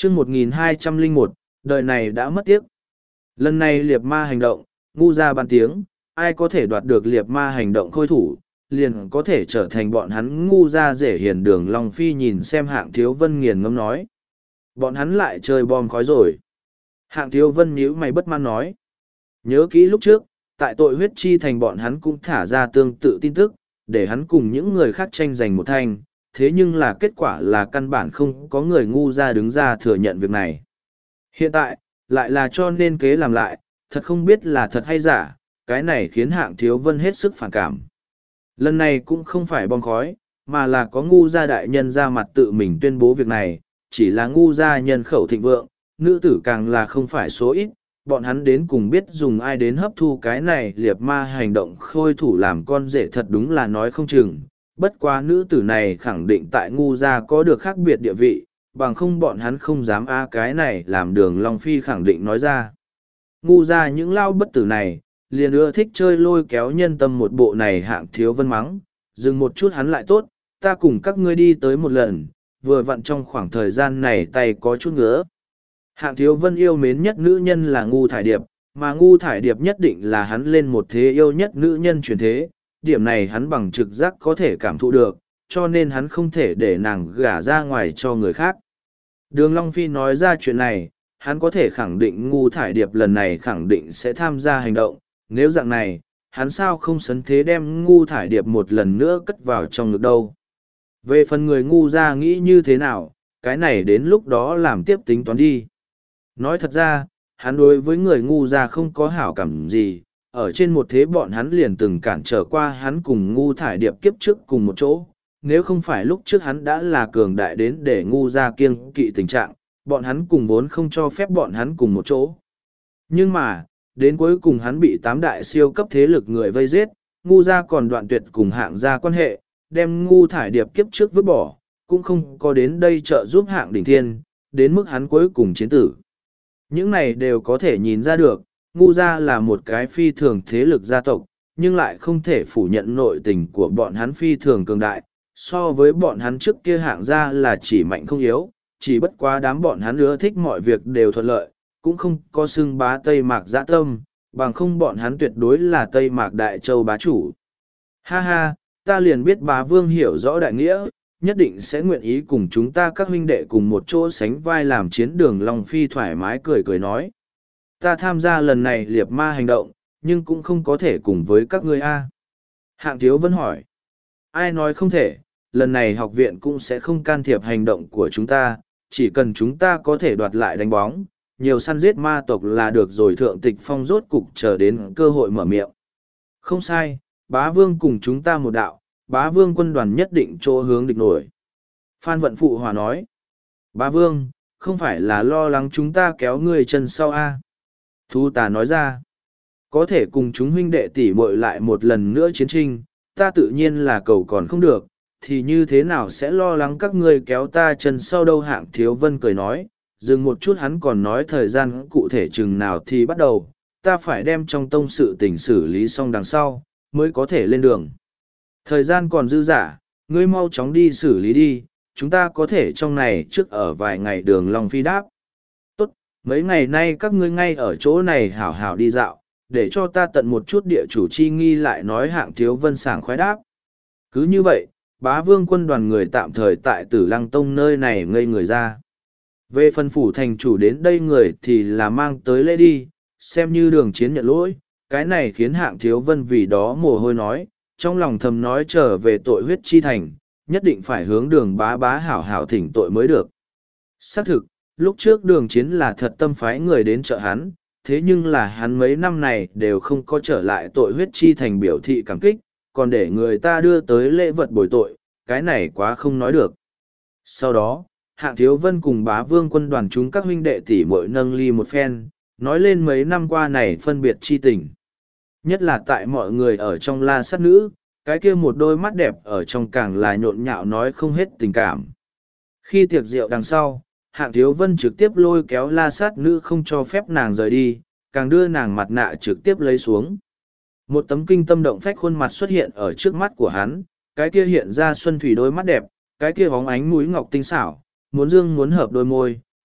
chương 1201, đời này đã mất tiếc. Lần này liệt ma hành động, ngu ra bàn tiếng, ai có thể đoạt được liệt ma hành động khôi thủ, liền có thể trở thành bọn hắn ngu ra dễ hiền. Đường Long Phi nhìn xem Hạng Thiếu Vân nghiền ngẫm nói. Bọn hắn lại chơi bom khói rồi. Hạng Thiếu Vân nhíu mày bất mãn nói. Nhớ kỹ lúc trước, tại tội huyết chi thành bọn hắn cũng thả ra tương tự tin tức, để hắn cùng những người khác tranh giành một thanh, thế nhưng là kết quả là căn bản không có người ngu ra đứng ra thừa nhận việc này. Hiện tại, lại là cho nên kế làm lại, thật không biết là thật hay giả, cái này khiến Hạng Thiếu Vân hết sức phản cảm. Lần này cũng không phải bom khói, mà là có ngu gia đại nhân ra mặt tự mình tuyên bố việc này, chỉ là ngu gia nhân khẩu thịnh vượng, nữ tử càng là không phải số ít, bọn hắn đến cùng biết dùng ai đến hấp thu cái này liệt ma hành động khôi thủ làm con rể thật đúng là nói không chừng. Bất quá nữ tử này khẳng định tại ngu gia có được khác biệt địa vị, bằng không bọn hắn không dám cái này làm Đường Long Phi khẳng định nói ra. Ngu gia những lao bất tử này, liền ưa thích chơi lôi kéo nhân tâm một bộ này. Hạng Thiếu Vân mắng, dừng một chút hắn lại tốt, ta cùng các ngươi đi tới một lần, vừa vặn trong khoảng thời gian này tay có chút ngứa. Hạng Thiếu Vân yêu mến nhất nữ nhân là Ngu Thải Điệp, mà Ngu Thải Điệp nhất định là hắn lên một thế yêu nhất nữ nhân truyền thế, điểm này hắn bằng trực giác có thể cảm thụ được, cho nên hắn không thể để nàng gả ra ngoài cho người khác. Đường Long Phi nói ra chuyện này, hắn có thể khẳng định Ngu Thải Điệp lần này khẳng định sẽ tham gia hành động, nếu dạng này, hắn sao không sấn thế đem Ngu Thải Điệp một lần nữa cất vào trong ngực đâu. Về phần người ngu ra nghĩ như thế nào, cái này đến lúc đó làm tiếp tính toán đi. Nói thật ra, hắn đối với người ngu ra không có hảo cảm gì, ở trên một thế bọn hắn liền từng cản trở qua hắn cùng Ngu Thải Điệp kiếp trước cùng một chỗ. Nếu không phải lúc trước hắn đã là cường đại đến để ngu ra kiêng kỵ tình trạng, bọn hắn cùng vốn không cho phép bọn hắn cùng một chỗ. Nhưng mà, đến cuối cùng hắn bị tám đại siêu cấp thế lực người vây giết, ngu ra còn đoạn tuyệt cùng Hạng gia quan hệ, đem Ngu Thải Điệp kiếp trước vứt bỏ, cũng không có đến đây trợ giúp Hạng Đỉnh Thiên, đến mức hắn cuối cùng chiến tử. Những này đều có thể nhìn ra được, ngu gia là một cái phi thường thế lực gia tộc, nhưng lại không thể phủ nhận nội tình của bọn hắn phi thường cường đại. So với bọn hắn trước kia Hạng gia là chỉ mạnh không yếu, chỉ bất quá đám bọn hắn ưa thích mọi việc đều thuận lợi, cũng không có xưng bá Tây Mạc dã tâm, bằng không bọn hắn tuyệt đối là Tây Mạc Đại Châu bá chủ. Ha ha, ta liền biết bá vương hiểu rõ đại nghĩa, nhất định sẽ nguyện ý cùng chúng ta các huynh đệ cùng một chỗ sánh vai làm chiến. Đường Long Phi thoải mái cười cười nói. Ta tham gia lần này liệt ma hành động, nhưng cũng không có thể cùng với các ngươi a. Hạng Thiếu Vân hỏi. Ai nói không thể, lần này học viện cũng sẽ không can thiệp hành động của chúng ta, chỉ cần chúng ta có thể đoạt lại đánh bóng, nhiều săn giết ma tộc là được rồi. Thượng Tịch Phong rốt cục chờ đến cơ hội mở miệng. Không sai, bá vương cùng chúng ta một đạo, bá vương quân đoàn nhất định chỗ hướng địch nổi. Phan Vận Phụ Hòa nói. Bá vương, không phải là lo lắng chúng ta kéo người chân sau a? Thu Tà nói ra. Có thể cùng chúng huynh đệ tỉ muội lại một lần nữa chiến tranh, ta tự nhiên là cầu còn không được, thì như thế nào sẽ lo lắng các ngươi kéo ta chân sau đâu. Hạng Thiếu Vân cười nói, dừng một chút hắn còn nói thời gian cụ thể chừng nào thì bắt đầu, ta phải đem trong tông sự tình xử lý xong đằng sau, mới có thể lên đường. Thời gian còn dư dả, ngươi mau chóng đi xử lý đi, chúng ta có thể trong này trước ở vài ngày. Đường Long Phi đáp. Tốt, mấy ngày nay các ngươi ngay ở chỗ này hảo hảo đi dạo, để cho ta tận một chút địa chủ chi nghi. Lại nói. Hạng Thiếu Vân sảng khoái đáp. Cứ như vậy, bá vương quân đoàn người tạm thời tại Tử Lăng Tông nơi này ngây người ra. Về phần phủ thành chủ đến đây người thì là mang tới lễ đi, xem như đường chiến nhận lỗi. Cái này khiến Hạng Thiếu Vân vì đó mồ hôi nói, trong lòng thầm nói trở về tội huyết chi thành, nhất định phải hướng Đường bá bá hảo hảo thỉnh tội mới được. Xác thực, lúc trước đường chiến là thật tâm phái người đến trợ hắn, thế nhưng là hắn mấy năm này đều không có trở lại tội huyết chi thành biểu thị cảm kích, còn để người ta đưa tới lễ vật bồi tội, cái này quá không nói được. Sau đó, Hạng Thiếu Vân cùng bá vương quân đoàn chúng các huynh đệ tỷ muội nâng ly một phen, nói lên mấy năm qua này phân biệt chi tình. Nhất là tại mọi người ở trong La Sát Nữ, cái kia một đôi mắt đẹp ở trong càng là nhộn nhạo nói không hết tình cảm. Khi tiệc rượu đằng sau, Hạng Thiếu Vân trực tiếp lôi kéo La Sát Nữ không cho phép nàng rời đi, càng đưa nàng mặt nạ trực tiếp lấy xuống. Một tấm kinh tâm động phách khuôn mặt xuất hiện ở trước mắt của hắn, cái kia hiện ra xuân thủy đôi mắt đẹp, cái kia bóng ánh mũi ngọc tinh xảo, muốn dương muốn hợp đôi môi,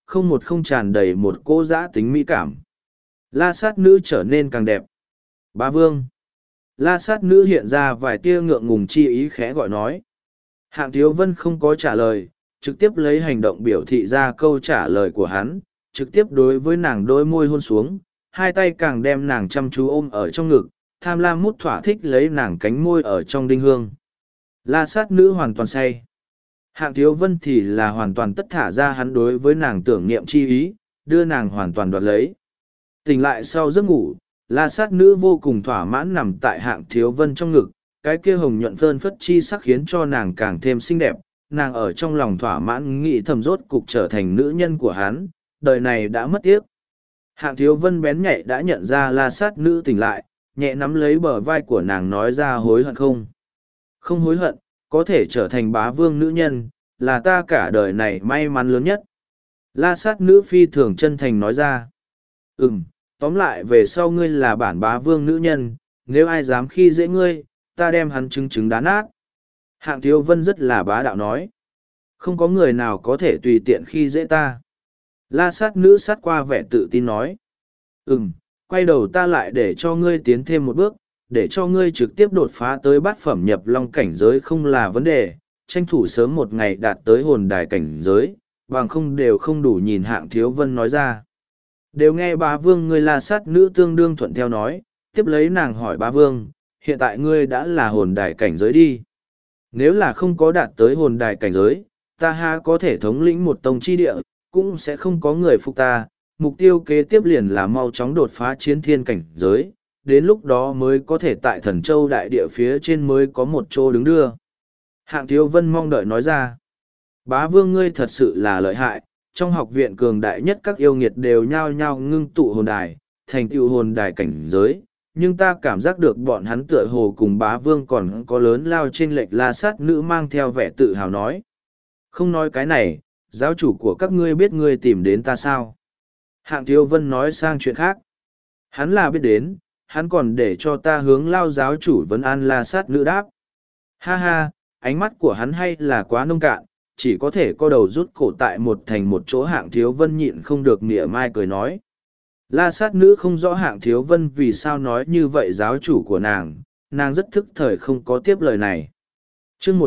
không một không tràn đầy một cô dã tính mỹ cảm. La sát nữ trở nên càng đẹp. Bá vương. La sát nữ hiện ra vài tia ngượng ngùng chi ý khẽ gọi nói. Hạng Thiếu Vân không có trả lời, trực tiếp lấy hành động biểu thị ra câu trả lời của hắn, trực tiếp đối với nàng đôi môi hôn xuống, hai tay càng đem nàng chăm chú ôm ở trong ngực, tham lam mút thỏa thích lấy nàng cánh môi ở trong đinh hương. La sát nữ hoàn toàn say. Hạng Thiếu Vân thì là hoàn toàn tất thả ra hắn đối với nàng tưởng niệm chi ý, đưa nàng hoàn toàn đoạt lấy. Tỉnh lại sau giấc ngủ, la sát nữ vô cùng thỏa mãn nằm tại Hạng Thiếu Vân trong ngực, cái kia hồng nhuận phơn phất chi sắc khiến cho nàng càng thêm xinh đẹp, nàng ở trong lòng thỏa mãn nghĩ thầm rốt cục trở thành nữ nhân của hắn, đời này đã mất tiếc. Hạng Thiếu Vân bén nhạy đã nhận ra la sát nữ tỉnh lại, nhẹ nắm lấy bờ vai của nàng nói ra hối hận không? Không hối hận, có thể trở thành bá vương nữ nhân, là ta cả đời này may mắn lớn nhất. La sát nữ phi thường chân thành nói ra. Tóm lại về sau ngươi là bản bá vương nữ nhân, nếu ai dám khi dễ ngươi, ta đem hắn trứng đá nát. Hạng Thiếu Vân rất là bá đạo nói. Không có người nào có thể tùy tiện khi dễ ta. La sát nữ sát qua vẻ tự tin nói. Quay đầu ta lại để cho ngươi tiến thêm một bước, để cho ngươi trực tiếp đột phá tới bát phẩm nhập long cảnh giới không là vấn đề, tranh thủ sớm một ngày đạt tới hồn đài cảnh giới, bằng không đều không đủ nhìn. Hạng Thiếu Vân nói ra. Đều nghe bá vương ngươi la sát nữ tương đương thuận theo nói, tiếp lấy nàng hỏi bá vương, hiện tại ngươi đã là hồn đài cảnh giới đi. Nếu là không có đạt tới hồn đài cảnh giới, ta ha có thể thống lĩnh một tông chi địa, cũng sẽ không có người phục ta. Mục tiêu kế tiếp liền là mau chóng đột phá chiến thiên cảnh giới, đến lúc đó mới có thể tại Thần Châu đại địa phía trên mới có một chỗ đứng đưa. Hạng Thiếu Vân mong đợi nói ra. Bá vương ngươi thật sự là lợi hại, trong học viện cường đại nhất các yêu nghiệt đều nhao nhao ngưng tụ hồn đài, thành tựu hồn đài cảnh giới, nhưng ta cảm giác được bọn hắn tựa hồ cùng bá vương còn có lớn lao chênh lệch. La sát nữ mang theo vẻ tự hào nói. Không nói cái này, giáo chủ của các ngươi biết ngươi tìm đến ta sao? Hạng Thiếu Vân nói sang chuyện khác. Hắn là biết đến, hắn còn để cho ta hướng lao giáo chủ vấn an. La sát nữ đáp. Ha ha, ánh mắt của hắn hay là quá nông cạn, chỉ có thể co đầu rút cổ tại một thành một chỗ. Hạng Thiếu Vân nhịn không được mỉa mai cười nói. La sát nữ không rõ Hạng Thiếu Vân vì sao nói như vậy giáo chủ của nàng rất thức thời không có tiếp lời này. chương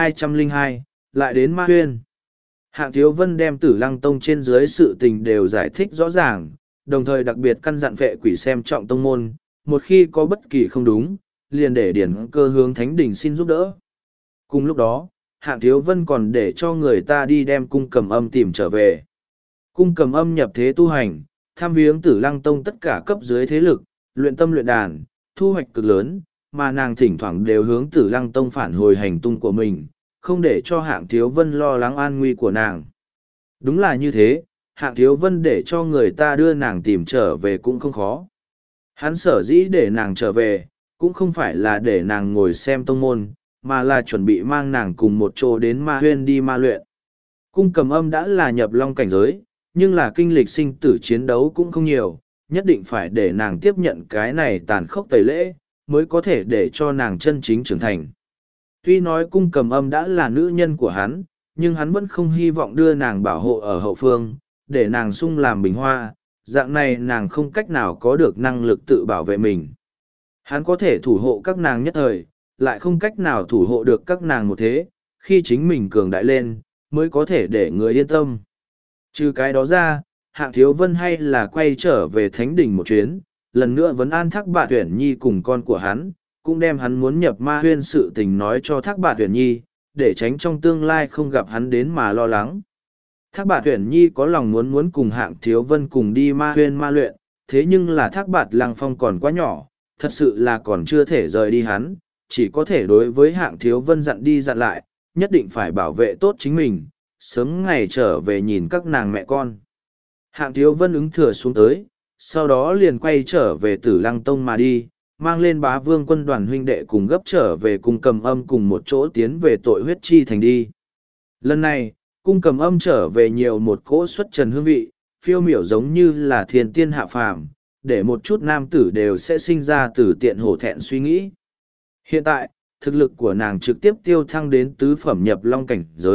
1202, lại đến Ma Huyên. Hạng Thiếu Vân đem Tử Lăng Tông trên dưới sự tình đều giải thích rõ ràng, đồng thời đặc biệt căn dặn vệ quỷ xem trọng tông môn, một khi có bất kỳ không đúng, liền để điển cơ hướng Thánh Đình xin giúp đỡ. Cùng lúc đó, Hạng Thiếu Vân còn để cho người ta đi đem cung cầm âm tìm trở về. Cung cầm âm nhập thế tu hành, tham viếng Tử Lăng Tông tất cả cấp dưới thế lực, luyện tâm luyện đàn, thu hoạch cực lớn, mà nàng thỉnh thoảng đều hướng Tử Lăng Tông phản hồi hành tung của mình, không để cho Hạng Thiếu Vân lo lắng an nguy của nàng. Đúng là như thế, Hạng Thiếu Vân để cho người ta đưa nàng tìm trở về cũng không khó. Hắn sở dĩ để nàng trở về, cũng không phải là để nàng ngồi xem tông môn, mà là chuẩn bị mang nàng cùng một chỗ đến Ma Huyên đi ma luyện. Cung cầm âm đã là nhập long cảnh giới, nhưng là kinh lịch sinh tử chiến đấu cũng không nhiều, nhất định phải để nàng tiếp nhận cái này tàn khốc tẩy lễ, mới có thể để cho nàng chân chính trưởng thành. Tuy nói cung cầm âm đã là nữ nhân của hắn, nhưng hắn vẫn không hy vọng đưa nàng bảo hộ ở hậu phương, để nàng sung làm bình hoa, dạng này nàng không cách nào có được năng lực tự bảo vệ mình. Hắn có thể thủ hộ các nàng nhất thời, lại không cách nào thủ hộ được các nàng một thế, khi chính mình cường đại lên, mới có thể để người yên tâm. Trừ cái đó ra, Hạng Thiếu Vân hay là quay trở về Thánh Đình một chuyến, lần nữa vấn an Thác Bạt Uyển Nhi cùng con của hắn, cũng đem hắn muốn nhập Ma Huyên sự tình nói cho Thác Bạt Uyển Nhi, để tránh trong tương lai không gặp hắn đến mà lo lắng. Thác Bạt Uyển Nhi có lòng muốn cùng Hạng Thiếu Vân cùng đi Ma Huyên ma luyện, thế nhưng là Thác Bạt Lăng Phong còn quá nhỏ, thật sự là còn chưa thể rời đi hắn, chỉ có thể đối với Hạng Thiếu Vân dặn đi dặn lại, nhất định phải bảo vệ tốt chính mình, sớm ngày trở về nhìn các nàng mẹ con. Hạng Thiếu Vân ứng thừa xuống tới, sau đó liền quay trở về Tử Lăng Tông mà đi, mang lên Bá Vương quân đoàn huynh đệ cùng gấp trở về cung cầm âm cùng một chỗ tiến về Tội Huyết Chi Thành đi. Lần này, cung cầm âm trở về nhiều một cỗ xuất trần hương vị, phiêu miểu giống như là thiên tiên hạ phàm, để một chút nam tử đều sẽ sinh ra từ tiện hổ thẹn suy nghĩ. Hiện tại, thực lực của nàng trực tiếp tiêu thăng đến tứ phẩm nhập long cảnh giới,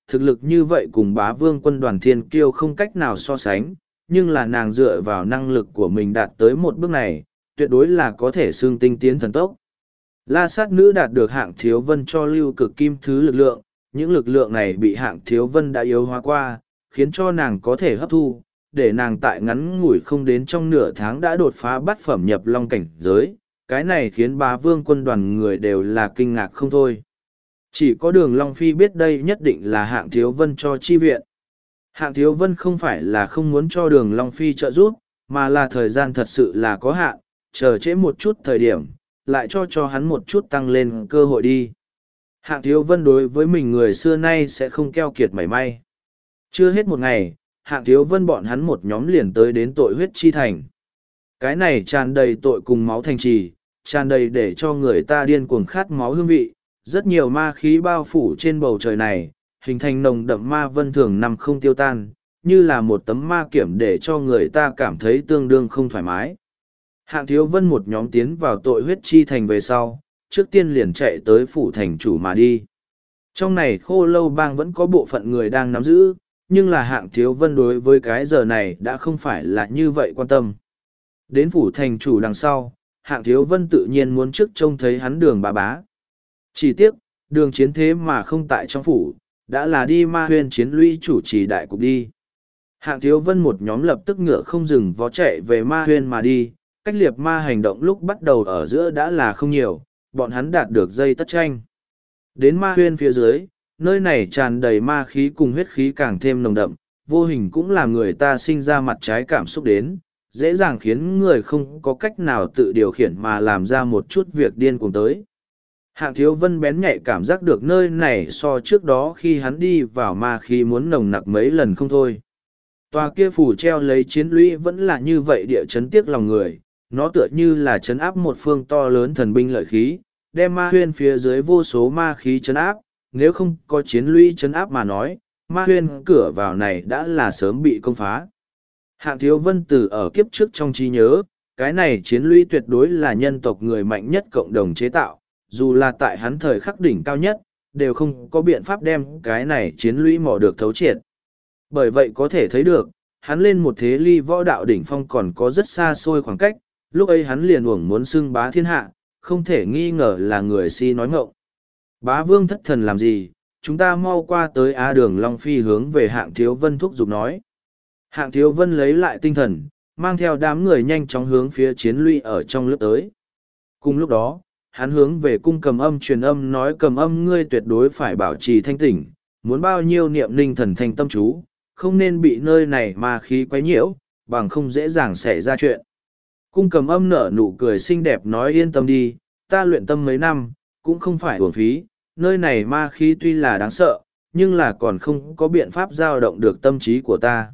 thực lực như vậy cùng bá vương quân đoàn thiên kiêu không cách nào so sánh, nhưng là nàng dựa vào năng lực của mình đạt tới một bước này, tuyệt đối là có thể xương tinh tiến thần tốc. La sát nữ đạt được hạng thiếu vân cho lưu cực kim thứ lực lượng, những lực lượng này bị hạng thiếu vân đã yếu hóa qua, khiến cho nàng có thể hấp thu, để nàng tại ngắn ngủi không đến trong nửa tháng đã đột phá bát phẩm nhập long cảnh giới, cái này khiến bá vương quân đoàn người đều là kinh ngạc không thôi. Chỉ có Đường Long Phi biết đây nhất định là hạng thiếu vân cho chi viện. Hạng thiếu vân không phải là không muốn cho Đường Long Phi trợ giúp, mà là thời gian thật sự là có hạn, chờ trễ một chút thời điểm, lại cho hắn một chút tăng lên cơ hội đi. Hạng thiếu vân đối với mình người xưa nay sẽ không keo kiệt mảy may. Chưa hết một ngày, hạng thiếu vân bọn hắn một nhóm liền tới đến tội huyết chi thành. Cái này tràn đầy tội cùng máu thành trì, tràn đầy để cho người ta điên cuồng khát máu hương vị, rất nhiều ma khí bao phủ trên bầu trời này, hình thành nồng đậm ma vân thường nằm không tiêu tan, như là một tấm ma kiểm để cho người ta cảm thấy tương đương không thoải mái. Hạng thiếu vân một nhóm tiến vào tội huyết chi thành về sau, trước tiên liền chạy tới phủ thành chủ mà đi. Trong này khô lâu bang vẫn có bộ phận người đang nắm giữ, nhưng là hạng thiếu vân đối với cái giờ này đã không phải là như vậy quan tâm. Đến phủ thành chủ đằng sau, hạng thiếu vân tự nhiên muốn trước trông thấy hắn Đường bá bá. Chỉ tiếc, Đường chiến thế mà không tại trong phủ, đã là đi ma huyên chiến lũy chủ trì đại cục đi. Hạng thiếu vân một nhóm lập tức ngựa không dừng vó chạy về ma huyên mà đi, cách liệt ma hành động lúc bắt đầu ở giữa đã là không nhiều, bọn hắn đạt được dây tất tranh. Đến ma huyên phía dưới, nơi này tràn đầy ma khí cùng huyết khí càng thêm nồng đậm, vô hình cũng làm người ta sinh ra mặt trái cảm xúc đến, dễ dàng khiến người không có cách nào tự điều khiển mà làm ra một chút việc điên cuồng tới. Hạng thiếu vân bén nhạy cảm giác được nơi này so trước đó khi hắn đi vào ma khí muốn nồng nặc mấy lần không thôi. Tòa kia phủ treo lấy chiến lũy vẫn là như vậy địa chấn tiếc lòng người, nó tựa như là chấn áp một phương to lớn thần binh lợi khí, đem ma huyên phía dưới vô số ma khí chấn áp, nếu không có chiến lũy chấn áp mà nói, ma huyên cửa vào này đã là sớm bị công phá. Hạng thiếu vân từ ở kiếp trước trong trí nhớ, cái này chiến lũy tuyệt đối là nhân tộc người mạnh nhất cộng đồng chế tạo, dù là tại hắn thời khắc đỉnh cao nhất, đều không có biện pháp đem cái này chiến lũy mò được thấu triệt. Bởi vậy có thể thấy được, hắn lên một thế ly võ đạo đỉnh phong còn có rất xa xôi khoảng cách, lúc ấy hắn liền uổng muốn xưng bá thiên hạ, không thể nghi ngờ là người si nói ngọng. Bá vương thất thần làm gì, chúng ta mau qua tới Á Đường Long Phi hướng về hạng thiếu vân thúc giục nói. Hạng thiếu vân lấy lại tinh thần, mang theo đám người nhanh chóng hướng phía chiến lũy ở trong lớp tới. Cùng lúc đó, hắn hướng về cung cầm âm truyền âm nói cầm âm ngươi tuyệt đối phải bảo trì thanh tỉnh, muốn bao nhiêu niệm ninh thần thanh tâm chú, không nên bị nơi này ma khí quấy nhiễu, bằng không dễ dàng xảy ra chuyện. Cung cầm âm nở nụ cười xinh đẹp nói yên tâm đi, ta luyện tâm mấy năm, cũng không phải uổng phí, nơi này ma khí tuy là đáng sợ, nhưng là còn không có biện pháp dao động được tâm trí của ta.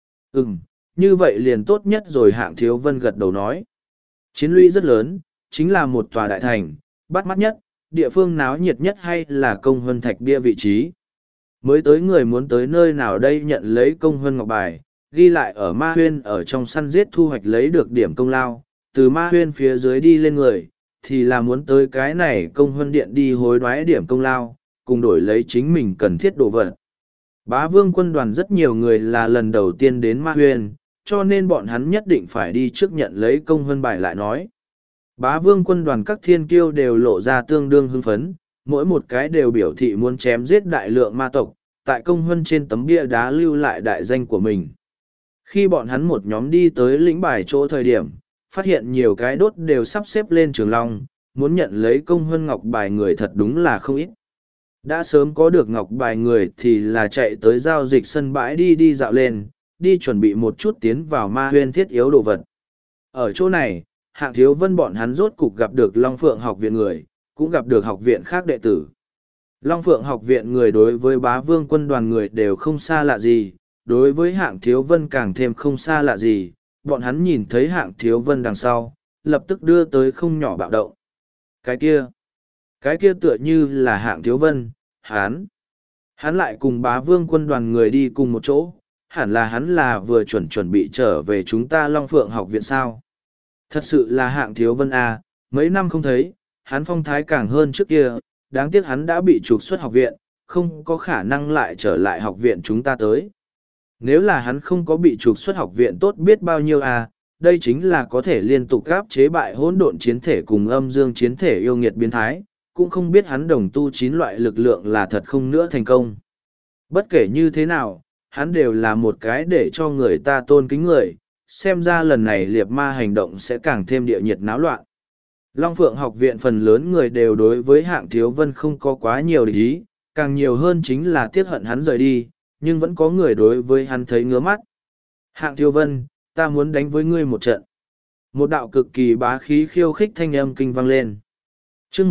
Như vậy liền tốt nhất rồi hạng thiếu vân gật đầu nói. Chiến lũy rất lớn, chính là một tòa đại thành, bắt mắt nhất, địa phương náo nhiệt nhất hay là công huân thạch bia vị trí. Mới tới người muốn tới nơi nào đây nhận lấy công huân ngọc bài, ghi lại ở ma huyên ở trong săn giết thu hoạch lấy được điểm công lao, từ ma huyên phía dưới đi lên người, thì là muốn tới cái này công huân điện đi hối đoái điểm công lao, cùng đổi lấy chính mình cần thiết đồ vật. Bá vương quân đoàn rất nhiều người là lần đầu tiên đến ma huyên, cho nên bọn hắn nhất định phải đi trước nhận lấy công huân bài lại nói. Bá vương quân đoàn các thiên kiêu đều lộ ra tương đương hưng phấn, mỗi một cái đều biểu thị muốn chém giết đại lượng ma tộc, tại công huân trên tấm bia đá lưu lại đại danh của mình. Khi bọn hắn một nhóm đi tới lĩnh bài chỗ thời điểm, phát hiện nhiều cái đốt đều sắp xếp lên trường long, muốn nhận lấy công huân ngọc bài người thật đúng là không ít. Đã sớm có được ngọc bài người thì là chạy tới giao dịch sân bãi đi dạo lên, đi chuẩn bị một chút tiến vào ma huyên thiết yếu đồ vật. Ở chỗ này, hạng thiếu vân bọn hắn rốt cục gặp được Long Phượng học viện người, cũng gặp được học viện khác đệ tử. Long Phượng học viện người đối với bá vương quân đoàn người đều không xa lạ gì, đối với hạng thiếu vân càng thêm không xa lạ gì, bọn hắn nhìn thấy hạng thiếu vân đằng sau, lập tức đưa tới không nhỏ bạo động. Cái kia tựa như là hạng thiếu vân, hắn lại cùng bá vương quân đoàn người đi cùng một chỗ, hẳn là hắn là vừa chuẩn bị trở về chúng ta Long Phượng học viện sao. Thật sự là hạng thiếu vân à, mấy năm không thấy, hắn phong thái càng hơn trước kia, đáng tiếc hắn đã bị trục xuất học viện, không có khả năng lại trở lại học viện chúng ta tới. Nếu là hắn không có bị trục xuất học viện tốt biết bao nhiêu à, đây chính là có thể liên tục áp chế bại hỗn độn chiến thể cùng âm dương chiến thể yêu nghiệt biến thái, cũng không biết hắn đồng tu 9 loại lực lượng là thật không nữa thành công. Bất kể như thế nào, hắn đều là một cái để cho người ta tôn kính người, xem ra lần này liệt ma hành động sẽ càng thêm địa nhiệt náo loạn. Long Phượng học viện phần lớn người đều đối với Hạng Thiếu Vân không có quá nhiều địch ý, càng nhiều hơn chính là tiếc hận hắn rời đi, nhưng vẫn có người đối với hắn thấy ngứa mắt. Hạng Thiếu Vân, ta muốn đánh với ngươi một trận. Một đạo cực kỳ bá khí khiêu khích thanh âm kinh vang lên. Chương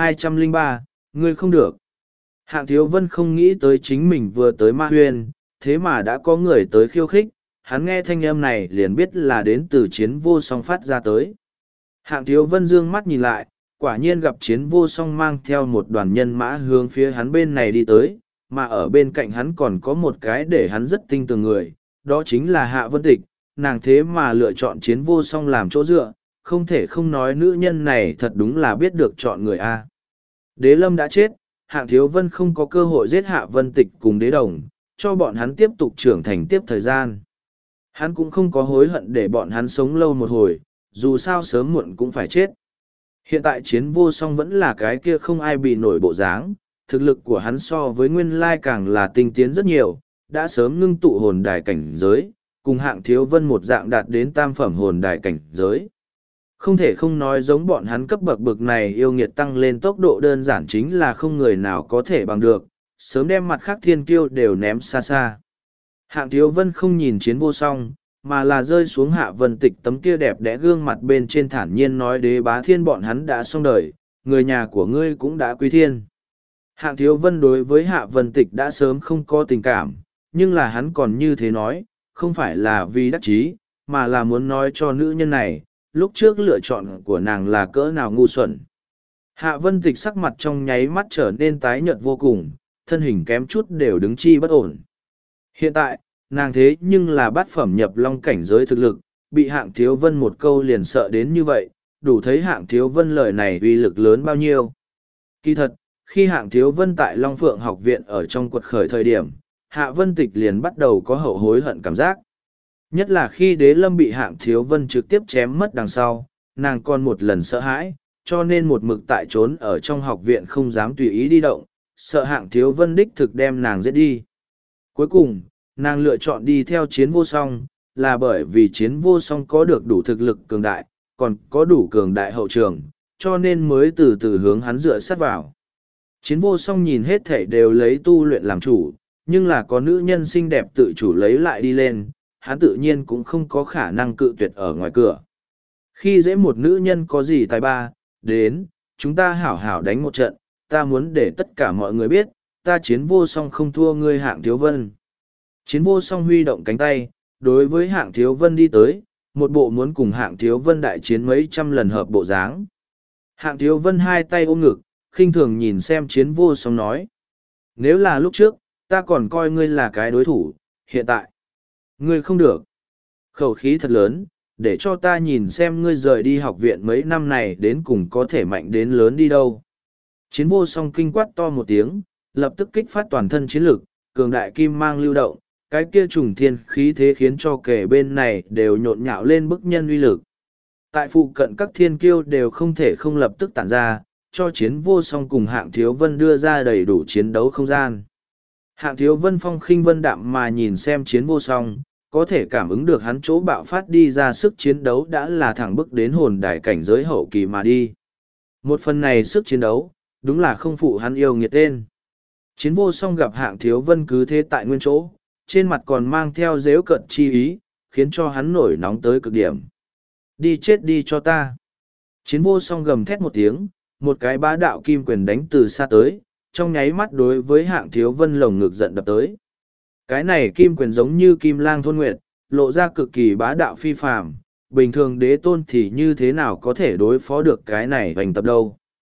1203, ngươi không được. Hạng Thiếu Vân không nghĩ tới chính mình vừa tới Ma Huyên, thế mà đã có người tới khiêu khích, hắn nghe thanh âm này liền biết là đến từ Chiến Vô Song phát ra tới. Hạng Thiếu Vân dương mắt nhìn lại, quả nhiên gặp Chiến Vô Song mang theo một đoàn nhân mã hướng phía hắn bên này đi tới, mà ở bên cạnh hắn còn có một cái để hắn rất tinh tường người, đó chính là Hạ Vân Tịch, nàng thế mà lựa chọn Chiến Vô Song làm chỗ dựa, không thể không nói nữ nhân này thật đúng là biết được chọn người A. Đế Lâm đã chết, Hạng Thiếu Vân không có cơ hội giết Hạ Vân Tịch cùng Đế Đồng, cho bọn hắn tiếp tục trưởng thành tiếp thời gian. Hắn cũng không có hối hận để bọn hắn sống lâu một hồi, dù sao sớm muộn cũng phải chết. Hiện tại Chiến Vô Song vẫn là cái kia không ai bị nổi bộ dáng, thực lực của hắn so với nguyên lai càng là tinh tiến rất nhiều, đã sớm ngưng tụ hồn đài cảnh giới, cùng Hạng Thiếu Vân một dạng đạt đến tam phẩm hồn đài cảnh giới. Không thể không nói giống bọn hắn cấp bậc bực này yêu nghiệt tăng lên tốc độ đơn giản chính là không người nào có thể bằng được, sớm đem mặt khác thiên kiêu đều ném xa xa. Hạng Thiếu Vân không nhìn Chiến Vô Song, mà là rơi xuống Hạ Vân Tịch tấm kia đẹp đẽ gương mặt bên trên thản nhiên nói Đế Bá Thiên bọn hắn đã xong đời, người nhà của ngươi cũng đã quy thiên. Hạng Thiếu Vân đối với Hạ Vân Tịch đã sớm không có tình cảm, nhưng là hắn còn như thế nói, không phải là vì đắc chí, mà là muốn nói cho nữ nhân này, lúc trước lựa chọn của nàng là cỡ nào ngu xuẩn. Hạ Vân Tịch sắc mặt trong nháy mắt trở nên tái nhợt vô cùng, thân hình kém chút đều đứng chi bất ổn. Hiện tại, nàng thế nhưng là bát phẩm nhập long cảnh giới thực lực, bị Hạng Thiếu Vân một câu liền sợ đến như vậy, đủ thấy Hạng Thiếu Vân lời này uy lực lớn bao nhiêu. Kỳ thật, khi Hạng Thiếu Vân tại Long Phượng học viện ở trong quật khởi thời điểm, Hạ Vân Tịch liền bắt đầu có hậu hối hận cảm giác. Nhất là khi Đế Lâm bị Hạng Thiếu Vân trực tiếp chém mất đằng sau, nàng còn một lần sợ hãi, cho nên một mực tại trốn ở trong học viện không dám tùy ý đi động, sợ Hạng Thiếu Vân đích thực đem nàng giết đi. Cuối cùng, nàng lựa chọn đi theo Chiến Vô Song, là bởi vì Chiến Vô Song có được đủ thực lực cường đại, còn có đủ cường đại hậu trường, cho nên mới từ từ hướng hắn dựa sát vào. Chiến Vô Song nhìn hết thảy đều lấy tu luyện làm chủ, nhưng là có nữ nhân xinh đẹp tự chủ lấy lại đi lên, hắn tự nhiên cũng không có khả năng cự tuyệt ở ngoài cửa. Khi dễ một nữ nhân có gì tài ba, đến, chúng ta hảo hảo đánh một trận, ta muốn để tất cả mọi người biết, ta Chiến Vô Song không thua ngươi Hạng Thiếu Vân. Chiến Vô Song huy động cánh tay, đối với Hạng Thiếu Vân đi tới, một bộ muốn cùng Hạng Thiếu Vân đại chiến mấy trăm lần hợp bộ dáng. Hạng Thiếu Vân hai tay ôm ngực, khinh thường nhìn xem Chiến Vô Song nói. Nếu là lúc trước, ta còn coi ngươi là cái đối thủ, hiện tại, ngươi không được. Khẩu khí thật lớn, để cho ta nhìn xem ngươi rời đi học viện mấy năm này đến cùng có thể mạnh đến lớn đi đâu. Chiến Vô Song kinh quát to một tiếng, lập tức kích phát toàn thân chiến lực, cường đại kim mang lưu động, cái kia trùng thiên khí thế khiến cho kẻ bên này đều nhộn nhạo lên bức nhân uy lực. Tại phụ cận các thiên kiêu đều không thể không lập tức tản ra, cho Chiến Vô Song cùng Hạng Thiếu Vân đưa ra đầy đủ chiến đấu không gian. Hạng Thiếu Vân phong khinh vân đạm mà nhìn xem Chiến Vô Song, có thể cảm ứng được hắn chỗ bạo phát đi ra sức chiến đấu đã là thẳng bức đến hồn đài cảnh giới hậu kỳ mà đi. Một phần này sức chiến đấu, đúng là không phụ hắn yêu nghiệt tên. Chiến Vô Song gặp Hạng Thiếu Vân cứ thế tại nguyên chỗ, trên mặt còn mang theo dếu cận chi ý, khiến cho hắn nổi nóng tới cực điểm. Đi chết đi cho ta. Chiến Vô Song gầm thét một tiếng, một cái bá đạo kim quyền đánh từ xa tới, trong nháy mắt đối với Hạng Thiếu Vân lồng ngực giận đập tới. Cái này kim quyền giống như kim lang thôn nguyệt, lộ ra cực kỳ bá đạo phi phàm, bình thường đế tôn thì như thế nào có thể đối phó được cái này hoành tập đâu.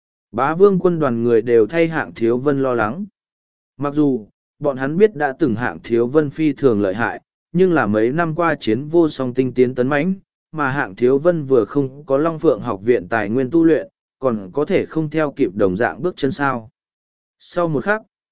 Bá vương quân đoàn người đều thay Hạng Thiếu Vân lo lắng. Mặc dù, bọn hắn biết đã từng Hạng Thiếu Vân phi thường lợi hại, nhưng là mấy năm qua Chiến Vô Song tinh tiến tấn mãnh, mà Hạng Thiếu Vân vừa không có Long Phượng học viện tài nguyên tu luyện, còn có thể không theo kịp đồng dạng bước chân sao. Sau một khắc,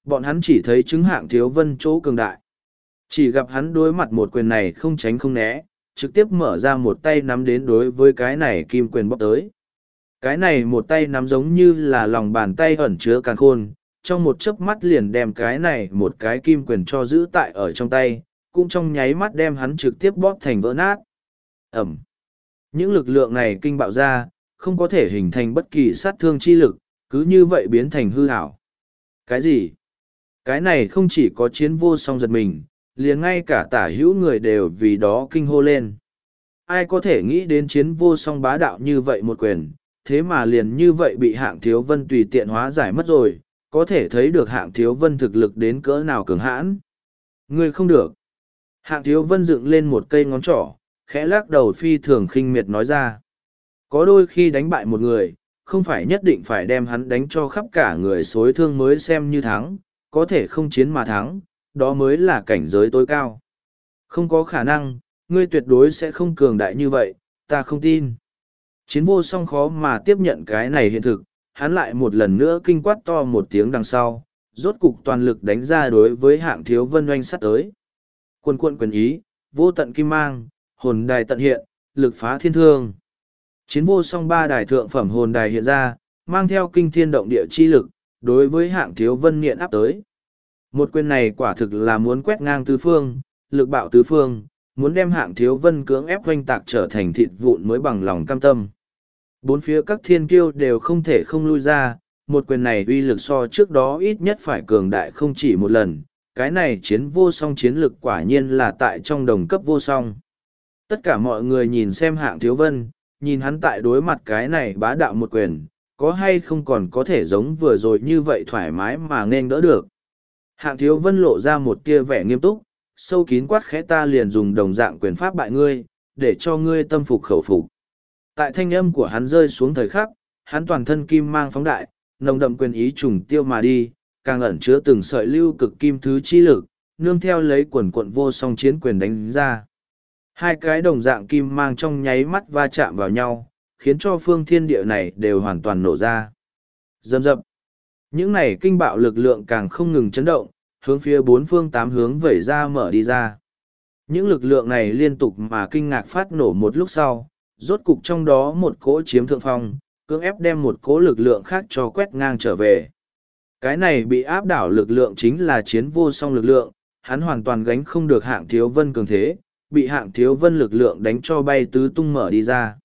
Bọn hắn chỉ thấy chứng Hạng Thiếu Vân chỗ cường đại. Chỉ gặp hắn đối mặt một quyền này không tránh không né, trực tiếp mở ra một tay nắm đến đối với cái này kim quyền bóc tới. Cái này một tay nắm giống như là lòng bàn tay ẩn chứa càn khôn, trong một chớp mắt liền đem cái này một cái kim quyền cho giữ tại ở trong tay, cũng trong nháy mắt đem hắn trực tiếp bóp thành vỡ nát. Ẩm. Những lực lượng này kinh bạo ra, không có thể hình thành bất kỳ sát thương chi lực, cứ như vậy biến thành hư ảo. Cái gì? Cái này không chỉ có Chiến Vô Song giật mình, liền ngay cả tả hữu người đều vì đó kinh hô lên. Ai có thể nghĩ đến Chiến Vô Song bá đạo như vậy một quyền, thế mà liền như vậy bị Hạng Thiếu Vân tùy tiện hóa giải mất rồi, có thể thấy được Hạng Thiếu Vân thực lực đến cỡ nào cường hãn. Ngươi không được. Hạng Thiếu Vân dựng lên một cây ngón trỏ, khẽ lắc đầu phi thường khinh miệt nói ra. Có đôi khi đánh bại một người, không phải nhất định phải đem hắn đánh cho khắp cả người xối thương mới xem như thắng, có thể không chiến mà thắng, đó mới là cảnh giới tối cao. Không có khả năng, ngươi tuyệt đối sẽ không cường đại như vậy, ta không tin. Chiến Vô Song khó mà tiếp nhận cái này hiện thực, hắn lại một lần nữa kinh quát to một tiếng đằng sau, rốt cục toàn lực đánh ra đối với Hạng Thiếu Vân oanh sắt tới. Quân quận quyền ý, vô tận kim mang, hồn đài tận hiện, lực phá thiên thương. Chiến Vô Song ba đài thượng phẩm hồn đài hiện ra, mang theo kinh thiên động địa chi lực, đối với Hạng Thiếu Vân nghiện áp tới. Một quyền này quả thực là muốn quét ngang tứ phương, lực bạo tứ phương, muốn đem Hạng Thiếu Vân cưỡng ép oanh tạc trở thành thịt vụn mới bằng lòng cam tâm. Bốn phía các thiên kiêu đều không thể không lui ra, một quyền này uy lực so trước đó ít nhất phải cường đại không chỉ một lần, cái này Chiến Vô Song chiến lực quả nhiên là tại trong đồng cấp vô song. Tất cả mọi người nhìn xem Hạng Thiếu Vân, nhìn hắn tại đối mặt cái này bá đạo một quyền, có hay không còn có thể giống vừa rồi như vậy thoải mái mà nên đỡ được. Hạng Thiếu Vân lộ ra một tia vẻ nghiêm túc, sâu kín quát khẽ ta liền dùng đồng dạng quyền pháp bại ngươi, để cho ngươi tâm phục khẩu phục. Tại thanh âm của hắn rơi xuống thời khắc, hắn toàn thân kim mang phóng đại, nồng đậm quyền ý trùng tiêu mà đi, càng ẩn chứa từng sợi lưu cực kim thứ chi lực, nương theo lấy quần quận vô song chiến quyền đánh ra. Hai cái đồng dạng kim mang trong nháy mắt va chạm vào nhau, khiến cho phương thiên địa này đều hoàn toàn nổ ra. Dầm dập. Những này kinh bạo lực lượng càng không ngừng chấn động, hướng phía bốn phương tám hướng vẩy ra mở đi ra. Những lực lượng này liên tục mà kinh ngạc phát nổ một lúc sau, rốt cục trong đó một cỗ chiếm thượng phong, cưỡng ép đem một cỗ lực lượng khác cho quét ngang trở về. Cái này bị áp đảo lực lượng chính là Chiến Vô Song lực lượng, hắn hoàn toàn gánh không được Hạng Thiếu Vân cường thế, bị Hạng Thiếu Vân lực lượng đánh cho bay tứ tung mở đi ra.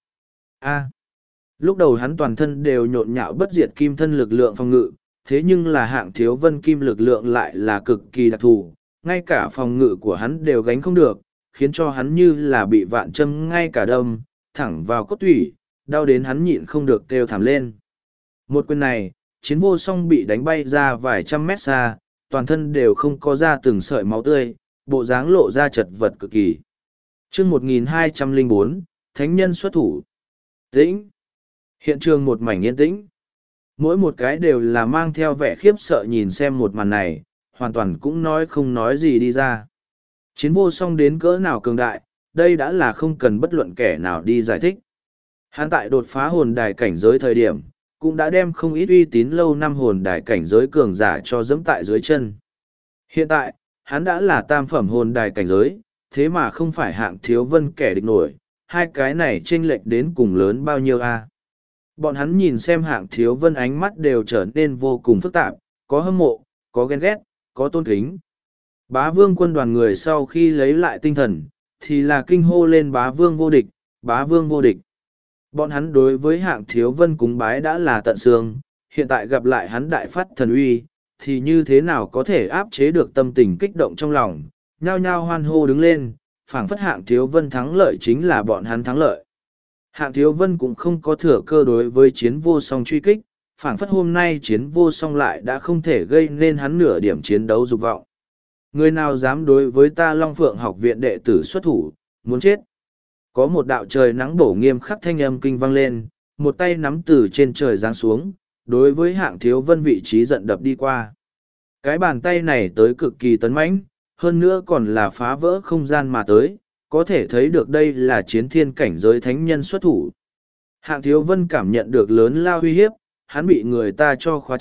Lúc đầu hắn toàn thân đều nhộn nhạo bất diệt kim thân lực lượng phòng ngự, thế nhưng là Hạng Thiếu Vân kim lực lượng lại là cực kỳ đặc thù, ngay cả phòng ngự của hắn đều gánh không được, khiến cho hắn như là bị vạn châm ngay cả đâm, thẳng vào cốt tủy, đau đến hắn nhịn không được kêu thảm lên. Một quyền này, Chiến Vô Song bị đánh bay ra vài trăm mét xa, toàn thân đều không có ra từng sợi máu tươi, bộ dáng lộ ra chật vật cực kỳ. Chương 1204, Thánh nhân xuất thủ. Tĩnh. Hiện trường một mảnh yên tĩnh. Mỗi một cái đều là mang theo vẻ khiếp sợ nhìn xem một màn này, hoàn toàn cũng nói không nói gì đi ra. Chiến Vô Song đến cỡ nào cường đại, đây đã là không cần bất luận kẻ nào đi giải thích. Hắn tại đột phá hồn đài cảnh giới thời điểm, cũng đã đem không ít uy tín lâu năm hồn đài cảnh giới cường giả cho dẫm tại dưới chân. Hiện tại, hắn đã là tam phẩm hồn đài cảnh giới, thế mà không phải Hạng Thiếu Vân kẻ địch nổi, hai cái này chênh lệch đến cùng lớn bao nhiêu a? Bọn hắn nhìn xem Hạng Thiếu Vân ánh mắt đều trở nên vô cùng phức tạp, có hâm mộ, có ghen ghét, có tôn kính. Bá Vương quân đoàn người sau khi lấy lại tinh thần, thì là kinh hô lên Bá Vương vô địch, Bá Vương vô địch. Bọn hắn đối với Hạng Thiếu Vân cúng bái đã là tận xương, hiện tại gặp lại hắn đại phát thần uy, thì như thế nào có thể áp chế được tâm tình kích động trong lòng, nhao nhao hoan hô đứng lên, phảng phất Hạng Thiếu Vân thắng lợi chính là bọn hắn thắng lợi. Hạng Thiếu Vân cũng không có thừa cơ đối với Chiến Vô Song truy kích, phảng phất hôm nay Chiến Vô Song lại đã không thể gây nên hắn nửa điểm chiến đấu dục vọng. Người nào dám đối với ta Long Phượng học viện đệ tử xuất thủ, muốn chết. Có một đạo trời nắng bổ nghiêm khắc thanh âm kinh vang lên, một tay nắm từ trên trời giáng xuống, đối với Hạng Thiếu Vân vị trí giận đập đi qua. Cái bàn tay này tới cực kỳ tấn mãnh, hơn nữa còn là phá vỡ không gian mà tới, có thể thấy được đây là chiến thiên cảnh giới thánh nhân xuất thủ. Hạng Thiếu Vân cảm nhận được lớn lao uy hiếp, hắn bị người ta cho khóa chặt,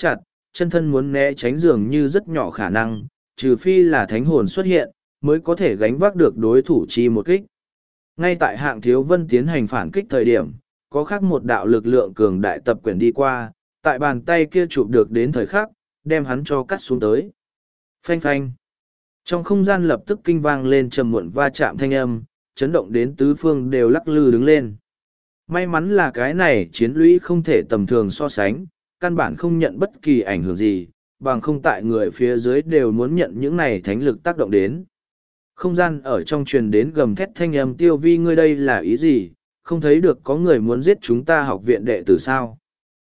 chân thân muốn né tránh dường như rất nhỏ khả năng, trừ phi là thánh hồn xuất hiện, mới có thể gánh vác được đối thủ chi một kích. Ngay tại Hạng Thiếu Vân tiến hành phản kích thời điểm, có khác một đạo lực lượng cường đại tập quyển đi qua, tại bàn tay kia chụp được đến thời khắc, đem hắn cho cắt xuống tới. Phanh phanh. Trong không gian lập tức kinh vang lên trầm muộn va chạm thanh âm, chấn động đến tứ phương đều lắc lư đứng lên. May mắn là cái này chiến lũy không thể tầm thường so sánh, căn bản không nhận bất kỳ ảnh hưởng gì, bằng không tại người phía dưới đều muốn nhận những này thánh lực tác động đến. Không gian ở trong truyền đến gầm thét thanh âm Tiêu Vi, ngươi đây là ý gì, không thấy được có người muốn giết chúng ta học viện đệ tử sao?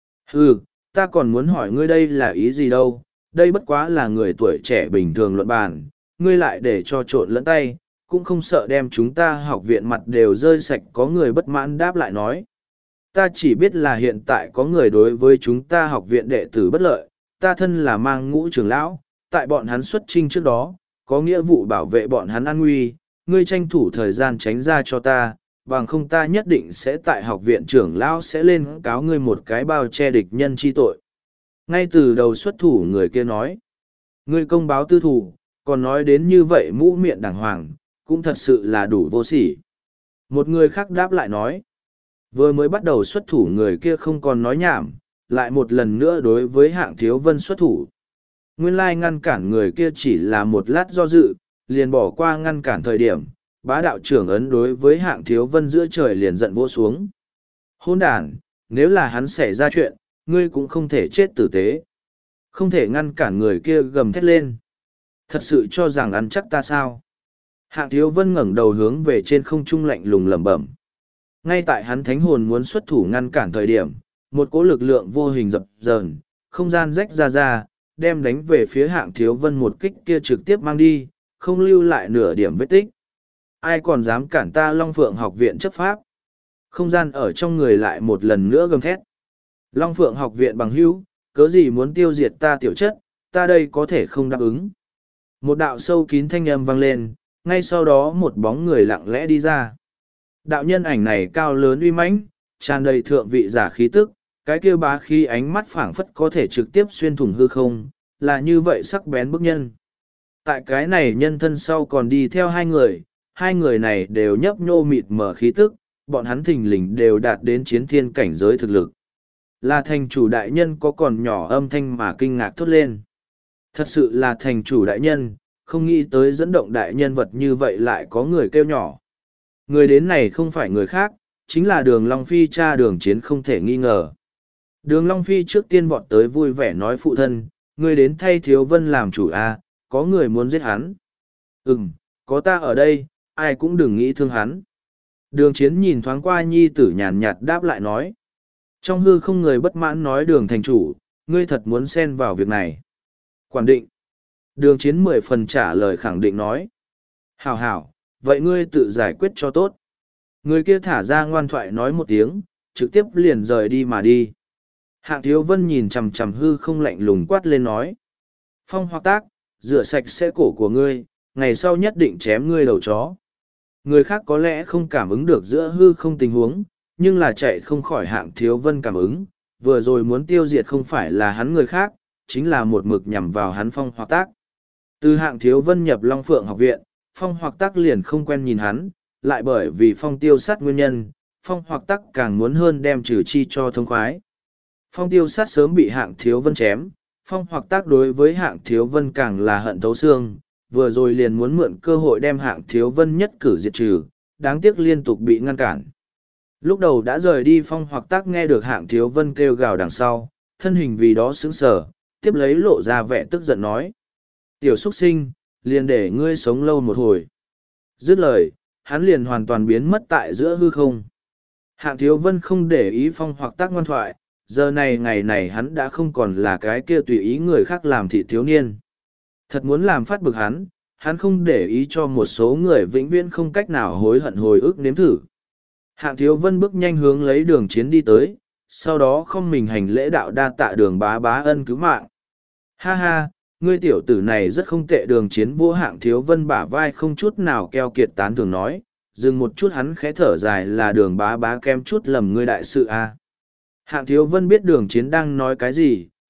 Ừ, ta còn muốn hỏi ngươi đây là ý gì đâu, đây bất quá là người tuổi trẻ bình thường luận bàn, ngươi lại để cho trộn lẫn tay, cũng không sợ đem chúng ta học viện mặt đều rơi sạch. Có người bất mãn đáp lại nói. Ta chỉ biết là hiện tại có người đối với chúng ta học viện đệ tử bất lợi, ta thân là mang ngũ trưởng lão, tại bọn hắn xuất chinh trước đó, có nghĩa vụ bảo vệ bọn hắn an nguy, ngươi tranh thủ thời gian tránh ra cho ta, bằng không ta nhất định sẽ tại học viện trưởng lão sẽ lên cáo ngươi một cái bao che địch nhân chi tội. Ngay từ đầu xuất thủ người kia nói, ngươi công báo tư thủ, còn nói đến như vậy mũ miệng đàng hoàng, cũng thật sự là đủ vô sỉ. Một người khác đáp lại nói, vừa mới bắt đầu xuất thủ người kia không còn nói nhảm, lại một lần nữa đối với Hạng Thiếu Vân xuất thủ. Nguyên lai ngăn cản người kia chỉ là một lát do dự, liền bỏ qua ngăn cản thời điểm, bá đạo trưởng ấn đối với Hạng Thiếu Vân giữa trời liền giận vỗ xuống. Hôn đàn, nếu là hắn xảy ra chuyện, ngươi cũng không thể chết tử tế. Không thể ngăn cản người kia gầm thét lên. Thật sự cho rằng ăn chắc ta sao? Hạng Thiếu Vân ngẩng đầu hướng về trên không trung lạnh lùng lẩm bẩm. Ngay tại hắn thánh hồn muốn xuất thủ ngăn cản thời điểm, một cỗ lực lượng vô hình dập dờn, không gian rách ra, đem đánh về phía Hạng Thiếu Vân một kích kia trực tiếp mang đi, không lưu lại nửa điểm vết tích. Ai còn dám cản ta Long Phượng học viện chấp pháp? Không gian ở trong người lại một lần nữa gầm thét. Long Phượng học viện bằng hữu, cớ gì muốn tiêu diệt ta tiểu chất, ta đây có thể không đáp ứng. Một đạo sâu kín thanh âm vang lên, ngay sau đó một bóng người lặng lẽ đi ra. Đạo nhân ảnh này cao lớn uy mãnh, tràn đầy thượng vị giả khí tức, cái kia bá khí ánh mắt phảng phất có thể trực tiếp xuyên thủng hư không, là như vậy sắc bén bức nhân. Tại cái này nhân thân sau còn đi theo hai người này đều nhấp nhô mịt mở khí tức, bọn hắn thình lình đều đạt đến chiến thiên cảnh giới thực lực. Là thành chủ đại nhân có còn nhỏ âm thanh mà kinh ngạc thốt lên. Thật sự là thành chủ đại nhân, không nghĩ tới dẫn động đại nhân vật như vậy lại có người kêu nhỏ. Người đến này không phải người khác, chính là Đường Long Phi cha Đường Chiến không thể nghi ngờ. Đường Long Phi trước tiên vọt tới vui vẻ nói phụ thân, người đến thay Thiếu Vân làm chủ à, có người muốn giết hắn. Có ta ở đây, ai cũng đừng nghĩ thương hắn. Đường Chiến nhìn thoáng qua nhi tử nhàn nhạt đáp lại nói. Trong hư không người bất mãn nói Đường thành chủ, ngươi thật muốn xen vào việc này. Quản định. Đường Chiến 10 phần trả lời khẳng định nói. Hảo hảo, vậy ngươi tự giải quyết cho tốt. Người kia thả ra ngoan thoại nói một tiếng, trực tiếp liền rời đi mà đi. Hạng Thiếu Vân nhìn chằm chằm hư không lạnh lùng quát lên nói. Phong Hoặc Tác, rửa sạch sẽ cổ của ngươi, ngày sau nhất định chém ngươi đầu chó. Người khác có lẽ không cảm ứng được giữa hư không tình huống, nhưng là chạy không khỏi Hạng Thiếu Vân cảm ứng, vừa rồi muốn tiêu diệt không phải là hắn người khác, chính là một mực nhằm vào hắn Phong Hoặc Tác. Từ Hạng Thiếu Vân nhập Long Phượng học viện, Phong Hoặc Tác liền không quen nhìn hắn, lại bởi vì Phong Tiêu Sát nguyên nhân, Phong Hoặc Tác càng muốn hơn đem trừ chi cho thông khoái. Phong Tiêu Sát sớm bị Hạng Thiếu Vân chém, Phong Hoặc Tác đối với Hạng Thiếu Vân càng là hận thấu xương, vừa rồi liền muốn mượn cơ hội đem Hạng Thiếu Vân nhất cử diệt trừ, đáng tiếc liên tục bị ngăn cản. Lúc đầu đã rời đi Phong Hoặc Tác nghe được Hạng Thiếu Vân kêu gào đằng sau, thân hình vì đó sững sờ, tiếp lấy lộ ra vẻ tức giận nói. Tiểu xuất sinh, liền để ngươi sống lâu một hồi. Dứt lời, hắn liền hoàn toàn biến mất tại giữa hư không. Hạng Thiếu Vân không để ý Phong Hoặc Tác ngoan thoại, giờ này ngày này hắn đã không còn là cái kia tùy ý người khác làm thị thiếu niên. Thật muốn làm phát bực hắn không để ý cho một số người vĩnh viễn không cách nào hối hận hồi ức nếm thử. Hạng Thiếu Vân bước nhanh hướng lấy Đường Chiến đi tới, sau đó không mình hành lễ đạo đa tạ Đường bá bá ân cứu mạng. Ha ha, ngươi tiểu tử này rất không tệ. Đường Chiến vô Hạng Thiếu Vân bả vai không chút nào keo kiệt tán thường nói, dừng một chút hắn khẽ thở dài là Đường bá bá kem chút lầm ngươi đại sự a. Hạng Thiếu Vân biết Đường Chiến đang nói cái gì,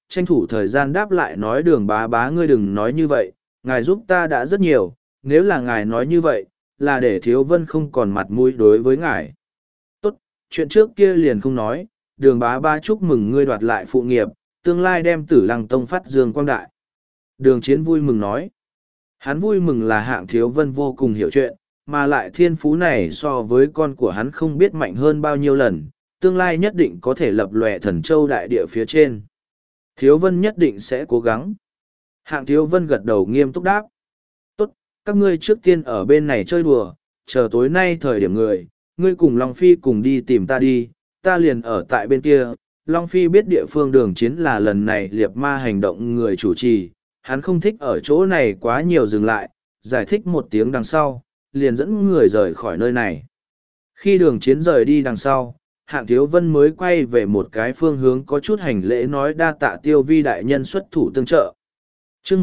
tranh thủ thời gian đáp lại nói Đường bá bá ngươi đừng nói như vậy, ngài giúp ta đã rất nhiều, nếu là ngài nói như vậy, là để Thiếu Vân không còn mặt mũi đối với ngài. Tốt, chuyện trước kia liền không nói, Đường bá bá chúc mừng ngươi đoạt lại phụ nghiệp, tương lai đem Tử Lăng Tông phát dương quang đại. Đường Chiến vui mừng nói. Hắn vui mừng là Hạng Thiếu Vân vô cùng hiểu chuyện, mà lại thiên phú này so với con của hắn không biết mạnh hơn bao nhiêu lần, tương lai nhất định có thể lập lòe thần châu đại địa phía trên. Thiếu Vân nhất định sẽ cố gắng. Hạng Thiếu Vân gật đầu nghiêm túc đáp. Tốt, các ngươi trước tiên ở bên này chơi đùa, chờ tối nay thời điểm người, ngươi cùng Long Phi cùng đi tìm ta đi, ta liền ở tại bên kia. Long Phi biết địa phương Đường Chiến là lần này liệp ma hành động người chủ trì, hắn không thích ở chỗ này quá nhiều dừng lại, giải thích một tiếng đằng sau, liền dẫn người rời khỏi nơi này. Khi Đường Chiến rời đi đằng sau, Hạng Thiếu Vân mới quay về một cái phương hướng có chút hành lễ nói đa tạ Tiêu Vi đại nhân xuất thủ tương trợ. Chương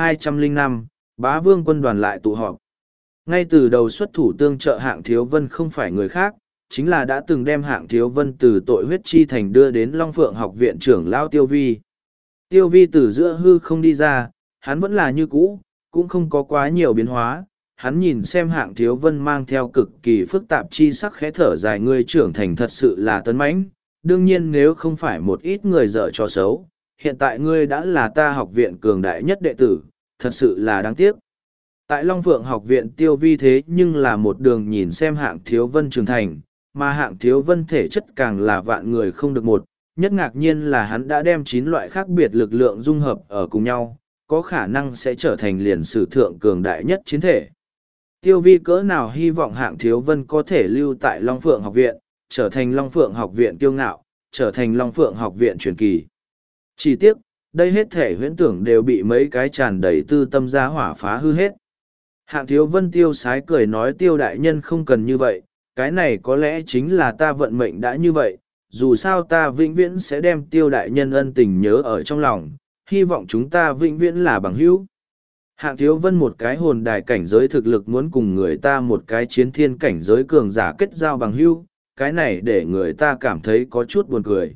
1205, Bá Vương quân đoàn lại tụ họp. Ngay từ đầu xuất thủ tương trợ Hạng Thiếu Vân không phải người khác, chính là đã từng đem Hạng Thiếu Vân từ tội huyết chi thành đưa đến Long Phượng học viện trưởng lão Tiêu Vi. Tiêu Vi từ giữa hư không đi ra, hắn vẫn là như cũ, cũng không có quá nhiều biến hóa. Hắn nhìn xem Hạng Thiếu Vân mang theo cực kỳ phức tạp chi sắc khẽ thở dài, ngươi trưởng thành thật sự là tấn mãnh. Đương nhiên nếu không phải một ít người dở trò xấu, hiện tại ngươi đã là ta học viện cường đại nhất đệ tử, thật sự là đáng tiếc. Tại Long Phượng học viện Tiêu Vi thế nhưng là một đường nhìn xem Hạng Thiếu Vân trưởng thành, mà Hạng Thiếu Vân thể chất càng là vạn người không được một, nhất ngạc nhiên là hắn đã đem 9 loại khác biệt lực lượng dung hợp ở cùng nhau, có khả năng sẽ trở thành liền sử thượng cường đại nhất chiến thể. Tiêu Vi cỡ nào hy vọng Hạng Thiếu Vân có thể lưu tại Long Phượng học viện, trở thành Long Phượng học viện kiêu ngạo, trở thành Long Phượng học viện truyền kỳ. Chỉ tiếc, đây hết thể huyễn tưởng đều bị mấy cái tràn đầy tư tâm gia hỏa phá hư hết. Hạng Thiếu Vân tiêu sái cười nói Tiêu đại nhân không cần như vậy, cái này có lẽ chính là ta vận mệnh đã như vậy, dù sao ta vĩnh viễn sẽ đem Tiêu đại nhân ân tình nhớ ở trong lòng, hy vọng chúng ta vĩnh viễn là bằng hữu. Hạng Thiếu Vân một cái hồn đài cảnh giới thực lực muốn cùng người ta một cái chiến thiên cảnh giới cường giả kết giao bằng hữu, cái này để người ta cảm thấy có chút buồn cười.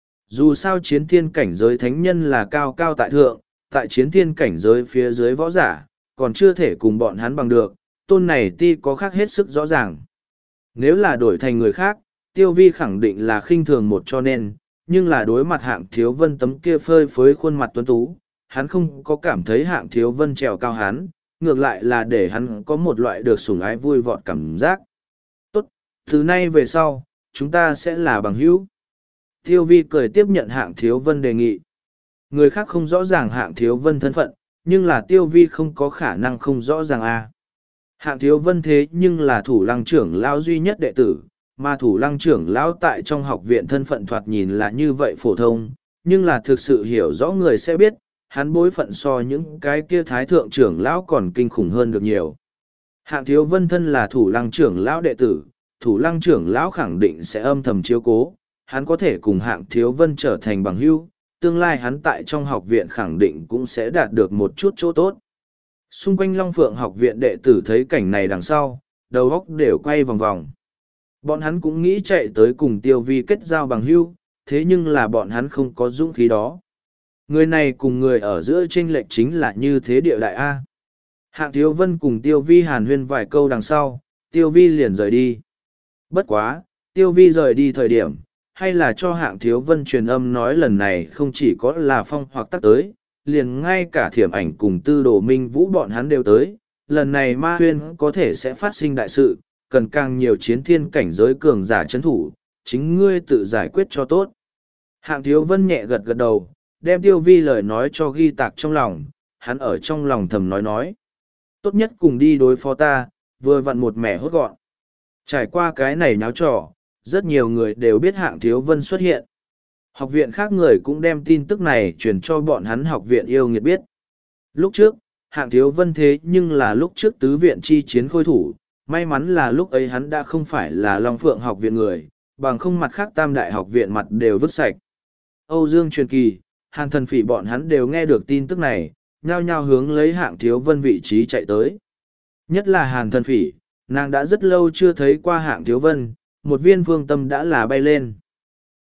Dù sao chiến thiên cảnh giới thánh nhân là cao cao tại thượng, tại chiến thiên cảnh giới phía dưới võ giả, còn chưa thể cùng bọn hắn bằng được, tôn này ti có khác hết sức rõ ràng. Nếu là đổi thành người khác, Tiêu Vi khẳng định là khinh thường một cho nên, nhưng là đối mặt Hạng Thiếu Vân tấm kia phơi phới khuôn mặt tuấn tú, hắn không có cảm thấy Hạng Thiếu Vân trèo cao hắn, ngược lại là để hắn có một loại được sủng ái vui vọt cảm giác. Tốt, từ nay về sau, chúng ta sẽ là bằng hữu. Tiêu Vi cười tiếp nhận Hạng Thiếu Vân đề nghị. Người khác không rõ ràng Hạng Thiếu Vân thân phận, nhưng là Tiêu Vi không có khả năng không rõ ràng a. Hạng Thiếu Vân thế nhưng là Thủ Lăng trưởng lão duy nhất đệ tử, mà Thủ Lăng trưởng lão tại trong học viện thân phận thoạt nhìn là như vậy phổ thông, nhưng là thực sự hiểu rõ người sẽ biết, hắn bối phận so những cái kia thái thượng trưởng lão còn kinh khủng hơn được nhiều. Hạng Thiếu Vân thân là Thủ Lăng trưởng lão đệ tử, Thủ Lăng trưởng lão khẳng định sẽ âm thầm chiếu cố, hắn có thể cùng Hạng Thiếu Vân trở thành bằng hữu, tương lai hắn tại trong học viện khẳng định cũng sẽ đạt được một chút chỗ tốt. Xung quanh Long Phượng học viện đệ tử thấy cảnh này đằng sau, đầu óc đều quay vòng vòng. Bọn hắn cũng nghĩ chạy tới cùng Tiêu Vi kết giao bằng hữu, thế nhưng là bọn hắn không có dũng khí đó. Người này cùng người ở giữa chênh lệch chính là như thế địa đại A. Hạng Thiếu Vân cùng Tiêu Vi hàn huyên vài câu đằng sau, Tiêu Vi liền rời đi. Bất quá, Tiêu Vi rời đi thời điểm, hay là cho Hạng Thiếu Vân truyền âm nói lần này không chỉ có là Phong hoặc Tắc tới, liền ngay cả Thiểm Ảnh cùng Tư Đồ Minh Vũ bọn hắn đều tới. Lần này Ma Huyên có thể sẽ phát sinh đại sự, cần càng nhiều chiến thiên cảnh giới cường giả chấn thủ, chính ngươi tự giải quyết cho tốt. Hạng Thiếu Vân nhẹ gật gật đầu, đem Tiêu Vi lời nói cho ghi tạc trong lòng, hắn ở trong lòng thầm nói. Tốt nhất cùng đi đối phó ta, vừa vặn một mẻ hốt gọn. Trải qua cái này nháo trò, rất nhiều người đều biết Hạng Thiếu Vân xuất hiện. Học viện khác người cũng đem tin tức này truyền cho bọn hắn học viện yêu nghiệt biết. Lúc trước, Hạng Thiếu Vân thế nhưng là lúc trước tứ viện chi chiến khôi thủ, may mắn là lúc ấy hắn đã không phải là Long Phượng học viện người, bằng không mặt khác tam đại học viện mặt đều vứt sạch. Âu Dương truyền kỳ, Hàn Thần Phỉ bọn hắn đều nghe được tin tức này, nhao nhao hướng lấy Hạng Thiếu Vân vị trí chạy tới. Nhất là Hàn Thần Phỉ, nàng đã rất lâu chưa thấy qua Hạng Thiếu Vân, một viên phương tâm đã là bay lên.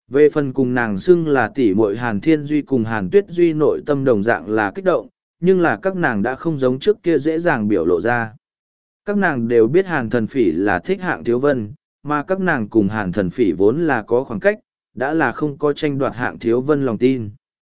Về phần cùng nàng xưng là tỷ muội Hàn Thiên Duy cùng Hàn Tuyết Duy nội tâm đồng dạng là kích động, nhưng là các nàng đã không giống trước kia dễ dàng biểu lộ ra. Các nàng đều biết Hàn Thần Phỉ là thích Hạng Thiếu Vân, mà các nàng cùng Hàn Thần Phỉ vốn là có khoảng cách, đã là không có tranh đoạt Hạng Thiếu Vân lòng tin.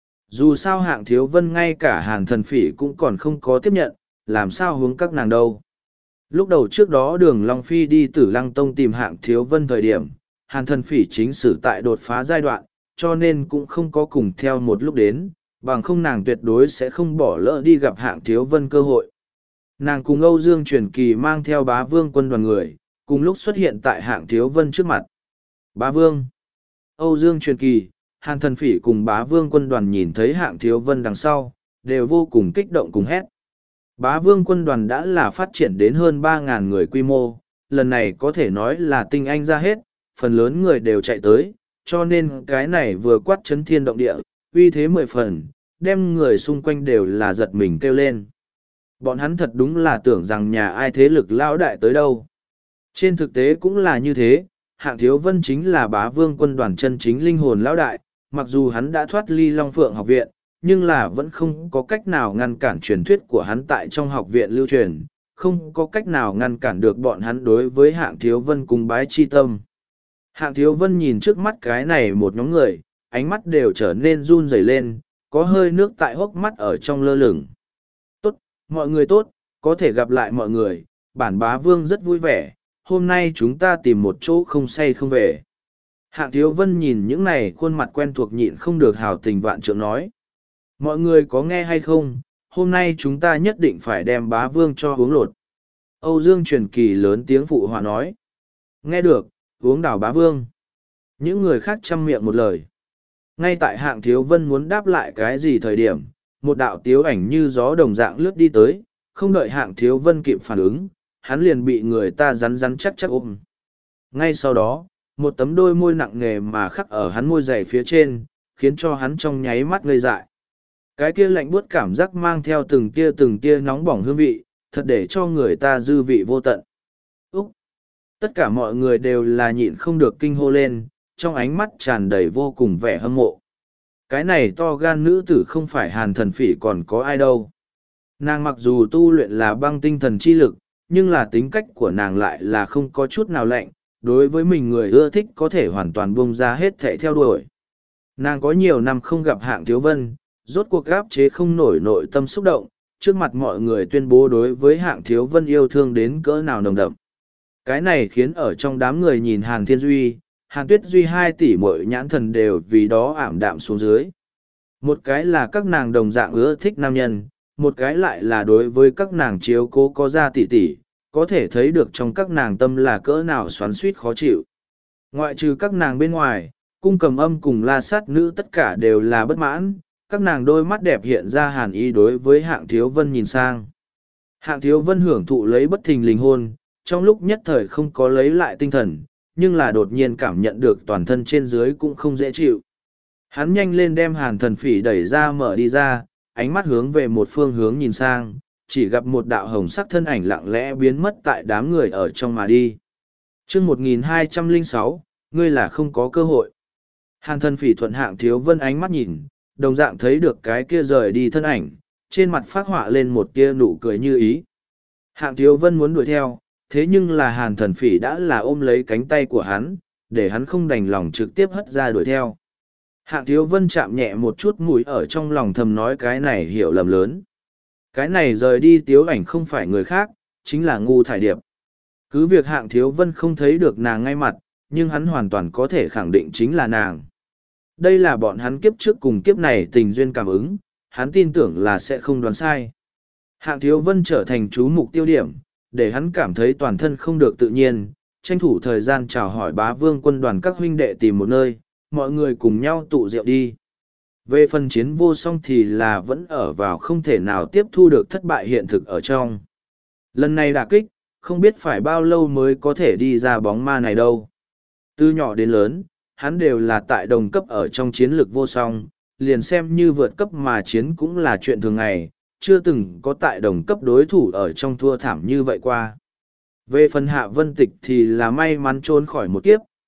Dù sao Hạng Thiếu Vân ngay cả Hàn Thần Phỉ cũng còn không có tiếp nhận, làm sao hướng các nàng đâu. Lúc đầu trước đó Đường Long Phi đi Tử Lăng Tông tìm Hạng Thiếu Vân thời điểm, Hàn Thần Phỉ chính sử tại đột phá giai đoạn, cho nên cũng không có cùng theo một lúc đến, bằng không nàng tuyệt đối sẽ không bỏ lỡ đi gặp Hạng Thiếu Vân cơ hội. Nàng cùng Âu Dương Truyền Kỳ mang theo Bá Vương quân đoàn người, cùng lúc xuất hiện tại Hạng Thiếu Vân trước mặt. Bá Vương, Âu Dương Truyền Kỳ, Hàn Thần Phỉ cùng Bá Vương quân đoàn nhìn thấy Hạng Thiếu Vân đằng sau, đều vô cùng kích động cùng hét. Bá Vương quân đoàn đã là phát triển đến hơn 3.000 người quy mô, lần này có thể nói là tinh anh ra hết, phần lớn người đều chạy tới, cho nên cái này vừa quát chấn thiên động địa, uy thế 10 phần, đem người xung quanh đều là giật mình kêu lên. Bọn hắn thật đúng là tưởng rằng nhà ai thế lực lão đại tới đâu. Trên thực tế cũng là như thế, Hạng Thiếu Vân chính là Bá Vương quân đoàn chân chính linh hồn lão đại, mặc dù hắn đã thoát ly Long Phượng học viện, nhưng là vẫn không có cách nào ngăn cản truyền thuyết của hắn tại trong học viện lưu truyền, không có cách nào ngăn cản được bọn hắn đối với Hạng Thiếu Vân cung bái chi tâm. Hạng Thiếu Vân nhìn trước mắt cái này một nhóm người, ánh mắt đều trở nên run rẩy lên, có hơi nước tại hốc mắt ở trong lơ lửng. Tốt, mọi người tốt, có thể gặp lại mọi người, bản Bá Vương rất vui vẻ, hôm nay chúng ta tìm một chỗ không say không về. Hạng Thiếu Vân nhìn những này khuôn mặt quen thuộc nhịn không được hào tình vạn trượng nói. Mọi người có nghe hay không, hôm nay chúng ta nhất định phải đem Bá Vương cho uống lột. Âu Dương Truyền Kỳ lớn tiếng phụ họa nói. Nghe được, uống đảo Bá Vương. Những người khác chăm miệng một lời. Ngay tại Hạng Thiếu Vân muốn đáp lại cái gì thời điểm, một đạo tiếu ảnh như gió đồng dạng lướt đi tới, không đợi Hạng Thiếu Vân kịp phản ứng, hắn liền bị người ta rắn rắn chắc chắc ôm. Ngay sau đó, một tấm đôi môi nặng nề mà khắc ở hắn môi dày phía trên, khiến cho hắn trong nháy mắt ngây dại. Cái kia lạnh buốt cảm giác mang theo từng tia nóng bỏng hương vị, thật để cho người ta dư vị vô tận. Úc! Tất cả mọi người đều là nhịn không được kinh hô lên, trong ánh mắt tràn đầy vô cùng vẻ hâm mộ. Cái này to gan nữ tử không phải Hàn Thần Phỉ còn có ai đâu. Nàng mặc dù tu luyện là băng tinh thần chi lực, nhưng là tính cách của nàng lại là không có chút nào lạnh, đối với mình người ưa thích có thể hoàn toàn buông ra hết thảy theo đuổi. Nàng có nhiều năm không gặp Hạng Thiếu Vân, rốt cuộc áp chế không nổi nội tâm xúc động, trước mặt mọi người tuyên bố đối với Hạng Thiếu Vân yêu thương đến cỡ nào nồng đậm. Cái này khiến ở trong đám người nhìn Hàn Thiên Duy, Hàn Tuyết Duy 2 tỷ muội nhãn thần đều vì đó ảm đạm xuống dưới. Một cái là các nàng đồng dạng ưa thích nam nhân, một cái lại là đối với các nàng chiếu cố có ra tỷ tỷ, có thể thấy được trong các nàng tâm là cỡ nào xoắn xuýt khó chịu. Ngoại trừ các nàng bên ngoài, cung cầm âm cùng la sát nữ tất cả đều là bất mãn, các nàng đôi mắt đẹp hiện ra hàn ý đối với Hạng Thiếu Vân nhìn sang. Hạng Thiếu Vân hưởng thụ lấy bất thình lình hôn, trong lúc nhất thời không có lấy lại tinh thần, nhưng là đột nhiên cảm nhận được toàn thân trên dưới cũng không dễ chịu. Hắn nhanh lên đem Hàn Thần Phỉ đẩy ra mở đi ra, ánh mắt hướng về một phương hướng nhìn sang, chỉ gặp một đạo hồng sắc thân ảnh lặng lẽ biến mất tại đám người ở trong mà đi. Chương 1206, ngươi là không có cơ hội. Hàn Thần Phỉ thuận Hạng Thiếu Vân ánh mắt nhìn, đồng dạng thấy được cái kia rời đi thân ảnh, trên mặt phát họa lên một tia nụ cười như ý. Hạng Thiếu Vân muốn đuổi theo, thế nhưng là Hàn Thần Phỉ đã là ôm lấy cánh tay của hắn, để hắn không đành lòng trực tiếp hất ra đuổi theo. Hạng Thiếu Vân chạm nhẹ một chút mũi ở trong lòng thầm nói cái này hiểu lầm lớn. Cái này rời đi tiếu ảnh không phải người khác, chính là Ngu Thải Điệp. Cứ việc Hạng Thiếu Vân không thấy được nàng ngay mặt, nhưng hắn hoàn toàn có thể khẳng định chính là nàng. Đây là bọn hắn kiếp trước cùng kiếp này tình duyên cảm ứng, hắn tin tưởng là sẽ không đoán sai. Hạng Thiếu Vân trở thành chú mục tiêu điểm, để hắn cảm thấy toàn thân không được tự nhiên, tranh thủ thời gian chào hỏi Bá Vương quân đoàn các huynh đệ tìm một nơi, mọi người cùng nhau tụ rượu đi. Về phần chiến vô song thì là vẫn ở vào không thể nào tiếp thu được thất bại hiện thực ở trong. Lần này đả kích, không biết phải bao lâu mới có thể đi ra bóng ma này đâu. Từ nhỏ đến lớn, hắn đều là tại đồng cấp ở trong chiến lược vô song, liền xem như vượt cấp mà chiến cũng là chuyện thường ngày, chưa từng có tại đồng cấp đối thủ ở trong thua thảm như vậy qua. Về phần Hạ Vân Tịch thì là may mắn trốn khỏi một kiếp,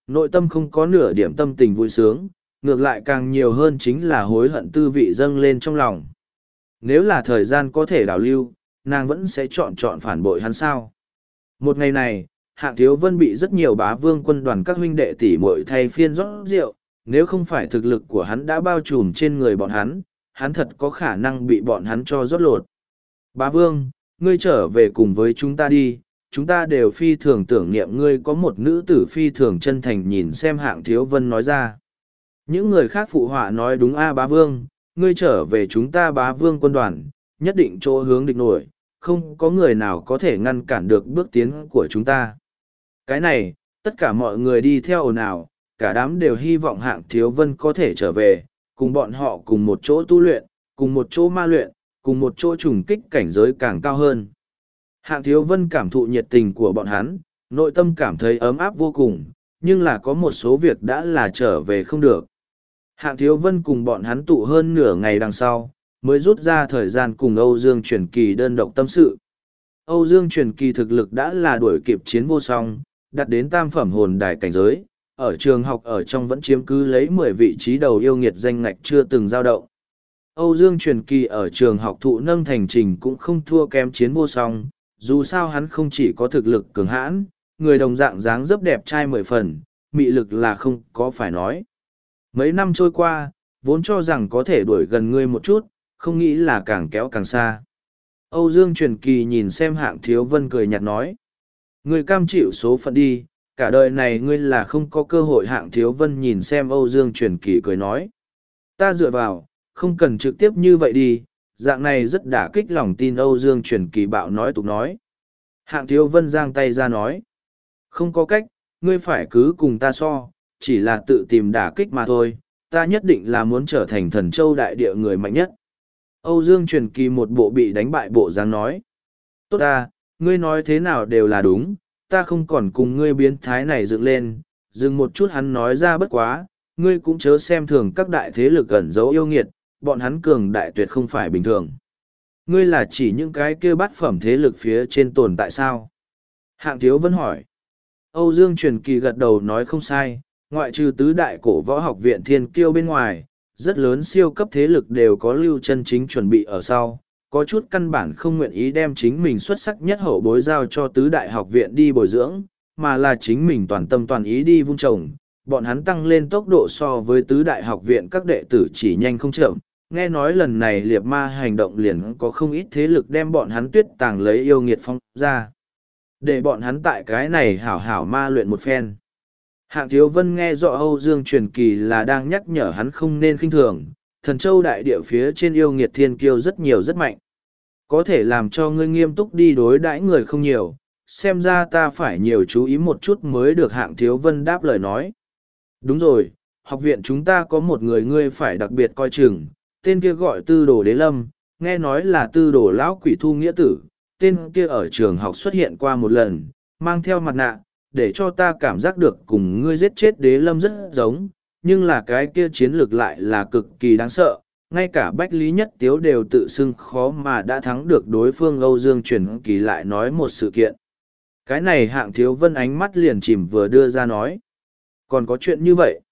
nội tâm không có nửa điểm tâm tình vui sướng, ngược lại càng nhiều hơn chính là hối hận tư vị dâng lên trong lòng. Nếu là thời gian có thể đảo lưu, nàng vẫn sẽ chọn phản bội hắn sao. Một ngày này, Hạng Thiếu Vân bị rất nhiều bá vương quân đoàn các huynh đệ tỷ muội thay phiên rót rượu, nếu không phải thực lực của hắn đã bao trùm trên người bọn hắn thật có khả năng bị bọn hắn cho rót lột. Bá vương, ngươi trở về cùng với chúng ta đi, chúng ta đều phi thường tưởng niệm ngươi. Có một nữ tử phi thường chân thành nhìn xem Hạng Thiếu Vân nói ra. Những người khác phụ họa nói đúng a bá vương, ngươi trở về chúng ta bá vương quân đoàn, nhất định chỗ hướng địch nổi, không có người nào có thể ngăn cản được bước tiến của chúng ta. Cái này, tất cả mọi người đi theo ồn ào, cả đám đều hy vọng Hạng Thiếu Vân có thể trở về, cùng bọn họ cùng một chỗ tu luyện, cùng một chỗ ma luyện, cùng một chỗ trùng kích cảnh giới càng cao hơn. Hạng Thiếu Vân cảm thụ nhiệt tình của bọn hắn, nội tâm cảm thấy ấm áp vô cùng, nhưng là có một số việc đã là trở về không được. Hạng Thiếu Vân cùng bọn hắn tụ hơn nửa ngày đằng sau, mới rút ra thời gian cùng Âu Dương Truyền Kỳ đơn độc tâm sự. Âu Dương Truyền Kỳ thực lực đã là đuổi kịp Chiến Vô Song, đạt đến tam phẩm hồn đài cảnh giới, ở trường học ở trong vẫn chiếm cứ lấy 10 vị trí đầu yêu nghiệt danh ngạch chưa từng dao động. Âu Dương Truyền Kỳ ở trường học thụ nâng thành trình cũng không thua kém Chiến Vô Song, dù sao hắn không chỉ có thực lực cường hãn, người đồng dạng dáng dấp đẹp trai 10 phần, mị lực là không có phải nói. Mấy năm trôi qua, vốn cho rằng có thể đuổi gần ngươi một chút, không nghĩ là càng kéo càng xa. Âu Dương Truyền Kỳ nhìn xem Hạng Thiếu Vân cười nhạt nói. Ngươi cam chịu số phận đi, cả đời này ngươi là không có cơ hội. Hạng Thiếu Vân nhìn xem Âu Dương Truyền Kỳ cười nói. Ta dựa vào, không cần trực tiếp như vậy đi, dạng này rất đả kích lòng tin. Âu Dương Truyền Kỳ bạo nói tục nói. Hạng Thiếu Vân giang tay ra nói. Không có cách, ngươi phải cứ cùng ta so, chỉ là tự tìm đả kích mà thôi, ta nhất định là muốn trở thành Thần Châu đại địa người mạnh nhất. Âu Dương Truyền Kỳ một bộ bị đánh bại bộ dáng nói. Tốt ta, ngươi nói thế nào đều là đúng, ta không còn cùng ngươi biến thái này dựng lên. Dừng một chút hắn nói ra bất quá, ngươi cũng chớ xem thường các đại thế lực ẩn giấu yêu nghiệt, bọn hắn cường đại tuyệt không phải bình thường. Ngươi là chỉ những cái kia bát phẩm thế lực phía trên tồn tại sao? Hạng Thiếu Vân hỏi. Âu Dương Truyền Kỳ gật đầu nói không sai, ngoại trừ tứ đại cổ võ học viện Thiên Kiêu bên ngoài, rất lớn siêu cấp thế lực đều có lưu chân chính chuẩn bị ở sau, có chút căn bản không nguyện ý đem chính mình xuất sắc nhất hậu bối giao cho tứ đại học viện đi bồi dưỡng, mà là chính mình toàn tâm toàn ý đi vun trồng. Bọn hắn tăng lên tốc độ so với tứ đại học viện các đệ tử chỉ nhanh không chậm. Nghe nói lần này liệt ma hành động liền có không ít thế lực đem bọn hắn tuyết tàng lấy yêu nghiệt phong ra. Để bọn hắn tại cái này hảo hảo ma luyện một phen. Hạng Thiếu Vân nghe rõ Âu Dương Truyền Kỳ là đang nhắc nhở hắn không nên khinh thường, Thần Châu đại địa phía trên yêu nghiệt thiên kiêu rất nhiều rất mạnh. Có thể làm cho ngươi nghiêm túc đi đối đãi người không nhiều, xem ra ta phải nhiều chú ý một chút mới được. Hạng Thiếu Vân đáp lời nói. Đúng rồi, học viện chúng ta có một người ngươi phải đặc biệt coi chừng, tên kia gọi Tư Đồ Đế Lâm, nghe nói là Tư Đồ lão quỷ thu nghĩa tử, tên kia ở trường học xuất hiện qua một lần, mang theo mặt nạ, để cho ta cảm giác được cùng ngươi giết chết Đế Lâm rất giống, nhưng là cái kia chiến lược lại là cực kỳ đáng sợ, ngay cả Bách Lý Nhất Tiếu đều tự xưng khó mà đã thắng được đối phương. Âu Dương Truyền Kỳ lại nói một sự kiện. Cái này Hạng Thiếu Vân ánh mắt liền chìm vừa đưa ra nói. Còn có chuyện như vậy?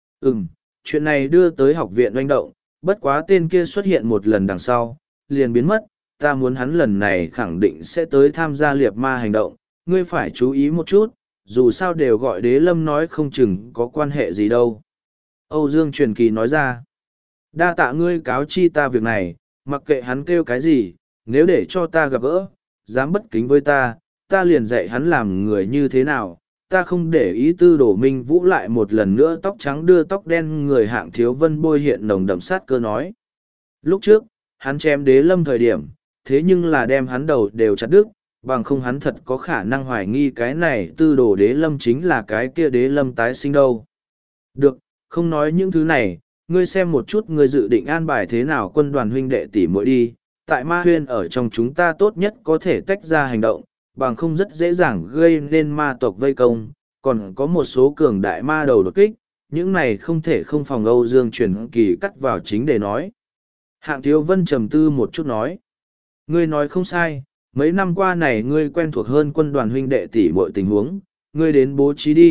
Chuyện này đưa tới học viện oanh động, bất quá tên kia xuất hiện một lần đằng sau, liền biến mất, ta muốn hắn lần này khẳng định sẽ tới tham gia liệt ma hành động, ngươi phải chú ý một chút, dù sao đều gọi Đế Lâm nói không chừng có quan hệ gì đâu. Âu Dương Truyền Kỳ nói ra, đa tạ ngươi cáo chi ta việc này, mặc kệ hắn kêu cái gì, nếu để cho ta gặp gỡ, dám bất kính với ta, ta liền dạy hắn làm người như thế nào, ta không để ý. Tư Đồ Minh Vũ lại một lần nữa tóc trắng đưa tóc đen người. Hạng Thiếu Vân bôi hiện nồng đậm sát cơ nói. Lúc trước, hắn chém Đế Lâm thời điểm, thế nhưng là đem hắn đầu đều chặt đứt, bằng không hắn thật có khả năng hoài nghi cái này Tư Đồ Đế Lâm chính là cái kia Đế Lâm tái sinh đâu. Được, không nói những thứ này, ngươi xem một chút ngươi dự định an bài thế nào quân đoàn huynh đệ tỷ muội đi, tại ma huyên ở trong chúng ta tốt nhất có thể tách ra hành động, bằng không rất dễ dàng gây nên ma tộc vây công, còn có một số cường đại ma đầu đột kích, những này không thể không phòng. Âu Dương Truyền Kỳ cắt vào chính để nói. Hạng Thiếu Vân trầm tư một chút nói. Ngươi nói không sai, mấy năm qua này ngươi quen thuộc hơn quân đoàn huynh đệ tỷ muội tình huống, ngươi đến bố trí đi,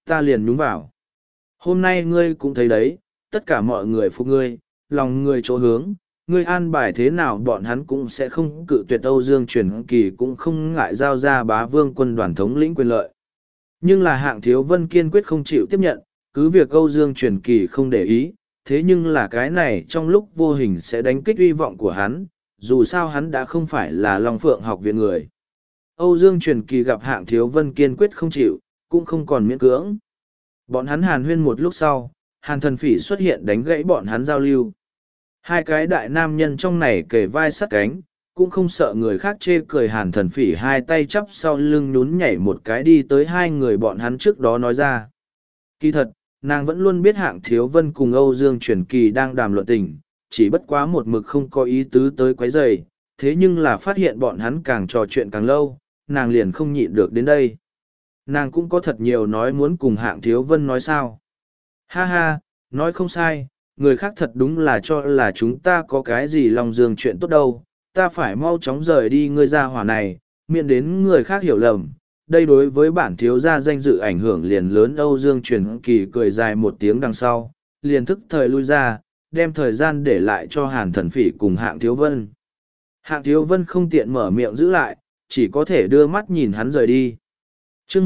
ta liền nhúng vào. Hôm nay ngươi cũng thấy đấy, tất cả mọi người phục ngươi, lòng ngươi chỗ hướng, ngươi an bài thế nào bọn hắn cũng sẽ không cự tuyệt. Âu Dương Truyền Kỳ cũng không ngại giao ra Bá Vương quân đoàn thống lĩnh quyền lợi. Nhưng là Hạng Thiếu Vân kiên quyết không chịu tiếp nhận, cứ việc Âu Dương Truyền Kỳ không để ý, thế nhưng là cái này trong lúc vô hình sẽ đánh kích uy vọng của hắn, dù sao hắn đã không phải là Long Phượng học viện người. Âu Dương Truyền Kỳ gặp Hạng Thiếu Vân kiên quyết không chịu, cũng không còn miễn cưỡng. Bọn hắn hàn huyên một lúc sau, Hàn Thần Phỉ xuất hiện đánh gãy bọn hắn giao lưu. Hai cái đại nam nhân trong này kề vai sát cánh, cũng không sợ người khác chê cười. Hàn Thần Phỉ hai tay chắp sau lưng nhún nhảy một cái đi tới hai người bọn hắn trước đó nói ra. Kỳ thật, nàng vẫn luôn biết Hạng Thiếu Vân cùng Âu Dương Truyền Kỳ đang đàm luận tình, chỉ bất quá một mực không có ý tứ tới quấy rầy, thế nhưng là phát hiện bọn hắn càng trò chuyện càng lâu, nàng liền không nhịn được đến đây. Nàng cũng có thật nhiều nói muốn cùng Hạng Thiếu Vân nói sao. Ha ha, nói không sai, người khác thật đúng là cho là chúng ta có cái gì lòng dương chuyện tốt đâu, ta phải mau chóng rời đi ngươi ra hỏa này, miễn đến người khác hiểu lầm. Đây đối với bản thiếu gia danh dự ảnh hưởng liền lớn. Âu Dương Truyền Kỳ cười dài một tiếng đằng sau, liền thức thời lui ra, đem thời gian để lại cho Hàn Thần Phỉ cùng Hạng Thiếu Vân. Hạng Thiếu Vân không tiện mở miệng giữ lại, chỉ có thể đưa mắt nhìn hắn rời đi. Chương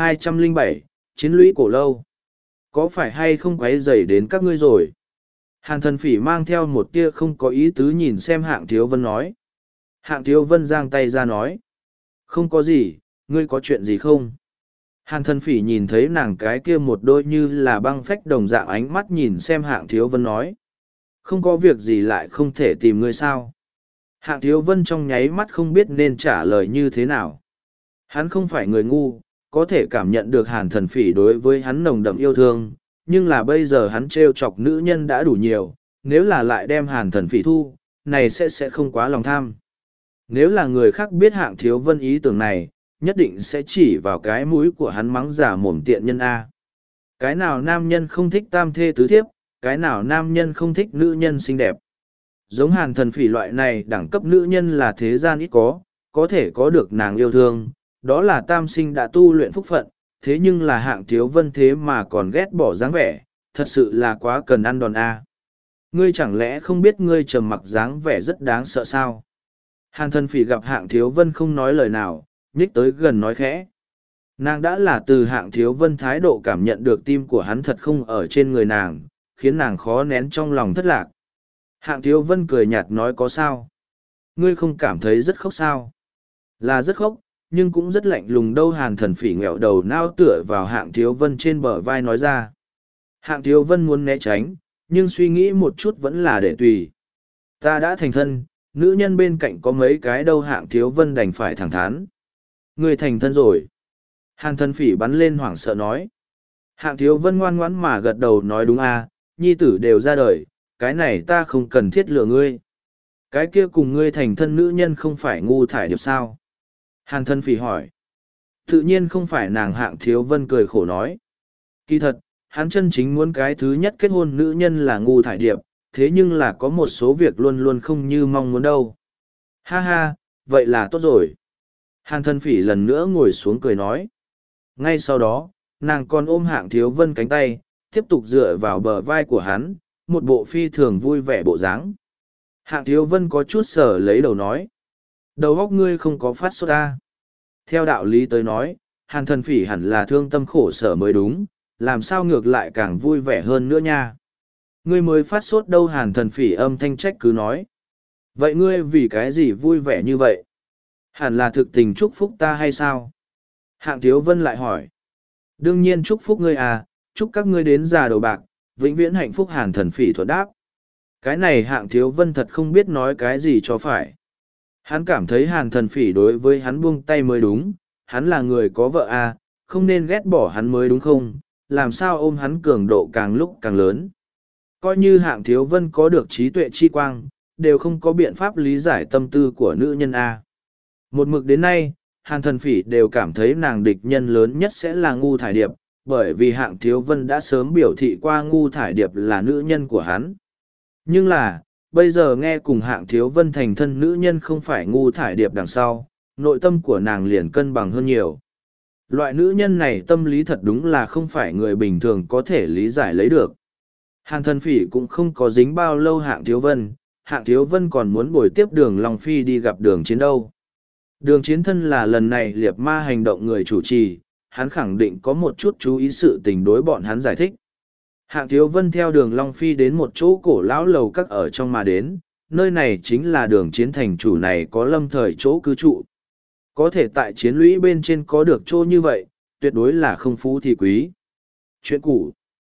1207, Chiến lũy cổ lâu. Có phải hay không quấy rầy đến các ngươi rồi? Hàn Thần Phỉ mang theo một tia không có ý tứ nhìn xem Hạng Thiếu Vân nói. Hạng Thiếu Vân giang tay ra nói. Không có gì, ngươi có chuyện gì không? Hàn Thần Phỉ nhìn thấy nàng cái kia một đôi như là băng phách đồng dạng ánh mắt nhìn xem Hạng Thiếu Vân nói. Không có việc gì lại không thể tìm ngươi sao? Hạng Thiếu Vân trong nháy mắt không biết nên trả lời như thế nào. Hắn không phải người ngu, có thể cảm nhận được Hàn Thần Phỉ đối với hắn nồng đậm yêu thương, nhưng là bây giờ hắn trêu chọc nữ nhân đã đủ nhiều, nếu là lại đem Hàn Thần Phỉ thu, này sẽ không quá lòng tham. Nếu là người khác biết Hạng Thiếu Vân ý tưởng này, nhất định sẽ chỉ vào cái mũi của hắn mắng giả mồm tiện nhân A. Cái nào nam nhân không thích tam thê tứ thiếp, cái nào nam nhân không thích nữ nhân xinh đẹp. Giống Hàn Thần Phỉ loại này đẳng cấp nữ nhân là thế gian ít có thể có được nàng yêu thương, đó là tam sinh đã tu luyện phúc phận, thế nhưng là Hạng Thiếu Vân thế mà còn ghét bỏ dáng vẻ, thật sự là quá cần ăn đòn A. Ngươi chẳng lẽ không biết ngươi trầm mặc dáng vẻ rất đáng sợ sao? Hàn Thần Phỉ gặp Hạng Thiếu Vân không nói lời nào, nhích tới gần nói khẽ. Nàng đã là từ Hạng Thiếu Vân thái độ cảm nhận được tim của hắn thật không ở trên người nàng, khiến nàng khó nén trong lòng thất lạc. Hạng Thiếu Vân cười nhạt nói có sao? Ngươi không cảm thấy rất khóc sao? Là rất khóc, nhưng cũng rất lạnh lùng đâu. Hàn Thần Phỉ nghẹo đầu nao tựa vào Hạng Thiếu Vân trên bờ vai nói ra. Hạng Thiếu Vân muốn né tránh, nhưng suy nghĩ một chút vẫn là để tùy. Ta đã thành thân, nữ nhân bên cạnh có mấy cái đâu. Hạng Thiếu Vân đành phải thẳng thắn. Ngươi thành thân rồi. Hàn Thần Phỉ bắn lên hoảng sợ nói. Hạng Thiếu Vân ngoan ngoãn mà gật đầu nói đúng a, nhi tử đều ra đời, cái này ta không cần thiết lừa ngươi. Cái kia cùng ngươi thành thân nữ nhân không phải ngu thải điệp sao? Hàn Thần Phỉ hỏi. Tự nhiên không phải nàng. Hạng Thiếu Vân cười khổ nói. Kỳ thật, hắn chân chính muốn cái thứ nhất kết hôn nữ nhân là ngu thải điệp, thế nhưng là có một số việc luôn luôn không như mong muốn đâu. Ha ha, vậy là tốt rồi. Hàn Thần Phỉ lần nữa ngồi xuống cười nói. Ngay sau đó, nàng còn ôm Hạng Thiếu Vân cánh tay, tiếp tục dựa vào bờ vai của hắn, một bộ phi thường vui vẻ bộ dáng. Hạng Thiếu Vân có chút sở lấy đầu nói. Đầu óc ngươi không có phát sốt ta. Theo đạo lý tới nói, Hàn Thần Phỉ hẳn là thương tâm khổ sở mới đúng, làm sao ngược lại càng vui vẻ hơn nữa nha. Ngươi mới phát sốt đâu. Hàn Thần Phỉ âm thanh trách cứ nói. Vậy ngươi vì cái gì vui vẻ như vậy? Hẳn là thực tình chúc phúc ta hay sao? Hạng Thiếu Vân lại hỏi. Đương nhiên chúc phúc ngươi à, chúc các ngươi đến già đầu bạc, vĩnh viễn hạnh phúc. Hàn Thần Phỉ thuật đáp. Cái này Hạng Thiếu Vân thật không biết nói cái gì cho phải. Hắn cảm thấy Hàn Thần Phỉ đối với hắn buông tay mới đúng, hắn là người có vợ à, không nên ghét bỏ hắn mới đúng không, làm sao ôm hắn cường độ càng lúc càng lớn. Coi như Hạng Thiếu Vân có được trí tuệ chi quang, đều không có biện pháp lý giải tâm tư của nữ nhân A. Một mực đến nay, Hàn Thần Phỉ đều cảm thấy nàng địch nhân lớn nhất sẽ là ngu thải điệp, bởi vì Hạng Thiếu Vân đã sớm biểu thị qua ngu thải điệp là nữ nhân của hắn. Nhưng là, bây giờ nghe cùng Hạng Thiếu Vân thành thân nữ nhân không phải ngu thải điệp đằng sau, nội tâm của nàng liền cân bằng hơn nhiều. Loại nữ nhân này tâm lý thật đúng là không phải người bình thường có thể lý giải lấy được. Hàn Thần Phỉ cũng không có dính bao lâu Hạng Thiếu Vân, Hạng Thiếu Vân còn muốn bồi tiếp Đường Long Phi đi gặp Đường Chiến đâu. Đường Chiến thân là lần này liệp ma hành động người chủ trì, hắn khẳng định có một chút chú ý sự tình đối bọn hắn giải thích. Hạng Thiếu Vân theo Đường Long Phi đến một chỗ cổ lão lầu các ở trong mà đến, nơi này chính là Đường Chiến thành chủ này có lâm thời chỗ cư trụ. Có thể tại chiến lũy bên trên có được chỗ như vậy, tuyệt đối là không phú thì quý. Chuyện cũ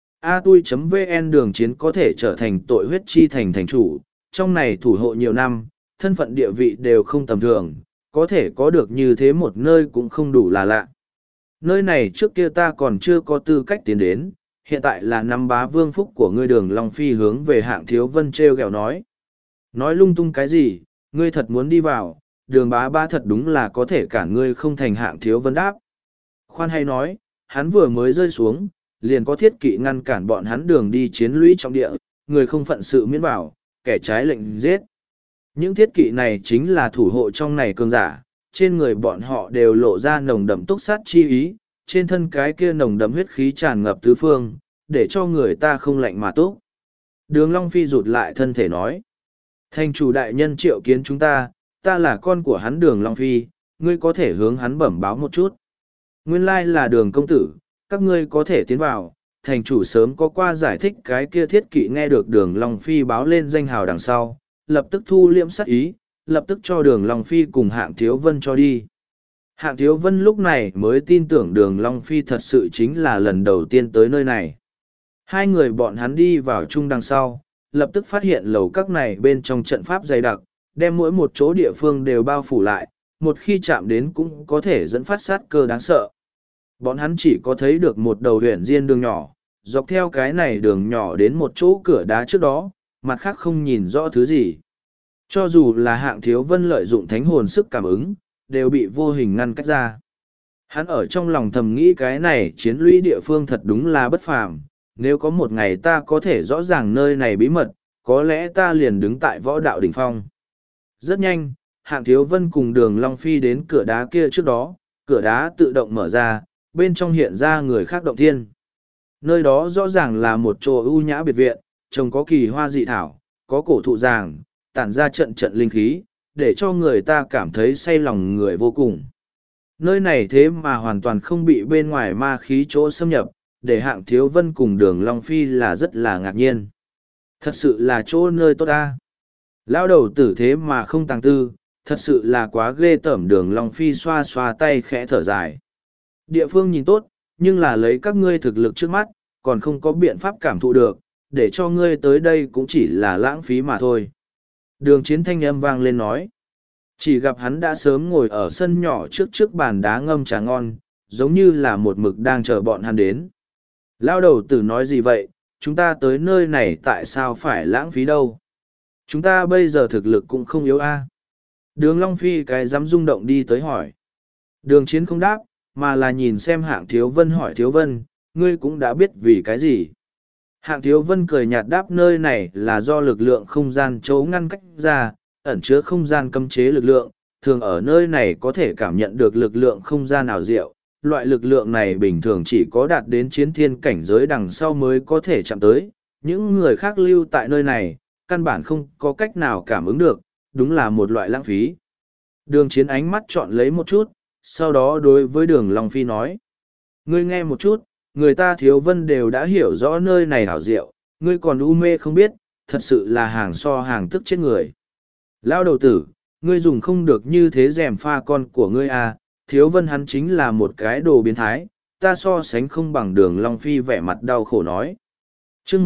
atui.vn Đường Chiến có thể trở thành tội huyết chi thành thành chủ, trong này thủ hộ nhiều năm, thân phận địa vị đều không tầm thường, có thể có được như thế một nơi cũng không đủ là lạ. Nơi này trước kia ta còn chưa có tư cách tiến đến, hiện tại là năm bá vương phúc của ngươi Đường Long Phi hướng về Hạng Thiếu Vân treo gẹo nói. Nói lung tung cái gì, ngươi thật muốn đi vào, Đường bá ba thật đúng là có thể cản ngươi không thành Hạng Thiếu Vân đáp. Khoan hay nói, hắn vừa mới rơi xuống, liền có thiết kỵ ngăn cản bọn hắn đường đi chiến lũy trong địa, người không phận sự miễn vào, kẻ trái lệnh giết. Những thiết kỵ này chính là thủ hộ trong này cường giả, trên người bọn họ đều lộ ra nồng đậm túc sát chi ý, trên thân cái kia nồng đậm huyết khí tràn ngập tứ phương, để cho người ta không lạnh mà túc. Đường Long Phi rụt lại thân thể nói. Thành chủ đại nhân triệu kiến chúng ta là con của hắn Đường Long Phi, ngươi có thể hướng hắn bẩm báo một chút. Nguyên lai là Đường công tử, các ngươi có thể tiến vào. Thành chủ sớm có qua giải thích cái kia thiết kỵ nghe được Đường Long Phi báo lên danh hào đằng sau, lập tức thu liễm sát ý, lập tức cho Đường Long Phi cùng Hạng Thiếu Vân cho đi. Hạng Thiếu Vân lúc này mới tin tưởng Đường Long Phi thật sự chính là lần đầu tiên tới nơi này. Hai người bọn hắn đi vào chung đằng sau, lập tức phát hiện lầu các này bên trong trận pháp dày đặc, đem mỗi một chỗ địa phương đều bao phủ lại, một khi chạm đến cũng có thể dẫn phát sát cơ đáng sợ. Bọn hắn chỉ có thấy được một đầu huyền diên đường nhỏ, dọc theo cái này đường nhỏ đến một chỗ cửa đá trước đó, mặt khác không nhìn rõ thứ gì. Cho dù là Hạng Thiếu Vân lợi dụng thánh hồn sức cảm ứng, đều bị vô hình ngăn cách ra. Hắn ở trong lòng thầm nghĩ cái này chiến lũy địa phương thật đúng là bất phàm, nếu có một ngày ta có thể rõ ràng nơi này bí mật, có lẽ ta liền đứng tại võ đạo đỉnh phong. Rất nhanh, Hạng Thiếu Vân cùng Đường Long Phi đến cửa đá kia trước đó, cửa đá tự động mở ra, bên trong hiện ra người khác động thiên. Nơi đó rõ ràng là một chỗ ưu nhã biệt viện, trông có kỳ hoa dị thảo, có cổ thụ giàng, tản ra trận trận linh khí, để cho người ta cảm thấy say lòng người vô cùng. Nơi này thế mà hoàn toàn không bị bên ngoài ma khí chỗ xâm nhập, để Hạng Thiếu Vân cùng Đường Long Phi là rất là ngạc nhiên. Thật sự là chỗ nơi tốt ta. Lão đầu tử thế mà không tàng tư, thật sự là quá ghê tởm. Đường Long Phi xoa xoa tay khẽ thở dài. Địa phương nhìn tốt, nhưng là lấy các ngươi thực lực trước mắt, còn không có biện pháp cảm thụ được, để cho ngươi tới đây cũng chỉ là lãng phí mà thôi. Đường Chiến thanh âm vang lên nói. Chỉ gặp hắn đã sớm ngồi ở sân nhỏ trước bàn đá ngâm trà ngon, giống như là một mực đang chờ bọn hắn đến. Lao đầu tử nói gì vậy, chúng ta tới nơi này tại sao phải lãng phí đâu? Chúng ta bây giờ thực lực cũng không yếu a. Đường Long Phi cái dám rung động đi tới hỏi. Đường Chiến không đáp, mà là nhìn xem Hạng Thiếu Vân hỏi Thiếu Vân, ngươi cũng đã biết vì cái gì. Hạng Thiếu Vân cười nhạt đáp nơi này là do lực lượng không gian chấu ngăn cách ra, ẩn chứa không gian cấm chế lực lượng, thường ở nơi này có thể cảm nhận được lực lượng không gian ảo diệu. Loại lực lượng này bình thường chỉ có đạt đến chiến thiên cảnh giới đằng sau mới có thể chạm tới. Những người khác lưu tại nơi này, căn bản không có cách nào cảm ứng được, đúng là một loại lãng phí. Đường Chiến ánh mắt chọn lấy một chút, sau đó đối với Đường Long Phi nói. Ngươi nghe một chút, người ta Thiếu Vân đều đã hiểu rõ nơi này hảo diệu, ngươi còn u mê không biết, thật sự là hàng so hàng tức chết người. Lão đầu tử, ngươi dùng không được như thế rèm pha con của ngươi à, Thiếu Vân hắn chính là một cái đồ biến thái, ta so sánh không bằng Đường Long Phi vẻ mặt đau khổ nói. Chương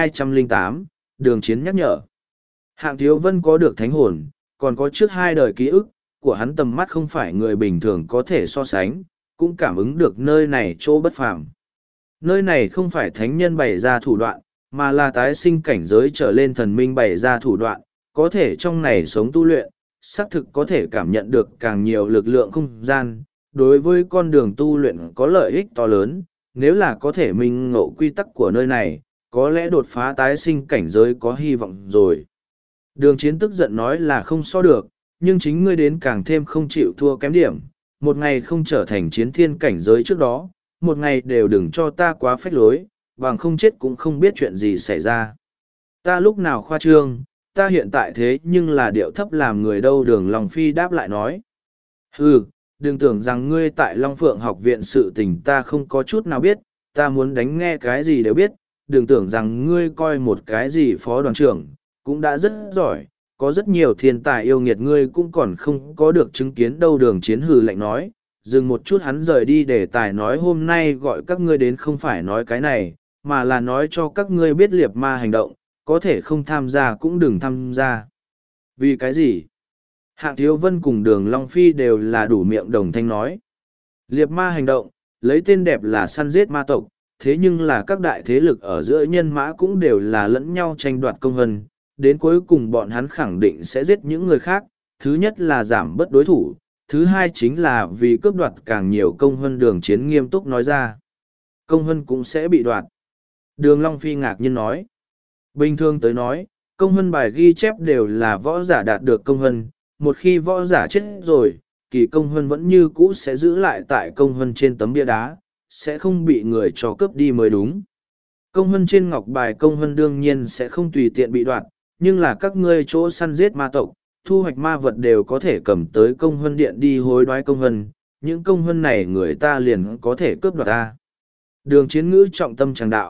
1208, Đường Chiến nhắc nhở. Hạng Thiếu Vân có được thánh hồn, còn có trước hai đời ký ức, của hắn tầm mắt không phải người bình thường có thể so sánh, cũng cảm ứng được nơi này chỗ bất phàm. Nơi này không phải thánh nhân bày ra thủ đoạn, mà là tái sinh cảnh giới trở lên thần minh bày ra thủ đoạn, có thể trong này sống tu luyện, xác thực có thể cảm nhận được càng nhiều lực lượng không gian, đối với con đường tu luyện có lợi ích to lớn, nếu là có thể minh ngộ quy tắc của nơi này, có lẽ đột phá tái sinh cảnh giới có hy vọng rồi. Đường Chiến tức giận nói là không so được, nhưng chính ngươi đến càng thêm không chịu thua kém điểm, một ngày không trở thành chiến thiên cảnh giới trước đó, một ngày đều đừng cho ta quá phách lối, bằng không chết cũng không biết chuyện gì xảy ra. Ta lúc nào khoa trương, ta hiện tại thế nhưng là điệu thấp làm người đâu. Đường Long Phi đáp lại nói. Đừng tưởng rằng ngươi tại Long Phượng học viện sự tình ta không có chút nào biết, ta muốn đánh nghe cái gì đều biết. Đừng tưởng rằng ngươi coi một cái gì phó đoàn trưởng, cũng đã rất giỏi, có rất nhiều thiên tài yêu nghiệt ngươi cũng còn không có được chứng kiến đâu. Đường Chiến hừ lạnh nói, dừng một chút hắn rời đi để tài nói hôm nay gọi các ngươi đến không phải nói cái này, mà là nói cho các ngươi biết liệt ma hành động, có thể không tham gia cũng đừng tham gia. Vì cái gì? Hạng Thiếu Vân cùng Đường Long Phi đều là đủ miệng đồng thanh nói. Liệt ma hành động, lấy tên đẹp là săn giết ma tộc, thế nhưng là các đại thế lực ở giữa nhân mã cũng đều là lẫn nhau tranh đoạt công vân, đến cuối cùng bọn hắn khẳng định sẽ giết những người khác, thứ nhất là giảm bớt đối thủ, thứ hai chính là vì cướp đoạt càng nhiều công vân. Đường Chiến nghiêm túc nói ra. Công vân cũng sẽ bị đoạt. Đường Long Phi ngạc nhiên nói. Bình thường tới nói, công vân bài ghi chép đều là võ giả đạt được công vân, một khi võ giả chết rồi, kỳ công vân vẫn như cũ sẽ giữ lại tại công vân trên tấm bia đá, sẽ không bị người cho cướp đi mới đúng. Công vân trên ngọc bài công vân đương nhiên sẽ không tùy tiện bị đoạt, nhưng là các ngươi chỗ săn giết ma tộc, thu hoạch ma vật đều có thể cầm tới công vân điện đi hối đoái công vân, những công vân này người ta liền có thể cướp đoạt ta. Đường Chiến ngữ trọng tâm tràng đạo.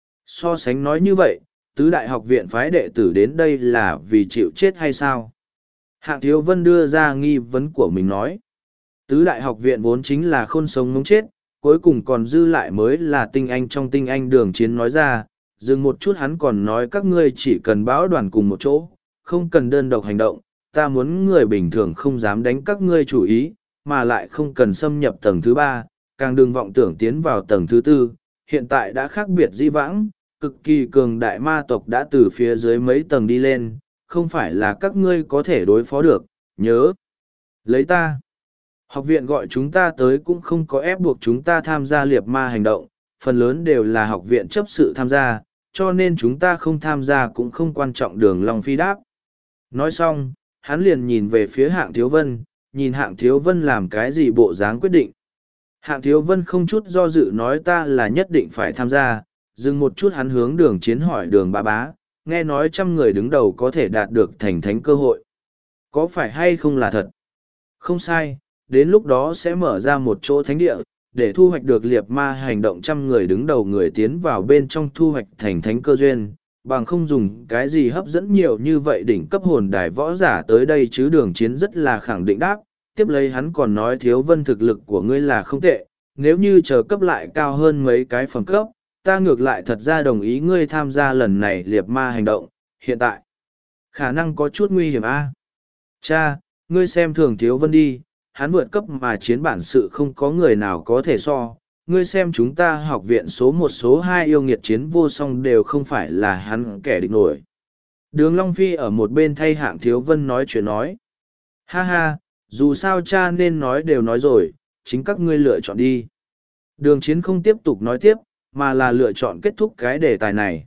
So sánh nói như vậy, tứ đại học viện phái đệ tử đến đây là vì chịu chết hay sao? Hạng Thiếu Vân đưa ra nghi vấn của mình nói. Tứ đại học viện vốn chính là khôn sống ngống chết, cuối cùng còn dư lại mới là tinh anh trong tinh anh. Đường Chiến nói ra, dừng một chút hắn còn nói các ngươi chỉ cần báo đoàn cùng một chỗ, không cần đơn độc hành động, ta muốn người bình thường không dám đánh các ngươi chủ ý, mà lại không cần xâm nhập tầng thứ ba, càng đừng vọng tưởng tiến vào tầng thứ tư, hiện tại đã khác biệt dĩ vãng, cực kỳ cường đại ma tộc đã từ phía dưới mấy tầng đi lên, không phải là các ngươi có thể đối phó được, nhớ. Lấy ta. Học viện gọi chúng ta tới cũng không có ép buộc chúng ta tham gia liệt ma hành động, phần lớn đều là học viện chấp sự tham gia, cho nên chúng ta không tham gia cũng không quan trọng. Đường Long Phi đáp. Nói xong, hắn liền nhìn về phía Hạng Thiếu Vân, nhìn Hạng Thiếu Vân làm cái gì bộ dáng quyết định. Hạng Thiếu Vân không chút do dự nói ta là nhất định phải tham gia, dừng một chút hắn hướng Đường Chiến hỏi Đường bá bá, nghe nói 100 người đứng đầu có thể đạt được thành thánh cơ hội. Có phải hay không là thật? Không sai, đến lúc đó sẽ mở ra một chỗ thánh địa, để thu hoạch được liệt ma hành động 100 người đứng đầu người tiến vào bên trong thu hoạch thành thánh cơ duyên, bằng không dùng cái gì hấp dẫn nhiều như vậy đỉnh cấp hồn đài võ giả tới đây chứ. Đường Chiến rất là khẳng định đáp, tiếp lấy hắn còn nói Thiếu Vân thực lực của ngươi là không tệ, nếu như chờ cấp lại cao hơn mấy cái phẩm cấp, ta ngược lại thật ra đồng ý ngươi tham gia lần này liệt ma hành động, hiện tại khả năng có chút nguy hiểm a. Cha, ngươi xem thường Thiếu Vân đi, hắn vượt cấp mà chiến bản sự không có người nào có thể so, ngươi xem chúng ta học viện số 1 số 2 yêu nghiệt chiến vô song đều không phải là hắn kẻ địch nổi. Đường Long Phi ở một bên thay Hạng Thiếu Vân nói chuyện nói. Ha ha, dù sao cha nên nói đều nói rồi, chính các ngươi lựa chọn đi. Đường Chiến không tiếp tục nói tiếp, mà là lựa chọn kết thúc cái đề tài này.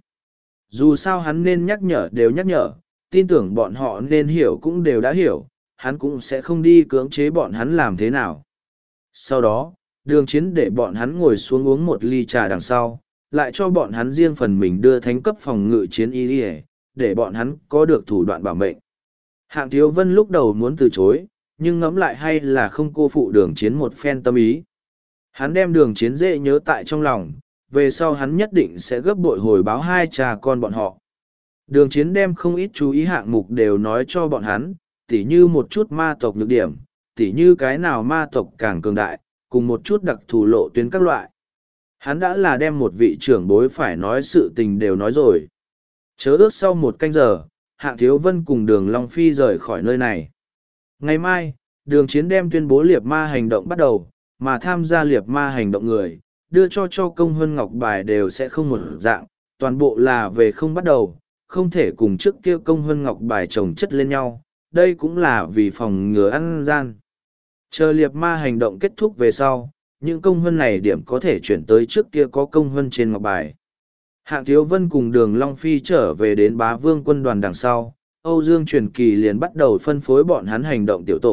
Dù sao hắn nên nhắc nhở đều nhắc nhở, tin tưởng bọn họ nên hiểu cũng đều đã hiểu, hắn cũng sẽ không đi cưỡng chế bọn hắn làm thế nào. Sau đó, Đường Chiến để bọn hắn ngồi xuống uống một ly trà đằng sau, lại cho bọn hắn riêng phần mình đưa thánh cấp phòng ngự chiến y để bọn hắn có được thủ đoạn bảo mệnh. Hạng Thiếu Vân lúc đầu muốn từ chối, nhưng ngẫm lại hay là không cô phụ Đường Chiến một phen tâm ý. Hắn đem Đường Chiến dễ nhớ tại trong lòng, về sau hắn nhất định sẽ gấp bội hồi báo hai cha con bọn họ. Đường Chiến đem không ít chú ý hạng mục đều nói cho bọn hắn, tỉ như một chút ma tộc nhược điểm, tỉ như cái nào ma tộc càng cường đại, cùng một chút đặc thù lộ tuyến các loại. Hắn đã là đem một vị trưởng bối phải nói sự tình đều nói rồi. Chớ ước sau 1 canh giờ, Hạng Thiếu Vân cùng Đường Long Phi rời khỏi nơi này. Ngày mai, Đường Chiến đem tuyên bố liệt ma hành động bắt đầu, mà tham gia liệt ma hành động người, đưa cho công huân ngọc bài đều sẽ không một dạng, toàn bộ là về không bắt đầu, không thể cùng trước kia công huân ngọc bài chồng chất lên nhau, đây cũng là vì phòng ngừa ăn gian. Chờ liệt ma hành động kết thúc về sau, những công huân này điểm có thể chuyển tới trước kia có công huân trên ngọc bài. Hạng Thiếu Vân cùng Đường Long Phi trở về đến Bá Vương quân đoàn đằng sau, Âu Dương Truyền Kỳ liền bắt đầu phân phối bọn hắn hành động tiểu tổ,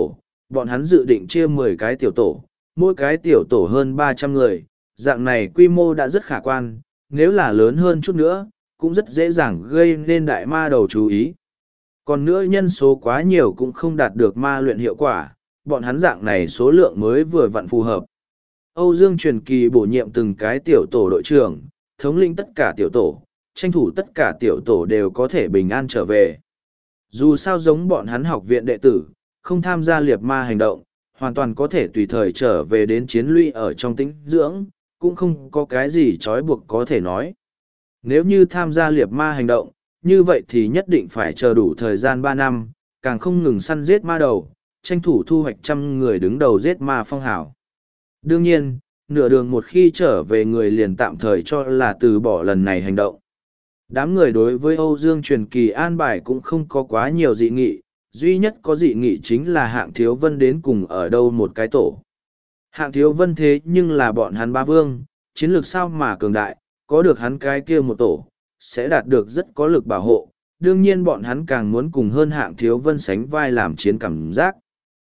bọn hắn dự định chia 10 cái tiểu tổ, mỗi cái tiểu tổ hơn 300 người, dạng này quy mô đã rất khả quan, nếu là lớn hơn chút nữa, cũng rất dễ dàng gây nên đại ma đầu chú ý. Còn nữa nhân số quá nhiều cũng không đạt được ma luyện hiệu quả, bọn hắn dạng này số lượng mới vừa vặn phù hợp. Âu Dương Truyền Kỳ bổ nhiệm từng cái tiểu tổ đội trưởng, thống lĩnh tất cả tiểu tổ, tranh thủ tất cả tiểu tổ đều có thể bình an trở về. Dù sao giống bọn hắn học viện đệ tử, không tham gia liệt ma hành động, hoàn toàn có thể tùy thời trở về đến chiến lũy ở trong tĩnh dưỡng, cũng không có cái gì trói buộc có thể nói. Nếu như tham gia liệt ma hành động, như vậy thì nhất định phải chờ đủ thời gian 3 năm, càng không ngừng săn giết ma đầu, tranh thủ thu hoạch trăm người đứng đầu giết ma phong hào. Đương nhiên, nửa đường một khi trở về người liền tạm thời cho là từ bỏ lần này hành động. Đám người đối với Âu Dương Truyền Kỳ an bài cũng không có quá nhiều dị nghị, duy nhất có dị nghị chính là Hạng Thiếu Vân đến cùng ở đâu một cái tổ. Hạng Thiếu Vân thế nhưng là bọn hắn ba vương, chiến lược sao mà cường đại, có được hắn cái kia một tổ, sẽ đạt được rất có lực bảo hộ. Đương nhiên bọn hắn càng muốn cùng hơn Hạng Thiếu Vân sánh vai làm chiến cảm giác.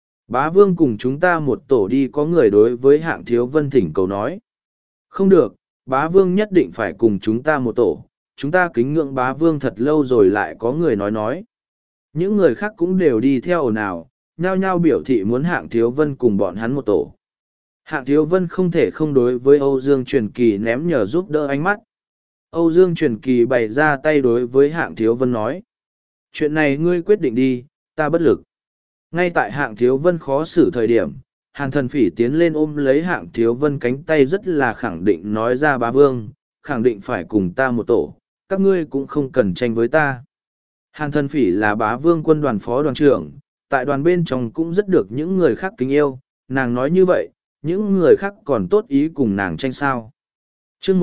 Bá vương cùng chúng ta một tổ đi, có người đối với Hạng Thiếu Vân thỉnh cầu nói. Không được, bá vương nhất định phải cùng chúng ta một tổ, chúng ta kính ngưỡng bá vương thật lâu rồi, lại có người nói. Những người khác cũng đều đi theo ồn ào, nhao nhao biểu thị muốn Hạng Thiếu Vân cùng bọn hắn một tổ. Hạng Thiếu Vân không thể không đối với Âu Dương Truyền Kỳ ném nhờ giúp đỡ ánh mắt. Âu Dương Truyền Kỳ bày ra tay đối với Hạng Thiếu Vân nói. Chuyện này ngươi quyết định đi, ta bất lực. Ngay tại Hạng Thiếu Vân khó xử thời điểm, Hàn Thần Phỉ tiến lên ôm lấy Hạng Thiếu Vân cánh tay rất là khẳng định nói ra, bá vương, khẳng định phải cùng ta một tổ, các ngươi cũng không cần tranh với ta. Hàn Thần Phỉ là bá vương quân đoàn phó đoàn trưởng, tại đoàn bên trong cũng rất được những người khác kính yêu, nàng nói như vậy, những người khác còn tốt ý cùng nàng tranh sao. Chương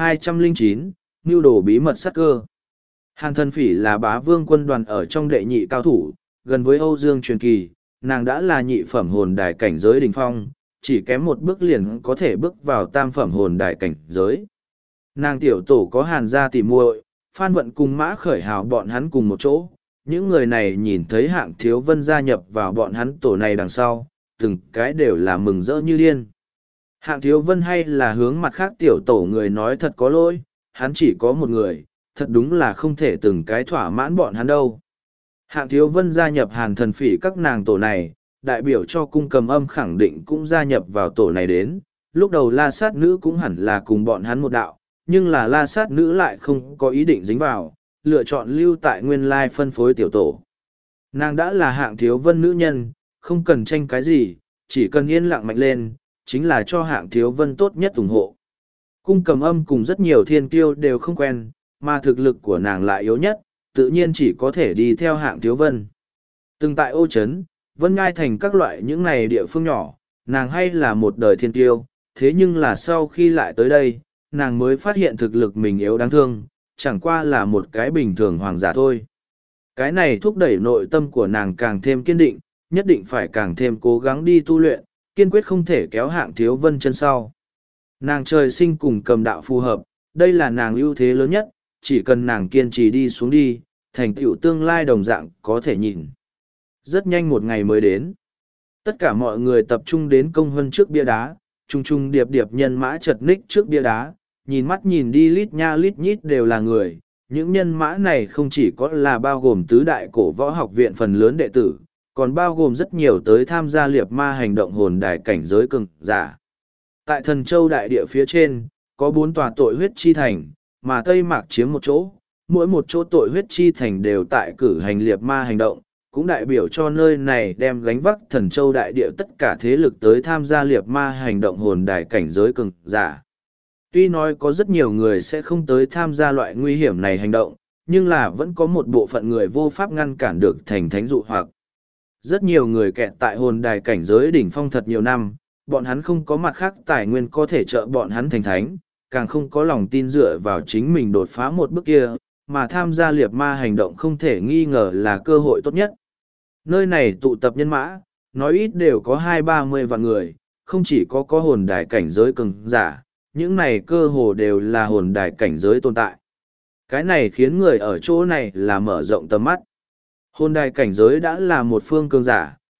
1209, mưu đồ bí mật sát cơ. Hàn Thần Phỉ là bá vương quân đoàn ở trong đệ nhị cao thủ, gần với Âu Dương Truyền Kỳ, nàng đã là nhị phẩm hồn đài cảnh giới đỉnh phong, chỉ kém một bước liền có thể bước vào tam phẩm hồn đài cảnh giới. Nàng tiểu tổ có Hàn gia tỷ muội, Phan Vận cùng Mã Khởi Hào bọn hắn cùng một chỗ, những người này nhìn thấy Hạng Thiếu Vân gia nhập vào bọn hắn tổ này đằng sau, từng cái đều là mừng rỡ như điên. Hạng Thiếu Vân hay là hướng mặt khác tiểu tổ người nói thật có lỗi, hắn chỉ có một người, thật đúng là không thể từng cái thỏa mãn bọn hắn đâu. Hạng Thiếu Vân gia nhập Hàn Thần Phỉ các nàng tổ này, đại biểu cho cung cầm âm khẳng định cũng gia nhập vào tổ này đến, lúc đầu La Sát Nữ cũng hẳn là cùng bọn hắn một đạo, nhưng là La Sát Nữ lại không có ý định dính vào, lựa chọn lưu tại nguyên lai phân phối tiểu tổ. Nàng đã là Hạng Thiếu Vân nữ nhân, không cần tranh cái gì, chỉ cần yên lặng mạnh lên, chính là cho Hạng Thiếu Vân tốt nhất ủng hộ. Cung cầm âm cùng rất nhiều thiên kiêu đều không quen, mà thực lực của nàng lại yếu nhất, tự nhiên chỉ có thể đi theo Hạng Thiếu Vân. Từng tại Ô Trấn, Vân Ngai Thành các loại những này địa phương nhỏ, nàng hay là một đời thiên kiêu, thế nhưng là sau khi lại tới đây, nàng mới phát hiện thực lực mình yếu đáng thương, chẳng qua là một cái bình thường hoàng giả thôi. Cái này thúc đẩy nội tâm của nàng càng thêm kiên định, nhất định phải càng thêm cố gắng đi tu luyện, kiên quyết không thể kéo Hạng Thiếu Vân chân sau. Nàng trời sinh cùng cầm đạo phù hợp, đây là nàng ưu thế lớn nhất, chỉ cần nàng kiên trì đi xuống đi, thành tựu tương lai đồng dạng có thể nhìn. Rất nhanh một ngày mới đến. Tất cả mọi người tập trung đến công huân trước bia đá, trung trung điệp điệp nhân mã chật ních trước bia đá, nhìn mắt nhìn đi lít nha lít nhít đều là người. Những nhân mã này không chỉ có là bao gồm tứ đại cổ võ học viện phần lớn đệ tử, còn bao gồm rất nhiều tới tham gia liệt ma hành động hồn đài cảnh giới cường giả. Tại Thần Châu đại địa phía trên, có 4 tòa tội huyết chi thành, mà Tây Mạc chiếm một chỗ, mỗi một chỗ tội huyết chi thành đều tại cử hành liệt ma hành động, cũng đại biểu cho nơi này đem gánh vác Thần Châu đại địa tất cả thế lực tới tham gia liệt ma hành động hồn đài cảnh giới cường giả. Tuy nói có rất nhiều người sẽ không tới tham gia loại nguy hiểm này hành động, nhưng là vẫn có một bộ phận người vô pháp ngăn cản được thành thánh dụ hoặc. Rất nhiều người kẹt tại hồn đài cảnh giới đỉnh phong thật nhiều năm, bọn hắn không có mặt khác tài nguyên có thể trợ bọn hắn thành thánh, càng không có lòng tin dựa vào chính mình đột phá một bước kia, mà tham gia liệt ma hành động không thể nghi ngờ là cơ hội tốt nhất. Nơi này tụ tập nhân mã, nói ít đều có 20-30 vạn người, không chỉ có hồn đài cảnh giới cường giả, những này cơ hồ đều là hồn đài cảnh giới tồn tại. Cái này khiến người ở chỗ này là mở rộng tầm mắt. Hồn đài cảnh giới đã là một phương cường giả,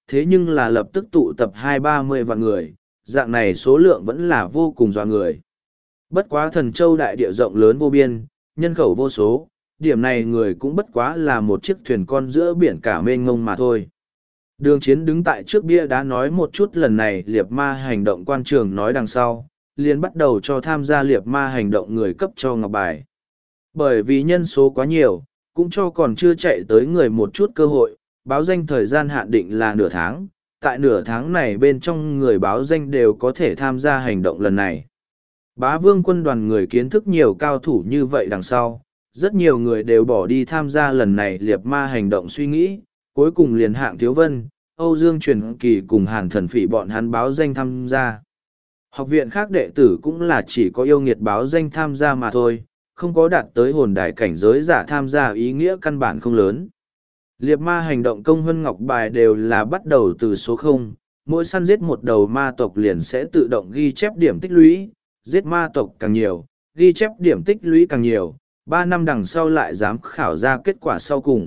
thế nhưng là lập tức tụ tập 20-30 vạn người, dạng này số lượng vẫn là vô cùng dọa người. Bất quá Thần Châu đại địa rộng lớn vô biên, nhân khẩu vô số, điểm này người cũng bất quá là một chiếc thuyền con giữa biển cả mênh mông mà thôi. Đường Chiến đứng tại trước bia đá nói một chút lần này liệp ma hành động quan trường nói đằng sau, liền bắt đầu cho tham gia liệp ma hành động người cấp cho ngọc bài. Bởi vì nhân số quá nhiều, cũng cho còn chưa chạy tới người một chút cơ hội, báo danh thời gian hạn định là nửa tháng, tại nửa tháng này bên trong người báo danh đều có thể tham gia hành động lần này. Bá Vương quân đoàn người kiến thức nhiều cao thủ như vậy đằng sau, rất nhiều người đều bỏ đi tham gia lần này liệp ma hành động suy nghĩ, cuối cùng liền Hạng Thiếu Vân, Âu Dương Truyền Kỳ cùng Hàn Thần Phỉ bọn hắn báo danh tham gia. Học viện khác đệ tử cũng là chỉ có yêu nghiệt báo danh tham gia mà thôi, không có đạt tới hồn đài cảnh giới giả tham gia ý nghĩa căn bản không lớn. Liệp ma hành động công huân ngọc bài đều là bắt đầu từ số 0, mỗi săn giết một đầu ma tộc liền sẽ tự động ghi chép điểm tích lũy, giết ma tộc càng nhiều, ghi chép điểm tích lũy càng nhiều, 3 năm đằng sau lại dám khảo ra kết quả sau cùng.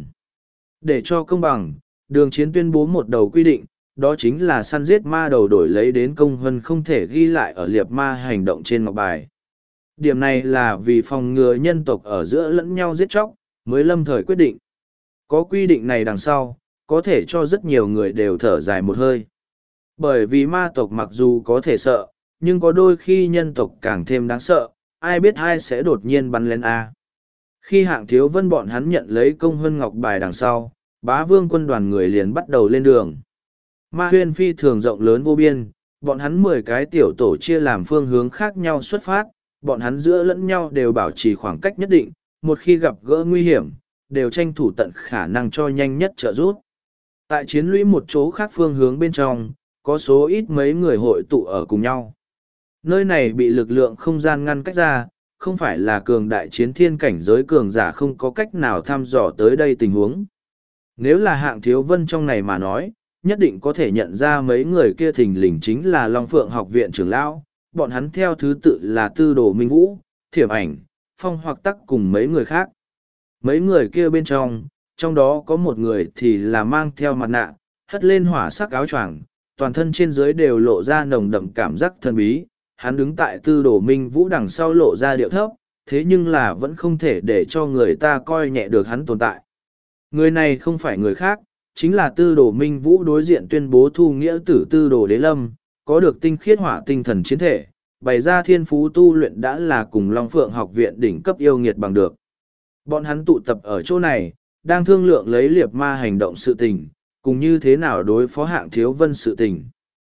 Để cho công bằng, Đường Chiến tuyên bố một đầu quy định, đó chính là săn giết ma đầu đổi lấy đến công huân không thể ghi lại ở liệp ma hành động trên ngọc bài. Điểm này là vì phòng ngừa nhân tộc ở giữa lẫn nhau giết chóc, mới lâm thời quyết định. Có quy định này đằng sau, có thể cho rất nhiều người đều thở dài một hơi. Bởi vì ma tộc mặc dù có thể sợ, nhưng có đôi khi nhân tộc càng thêm đáng sợ, ai biết ai sẽ đột nhiên bắn lên A. Khi Hạng Thiếu Vân bọn hắn nhận lấy công huân ngọc bài đằng sau, Bá Vương quân đoàn người liền bắt đầu lên đường. Ma huyên phi thường rộng lớn vô biên, bọn hắn 10 cái tiểu tổ chia làm phương hướng khác nhau xuất phát, bọn hắn giữa lẫn nhau đều bảo trì khoảng cách nhất định, một khi gặp gỡ nguy hiểm, đều tranh thủ tận khả năng cho nhanh nhất trợ giúp. Tại chiến lũy một chỗ khác phương hướng bên trong, có số ít mấy người hội tụ ở cùng nhau. Nơi này bị lực lượng không gian ngăn cách ra, không phải là cường đại chiến thiên cảnh giới cường giả không có cách nào thăm dò tới đây tình huống. Nếu là Hạng Thiếu Vân trong này mà nói, nhất định có thể nhận ra mấy người kia thình lình chính là Long Phượng học viện trưởng lão, bọn hắn theo thứ tự là Tư Đồ Minh Vũ, Thiểm Ảnh, Phong Hoặc Tắc cùng mấy người khác. Mấy người kia bên trong đó có một người thì là mang theo mặt nạ, hất lên hỏa sắc áo choàng, toàn thân trên dưới đều lộ ra nồng đậm cảm giác thần bí. Hắn đứng tại Tư Đồ Minh Vũ đằng sau lộ ra điệu thấp, thế nhưng là vẫn không thể để cho người ta coi nhẹ được hắn tồn tại. Người này không phải người khác, chính là Tư Đồ Minh Vũ đối diện tuyên bố thu nghĩa tử Tư Đồ Đế Lâm, có được tinh khiết hỏa tinh thần chiến thể, bày ra thiên phú tu luyện đã là cùng Long Phượng học viện đỉnh cấp yêu nghiệt bằng được. Bọn hắn tụ tập ở chỗ này, đang thương lượng lấy liệp ma hành động sự tình, cùng như thế nào đối phó Hạng Thiếu Vân sự tình.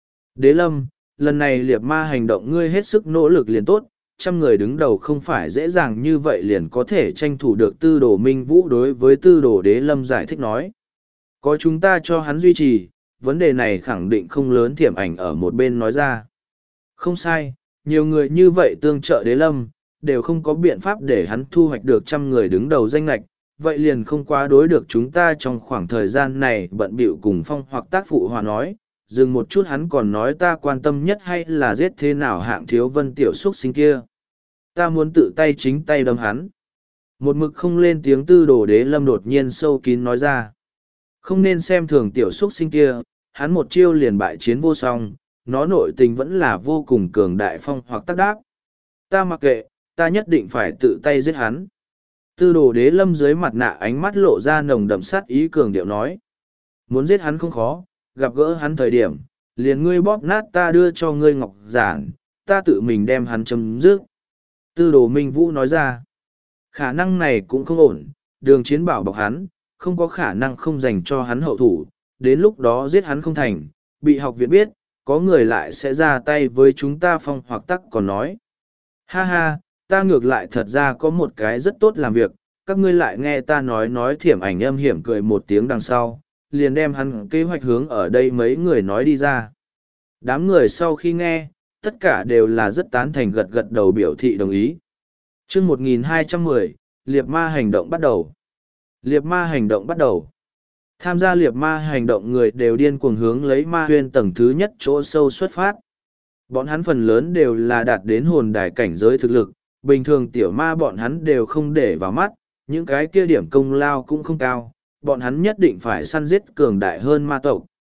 Đế Lâm, lần này liệp ma hành động ngươi hết sức nỗ lực liền tốt, 100 người đứng đầu không phải dễ dàng như vậy liền có thể tranh thủ được Tư Đồ Minh Vũ đối với Tư Đồ Đế Lâm giải thích nói. Có chúng ta cho hắn duy trì, vấn đề này khẳng định không lớn. Thiểm Ảnh ở một bên nói ra. Không sai, nhiều người như vậy tương trợ Đế Lâm, đều không có biện pháp để hắn thu hoạch được 100 người đứng đầu danh lạch, vậy liền không quá đối được chúng ta trong khoảng thời gian này bận bịu cùng Phong Hoặc Tác phụ hòa nói. Dừng một chút hắn còn nói ta quan tâm nhất hay là giết thế nào Hạng Thiếu Vân tiểu xuất sinh kia. Ta muốn tự tay chính tay đâm hắn. Một mực không lên tiếng Tư Đồ Đế Lâm đột nhiên sâu kín nói ra. Không nên xem thường tiểu xuất sinh kia, hắn một chiêu liền bại chiến vô song, nó nội tình vẫn là vô cùng cường đại. Phong Hoặc Tác đáp. Ta mặc kệ, ta nhất định phải tự tay giết hắn. Tư Đồ Đế Lâm dưới mặt nạ ánh mắt lộ ra nồng đậm sát ý cường điệu nói. Muốn giết hắn không khó, gặp gỡ hắn thời điểm, liền ngươi bóp nát ta đưa cho ngươi ngọc giản, ta tự mình đem hắn chấm dứt. Tư Đồ Minh Vũ nói ra, khả năng này cũng không ổn, Đường Chiến bảo bọc hắn, không có khả năng không dành cho hắn hậu thủ, đến lúc đó giết hắn không thành, bị học viện biết, có người lại sẽ ra tay với chúng ta. Phong Hoặc Tắc còn nói, ha ha, ta ngược lại thật ra có một cái rất tốt làm việc, các ngươi lại nghe ta nói. Thiểm Ảnh âm hiểm cười một tiếng đằng sau, liền đem hắn kế hoạch hướng ở đây mấy người nói đi ra. Đám người sau khi nghe, tất cả đều là rất tán thành gật gật đầu biểu thị đồng ý. Chương 1210, liệp ma hành động bắt đầu. Liệp ma hành động bắt đầu. Tham gia liệp ma hành động người đều điên cuồng hướng lấy ma huyên tầng thứ nhất chỗ sâu xuất phát. Bọn hắn phần lớn đều là đạt đến hồn đài cảnh giới thực lực, bình thường tiểu ma bọn hắn đều không để vào mắt, những cái kia điểm công lao cũng không cao, bọn hắn nhất định phải săn giết cường đại hơn ma tộc,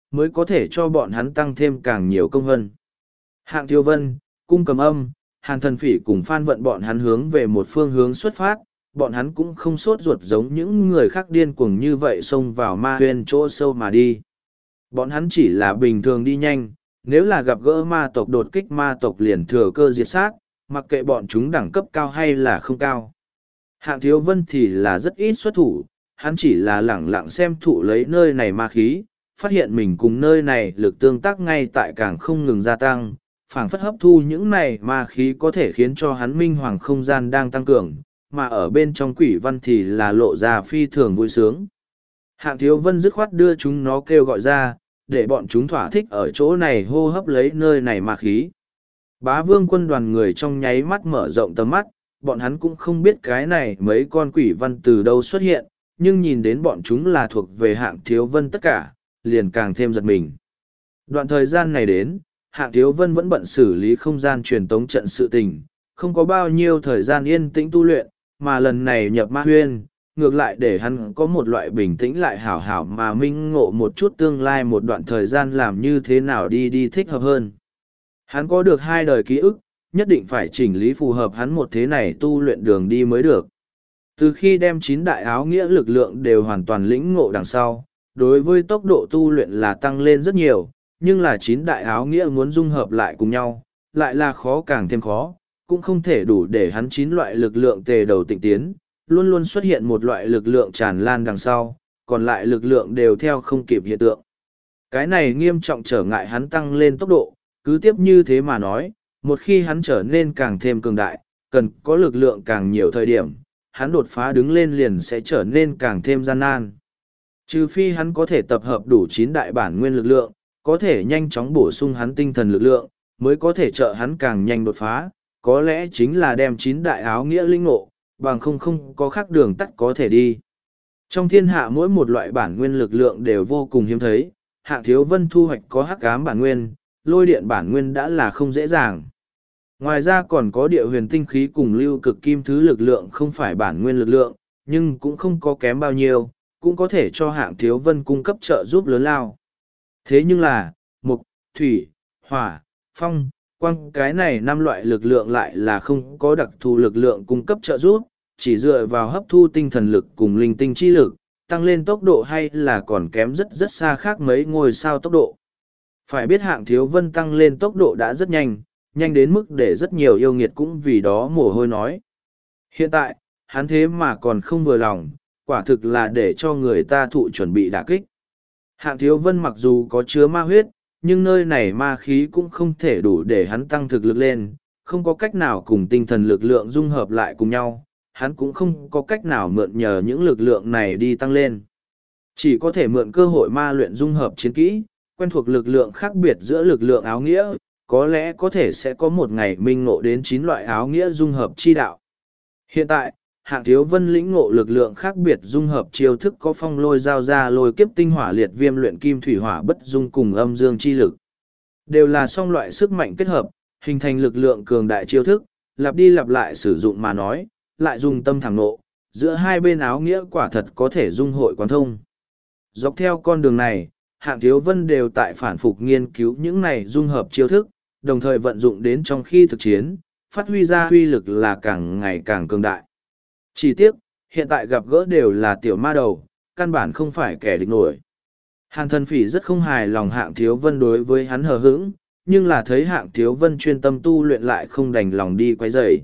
mới có thể cho bọn hắn tăng thêm càng nhiều công hơn. Hạng Thiếu Vân, Cung Cầm Âm, Hàn Thần Phỉ cùng Phan Vận bọn hắn hướng về một phương hướng xuất phát, bọn hắn cũng không sốt ruột giống những người khác điên cuồng như vậy xông vào ma huyên chỗ sâu mà đi. Bọn hắn chỉ là bình thường đi nhanh, nếu là gặp gỡ ma tộc đột kích ma tộc liền thừa cơ diệt sát, mặc kệ bọn chúng đẳng cấp cao hay là không cao. Hạng Thiếu Vân thì là rất ít xuất thủ, hắn chỉ là lẳng lặng xem thụ lấy nơi này ma khí, phát hiện mình cùng nơi này lực tương tác ngay tại càng không ngừng gia tăng, phảng phất hấp thu những này ma khí có thể khiến cho hắn minh hoàng không gian đang tăng cường, mà ở bên trong quỷ văn thì là lộ ra phi thường vui sướng. Hạng Thiếu Vân dứt khoát đưa chúng nó kêu gọi ra, để bọn chúng thỏa thích ở chỗ này hô hấp lấy nơi này ma khí. Bá Vương quân đoàn người trong nháy mắt mở rộng tầm mắt, bọn hắn cũng không biết cái này mấy con quỷ văn từ đâu xuất hiện, nhưng nhìn đến bọn chúng là thuộc về Hạng Thiếu Vân tất cả, liền càng thêm giật mình. Đoạn thời gian này đến, Hạng Thiếu Vân vẫn bận xử lý không gian truyền tống trận sự tình, không có bao nhiêu thời gian yên tĩnh tu luyện, mà lần này nhập ma huyên, ngược lại để hắn có một loại bình tĩnh lại hảo hảo mà minh ngộ một chút tương lai một đoạn thời gian làm như thế nào đi thích hợp hơn. Hắn có được 2 đời ký ức, nhất định phải chỉnh lý phù hợp hắn một thế này tu luyện đường đi mới được. Từ khi đem 9 đại áo nghĩa lực lượng đều hoàn toàn lĩnh ngộ đằng sau, đối với tốc độ tu luyện là tăng lên rất nhiều, nhưng là 9 đại áo nghĩa muốn dung hợp lại cùng nhau, lại là khó càng thêm khó, cũng không thể đủ để hắn 9 loại lực lượng tề đầu tịnh tiến, luôn luôn xuất hiện một loại lực lượng tràn lan đằng sau, còn lại lực lượng đều theo không kịp hiện tượng. Cái này nghiêm trọng trở ngại hắn tăng lên tốc độ, cứ tiếp như thế mà nói, một khi hắn trở nên càng thêm cường đại, cần có lực lượng càng nhiều thời điểm, hắn đột phá đứng lên liền sẽ trở nên càng thêm gian nan. Trừ phi hắn có thể tập hợp đủ 9 đại bản nguyên lực lượng, có thể nhanh chóng bổ sung hắn tinh thần lực lượng, mới có thể trợ hắn càng nhanh đột phá, có lẽ chính là đem 9 đại áo nghĩa linh ngộ, bằng không có khác đường tắt có thể đi. Trong thiên hạ mỗi một loại bản nguyên lực lượng đều vô cùng hiếm thấy, Hạng Thiếu Vân thu hoạch có hắc ám bản nguyên, lôi điện bản nguyên đã là không dễ dàng. Ngoài ra còn có địa huyền tinh khí cùng lưu cực kim thứ lực lượng không phải bản nguyên lực lượng, nhưng cũng không có kém bao nhiêu, cũng có thể cho Hạng Thiếu Vân cung cấp trợ giúp lớn lao. Thế nhưng là, mục, thủy, hỏa, phong, quang cái này 5 loại lực lượng lại là không có đặc thù lực lượng cung cấp trợ giúp, chỉ dựa vào hấp thu tinh thần lực cùng linh tinh chi lực, tăng lên tốc độ hay là còn kém rất xa khác mấy ngôi sao tốc độ. Phải biết Hạng Thiếu Vân tăng lên tốc độ đã rất nhanh, nhanh đến mức để rất nhiều yêu nghiệt cũng vì đó mồ hôi nói. Hiện tại, hắn thế mà còn không vừa lòng, quả thực là để cho người ta thụ chuẩn bị đả kích. Hạng Thiếu Vân mặc dù có chứa ma huyết, nhưng nơi này ma khí cũng không thể đủ để hắn tăng thực lực lên, không có cách nào cùng tinh thần lực lượng dung hợp lại cùng nhau, hắn cũng không có cách nào mượn nhờ những lực lượng này đi tăng lên. Chỉ có thể mượn cơ hội ma luyện dung hợp chiến kỹ, quen thuộc lực lượng khác biệt giữa lực lượng áo nghĩa, có lẽ có thể sẽ có một ngày minh ngộ đến 9 loại áo nghĩa dung hợp chi đạo. Hiện tại, Hạng Thiếu Vân lĩnh ngộ lực lượng khác biệt dung hợp chiêu thức có phong lôi giao ra lôi kiếp tinh hỏa liệt viêm luyện kim thủy hỏa bất dung cùng âm dương chi lực. Đều là song loại sức mạnh kết hợp, hình thành lực lượng cường đại chiêu thức, lặp đi lặp lại sử dụng mà nói, lại dùng tâm thẳng nộ, giữa hai bên áo nghĩa quả thật có thể dung hội quán thông. Dọc theo con đường này, Hạng Thiếu Vân đều tại phản phục nghiên cứu những này dung hợp chiêu thức, đồng thời vận dụng đến trong khi thực chiến, phát huy ra huy lực là càng ngày càng cường đại. Chỉ tiếc, hiện tại gặp gỡ đều là tiểu ma đầu, căn bản không phải kẻ địch nổi. Hàn Thần Phỉ rất không hài lòng Hạng Thiếu Vân đối với hắn hờ hững, nhưng là thấy Hạng Thiếu Vân chuyên tâm tu luyện lại không đành lòng đi quấy rầy.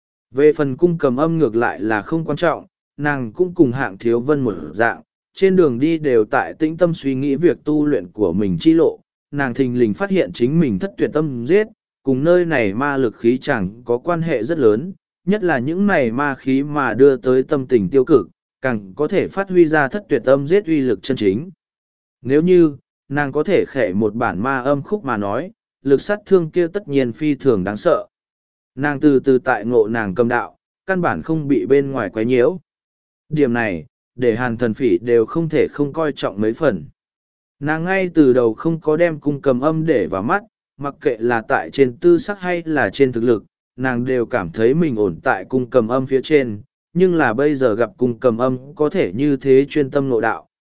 Về phần Cung Cầm Âm ngược lại là không quan trọng, nàng cũng cùng Hạng Thiếu Vân một dạng, trên đường đi đều tại tĩnh tâm suy nghĩ việc tu luyện của mình chi lộ, nàng thình lình phát hiện chính mình thất tuyệt tâm giết, cùng nơi này ma lực khí chẳng có quan hệ rất lớn, nhất là những này ma khí mà đưa tới tâm tình tiêu cực, càng có thể phát huy ra thất tuyệt âm giết uy lực chân chính. Nếu như, nàng có thể khệ một bản ma âm khúc mà nói, lực sát thương kia tất nhiên phi thường đáng sợ. Nàng từ từ tại ngộ nàng cầm đạo, căn bản không bị bên ngoài quấy nhiễu. Điểm này, để Hàn Thần Phỉ đều không thể không coi trọng mấy phần. Nàng ngay từ đầu không có đem Cung Cầm Âm để vào mắt, mặc kệ là tại trên tư sắc hay là trên thực lực, nàng đều cảm thấy mình ổn tại Cung Cầm Âm phía trên, nhưng là bây giờ gặp Cung Cầm Âm có thể như thế chuyên tâm nội đạo,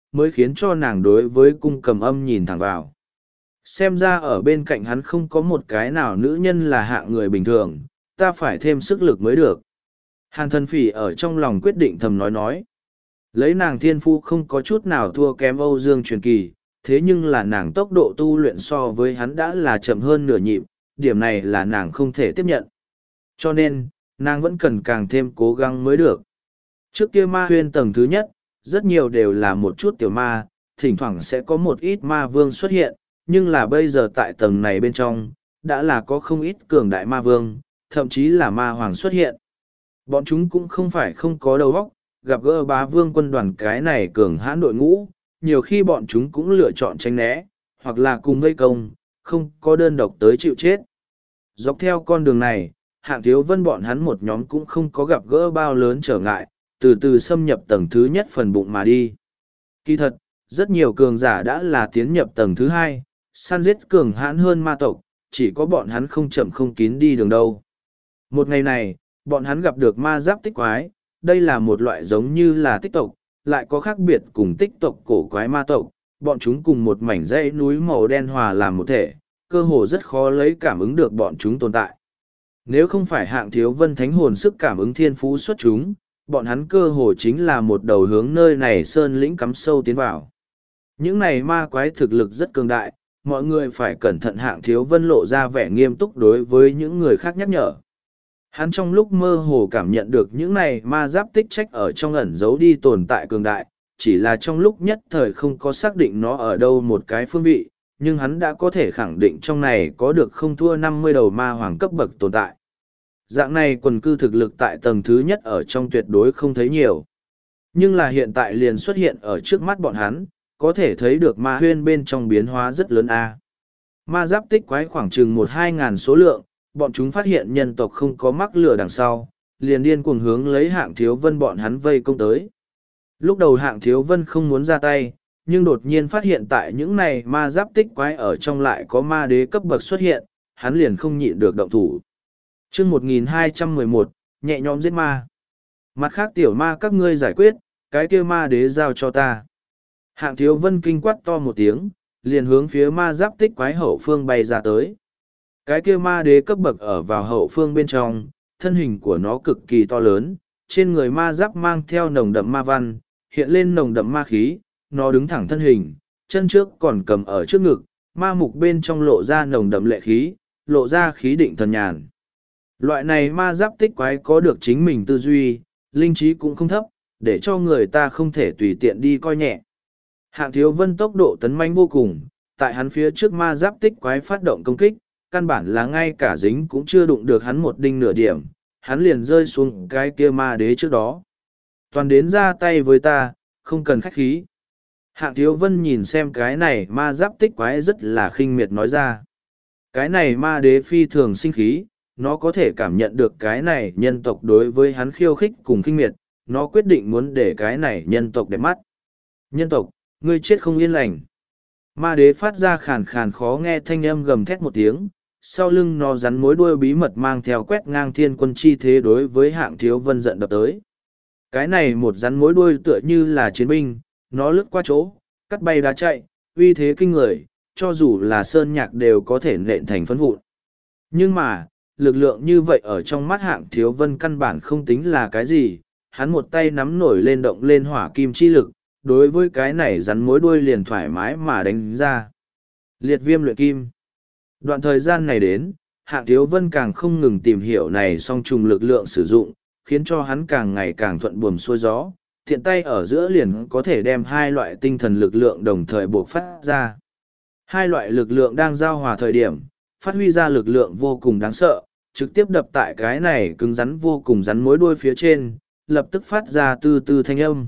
mới khiến cho nàng đối với cung cầm âm nhìn thẳng vào. Xem ra ở bên cạnh hắn không có một cái nào nữ nhân là hạng người bình thường, ta phải thêm sức lực mới được. Hàn thần phỉ ở trong lòng quyết định thầm nói. Lấy nàng thiên phu không có chút nào thua kém Âu Dương Truyền Kỳ, thế nhưng là nàng tốc độ tu luyện so với hắn đã là chậm hơn nửa nhịp, điểm này là nàng không thể tiếp nhận. Cho nên, nàng vẫn cần càng thêm cố gắng mới được. Trước kia ma huyên tầng thứ nhất, rất nhiều đều là một chút tiểu ma, thỉnh thoảng sẽ có một ít ma vương xuất hiện, nhưng là bây giờ tại tầng này bên trong, đã là có không ít cường đại ma vương, thậm chí là ma hoàng xuất hiện. Bọn chúng cũng không phải không có đầu óc, gặp gỡ bá vương quân đoàn cái này cường hãn đội ngũ, nhiều khi bọn chúng cũng lựa chọn tránh né, hoặc là cùng vây công, không có đơn độc tới chịu chết. Dọc theo con đường này, Hạng Thiếu Vân bọn hắn một nhóm cũng không có gặp gỡ bao lớn trở ngại, từ từ xâm nhập tầng thứ nhất phần bụng mà đi. Kỳ thật, rất nhiều cường giả đã là tiến nhập tầng thứ hai, săn giết cường hãn hơn ma tộc, chỉ có bọn hắn không chậm không kín đi đường đâu. Một ngày này, bọn hắn gặp được ma giáp tích quái, đây là một loại giống như là tích tộc, lại có khác biệt cùng tích tộc cổ quái ma tộc, bọn chúng cùng một mảnh dãy núi màu đen hòa làm một thể, cơ hồ rất khó lấy cảm ứng được bọn chúng tồn tại. Nếu không phải Hạng Thiếu Vân thánh hồn sức cảm ứng thiên phú xuất chúng, bọn hắn cơ hồ chính là một đầu hướng nơi này sơn lĩnh cắm sâu tiến vào. Những này ma quái thực lực rất cường đại, mọi người phải cẩn thận. Hạng Thiếu Vân lộ ra vẻ nghiêm túc đối với những người khác nhắc nhở. Hắn trong lúc mơ hồ cảm nhận được những này ma giáp tích trách ở trong ẩn giấu đi tồn tại cường đại, chỉ là trong lúc nhất thời không có xác định nó ở đâu một cái phương vị, nhưng hắn đã có thể khẳng định trong này có được không thua 50 đầu ma hoàng cấp bậc tồn tại. Dạng này quần cư thực lực tại tầng thứ nhất ở trong tuyệt đối không thấy nhiều. Nhưng là hiện tại liền xuất hiện ở trước mắt bọn hắn, có thể thấy được ma huyên bên trong biến hóa rất lớn a. Ma giáp tích quái khoảng chừng 1-2 ngàn số lượng, bọn chúng phát hiện nhân tộc không có mắc lửa đằng sau, liền điên cuồng hướng lấy Hạng Thiếu Vân bọn hắn vây công tới. Lúc đầu Hạng Thiếu Vân không muốn ra tay, nhưng đột nhiên phát hiện tại những này ma giáp tích quái ở trong lại có ma đế cấp bậc xuất hiện, hắn liền không nhịn được động thủ. Chương 1211, nhẹ nhõm giết ma. Mặt khác tiểu ma các ngươi giải quyết, cái kia ma đế giao cho ta. Hạng Thiếu Vân kinh quát to một tiếng, liền hướng phía ma giáp tích quái hậu phương bay ra tới. Cái kia ma đế cấp bậc ở vào hậu phương bên trong, thân hình của nó cực kỳ to lớn, trên người ma giáp mang theo nồng đậm ma văn, hiện lên nồng đậm ma khí, nó đứng thẳng thân hình, chân trước còn cầm ở trước ngực, ma mục bên trong lộ ra nồng đậm lệ khí, lộ ra khí định thần nhàn. Loại này ma giáp tích quái có được chính mình tư duy, linh trí cũng không thấp, để cho người ta không thể tùy tiện đi coi nhẹ. Hạng Thiếu Vân tốc độ tấn manh vô cùng, tại hắn phía trước ma giáp tích quái phát động công kích, căn bản là ngay cả dính cũng chưa đụng được hắn một đinh nửa điểm, hắn liền rơi xuống cái kia ma đế trước đó. Toàn đến ra tay với ta, không cần khách khí. Hạng Thiếu Vân nhìn xem cái này ma giáp tích quái rất là khinh miệt nói ra. Cái này ma đế phi thường sinh khí, nó có thể cảm nhận được cái này nhân tộc đối với hắn khiêu khích cùng khinh miệt, nó quyết định muốn để cái này nhân tộc đẹp mắt. Nhân tộc, ngươi chết không yên lành. Ma đế phát ra khàn khàn khó nghe thanh âm gầm thét một tiếng, sau lưng nó rắn mối đuôi bí mật mang theo quét ngang thiên quân chi thế đối với Hạng Thiếu Vân giận đập tới. Cái này một rắn mối đuôi tựa như là chiến binh, nó lướt qua chỗ, cắt bay đá chạy, uy thế kinh người, cho dù là sơn nhạc đều có thể nện thành phấn vụn. Nhưng mà, lực lượng như vậy ở trong mắt Hạng Thiếu Vân căn bản không tính là cái gì, hắn một tay nắm nổi lên động lên hỏa kim chi lực, đối với cái này rắn mối đuôi liền thoải mái mà đánh ra. Liệt viêm luyện kim. Đoạn thời gian này đến, Hạng Thiếu Vân càng không ngừng tìm hiểu này song trùng lực lượng sử dụng, khiến cho hắn càng ngày càng thuận buồm xuôi gió, tiện tay ở giữa liền có thể đem hai loại tinh thần lực lượng đồng thời buộc phát ra. Hai loại lực lượng đang giao hòa thời điểm, phát huy ra lực lượng vô cùng đáng sợ, trực tiếp đập tại cái này cứng rắn vô cùng rắn mối đuôi phía trên, lập tức phát ra từ từ thanh âm.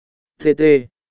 TT.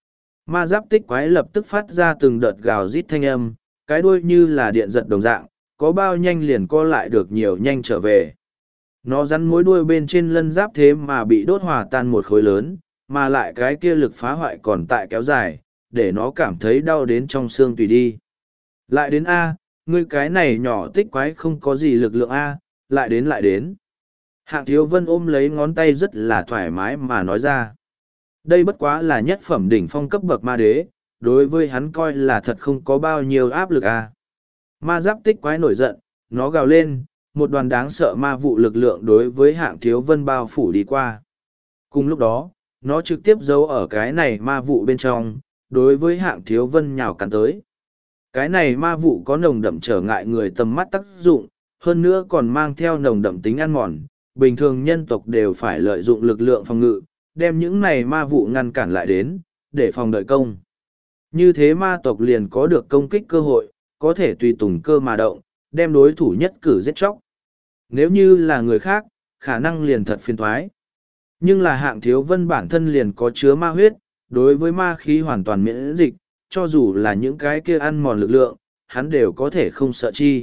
Ma giáp tích quái lập tức phát ra từng đợt gào rít thanh âm, cái đuôi như là điện giật đồng dạng, có bao nhanh liền co lại được nhiều nhanh trở về. Nó rắn mối đuôi bên trên lân giáp thế mà bị đốt hòa tan một khối lớn, mà lại cái kia lực phá hoại còn tại kéo dài, để nó cảm thấy đau đến trong xương tùy đi. Lại đến A, ngươi cái này nhỏ tích quái không có gì lực lượng A, lại đến. Hạng Thiếu Vân ôm lấy ngón tay rất là thoải mái mà nói ra. Đây bất quá là nhất phẩm đỉnh phong cấp bậc ma đế, đối với hắn coi là thật không có bao nhiêu áp lực à. Ma giáp tích quái nổi giận, nó gào lên, một đoàn đáng sợ ma vụ lực lượng đối với Hạng Thiếu Vân bao phủ đi qua. Cùng lúc đó, nó trực tiếp giấu ở cái này ma vụ bên trong, đối với Hạng Thiếu Vân nhào cắn tới. Cái này ma vụ có nồng đậm trở ngại người tầm mắt tác dụng, hơn nữa còn mang theo nồng đậm tính ăn mòn, bình thường nhân tộc đều phải lợi dụng lực lượng phòng ngự, đem những này ma vụ ngăn cản lại đến, để phòng đợi công. Như thế ma tộc liền có được công kích cơ hội, có thể tùy tùng cơ mà động, đem đối thủ nhất cử giết chóc. Nếu như là người khác, khả năng liền thật phiền thoái. Nhưng là Hạng Thiếu Vân bản thân liền có chứa ma huyết, đối với ma khí hoàn toàn miễn dịch, cho dù là những cái kia ăn mòn lực lượng, hắn đều có thể không sợ chi.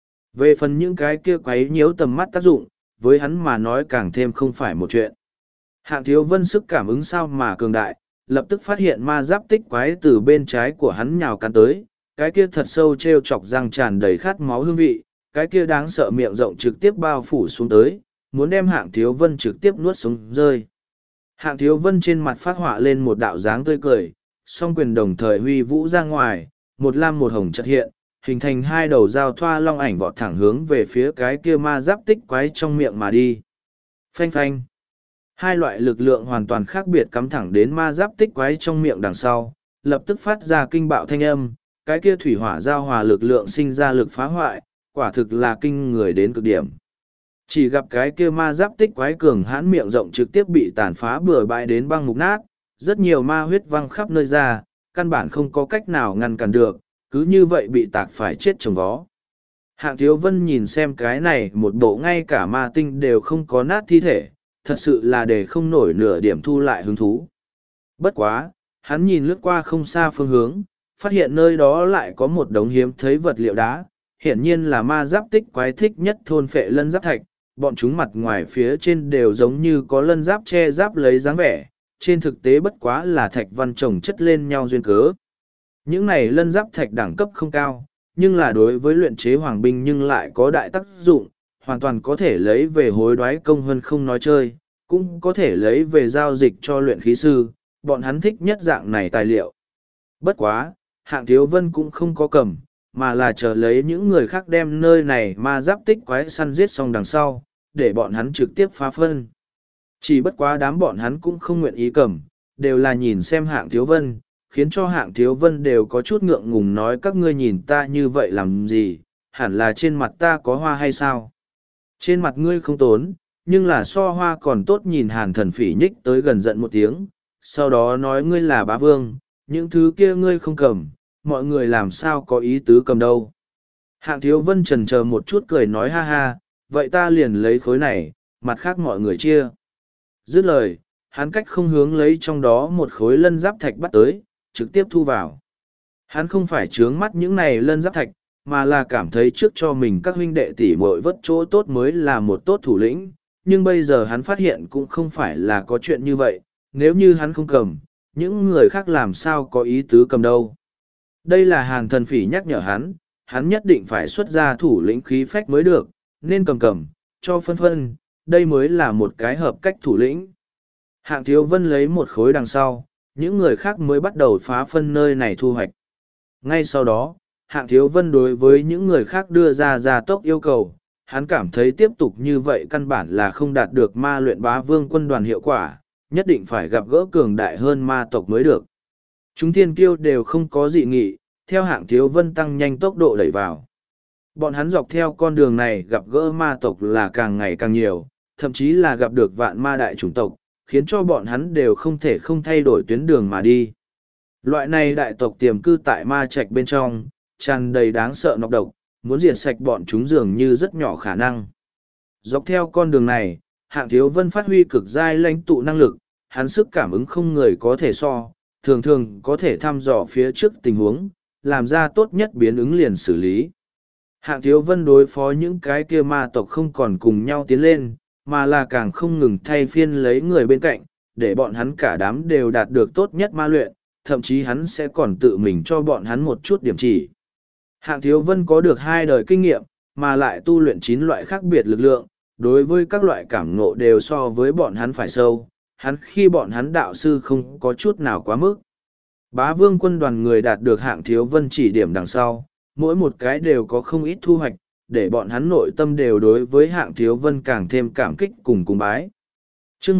Về phần những cái kia quấy nhiễu tầm mắt tác dụng, với hắn mà nói càng thêm không phải một chuyện. Hạng Thiếu Vân sức cảm ứng sao mà cường đại, lập tức phát hiện ma giáp tích quái từ bên trái của hắn nhào cắn tới, cái kia thật sâu treo chọc răng tràn đầy khát máu hương vị, cái kia đáng sợ miệng rộng trực tiếp bao phủ xuống tới, muốn đem Hạng Thiếu Vân trực tiếp nuốt xuống rơi. Hạng Thiếu Vân trên mặt phát họa lên một đạo dáng tươi cười, song quyền đồng thời huy vũ ra ngoài, một lam một hồng chợt hiện, hình thành hai đầu dao thoa long ảnh vọt thẳng hướng về phía cái kia ma giáp tích quái trong miệng mà đi. Phanh phanh. Hai loại lực lượng hoàn toàn khác biệt cắm thẳng đến ma giáp tích quái trong miệng đằng sau, lập tức phát ra kinh bạo thanh âm, cái kia thủy hỏa giao hòa lực lượng sinh ra lực phá hoại, quả thực là kinh người đến cực điểm. Chỉ gặp cái kia ma giáp tích quái cường hãn miệng rộng trực tiếp bị tàn phá bừa bãi đến băng mục nát, rất nhiều ma huyết văng khắp nơi ra, căn bản không có cách nào ngăn cản được, cứ như vậy bị tạc phải chết trồng vó. Hạng Thiếu Vân nhìn xem cái này một bộ ngay cả ma tinh đều không có nát thi thể, thật sự là để không nổi nửa điểm thu lại hứng thú. Bất quá, hắn nhìn lướt qua không xa phương hướng, phát hiện nơi đó lại có một đống hiếm thấy vật liệu đá, hiển nhiên là ma giáp tích quái thích nhất thôn phệ lân giáp thạch, bọn chúng mặt ngoài phía trên đều giống như có lân giáp che giáp lấy dáng vẻ, trên thực tế bất quá là thạch văn chồng chất lên nhau duyên cớ. Những này lân giáp thạch đẳng cấp không cao, nhưng là đối với luyện chế hoàng binh nhưng lại có đại tác dụng, hoàn toàn có thể lấy về hối đoái công hơn không nói chơi, cũng có thể lấy về giao dịch cho luyện khí sư, bọn hắn thích nhất dạng này tài liệu. Bất quá, Hạng Thiếu Vân cũng không có cầm, mà là chờ lấy những người khác đem nơi này ma giáp tích quái săn giết xong đằng sau, để bọn hắn trực tiếp phá phân. Chỉ bất quá đám bọn hắn cũng không nguyện ý cầm, đều là nhìn xem Hạng Thiếu Vân, khiến cho Hạng Thiếu Vân đều có chút ngượng ngùng nói các ngươi nhìn ta như vậy làm gì, hẳn là trên mặt ta có hoa hay sao? Trên mặt ngươi không tốn, nhưng là so hoa còn tốt. Nhìn Hàn Thần Phỉ nhích tới gần giận một tiếng, sau đó nói ngươi là bá vương, những thứ kia ngươi không cầm, mọi người làm sao có ý tứ cầm đâu. Hạng Thiếu Vân chần chờ một chút cười nói ha ha, vậy ta liền lấy khối này, mặt khác mọi người chia. Dứt lời, hắn cách không hướng lấy trong đó một khối lân giáp thạch bắt tới, trực tiếp thu vào. Hắn không phải trướng mắt những này lân giáp thạch, mà là cảm thấy trước cho mình các huynh đệ tỷ muội vất chỗ tốt mới là một tốt thủ lĩnh, nhưng bây giờ hắn phát hiện cũng không phải là có chuyện như vậy, nếu như hắn không cầm, những người khác làm sao có ý tứ cầm đâu. Đây là Hàn Thần Phỉ nhắc nhở hắn nhất định phải xuất ra thủ lĩnh khí phách mới được, nên cầm, cho phân phân, đây mới là một cái hợp cách thủ lĩnh. Hạng Thiếu Vân lấy một khối đằng sau, những người khác mới bắt đầu phá phân nơi này thu hoạch. Ngay sau đó, Hạng Thiếu Vân đối với những người khác đưa ra gia tốc yêu cầu, hắn cảm thấy tiếp tục như vậy căn bản là không đạt được ma luyện bá vương quân đoàn hiệu quả, nhất định phải gặp gỡ cường đại hơn ma tộc mới được. Chúng thiên kiêu đều không có dị nghị, theo Hạng Thiếu Vân tăng nhanh tốc độ đẩy vào. Bọn hắn dọc theo con đường này gặp gỡ ma tộc là càng ngày càng nhiều, thậm chí là gặp được vạn ma đại chủng tộc, khiến cho bọn hắn đều không thể không thay đổi tuyến đường mà đi. Loại này đại tộc tiềm cư tại ma trạch bên trong, tràn đầy đáng sợ nọc độc, muốn diệt sạch bọn chúng dường như rất nhỏ khả năng. Dọc theo con đường này, Hạng Thiếu Vân phát huy cực giai lãnh tụ năng lực, hắn sức cảm ứng không người có thể so, thường thường có thể thăm dò phía trước tình huống, làm ra tốt nhất biến ứng liền xử lý. Hạng Thiếu Vân đối phó những cái kia ma tộc không còn cùng nhau tiến lên, mà là càng không ngừng thay phiên lấy người bên cạnh, để bọn hắn cả đám đều đạt được tốt nhất ma luyện, thậm chí hắn sẽ còn tự mình cho bọn hắn một chút điểm chỉ. Hạng Thiếu Vân có được 2 đời kinh nghiệm, mà lại tu luyện 9 loại khác biệt lực lượng, đối với các loại cảm ngộ đều so với bọn hắn phải sâu. khi bọn hắn đạo sư không có chút nào quá mức. Bá Vương quân đoàn người đạt được Hạng Thiếu Vân chỉ điểm đằng sau, mỗi một cái đều có không ít thu hoạch, để bọn hắn nội tâm đều đối với Hạng Thiếu Vân càng thêm cảm kích cùng cung bái. Chương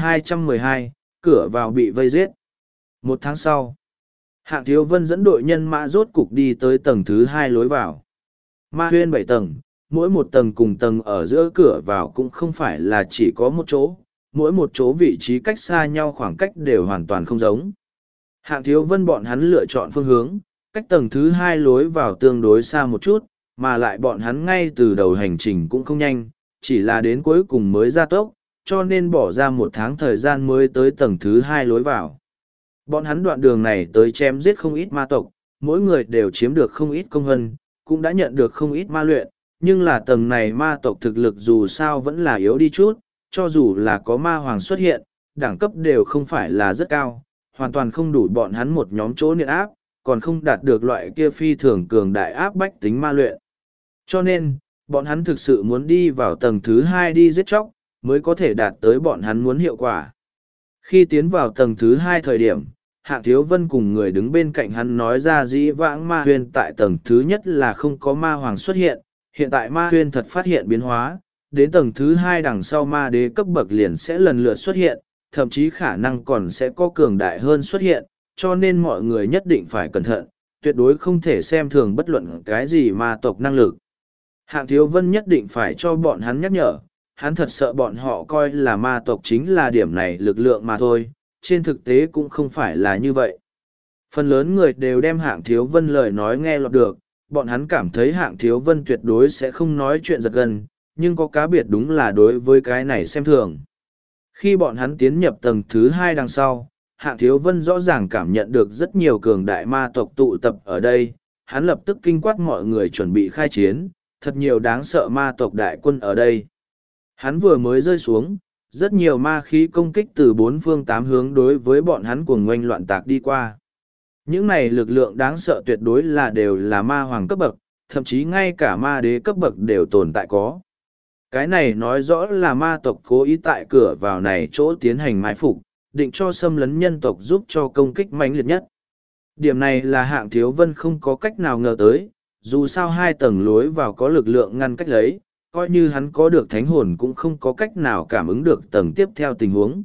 1212, cửa vào bị vây giết. Một tháng sau, Hạng Thiếu Vân dẫn đội nhân mã rốt cục đi tới tầng thứ 2 lối vào. Ma huyên 7 tầng, mỗi một tầng cùng tầng ở giữa cửa vào cũng không phải là chỉ có một chỗ, mỗi một chỗ vị trí cách xa nhau khoảng cách đều hoàn toàn không giống. Hạng Thiếu Vân bọn hắn lựa chọn phương hướng, cách tầng thứ 2 lối vào tương đối xa một chút, mà lại bọn hắn ngay từ đầu hành trình cũng không nhanh, chỉ là đến cuối cùng mới ra tốc, cho nên bỏ ra một tháng thời gian mới tới tầng thứ 2 lối vào. Bọn hắn đoạn đường này tới chém giết không ít ma tộc, mỗi người đều chiếm được không ít công hân, cũng đã nhận được không ít ma luyện, nhưng là tầng này ma tộc thực lực dù sao vẫn là yếu đi chút, cho dù là có ma hoàng xuất hiện, đẳng cấp đều không phải là rất cao, hoàn toàn không đủ bọn hắn một nhóm chỗ nghiện áp, còn không đạt được loại kia phi thường cường đại áp bách tính ma luyện. Cho nên, bọn hắn thực sự muốn đi vào tầng thứ 2 đi giết chóc, mới có thể đạt tới bọn hắn muốn hiệu quả. Khi tiến vào tầng thứ 2 thời điểm, Hạng Thiếu Vân cùng người đứng bên cạnh hắn nói ra dĩ vãng ma huyên tại tầng thứ nhất là không có ma hoàng xuất hiện, hiện tại ma huyên thật phát hiện biến hóa, đến tầng thứ 2 đằng sau ma đế cấp bậc liền sẽ lần lượt xuất hiện, thậm chí khả năng còn sẽ có cường đại hơn xuất hiện, cho nên mọi người nhất định phải cẩn thận, tuyệt đối không thể xem thường bất luận cái gì ma tộc năng lực. Hạng Thiếu Vân nhất định phải cho bọn hắn nhắc nhở, hắn thật sợ bọn họ coi là ma tộc chính là điểm này lực lượng mà thôi, trên thực tế cũng không phải là như vậy. Phần lớn người đều đem Hạng Thiếu Vân lời nói nghe lọt được, bọn hắn cảm thấy Hạng Thiếu Vân tuyệt đối sẽ không nói chuyện giật gân, nhưng có cá biệt đúng là đối với cái này xem thường. Khi bọn hắn tiến nhập tầng thứ 2 đằng sau, Hạng Thiếu Vân rõ ràng cảm nhận được rất nhiều cường đại ma tộc tụ tập ở đây, hắn lập tức kinh quát mọi người chuẩn bị khai chiến, thật nhiều đáng sợ ma tộc đại quân ở đây. Hắn vừa mới rơi xuống, rất nhiều ma khí công kích từ bốn phương tám hướng đối với bọn hắn cuồng ngoanh loạn tạc đi qua. Những này lực lượng đáng sợ tuyệt đối là đều là ma hoàng cấp bậc, thậm chí ngay cả ma đế cấp bậc đều tồn tại có. Cái này nói rõ là ma tộc cố ý tại cửa vào này chỗ tiến hành mai phục, định cho xâm lấn nhân tộc giúp cho công kích mãnh liệt nhất. Điểm này là Hạng Thiếu Vân không có cách nào ngờ tới, dù sao hai tầng lối vào có lực lượng ngăn cách lấy, coi như hắn có được thánh hồn cũng không có cách nào cảm ứng được tầng tiếp theo tình huống.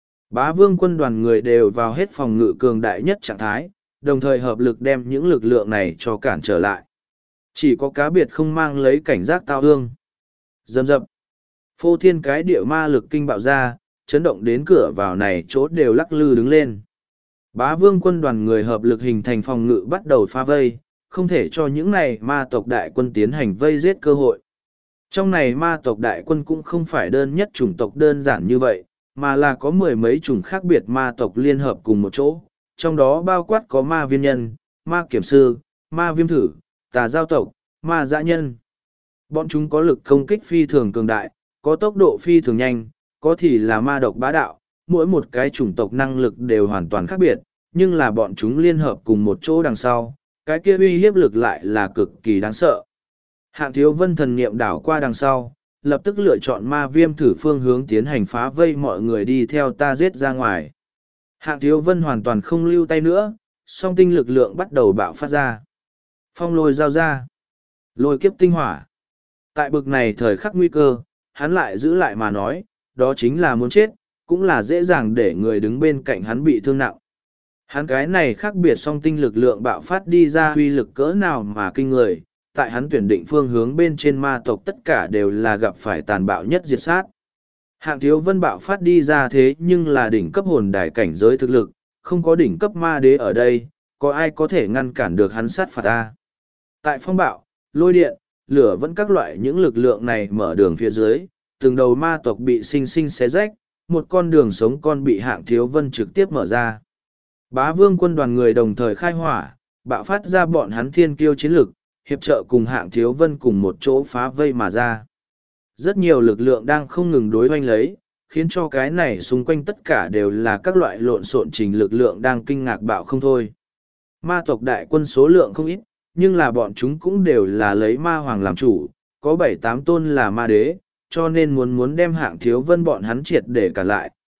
Bá Vương quân đoàn người đều vào hết phòng ngự cường đại nhất trạng thái, đồng thời hợp lực đem những lực lượng này cho cản trở lại. Chỉ có cá biệt không mang lấy cảnh giác tao ương. Dầm dập. Phô thiên cái địa ma lực kinh bạo ra, chấn động đến cửa vào này chỗ đều lắc lư đứng lên. Bá Vương quân đoàn người hợp lực hình thành phòng ngự bắt đầu phá vây, không thể cho những này ma tộc đại quân tiến hành vây giết cơ hội. Trong này ma tộc đại quân cũng không phải đơn nhất chủng tộc đơn giản như vậy, mà là có mười mấy chủng khác biệt ma tộc liên hợp cùng một chỗ, trong đó bao quát có ma viên nhân, ma kiểm sư, ma viêm thử, tà giao tộc, ma dã nhân. Bọn chúng có lực công kích phi thường cường đại, có tốc độ phi thường nhanh, có thì là ma độc bá đạo, mỗi một cái chủng tộc năng lực đều hoàn toàn khác biệt, nhưng là bọn chúng liên hợp cùng một chỗ đằng sau, cái kia uy hiếp lực lại là cực kỳ đáng sợ. Hạng Thiếu Vân thần niệm đảo qua đằng sau, lập tức lựa chọn ma viêm thử phương hướng tiến hành phá vây mọi người đi theo ta giết ra ngoài. Hạng Thiếu Vân hoàn toàn không lưu tay nữa, song tinh lực lượng bắt đầu bạo phát ra. Phong lôi giao ra. Lôi kiếp tinh hỏa. Tại bực này thời khắc nguy cơ, hắn lại giữ lại mà nói, đó chính là muốn chết, cũng là dễ dàng để người đứng bên cạnh hắn bị thương nặng. Hắn cái này khác biệt song tinh lực lượng bạo phát đi ra huy lực cỡ nào mà kinh người, tại hắn tuyển định phương hướng bên trên ma tộc tất cả đều là gặp phải tàn bạo nhất diệt sát. Hạng Thiếu Vân bạo phát đi ra thế nhưng là đỉnh cấp hồn đài cảnh giới thực lực, không có đỉnh cấp ma đế ở đây, có ai có thể ngăn cản được hắn sát phạt ta. Tại phong bạo, lôi điện, lửa vẫn các loại những lực lượng này mở đường phía dưới, từng đầu ma tộc bị sinh sinh xé rách, một con đường sống con bị Hạng Thiếu Vân trực tiếp mở ra. Bá Vương quân đoàn người đồng thời khai hỏa, bạo phát ra bọn hắn thiên kiêu chiến lực, hiệp trợ cùng Hạng Thiếu Vân cùng một chỗ phá vây mà ra. Rất nhiều lực lượng đang không ngừng đối hoành lấy, khiến cho cái này xung quanh tất cả đều là các loại lộn xộn trình lực lượng đang kinh ngạc bạo không thôi. Ma tộc đại quân số lượng không ít, nhưng là bọn chúng cũng đều là lấy ma hoàng làm chủ, có 7-8 tôn là ma đế, cho nên muốn đem Hạng Thiếu Vân bọn hắn triệt để cả lại,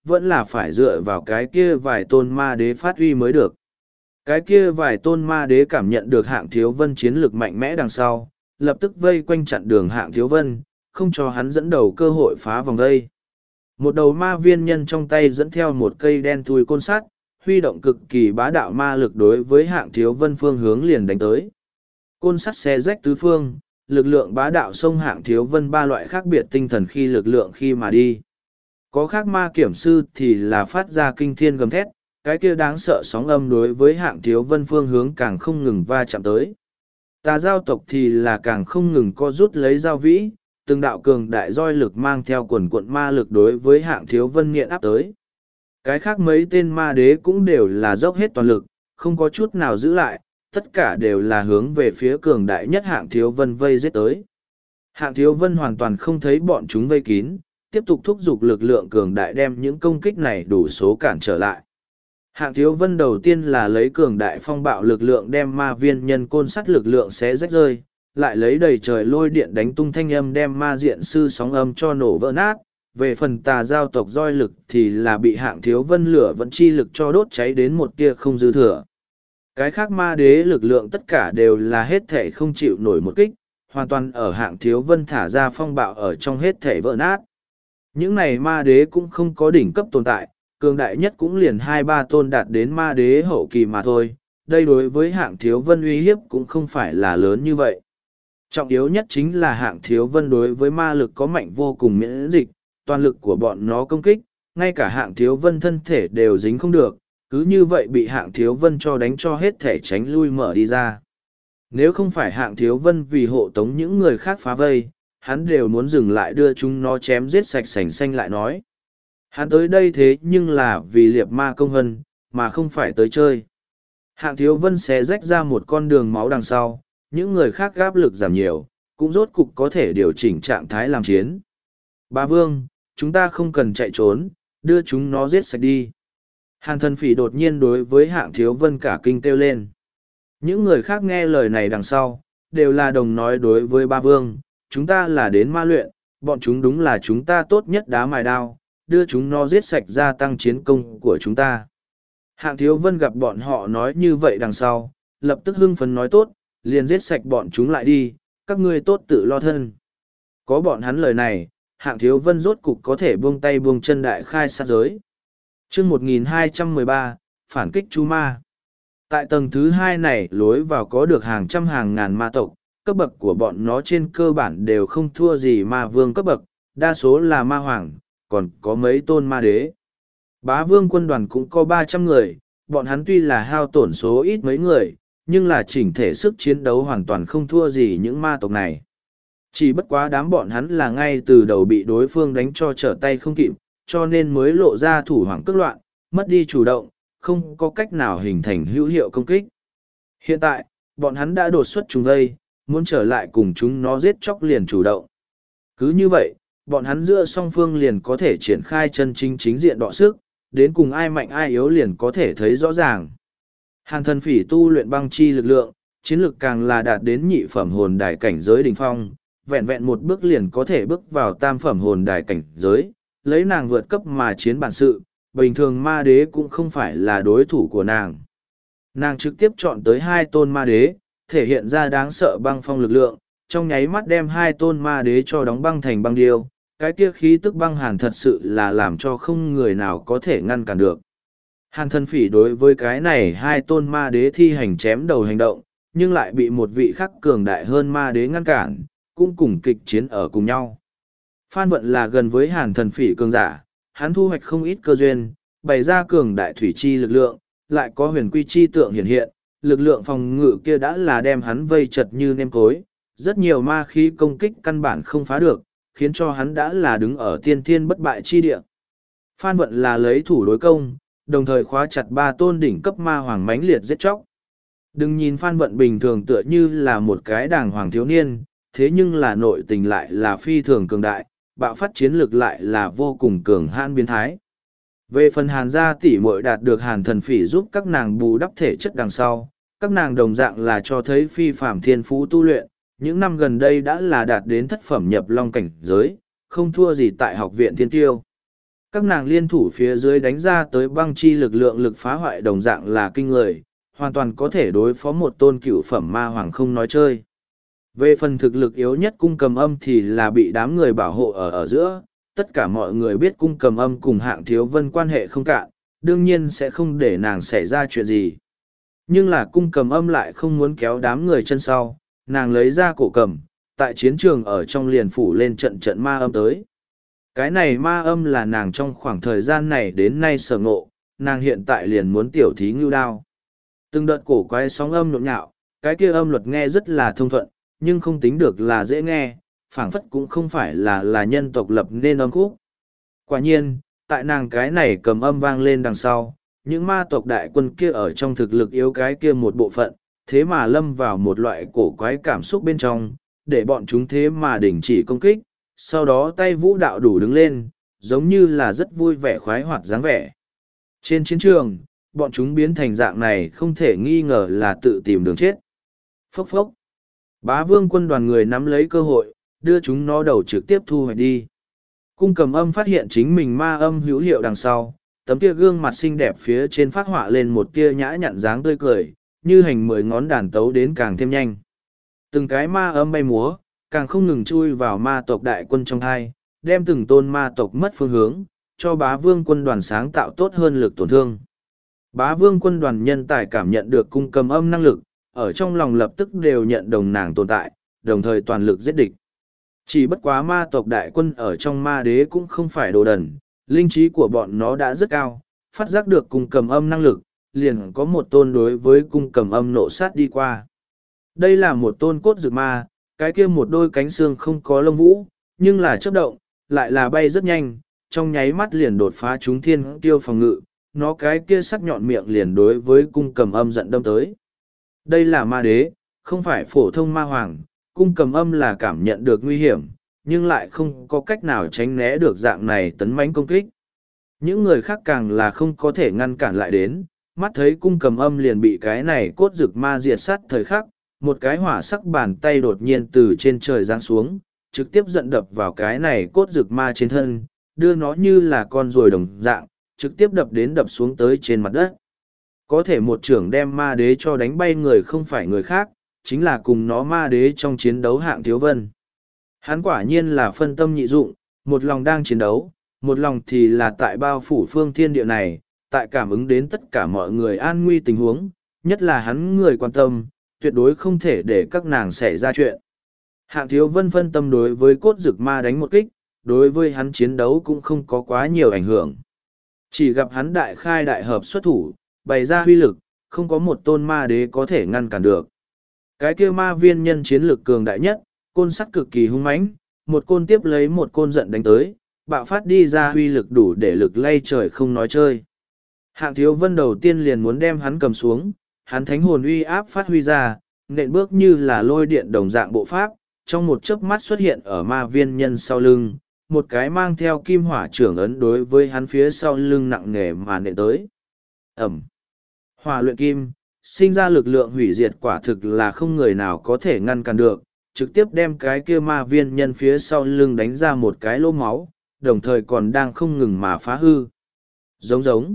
vẫn là phải dựa vào cái kia vài tôn ma đế phát huy mới được. Cái kia vài tôn ma đế cảm nhận được Hạng Thiếu Vân chiến lược mạnh mẽ đằng sau, lập tức vây quanh chặn đường Hạng Thiếu Vân, không cho hắn dẫn đầu cơ hội phá vòng vây. Một đầu ma viên nhân trong tay dẫn theo một cây đen thui côn sắt, huy động cực kỳ bá đạo ma lực đối với Hạng Thiếu Vân phương hướng liền đánh tới. Côn sắt xé rách tứ phương, lực lượng bá đạo xông Hạng Thiếu Vân ba loại khác biệt tinh thần khi lực lượng khi mà đi. Có khác ma kiểm sư thì là phát ra kinh thiên gầm thét, cái kia đáng sợ sóng âm đối với Hạng Thiếu Vân phương hướng càng không ngừng va chạm tới. Tà giao tộc thì là càng không ngừng co rút lấy giao vĩ, từng đạo cường đại roi lực mang theo quần quận ma lực đối với Hạng Thiếu Vân nghiện áp tới. Cái khác mấy tên ma đế cũng đều là dốc hết toàn lực, không có chút nào giữ lại, tất cả đều là hướng về phía cường đại nhất Hạng Thiếu Vân vây giết tới. Hạng Thiếu Vân hoàn toàn không thấy bọn chúng vây kín, tiếp tục thúc giục lực lượng cường đại đem những công kích này đủ số cản trở lại. Hạng Thiếu Vân đầu tiên là lấy cường đại phong bạo lực lượng đem ma viên nhân côn sắt lực lượng xé rách rơi, lại lấy đầy trời lôi điện đánh tung thanh âm đem ma diện sư sóng âm cho nổ vỡ nát. Về phần tà giao tộc roi lực thì là bị Hạng Thiếu Vân lửa vẫn chi lực cho đốt cháy đến một tia không dư thừa. Cái khác ma đế lực lượng tất cả đều là hết thể không chịu nổi một kích, hoàn toàn ở Hạng Thiếu Vân thả ra phong bạo ở trong hết thể vỡ nát. Những này ma đế cũng không có đỉnh cấp tồn tại, cường đại nhất cũng liền 2-3 tôn đạt đến ma đế hậu kỳ mà thôi, đây đối với Hạng Thiếu Vân uy hiếp cũng không phải là lớn như vậy. Trọng yếu nhất chính là Hạng Thiếu Vân đối với ma lực có mạnh vô cùng miễn dịch, toàn lực của bọn nó công kích, ngay cả Hạng Thiếu Vân thân thể đều dính không được, cứ như vậy bị Hạng Thiếu Vân cho đánh cho hết thể tránh lui mở đi ra. Nếu không phải Hạng Thiếu Vân vì hộ tống những người khác phá vây, hắn đều muốn dừng lại đưa chúng nó chém giết sạch sành xanh lại nói. Hắn tới đây thế nhưng là vì liệp ma công hân, mà không phải tới chơi. Hạng Thiếu Vân xé rách ra một con đường máu đằng sau, những người khác gáp lực giảm nhiều, cũng rốt cục có thể điều chỉnh trạng thái làm chiến. Bá Vương, chúng ta không cần chạy trốn, đưa chúng nó giết sạch đi. Hàn Thần Phỉ đột nhiên đối với Hạng Thiếu Vân cả kinh kêu lên. Những người khác nghe lời này đằng sau, đều là đồng nói đối với Bá Vương, chúng ta là đến ma luyện, bọn chúng đúng là chúng ta tốt nhất đá mài đao, đưa chúng nó giết sạch gia tăng chiến công của chúng ta. Hạng Thiếu Vân gặp bọn họ nói như vậy đằng sau, lập tức hưng phấn nói tốt, liền giết sạch bọn chúng lại đi, các ngươi tốt tự lo thân. Có bọn hắn lời này, Hạng Thiếu Vân rốt cục có thể buông tay buông chân đại khai sát giới. Chương 1213, phản kích Chu Ma. Tại tầng thứ 2 này lối vào có được hàng trăm hàng ngàn ma tộc, cấp bậc của bọn nó trên cơ bản đều không thua gì ma vương cấp bậc, đa số là ma hoàng, còn có mấy tôn ma đế. Bá Vương quân đoàn cũng có 300 người, bọn hắn tuy là hao tổn số ít mấy người, nhưng là chỉnh thể sức chiến đấu hoàn toàn không thua gì những ma tộc này. Chỉ bất quá đám bọn hắn là ngay từ đầu bị đối phương đánh cho trở tay không kịp, cho nên mới lộ ra thủ hoảng cước loạn, mất đi chủ động, không có cách nào hình thành hữu hiệu công kích. Hiện tại, bọn hắn đã đột xuất chúng vây, muốn trở lại cùng chúng nó giết chóc liền chủ động. Cứ như vậy, bọn hắn giữa song phương liền có thể triển khai chân chính chính diện đọ sức, đến cùng ai mạnh ai yếu liền có thể thấy rõ ràng. Hàn Thần Phỉ tu luyện băng chi lực lượng, chiến lực càng là đạt đến nhị phẩm hồn đài cảnh giới đỉnh phong, vẹn vẹn một bước liền có thể bước vào tam phẩm hồn đài cảnh giới, lấy nàng vượt cấp mà chiến bản sự, bình thường ma đế cũng không phải là đối thủ của nàng. Nàng trực tiếp chọn tới 2 tôn ma đế, thể hiện ra đáng sợ băng phong lực lượng, trong nháy mắt đem 2 tôn ma đế cho đóng băng thành băng điêu, cái kia khí tức băng hàn thật sự là làm cho không người nào có thể ngăn cản được. Hàn Thần Phỉ đối với cái này 2 tôn ma đế thi hành chém đầu hành động, nhưng lại bị một vị khắc cường đại hơn ma đế ngăn cản, cũng cùng kịch chiến ở cùng nhau. Phan Vận là gần với Hàn Thần Phỉ cường giả, hắn thu hoạch không ít cơ duyên, bày ra cường đại thủy chi lực lượng, lại có huyền quy chi tượng hiện hiện, lực lượng phòng ngự kia đã là đem hắn vây chật như nêm cối, rất nhiều ma khí công kích căn bản không phá được, khiến cho hắn đã là đứng ở tiên thiên bất bại chi địa. Phan Vận là lấy thủ đối công, đồng thời khóa chặt 3 tôn đỉnh cấp ma hoàng mãnh liệt giết chóc. Đừng nhìn Phan Vận bình thường tựa như là một cái đàng hoàng thiếu niên, thế nhưng là nội tình lại là phi thường cường đại, bạo phát chiến lực lại là vô cùng cường hãn biến thái. Về phần Hàn gia tỷ muội đạt được Hàn Thần Phỉ giúp các nàng bù đắp thể chất đằng sau, các nàng đồng dạng là cho thấy phi phàm thiên phú tu luyện, những năm gần đây đã là đạt đến thất phẩm nhập long cảnh giới, không thua gì tại học viện thiên tiêu. Các nàng liên thủ phía dưới đánh ra tới băng chi lực lượng lực phá hoại đồng dạng là kinh người, hoàn toàn có thể đối phó một tôn cựu phẩm ma hoàng không nói chơi. Về phần thực lực yếu nhất cung cầm âm thì là bị đám người bảo hộ ở giữa, tất cả mọi người biết cung cầm âm cùng Hạng Thiếu Vân quan hệ không cạn, đương nhiên sẽ không để nàng xảy ra chuyện gì. Nhưng là cung cầm âm lại không muốn kéo đám người chân sau, nàng lấy ra cổ cầm, tại chiến trường ở trong liền phủ lên trận trận ma âm tới. Cái này ma âm là nàng trong khoảng thời gian này đến nay sở ngộ, nàng hiện tại liền muốn tiểu thí ngưu đao. Từng đợt cổ quái sóng âm nhộn nhạo, cái kia âm luật nghe rất là thông thuận, nhưng không tính được là dễ nghe, phảng phất cũng không phải là nhân tộc lập nên âm khúc. Quả nhiên, tại nàng cái này cầm âm vang lên đằng sau, những ma tộc đại quân kia ở trong thực lực yếu cái kia một bộ phận, thế mà lâm vào một loại cổ quái cảm xúc bên trong, để bọn chúng thế mà đình chỉ công kích, sau đó tay vũ đạo đủ đứng lên, giống như là rất vui vẻ khoái hoạt dáng vẻ. Trên chiến trường, bọn chúng biến thành dạng này không thể nghi ngờ là tự tìm đường chết. Phốc phốc. Bá vương quân đoàn người nắm lấy cơ hội, đưa chúng nó đầu trực tiếp thu hoạch đi. Cung cầm âm phát hiện chính mình ma âm hữu hiệu đằng sau, tấm kia gương mặt xinh đẹp phía trên phát họa lên một tia nhã nhặn dáng tươi cười, như hành 10 ngón đàn tấu đến càng thêm nhanh. Từng cái ma âm bay múa, càng không ngừng chui vào ma tộc đại quân trong hai, đem từng tôn ma tộc mất phương hướng, cho bá vương quân đoàn sáng tạo tốt hơn lực tổn thương. Bá vương quân đoàn nhân tài cảm nhận được cung cầm âm năng lực, ở trong lòng lập tức đều nhận đồng nàng tồn tại, đồng thời toàn lực giết địch. Chỉ bất quá ma tộc đại quân ở trong ma đế cũng không phải đồ đần, linh trí của bọn nó đã rất cao, phát giác được cung cầm âm năng lực, liền có một tôn đối với cung cầm âm nộ sát đi qua. Đây là một tôn cốt dược ma, cái kia một đôi cánh xương không có lông vũ, nhưng là chớp động, lại là bay rất nhanh, trong nháy mắt liền đột phá chúng thiên tiêu phòng ngự, nó cái kia sắc nhọn miệng liền đối với cung cầm âm giận đâm tới. Đây là ma đế, không phải phổ thông ma hoàng, cung cầm âm là cảm nhận được nguy hiểm, nhưng lại không có cách nào tránh né được dạng này tấn mãnh công kích. Những người khác càng là không có thể ngăn cản lại đến, mắt thấy cung cầm âm liền bị cái này cốt rực ma diệt sát thời khắc, một cái hỏa sắc bàn tay đột nhiên từ trên trời giáng xuống, trực tiếp giận đập vào cái này cốt rực ma trên thân, đưa nó như là con ruồi đồng dạng, trực tiếp đập xuống tới trên mặt đất. Có thể một trưởng đem ma đế cho đánh bay người không phải người khác, chính là cùng nó ma đế trong chiến đấu Hạng Thiếu Vân. Hắn quả nhiên là phân tâm nhị dụng, một lòng đang chiến đấu, một lòng thì là tại bao phủ phương thiên địa này, tại cảm ứng đến tất cả mọi người an nguy tình huống, nhất là hắn người quan tâm, tuyệt đối không thể để các nàng xảy ra chuyện. Hạng Thiếu Vân phân tâm đối với cốt dực ma đánh một kích, đối với hắn chiến đấu cũng không có quá nhiều ảnh hưởng. Chỉ gặp hắn đại khai đại hợp xuất thủ, bày ra huy lực, không có một tôn ma đế có thể ngăn cản được. Cái kia ma viên nhân chiến lực cường đại nhất, côn sắt cực kỳ hung mãnh, một côn tiếp lấy một côn giận đánh tới, bạo phát đi ra huy lực đủ để lực lay trời không nói chơi. Hạng Thiếu Vân đầu tiên liền muốn đem hắn cầm xuống, hắn thánh hồn uy áp phát huy ra, nện bước như là lôi điện đồng dạng bộ pháp, trong một chớp mắt xuất hiện ở ma viên nhân sau lưng, một cái mang theo kim hỏa trưởng ấn đối với hắn phía sau lưng nặng nề mà nện tới. Ẩm. Hỏa luyện kim, sinh ra lực lượng hủy diệt quả thực là không người nào có thể ngăn cản được, trực tiếp đem cái kia ma viên nhân phía sau lưng đánh ra một cái lỗ máu, đồng thời còn đang không ngừng mà phá hư. Giống giống.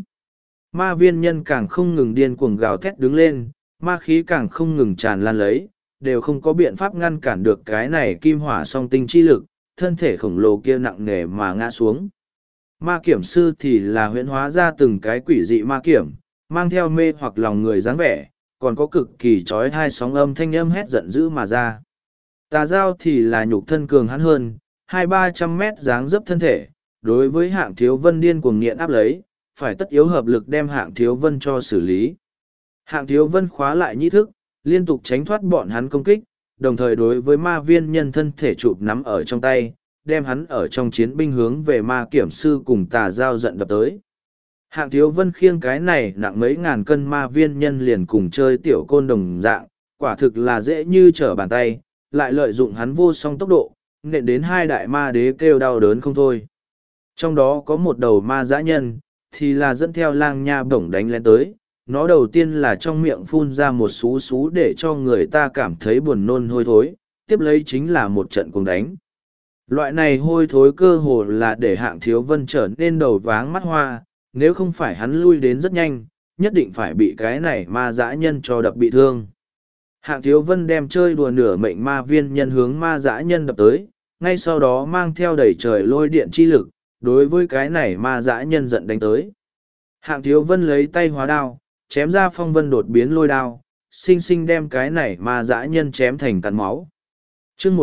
Ma viên nhân càng không ngừng điên cuồng gào thét đứng lên, ma khí càng không ngừng tràn lan lấy, đều không có biện pháp ngăn cản được cái này kim hỏa song tinh chi lực, thân thể khổng lồ kia nặng nề mà ngã xuống. Ma kiểm sư thì là huyễn hóa ra từng cái quỷ dị ma kiểm, mang theo mê hoặc lòng người dáng vẻ, còn có cực kỳ trói hai sóng âm thanh âm hét giận dữ mà ra. Tà Giao thì là nhục thân cường hắn hơn, 200-300 mét dáng dấp thân thể, đối với Hạng Thiếu Vân điên cuồng nghiện áp lấy, phải tất yếu hợp lực đem Hạng Thiếu Vân cho xử lý. Hạng Thiếu Vân khóa lại nhĩ thức, liên tục tránh thoát bọn hắn công kích, đồng thời đối với ma viên nhân thân thể chụp nắm ở trong tay, đem hắn ở trong chiến binh hướng về ma kiểm sư cùng Tà Giao giận đập tới. Hạng Thiếu Vân khiêng cái này nặng mấy ngàn cân ma viên nhân liền cùng chơi tiểu côn đồng dạng, quả thực là dễ như trở bàn tay, lại lợi dụng hắn vô song tốc độ, nện đến hai đại ma đế kêu đau đớn không thôi. Trong đó có một đầu ma dã nhân, thì là dẫn theo lang nha bổng đánh lên tới, nó đầu tiên là trong miệng phun ra một xú xú để cho người ta cảm thấy buồn nôn hôi thối, tiếp lấy chính là một trận cuồng đánh. Loại này hôi thối cơ hồ là để Hạng Thiếu Vân trở nên đầu váng mắt hoa, nếu không phải hắn lui đến rất nhanh, nhất định phải bị cái này ma dã nhân cho đập bị thương. Hạng Thiếu Vân đem chơi đùa nửa mệnh ma viên nhân hướng ma dã nhân đập tới, ngay sau đó mang theo đầy trời lôi điện chi lực, đối với cái này ma dã nhân giận đánh tới. Hạng Thiếu Vân lấy tay hóa đao, chém ra phong vân đột biến lôi đao, xinh xinh đem cái này ma dã nhân chém thành cắn máu. chương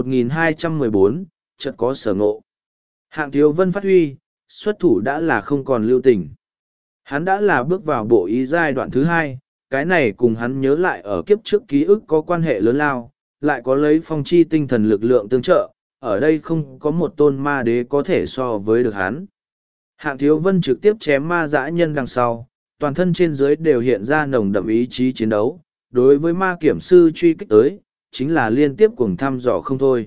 1214, chợt có sở ngộ. Hạng Thiếu Vân phát huy, xuất thủ đã là không còn lưu tình. Hắn đã là bước vào bộ ý giai đoạn thứ hai, cái này cùng hắn nhớ lại ở kiếp trước ký ức có quan hệ lớn lao, lại có lấy phong chi tinh thần lực lượng tương trợ, ở đây không có một tôn ma đế có thể so với được hắn. Hạng Thiếu Vân trực tiếp chém ma dã nhân đằng sau, toàn thân trên dưới đều hiện ra nồng đậm ý chí chiến đấu, đối với ma kiểm sư truy kích tới, chính là liên tiếp cuồng thăm dò không thôi.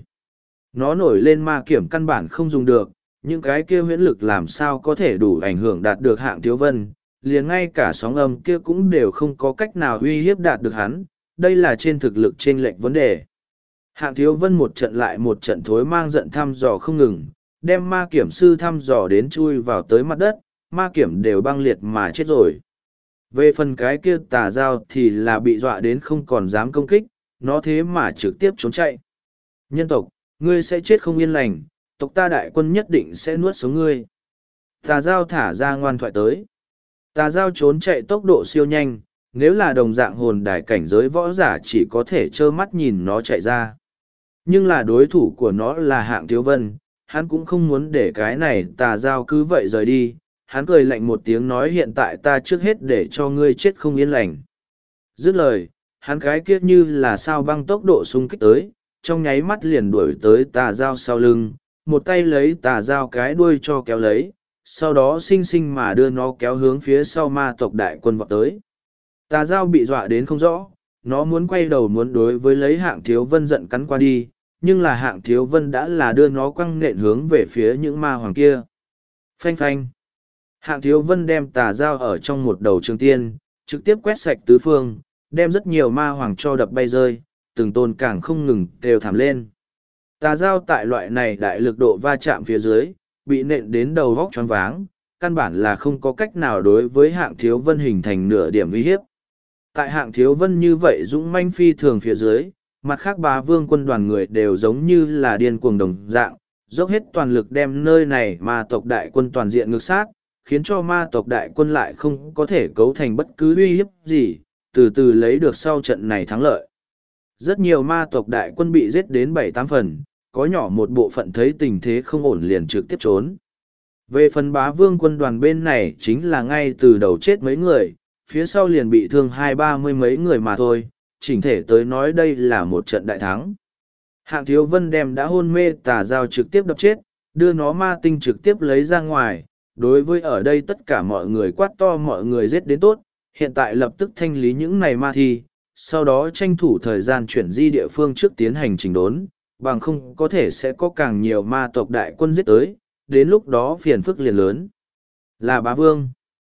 Nó nổi lên ma kiểm căn bản không dùng được, những cái kia huyễn lực làm sao có thể đủ ảnh hưởng đạt được Hạng Thiếu Vân, liền ngay cả sóng âm kia cũng đều không có cách nào uy hiếp đạt được hắn, đây là trên thực lực chênh lệch vấn đề. Hạng Thiếu Vân một trận lại một trận thối mang giận thăm dò không ngừng, đem ma kiểm sư thăm dò đến chui vào tới mặt đất, ma kiểm đều băng liệt mà chết rồi. Về phần cái kia tà dao thì là bị dọa đến không còn dám công kích, nó thế mà trực tiếp trốn chạy. Nhân tộc, ngươi sẽ chết không yên lành, tộc ta đại quân nhất định sẽ nuốt sống ngươi. Tà dao thả ra ngoan thoại tới. Tà dao trốn chạy tốc độ siêu nhanh, nếu là đồng dạng hồn đài cảnh giới võ giả chỉ có thể trơ mắt nhìn nó chạy ra. Nhưng là đối thủ của nó là Hạng Thiếu Vân, hắn cũng không muốn để cái này tà dao cứ vậy rời đi, hắn cười lạnh một tiếng nói hiện tại ta trước hết để cho ngươi chết không yên lành. Dứt lời, hắn cái kia như là sao băng tốc độ xung kích tới, trong nháy mắt liền đuổi tới tà dao sau lưng, một tay lấy tà dao cái đuôi cho kéo lấy, sau đó xinh xinh mà đưa nó kéo hướng phía sau ma tộc đại quân vọt tới. Tà dao bị dọa đến không rõ, nó muốn quay đầu muốn đối với lấy Hạng Thiếu Vân giận cắn qua đi, nhưng là Hạng Thiếu Vân đã là đưa nó quăng nện hướng về phía những ma hoàng kia. Phanh phanh. Hạng Thiếu Vân đem tà dao ở trong một đầu trường tiên, trực tiếp quét sạch tứ phương, đem rất nhiều ma hoàng cho đập bay rơi, từng tôn càng không ngừng đều thảm lên. Tà dao tại loại này đại lực độ va chạm phía dưới, bị nện đến đầu vóc choáng váng, căn bản là không có cách nào đối với Hạng Thiếu Vân hình thành nửa điểm uy hiếp. Tại Hạng Thiếu Vân như vậy dũng manh phi thường phía dưới, mặt khác Bá Vương quân đoàn người đều giống như là điên cuồng đồng dạng, dốc hết toàn lực đem nơi này ma tộc đại quân toàn diện ngược sát, khiến cho ma tộc đại quân lại không có thể cấu thành bất cứ uy hiếp gì, từ từ lấy được sau trận này thắng lợi. Rất nhiều ma tộc đại quân bị giết đến 7-8 phần, có nhỏ một bộ phận thấy tình thế không ổn liền trực tiếp trốn. Về phần Bá Vương quân đoàn bên này chính là ngay từ đầu chết mấy người, phía sau liền bị thương 20-30 mấy người mà thôi, chỉnh thể tới nói đây là một trận đại thắng. Hạng Thiếu Vân đem đã hôn mê tà dao trực tiếp đập chết, đưa nó ma tinh trực tiếp lấy ra ngoài, đối với ở đây tất cả mọi người quát to mọi người giết đến tốt, hiện tại lập tức thanh lý những này ma thi, sau đó tranh thủ thời gian chuyển di địa phương trước tiến hành chỉnh đốn, bằng không có thể sẽ có càng nhiều ma tộc đại quân giết tới, đến lúc đó phiền phức liền lớn. Là Bá Vương.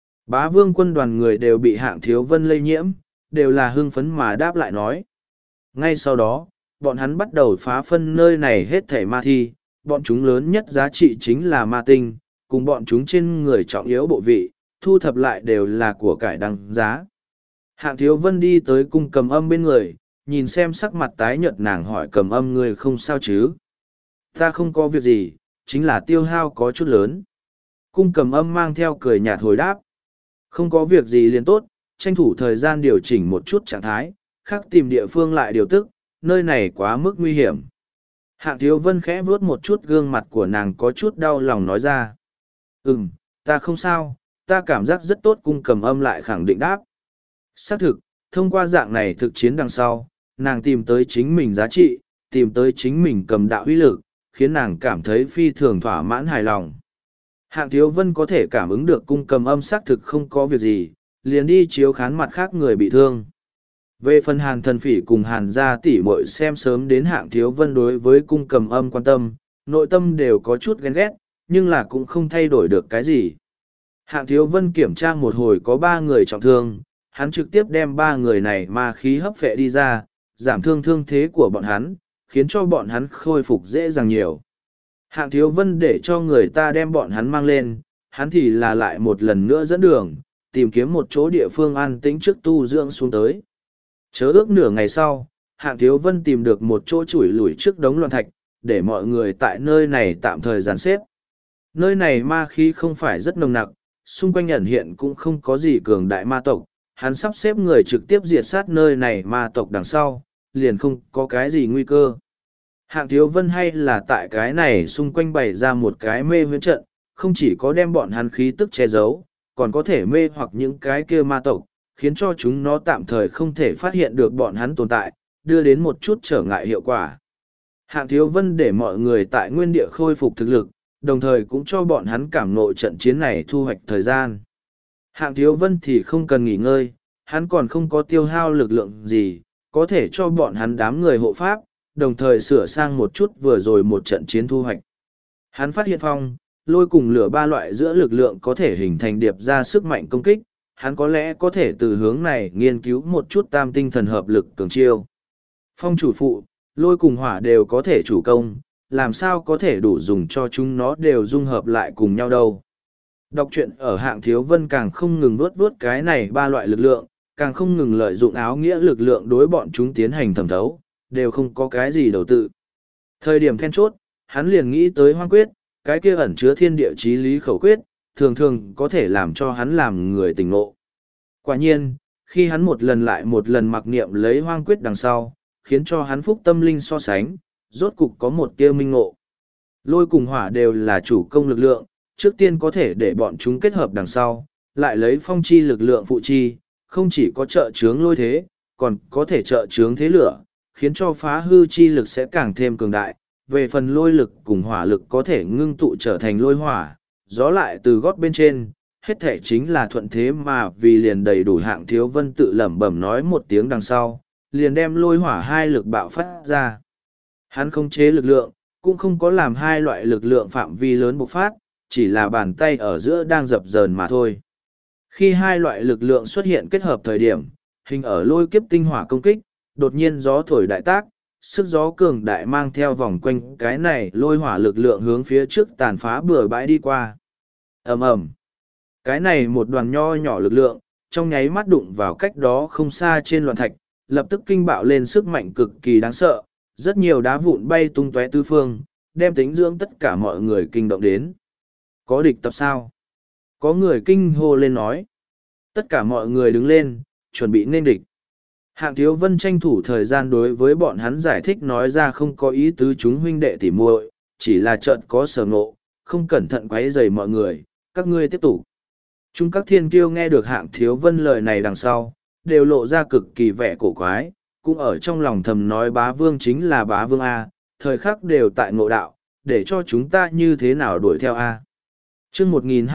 Bá Vương quân đoàn người đều bị Hạng Thiếu Vân lây nhiễm, đều là hưng phấn mà đáp lại nói. Ngay sau đó, bọn hắn bắt đầu phá phân nơi này hết thảy ma thi, bọn chúng lớn nhất giá trị chính là ma tinh, cùng bọn chúng trên người trọng yếu bộ vị, thu thập lại đều là của cải đăng giá. Hạng Thiếu Vân đi tới cung Cầm Âm bên người, nhìn xem sắc mặt tái nhợt nàng hỏi Cầm Âm người không sao chứ? Ta không có việc gì, chính là tiêu hao có chút lớn. Cung Cầm Âm mang theo cười nhạt hồi đáp. Không có việc gì liền tốt, tranh thủ thời gian điều chỉnh một chút trạng thái, khác tìm địa phương lại điều tức, nơi này quá mức nguy hiểm. Hạng Thiếu Vân khẽ vuốt một chút gương mặt của nàng có chút đau lòng nói ra. Ta không sao, ta cảm giác rất tốt. Cung Cầm Âm lại khẳng định đáp. Xác thực, thông qua dạng này thực chiến đằng sau, nàng tìm tới chính mình giá trị, tìm tới chính mình cầm đạo uy lực, khiến nàng cảm thấy phi thường thỏa mãn hài lòng. Hạng Thiếu Vân có thể cảm ứng được Cung Cầm Âm xác thực không có việc gì, liền đi chiếu khán mặt khác người bị thương. Về phần Hàn Thần Phỉ cùng Hàn gia tỷ muội xem sớm đến Hạng Thiếu Vân đối với Cung Cầm Âm quan tâm, nội tâm đều có chút ghen ghét, nhưng là cũng không thay đổi được cái gì. Hạng Thiếu Vân kiểm tra một hồi có 3 người trọng thương, hắn trực tiếp đem 3 người này ma khí hấp phệ đi ra, giảm thương thế của bọn hắn, khiến cho bọn hắn khôi phục dễ dàng nhiều. Hạng Thiếu Vân để cho người ta đem bọn hắn mang lên, hắn thì là lại một lần nữa dẫn đường, tìm kiếm một chỗ địa phương an tĩnh trước tu dưỡng xuống tới. Chớ ước nửa ngày sau, Hạng Thiếu Vân tìm được một chỗ chủi lủi trước đống loạn thạch, để mọi người tại nơi này tạm thời dàn xếp. Nơi này ma khí không phải rất nồng nặc, xung quanh ẩn hiện cũng không có gì cường đại ma tộc, hắn sắp xếp người trực tiếp diệt sát nơi này ma tộc đằng sau, liền không có cái gì nguy cơ. Hạng Thiếu Vân hay là tại cái này xung quanh bày ra một cái mê huyễn trận, không chỉ có đem bọn hắn khí tức che giấu, còn có thể mê hoặc những cái kia ma tộc, khiến cho chúng nó tạm thời không thể phát hiện được bọn hắn tồn tại, đưa đến một chút trở ngại hiệu quả. Hạng Thiếu Vân để mọi người tại nguyên địa khôi phục thực lực, đồng thời cũng cho bọn hắn cảm ngộ trận chiến này thu hoạch thời gian. Hạng Thiếu Vân thì không cần nghỉ ngơi, hắn còn không có tiêu hao lực lượng gì, có thể cho bọn hắn đám người hộ pháp, đồng thời sửa sang một chút vừa rồi một trận chiến thu hoạch. Hắn phát hiện phong, lôi cùng lửa ba loại giữa lực lượng có thể hình thành điệp ra sức mạnh công kích, hắn có lẽ có thể từ hướng này nghiên cứu một chút tam tinh thần hợp lực cường chiêu. Phong chủ phụ, lôi cùng hỏa đều có thể chủ công, làm sao có thể đủ dùng cho chúng nó đều dung hợp lại cùng nhau đâu. Đọc truyện ở Hạng Thiếu Vân càng không ngừng vuốt cái này ba loại lực lượng, càng không ngừng lợi dụng áo nghĩa lực lượng đối bọn chúng tiến hành thẩm thấu, đều không có cái gì đầu tự. Thời điểm then chốt, hắn liền nghĩ tới hoang quyết, cái kia ẩn chứa thiên địa chí lý khẩu quyết, thường thường có thể làm cho hắn làm người tỉnh ngộ. Quả nhiên, khi hắn một lần lại một lần mặc niệm lấy hoang quyết đằng sau, khiến cho hắn phúc tâm linh so sánh, rốt cục có một tia minh ngộ. Lôi cùng hỏa đều là chủ công lực lượng, trước tiên có thể để bọn chúng kết hợp đằng sau, lại lấy phong chi lực lượng phụ chi, không chỉ có trợ chướng lôi thế, còn có thể trợ chướng thế lửa, khiến cho phá hư chi lực sẽ càng thêm cường đại. Về phần lôi lực cùng hỏa lực có thể ngưng tụ trở thành lôi hỏa, gió lại từ gót bên trên, hết thể chính là thuận thế mà vì liền đầy đủ. Hạng Thiếu Vân tự lẩm bẩm nói một tiếng đằng sau, liền đem lôi hỏa hai lực bạo phát ra. Hắn không chế lực lượng, cũng không có làm hai loại lực lượng phạm vi lớn bộc phát, chỉ là bàn tay ở giữa đang dập dờn mà thôi. Khi hai loại lực lượng xuất hiện kết hợp thời điểm, hình ở lôi kiếp tinh hỏa công kích, đột nhiên gió thổi đại tác, sức gió cường đại mang theo vòng quanh cái này lôi hỏa lực lượng hướng phía trước tàn phá bừa bãi đi qua. Ầm ầm. Cái này một đoàn nho nhỏ lực lượng, trong nháy mắt đụng vào cách đó không xa trên loạn thạch, lập tức kinh bạo lên sức mạnh cực kỳ đáng sợ, rất nhiều đá vụn bay tung tóe tứ phương, đem tính dưỡng tất cả mọi người kinh động đến. Có địch tập sao? Có người kinh hô lên nói. Tất cả mọi người đứng lên, chuẩn bị nên địch. Hạng Thiếu Vân tranh thủ thời gian đối với bọn hắn giải thích nói ra không có ý tứ chúng huynh đệ tỉ muội, chỉ là trận có sở ngộ, không cẩn thận quấy rầy mọi người, các ngươi tiếp tục. Chúng các thiên kiêu nghe được Hạng Thiếu Vân lời này đằng sau, đều lộ ra cực kỳ vẻ cổ quái, cũng ở trong lòng thầm nói bá vương chính là bá vương A, thời khắc đều tại ngộ đạo, để cho chúng ta như thế nào đuổi theo A. Chương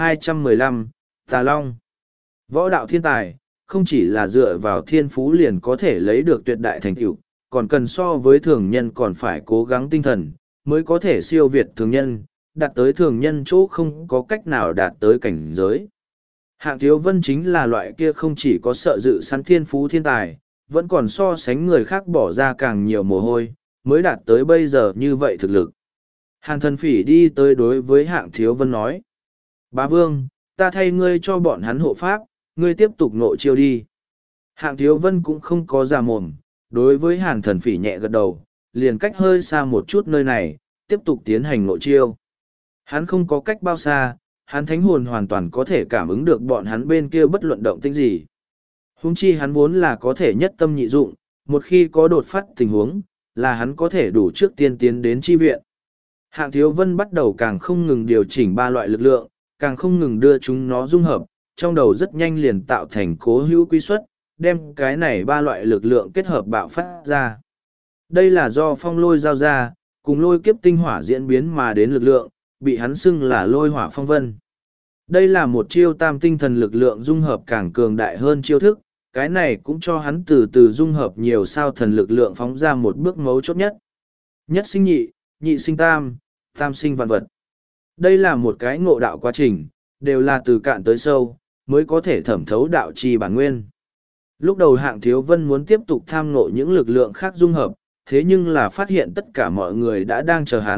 1215, Tà Long. Võ đạo thiên tài, không chỉ là dựa vào thiên phú liền có thể lấy được tuyệt đại thành tựu, còn cần so với thường nhân còn phải cố gắng tinh thần, mới có thể siêu việt thường nhân, đạt tới thường nhân chỗ không có cách nào đạt tới cảnh giới. Hạng Thiếu Vân chính là loại kia không chỉ có sợ dự săn thiên phú thiên tài, vẫn còn so sánh người khác bỏ ra càng nhiều mồ hôi, mới đạt tới bây giờ như vậy thực lực. Hàn Thần Phỉ đi tới đối với Hạng Thiếu Vân nói: Bá Vương, ta thay ngươi cho bọn hắn hộ pháp, ngươi tiếp tục nộ chiêu đi. Hạng Thiếu Vân cũng không có ra mồm, đối với Hàn Thần Phỉ nhẹ gật đầu, liền cách hơi xa một chút nơi này, tiếp tục tiến hành nộ chiêu. Hắn không có cách bao xa, hắn thánh hồn hoàn toàn có thể cảm ứng được bọn hắn bên kia bất luận động tĩnh gì. Huống chi hắn vốn là có thể nhất tâm nhị dụng, một khi có đột phát tình huống, là hắn có thể đủ trước tiên tiến đến chi viện. Hạng Thiếu Vân bắt đầu càng không ngừng điều chỉnh ba loại lực lượng, càng không ngừng đưa chúng nó dung hợp, trong đầu rất nhanh liền tạo thành cố hữu quy suất, đem cái này ba loại lực lượng kết hợp bạo phát ra. Đây là do phong lôi giao ra, cùng lôi kiếp tinh hỏa diễn biến mà đến lực lượng, bị hắn xưng là lôi hỏa phong vân. Đây là một chiêu tam tinh thần lực lượng dung hợp càng cường đại hơn chiêu thức, cái này cũng cho hắn từ từ dung hợp nhiều sao thần lực lượng phóng ra một bước mấu chốt nhất. Nhất sinh nhị, nhị sinh tam, tam sinh vạn vật. Đây là một cái ngộ đạo quá trình, đều là từ cạn tới sâu, mới có thể thẩm thấu đạo chi bản nguyên. Lúc đầu Hạng Thiếu Vân muốn tiếp tục tham ngộ những lực lượng khác dung hợp, thế nhưng là phát hiện tất cả mọi người đã đang chờ hắn,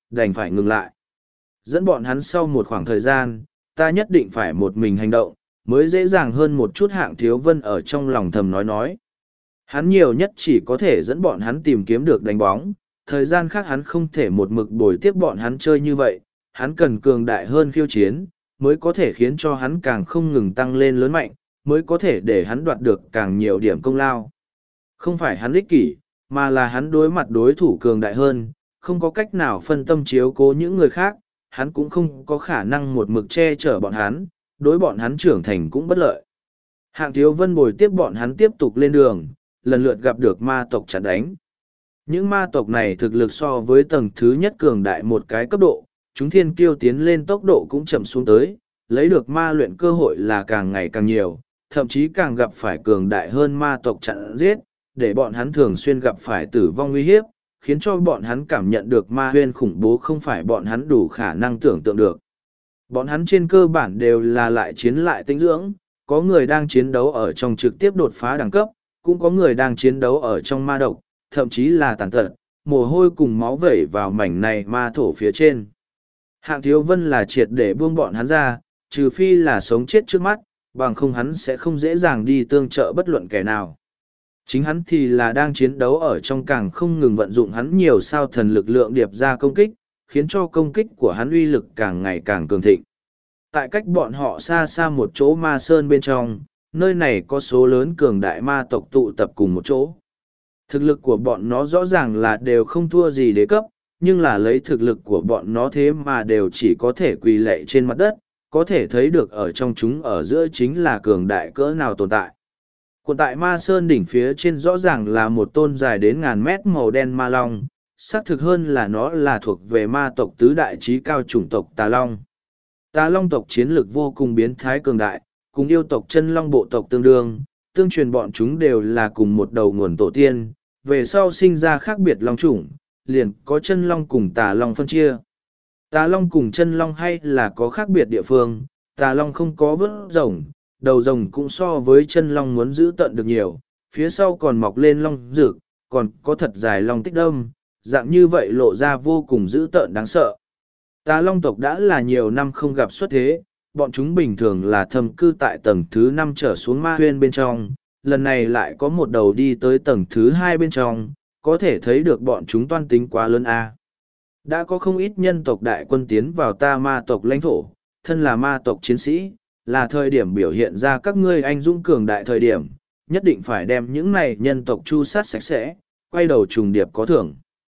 đành phải ngừng lại. Dẫn bọn hắn sau một khoảng thời gian, ta nhất định phải một mình hành động, mới dễ dàng hơn một chút. Hạng Thiếu Vân ở trong lòng thầm nói. Hắn nhiều nhất chỉ có thể dẫn bọn hắn tìm kiếm được đánh bóng, thời gian khác hắn không thể một mực bồi tiếp bọn hắn chơi như vậy, hắn cần cường đại hơn khiêu chiến, mới có thể khiến cho hắn càng không ngừng tăng lên lớn mạnh, mới có thể để hắn đoạt được càng nhiều điểm công lao. Không phải hắn ích kỷ, mà là hắn đối mặt đối thủ cường đại hơn, không có cách nào phân tâm chiếu cố những người khác, hắn cũng không có khả năng một mực che chở bọn hắn, đối bọn hắn trưởng thành cũng bất lợi. Hạng Thiếu Vân bồi tiếp bọn hắn tiếp tục lên đường, lần lượt gặp được ma tộc chặn đánh. Những ma tộc này thực lực so với tầng thứ nhất cường đại một cái cấp độ, chúng thiên kiêu tiến lên tốc độ cũng chậm xuống tới, lấy được ma luyện cơ hội là càng ngày càng nhiều, thậm chí càng gặp phải cường đại hơn ma tộc chặn giết, để bọn hắn thường xuyên gặp phải tử vong nguy hiếp, khiến cho bọn hắn cảm nhận được ma huyên khủng bố không phải bọn hắn đủ khả năng tưởng tượng được. Bọn hắn trên cơ bản đều là lại chiến lại tinh dưỡng, có người đang chiến đấu ở trong trực tiếp đột phá đẳng cấp, cũng có người đang chiến đấu ở trong ma độc, thậm chí là tàn tật, mồ hôi cùng máu vẩy vào mảnh này ma thổ phía trên. Hạng Thiếu Vân là triệt để buông bọn hắn ra, trừ phi là sống chết trước mắt, bằng không hắn sẽ không dễ dàng đi tương trợ bất luận kẻ nào. Chính hắn thì là đang chiến đấu ở trong càng không ngừng vận dụng hắn nhiều sao thần lực lượng điệp ra công kích, khiến cho công kích của hắn uy lực càng ngày càng cường thịnh. Tại cách bọn họ xa xa một chỗ ma sơn bên trong, nơi này có số lớn cường đại ma tộc tụ tập cùng một chỗ. Thực lực của bọn nó rõ ràng là đều không thua gì đế cấp, nhưng là lấy thực lực của bọn nó thế mà đều chỉ có thể quỳ lạy trên mặt đất, có thể thấy được ở trong chúng ở giữa chính là cường đại cỡ nào tồn tại. Còn tại ma sơn đỉnh phía trên rõ ràng là một tôn dài đến ngàn mét màu đen ma long, xác thực hơn là nó là thuộc về ma tộc tứ đại trí cao chủng tộc Tà Long. Tà Long tộc chiến lược vô cùng biến thái cường đại, cùng yêu tộc chân long bộ tộc tương đương, tương truyền bọn chúng đều là cùng một đầu nguồn tổ tiên, về sau sinh ra khác biệt long chủng, liền có chân long cùng Tà Long phân chia. Tà Long cùng chân long hay là có khác biệt địa phương, Tà Long không có vớt rồng, đầu rồng cũng so với chân long muốn giữ tận được nhiều, phía sau còn mọc lên long rực, còn có thật dài long tích đâm, dạng như vậy lộ ra vô cùng dữ tợn đáng sợ. Tà Long tộc đã là nhiều năm không gặp xuất thế, bọn chúng bình thường là thâm cư tại tầng thứ 5 trở xuống ma huyên bên trong, lần này lại có một đầu đi tới tầng thứ 2 bên trong, có thể thấy được bọn chúng toan tính quá lớn a. Đã có không ít nhân tộc đại quân tiến vào ta ma tộc lãnh thổ, thân là ma tộc chiến sĩ, là thời điểm biểu hiện ra các ngươi anh dũng cường đại thời điểm, nhất định phải đem những này nhân tộc chu sát sạch sẽ, quay đầu trùng điệp có thưởng.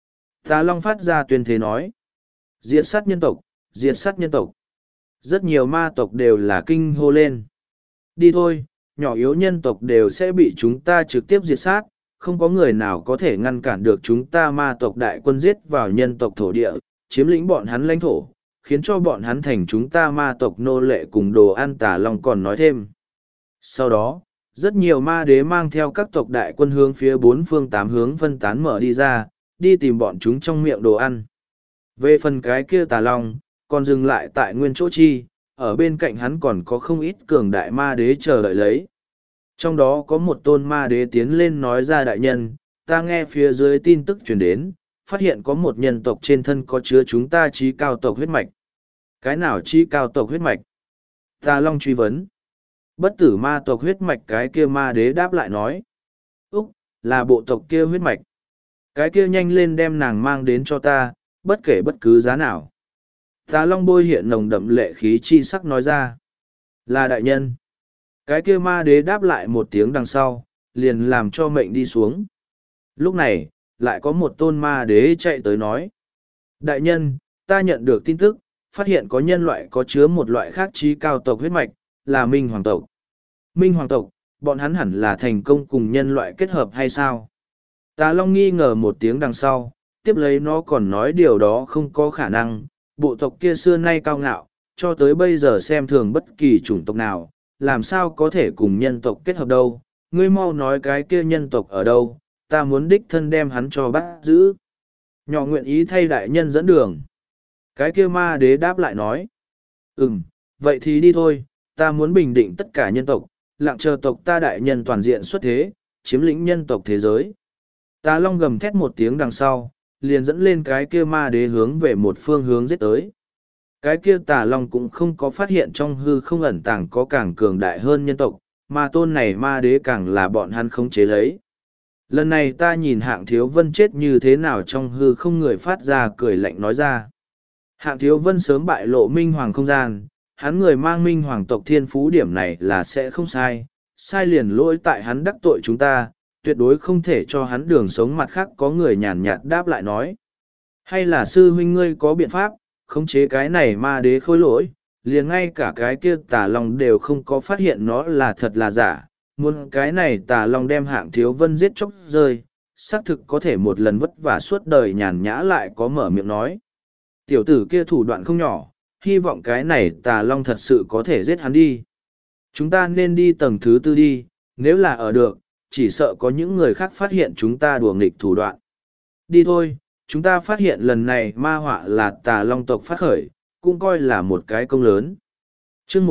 Tà Long phát ra tuyên thế nói, diệt sát nhân tộc, diệt sát nhân tộc. Rất nhiều ma tộc đều là kinh hô lên. Đi thôi, nhỏ yếu nhân tộc đều sẽ bị chúng ta trực tiếp diệt sát, không có người nào có thể ngăn cản được chúng ta ma tộc đại quân giết vào nhân tộc thổ địa, chiếm lĩnh bọn hắn lãnh thổ, khiến cho bọn hắn thành chúng ta ma tộc nô lệ cùng đồ ăn. Tà Long còn nói thêm. Sau đó, rất nhiều ma đế mang theo các tộc đại quân hướng phía 4 phương 8 hướng phân tán mở đi ra, đi tìm bọn chúng trong miệng đồ ăn. Về phần cái kia Tà Long, còn dừng lại tại nguyên chỗ chi, ở bên cạnh hắn còn có không ít cường đại ma đế chờ đợi lấy. Trong đó có một tôn ma đế tiến lên nói ra, đại nhân, ta nghe phía dưới tin tức truyền đến, phát hiện có một nhân tộc trên thân có chứa chúng ta trí cao tộc huyết mạch. Cái nào trí cao tộc huyết mạch? Tà Long truy vấn. Bất tử ma tộc huyết mạch. Cái kia ma đế đáp lại nói. Úc, là bộ tộc kia huyết mạch. Cái kia nhanh lên đem nàng mang đến cho ta, bất kể bất cứ giá nào. Tà Long bôi hiện nồng đậm lệ khí chi sắc nói ra. Là đại nhân. Cái kia ma đế đáp lại một tiếng đằng sau, liền làm cho mệnh đi xuống. Lúc này, lại có một tôn ma đế chạy tới nói. Đại nhân, ta nhận được tin tức, phát hiện có nhân loại có chứa một loại khác trí cao tộc huyết mạch, là Minh Hoàng tộc. Minh Hoàng tộc, bọn hắn hẳn là thành công cùng nhân loại kết hợp hay sao? Tà Long nghi ngờ một tiếng đằng sau, tiếp lấy nó còn nói điều đó không có khả năng, bộ tộc kia xưa nay cao ngạo, cho tới bây giờ xem thường bất kỳ chủng tộc nào, làm sao có thể cùng nhân tộc kết hợp đâu, ngươi mau nói cái kia nhân tộc ở đâu, ta muốn đích thân đem hắn cho bắt giữ. Nhỏ nguyện ý thay đại nhân dẫn đường. Cái kia ma đế đáp lại nói, vậy thì đi thôi, ta muốn bình định tất cả nhân tộc, lặng chờ tộc ta đại nhân toàn diện xuất thế, chiếm lĩnh nhân tộc thế giới. Tà Long gầm thét một tiếng đằng sau, liền dẫn lên cái kia ma đế hướng về một phương hướng giết tới. Cái kia tà long cũng không có phát hiện trong hư không ẩn tàng có càng cường đại hơn nhân tộc, mà tôn này ma đế càng là bọn hắn khống chế lấy. Lần này ta nhìn Hạng Thiếu Vân chết như thế nào trong hư không, người phát ra cười lạnh nói ra. Hạng Thiếu Vân sớm bại lộ minh hoàng không gian, hắn người mang minh hoàng tộc thiên phú điểm này là sẽ không sai, sai liền lỗi tại hắn đắc tội chúng ta, tuyệt đối không thể cho hắn đường sống. Mặt khác có người nhàn nhạt đáp lại nói. Hay là sư huynh ngươi có biện pháp, khống chế cái này ma đế khôi lỗi, liền ngay cả cái kia tà long đều không có phát hiện nó là thật là giả, muốn cái này tà long đem Hạng Thiếu Vân giết chóc rơi, xác thực có thể một lần vất vả suốt đời. Nhàn nhã lại có mở miệng nói. Tiểu tử kia thủ đoạn không nhỏ, hy vọng cái này tà long thật sự có thể giết hắn đi. Chúng ta nên đi tầng thứ tư đi, nếu là ở được, chỉ sợ có những người khác phát hiện chúng ta đùa nghịch thủ đoạn. Đi thôi, chúng ta phát hiện lần này ma họa là tà long tộc phát khởi, cũng coi là một cái công lớn. chương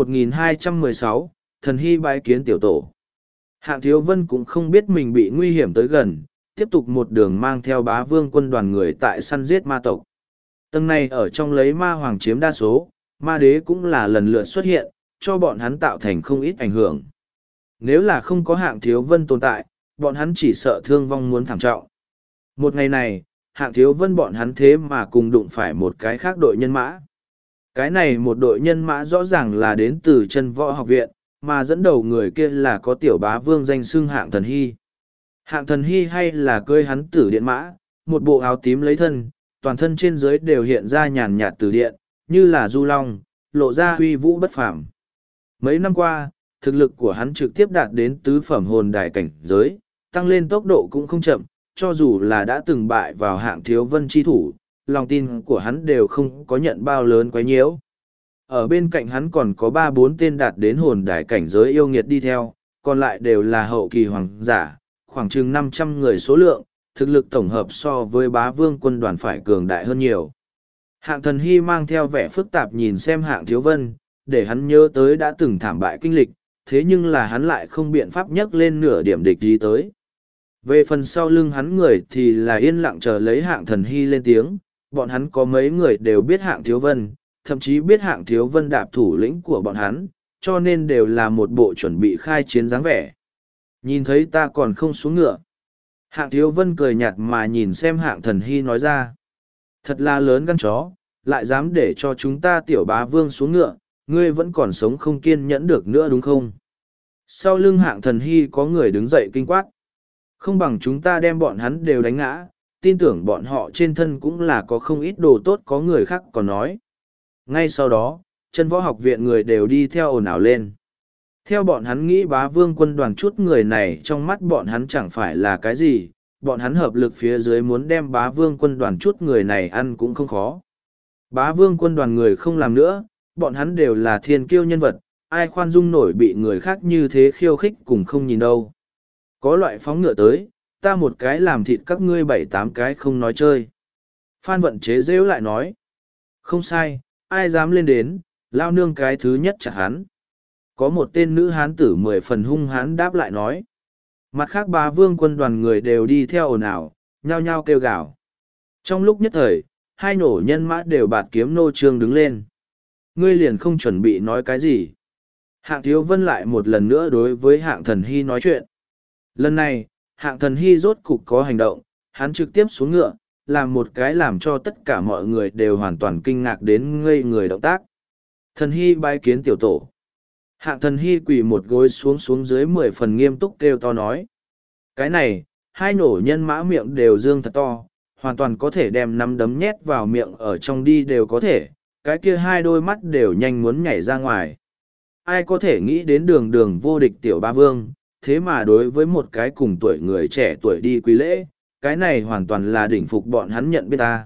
1216, thần hy bái kiến tiểu tổ. Hạng Thiếu Vân cũng không biết mình bị nguy hiểm tới gần, tiếp tục một đường mang theo Bá Vương quân đoàn người tại săn giết ma tộc. Tầng này ở trong lấy ma hoàng chiếm đa số, ma đế cũng là lần lượt xuất hiện, cho bọn hắn tạo thành không ít ảnh hưởng. Nếu là không có Hạng Thiếu Vân tồn tại, bọn hắn chỉ sợ thương vong muốn thảm trọng. Một ngày này, Hạng Thiếu Vân bọn hắn thế mà cùng đụng phải một cái khác đội nhân mã. Cái này một đội nhân mã rõ ràng là đến từ chân võ học viện, mà dẫn đầu người kia là có tiểu bá vương danh xưng Hạng Thần Hy. Hạng Thần Hy hay là cưỡi hắn tử điện mã, một bộ áo tím lấy thân, toàn thân trên dưới đều hiện ra nhàn nhạt tử điện, như là du long, lộ ra huy vũ bất phàm. Mấy năm qua, thực lực của hắn trực tiếp đạt đến tứ phẩm hồn đài cảnh giới, tăng lên tốc độ cũng không chậm, cho dù là đã từng bại vào Hạng Thiếu Vân chi thủ, lòng tin của hắn đều không có nhận bao lớn quấy nhiễu. Ở bên cạnh hắn còn có 3-4 tên đạt đến hồn đài cảnh giới yêu nghiệt đi theo, còn lại đều là hậu kỳ hoàng giả, khoảng chừng 500 người số lượng, thực lực tổng hợp so với Bá Vương quân đoàn phải cường đại hơn nhiều. Hạng Thần Hy mang theo vẻ phức tạp nhìn xem Hạng Thiếu Vân, để hắn nhớ tới đã từng thảm bại kinh lịch, thế nhưng là hắn lại không biện pháp nhắc lên nửa điểm địch gì tới. Về phần sau lưng hắn người thì là yên lặng chờ lấy Hạng Thần Hy lên tiếng, bọn hắn có mấy người đều biết Hạng Thiếu Vân, thậm chí biết Hạng Thiếu Vân đạp thủ lĩnh của bọn hắn, cho nên đều là một bộ chuẩn bị khai chiến dáng vẻ. Nhìn thấy ta còn không xuống ngựa. Hạng Thiếu Vân cười nhạt mà nhìn xem Hạng Thần Hy nói ra. Thật là lớn gan chó, lại dám để cho chúng ta tiểu bá vương xuống ngựa, ngươi vẫn còn sống không kiên nhẫn được nữa đúng không? Sau lưng Hạng Thần Hy có người đứng dậy kinh quát. Không bằng chúng ta đem bọn hắn đều đánh ngã, tin tưởng bọn họ trên thân cũng là có không ít đồ tốt, có người khác còn nói. Ngay sau đó, chân võ học viện người đều đi theo ồn ào lên. Theo bọn hắn nghĩ Bá Vương quân đoàn chút người này trong mắt bọn hắn chẳng phải là cái gì, bọn hắn hợp lực phía dưới muốn đem Bá Vương quân đoàn chút người này ăn cũng không khó. Bá Vương quân đoàn người không làm nữa, bọn hắn đều là thiên kiêu nhân vật, ai khoan dung nổi bị người khác như thế khiêu khích cùng không nhìn đâu. Có loại phóng ngựa tới, ta một cái làm thịt các ngươi 7-8 cái không nói chơi. Phan Vận chế rêu lại nói. Không sai, ai dám lên đến, lao nương cái thứ nhất chặt hắn. Có một tên nữ hán tử 10 phần hung hán đáp lại nói. Mặt khác Bá Vương quân đoàn người đều đi theo ồn ào, nhao nhao kêu gào. Trong lúc nhất thời, hai nổ nhân mã đều bạt kiếm nô trương đứng lên. Ngươi liền không chuẩn bị nói cái gì. Hạng Thiếu Vân lại một lần nữa đối với Hạng Thần Hy nói chuyện. Lần này, Hạng Thần Hy rốt cục có hành động, hắn trực tiếp xuống ngựa, làm một cái làm cho tất cả mọi người đều hoàn toàn kinh ngạc đến ngây người động tác. Thần Hy bái kiến tiểu tổ. Hạng Thần Hy quỳ một gối xuống dưới 10 phần nghiêm túc kêu to nói. Cái này, hai nổ nhân mã miệng đều dương thật to, hoàn toàn có thể đem nắm đấm nhét vào miệng ở trong đi đều có thể, cái kia hai đôi mắt đều nhanh muốn nhảy ra ngoài. Ai có thể nghĩ đến đường đường vô địch tiểu ba vương, thế mà đối với một cái cùng tuổi người trẻ tuổi đi quý lễ, cái này hoàn toàn là đỉnh phục bọn hắn nhận biết ta.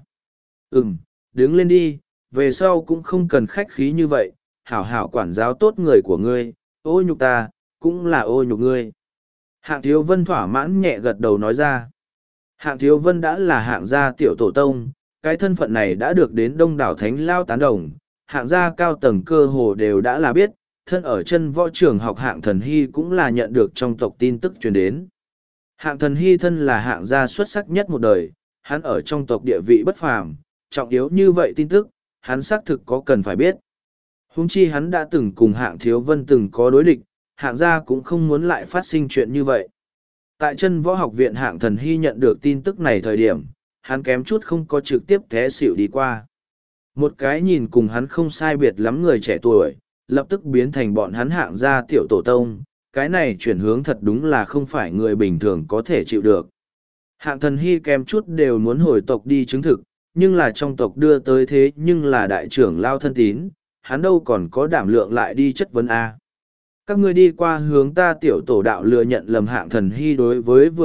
Đứng lên đi, về sau cũng không cần khách khí như vậy, hảo hảo quản giáo tốt người của ngươi, ô nhục ta, cũng là ô nhục ngươi. Hạng Thiếu Vân thỏa mãn nhẹ gật đầu nói ra. Hạng Thiếu Vân đã là hạng gia tiểu tổ tông, cái thân phận này đã được đến đông đảo thánh lao tán đồng, hạng gia cao tầng cơ hồ đều đã là biết, thân ở chân võ trường học Hạng Thần Hy cũng là nhận được trong tộc tin tức truyền đến. Hạng Thần Hy thân là hạng gia xuất sắc nhất một đời, hắn ở trong tộc địa vị bất phàm, trọng yếu như vậy tin tức, hắn xác thực có cần phải biết. Huống chi hắn đã từng cùng Hạng Thiếu Vân từng có đối địch, Hạng gia cũng không muốn lại phát sinh chuyện như vậy. Tại chân võ học viện Hạng Thần Hy nhận được tin tức này thời điểm, hắn kém chút không có trực tiếp té xỉu đi qua. Một cái nhìn cùng hắn không sai biệt lắm người trẻ tuổi, lập tức biến thành bọn hắn Hạng gia tiểu tổ tông, cái này chuyển hướng thật đúng là không phải người bình thường có thể chịu được. Hạng Thần Hy kém chút đều muốn hồi tộc đi chứng thực, nhưng là trong tộc đưa tới thế nhưng là đại trưởng lao thân tín, hắn đâu còn có đảm lượng lại đi chất vấn A. Các ngươi đi qua hướng ta tiểu tổ đạo lừa nhận lầm Hạng Thần Hy đối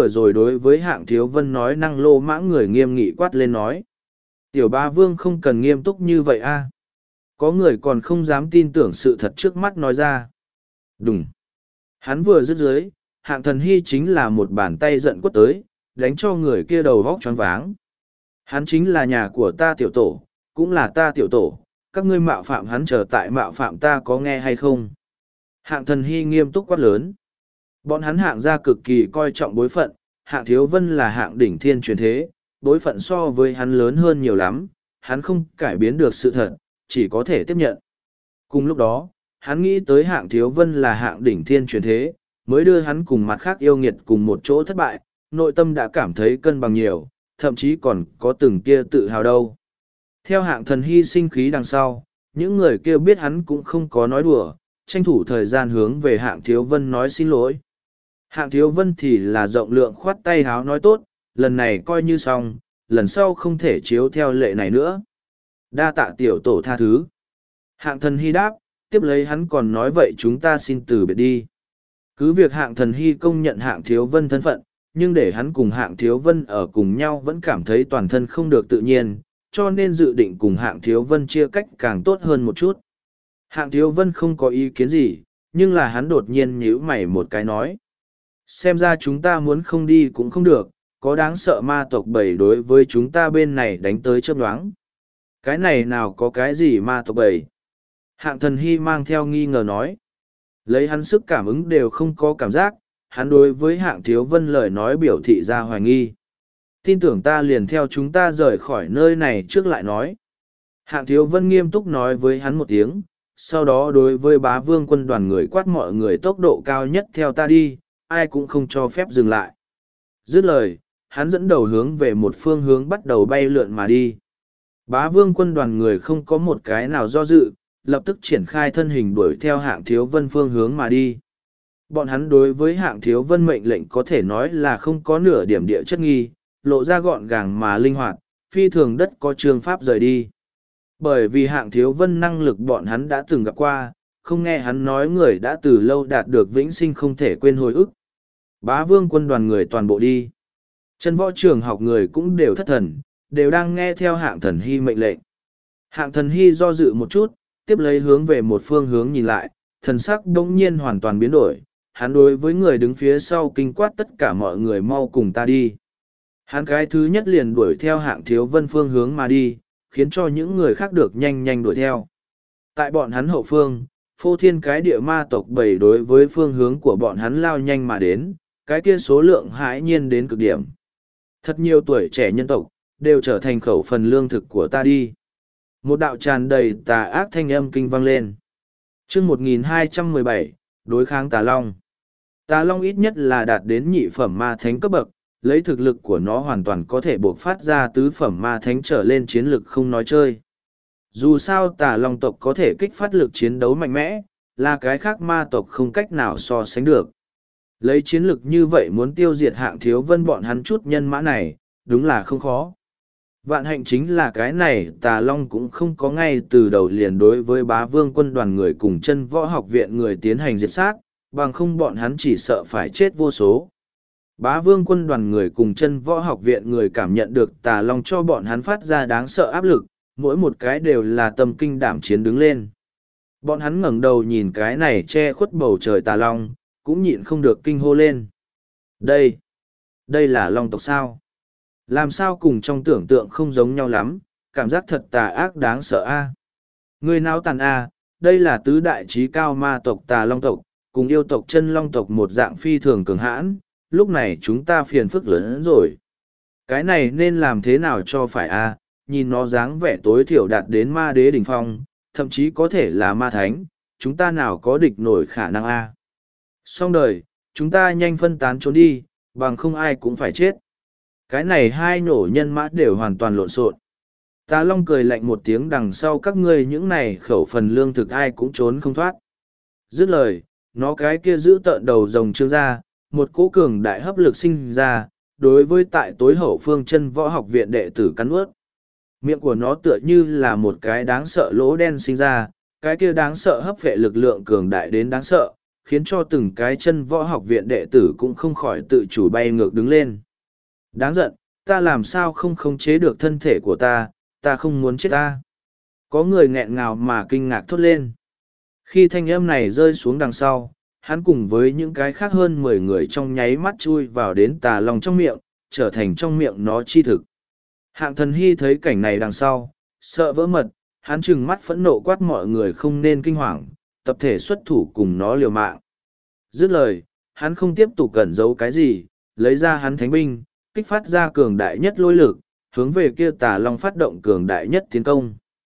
với Hạng Thiếu Vân nói năng lô mãng người nghiêm nghị quát lên nói. Tiểu ba vương không cần nghiêm túc như vậy A. Có người còn không dám tin tưởng sự thật trước mắt nói ra. Đúng. Hắn vừa dứt dưới, Hạng Thần Hy chính là một bàn tay giận quất tới, đánh cho người kia đầu vóc choáng váng. Hắn chính là nhà của ta tiểu tổ, cũng là ta tiểu tổ, các ngươi mạo phạm hắn trở tại mạo phạm ta có nghe hay không? Hạng Thần Hy nghiêm túc quát lớn. Bọn hắn Hạng gia cực kỳ coi trọng bối phận, Hạng Thiếu Vân là hạng đỉnh thiên truyền thế, bối phận so với hắn lớn hơn nhiều lắm, hắn không cải biến được sự thật, chỉ có thể tiếp nhận. Cùng lúc đó, hắn nghĩ tới Hạng Thiếu Vân là hạng đỉnh thiên truyền thế, mới đưa hắn cùng mặt khác yêu nghiệt cùng một chỗ thất bại, nội tâm đã cảm thấy cân bằng nhiều, thậm chí còn có từng kia tự hào đâu. Theo Hạng Thần Hy sinh khí đằng sau, những người kia biết hắn cũng không có nói đùa, tranh thủ thời gian hướng về Hạng Thiếu Vân nói xin lỗi. Hạng Thiếu Vân thì là rộng lượng khoát tay háo nói tốt, lần này coi như xong, lần sau không thể chiếu theo lệ này nữa. Đa tạ tiểu tổ tha thứ. Hạng Thần Hy đáp, tiếp lấy hắn còn nói vậy chúng ta xin từ biệt đi. Cứ việc Hạng Thần Hy công nhận Hạng Thiếu Vân thân phận, nhưng để hắn cùng Hạng Thiếu Vân ở cùng nhau vẫn cảm thấy toàn thân không được tự nhiên, cho nên dự định cùng Hạng Thiếu Vân chia cách càng tốt hơn một chút. Hạng Thiếu Vân không có ý kiến gì, nhưng là hắn đột nhiên nhíu mày một cái nói. Xem ra chúng ta muốn không đi cũng không được, có đáng sợ ma tộc bầy đối với chúng ta bên này đánh tới chớp nhoáng. Cái này nào có cái gì ma tộc bầy? Hạng Thần Hy mang theo nghi ngờ nói. Lấy hắn sức cảm ứng đều không có cảm giác, hắn đối với Hạng Thiếu Vân lời nói biểu thị ra hoài nghi. Tin tưởng ta liền theo chúng ta rời khỏi nơi này trước lại nói. Hạng Thiếu Vân nghiêm túc nói với hắn một tiếng, sau đó đối với Bá Vương quân đoàn người quát mọi người tốc độ cao nhất theo ta đi, ai cũng không cho phép dừng lại. Dứt lời, hắn dẫn đầu hướng về một phương hướng bắt đầu bay lượn mà đi. Bá Vương quân đoàn người không có một cái nào do dự, lập tức triển khai thân hình đuổi theo Hạng Thiếu Vân phương hướng mà đi. Bọn hắn đối với Hạng Thiếu Vân mệnh lệnh có thể nói là không có nửa điểm địa chất nghi, lộ ra gọn gàng mà linh hoạt, phi thường đất có trường pháp rời đi. Bởi vì Hạng Thiếu Vân năng lực bọn hắn đã từng gặp qua, không nghe hắn nói người đã từ lâu đạt được vĩnh sinh không thể quên hồi ức. Bá Vương quân đoàn người toàn bộ đi. Chân võ trường học người cũng đều thất thần, đều đang nghe theo Hạng Thần Hy mệnh lệnh. Hạng Thần Hy do dự một chút, tiếp lấy hướng về một phương hướng nhìn lại, thần sắc bỗng nhiên hoàn toàn biến đổi. Hắn đối với người đứng phía sau kinh quát tất cả mọi người mau cùng ta đi. Hắn cái thứ nhất liền đuổi theo Hạng Thiếu Vân phương hướng mà đi, khiến cho những người khác được nhanh nhanh đuổi theo. Tại bọn hắn hậu phương, phô thiên cái địa ma tộc bầy đối với phương hướng của bọn hắn lao nhanh mà đến, cái kia số lượng hãi nhiên đến cực điểm. Thật nhiều tuổi trẻ nhân tộc, đều trở thành khẩu phần lương thực của ta đi. Một đạo tràn đầy tà ác thanh âm kinh vang lên. chương 1217, đối kháng Tà Long. Tà Long ít nhất là đạt đến nhị phẩm ma thánh cấp bậc, lấy thực lực của nó hoàn toàn có thể buộc phát ra tứ phẩm ma thánh trở lên chiến lực không nói chơi. Dù sao Tà Long tộc có thể kích phát lực chiến đấu mạnh mẽ, là cái khác ma tộc không cách nào so sánh được. Lấy chiến lực như vậy muốn tiêu diệt Hạng Thiếu Vân bọn hắn chút nhân mã này, đúng là không khó. Vạn hạnh chính là cái này Tà Long cũng không có ngay từ đầu liền đối với Bá Vương quân đoàn người cùng chân võ học viện người tiến hành diệt sát, bằng không bọn hắn chỉ sợ phải chết vô số. Bá Vương quân đoàn người cùng chân võ học viện người cảm nhận được Tà Long cho bọn hắn phát ra đáng sợ áp lực, mỗi một cái đều là tâm kinh đảm chiến đứng lên. Bọn hắn ngẩng đầu nhìn cái này che khuất bầu trời Tà Long, cũng nhịn không được kinh hô lên. Đây là Long tộc sao? Làm sao cùng trong tưởng tượng không giống nhau lắm, cảm giác thật tà ác đáng sợ a. Người nào tàn a, đây là tứ đại trí cao ma tộc Tà Long tộc, cùng yêu tộc chân Long tộc một dạng phi thường cường hãn, lúc này chúng ta phiền phức lớn hơn rồi. Cái này nên làm thế nào cho phải a? Nhìn nó dáng vẻ tối thiểu đạt đến ma đế đỉnh phong, thậm chí có thể là ma thánh, chúng ta nào có địch nổi khả năng a? Xong đời, chúng ta nhanh phân tán trốn đi, bằng không ai cũng phải chết. Cái này hai nổ nhân mã đều hoàn toàn lộn xộn. Tà Long cười lạnh một tiếng, đằng sau các ngươi những này khẩu phần lương thực ai cũng trốn không thoát. Dứt lời, nó cái kia giữ tợn đầu rồng trương ra, một cỗ cường đại hấp lực sinh ra, đối với tại tối hậu phương chân võ học viện đệ tử cắn ướt. Miệng của nó tựa như là một cái đáng sợ lỗ đen sinh ra, cái kia đáng sợ hấp vệ lực lượng cường đại đến đáng sợ, khiến cho từng cái chân võ học viện đệ tử cũng không khỏi tự chủ bay ngược đứng lên. Đáng giận, ta làm sao không khống chế được thân thể của ta không muốn chết ta. Có người nghẹn ngào mà kinh ngạc thốt lên. Khi thanh âm này rơi xuống đằng sau, hắn cùng với những cái khác hơn 10 người trong nháy mắt chui vào đến Tà Long trong miệng, trở thành trong miệng nó chi thực. Hạng Thần Hy thấy cảnh này đằng sau, sợ vỡ mật, hắn trừng mắt phẫn nộ quát mọi người không nên kinh hoàng, tập thể xuất thủ cùng nó liều mạng. Dứt lời, hắn không tiếp tục cẩn giấu cái gì, lấy ra hắn thánh binh, kích phát ra cường đại nhất lôi lực, hướng về kia Tà Long phát động cường đại nhất tiến công.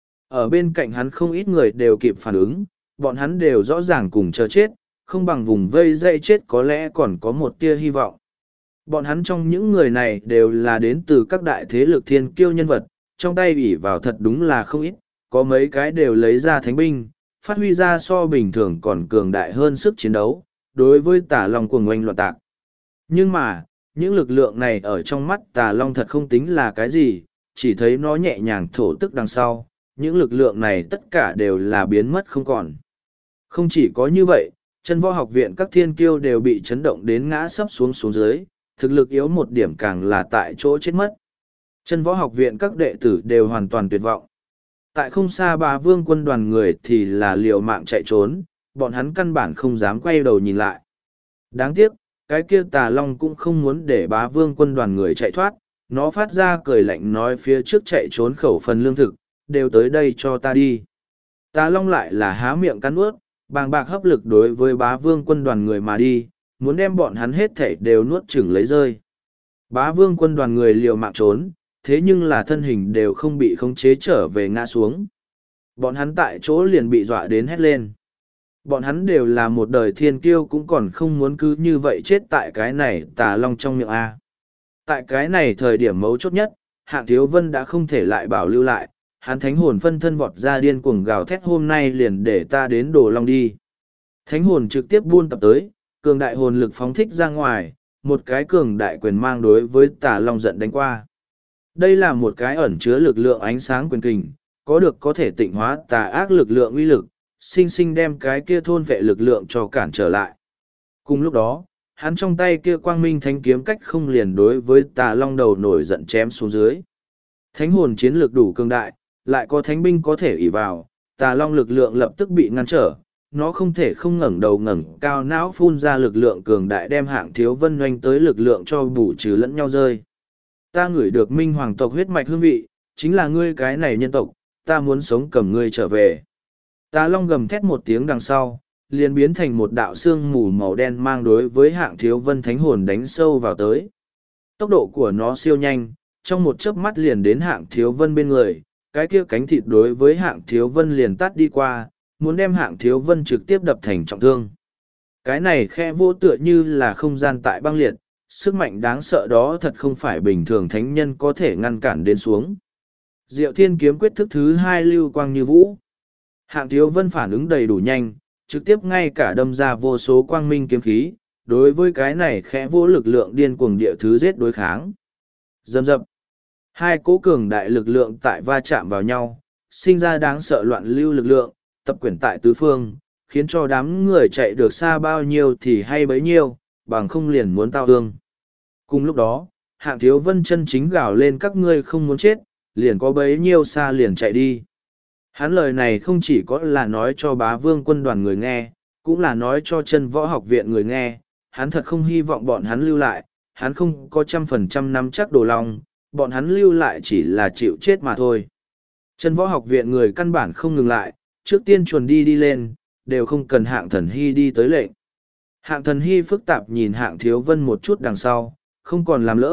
Ở bên cạnh hắn không ít người đều kịp phản ứng, bọn hắn đều rõ ràng cùng chờ chết, không bằng vùng vây dây chết có lẽ còn có một tia hy vọng. Bọn hắn trong những người này đều là đến từ các đại thế lực thiên kiêu nhân vật, trong tay ủy vào thật đúng là không ít, có mấy cái đều lấy ra thánh binh, phát huy ra so bình thường còn cường đại hơn sức chiến đấu, đối với Tà Long cuồng oanh loạn tạc. Nhưng mà, những lực lượng này ở trong mắt Tà Long thật không tính là cái gì, chỉ thấy nó nhẹ nhàng thổ tức đằng sau, những lực lượng này tất cả đều là biến mất không còn. Không chỉ có như vậy, chân võ học viện các thiên kiêu đều bị chấn động đến ngã sấp xuống dưới, thực lực yếu một điểm càng là tại chỗ chết mất. Chân võ học viện các đệ tử đều hoàn toàn tuyệt vọng. Tại không xa Bá Vương quân đoàn người thì là liều mạng chạy trốn, bọn hắn căn bản không dám quay đầu nhìn lại. Đáng tiếc, cái kia Tà Long cũng không muốn để Bá Vương quân đoàn người chạy thoát, nó phát ra cười lạnh nói phía trước chạy trốn khẩu phần lương thực, đều tới đây cho ta đi. Tà Long lại là há miệng cắn ướt, bàng bạc hấp lực đối với Bá Vương quân đoàn người mà đi, muốn đem bọn hắn hết thảy đều nuốt chửng lấy rơi. Bá Vương quân đoàn người liều mạng trốn, thế nhưng là thân hình đều không bị khống chế trở về ngã xuống. Bọn hắn tại chỗ liền bị dọa đến hét lên. Bọn hắn đều là một đời thiên kiêu cũng còn không muốn cứ như vậy chết tại cái này Tà Long trong miệng A. Tại cái này thời điểm mấu chốt nhất, Hạng Thiếu Vân đã không thể lại bảo lưu lại, hắn thánh hồn phân thân vọt ra điên cuồng gào thét hôm nay liền để ta đến Đồ Long đi. Thánh hồn trực tiếp buôn tập tới, cường đại hồn lực phóng thích ra ngoài, một cái cường đại quyền mang đối với Tà Long giận đánh qua. Đây là một cái ẩn chứa lực lượng ánh sáng quyền kình, có thể tịnh hóa tà ác lực lượng uy lực, sinh sinh đem cái kia thôn vệ lực lượng cho cản trở lại. Cùng lúc đó, hắn trong tay kia quang minh thánh kiếm cách không liền đối với Tà Long đầu nổi giận chém xuống dưới. Thánh hồn chiến lực đủ cường đại, lại có thánh binh có thể ỷ vào, Tà Long lực lượng lập tức bị ngăn trở, nó không thể không ngẩng đầu ngẩng cao não phun ra lực lượng cường đại đem Hạng Thiếu Vân doanh tới lực lượng cho bù trừ lẫn nhau rơi. Ta ngửi được minh hoàng tộc huyết mạch hương vị, chính là ngươi cái này nhân tộc, ta muốn sống cầm ngươi trở về. Tà Long gầm thét một tiếng đằng sau, liền biến thành một đạo xương mù màu đen mang đối với Hạng Thiếu Vân thánh hồn đánh sâu vào tới. Tốc độ của nó siêu nhanh, trong một chớp mắt liền đến Hạng Thiếu Vân bên người, cái kia cánh thịt đối với Hạng Thiếu Vân liền tắt đi qua, muốn đem Hạng Thiếu Vân trực tiếp đập thành trọng thương. Cái này khe vô tựa như là không gian tại băng liệt, sức mạnh đáng sợ đó thật không phải bình thường thánh nhân có thể ngăn cản đến xuống. Diệu Thiên kiếm quyết thức thứ 2 lưu quang như vũ. Hạng Thiếu Vân phản ứng đầy đủ nhanh, trực tiếp ngay cả đâm ra vô số quang minh kiếm khí, đối với cái này khẽ vô lực lượng điên cuồng địa thứ giết đối kháng. Dầm dập. Hai cỗ cường đại lực lượng tại va chạm vào nhau, sinh ra đáng sợ loạn lưu lực lượng, tập quyển tại tứ phương, khiến cho đám người chạy được xa bao nhiêu thì hay bấy nhiêu, bằng không liền muốn tao ương. Cùng lúc đó, Hạng Thiếu Vân chân chính gào lên các ngươi không muốn chết, liền có bấy nhiêu xa liền chạy đi. Hắn lời này không chỉ có là nói cho Bá Vương quân đoàn người nghe, cũng là nói cho chân võ học viện người nghe, hắn thật không hy vọng bọn hắn lưu lại, hắn không có 100% nắm chắc Đồ Long, bọn hắn lưu lại chỉ là chịu chết mà thôi. Chân võ học viện người căn bản không ngừng lại, trước tiên chuồn đi lên, đều không cần Hạng Thần Hy đi tới lệnh. Hạng Thần Hy phức tạp nhìn Hạng Thiếu Vân một chút đằng sau, không còn làm lỡ,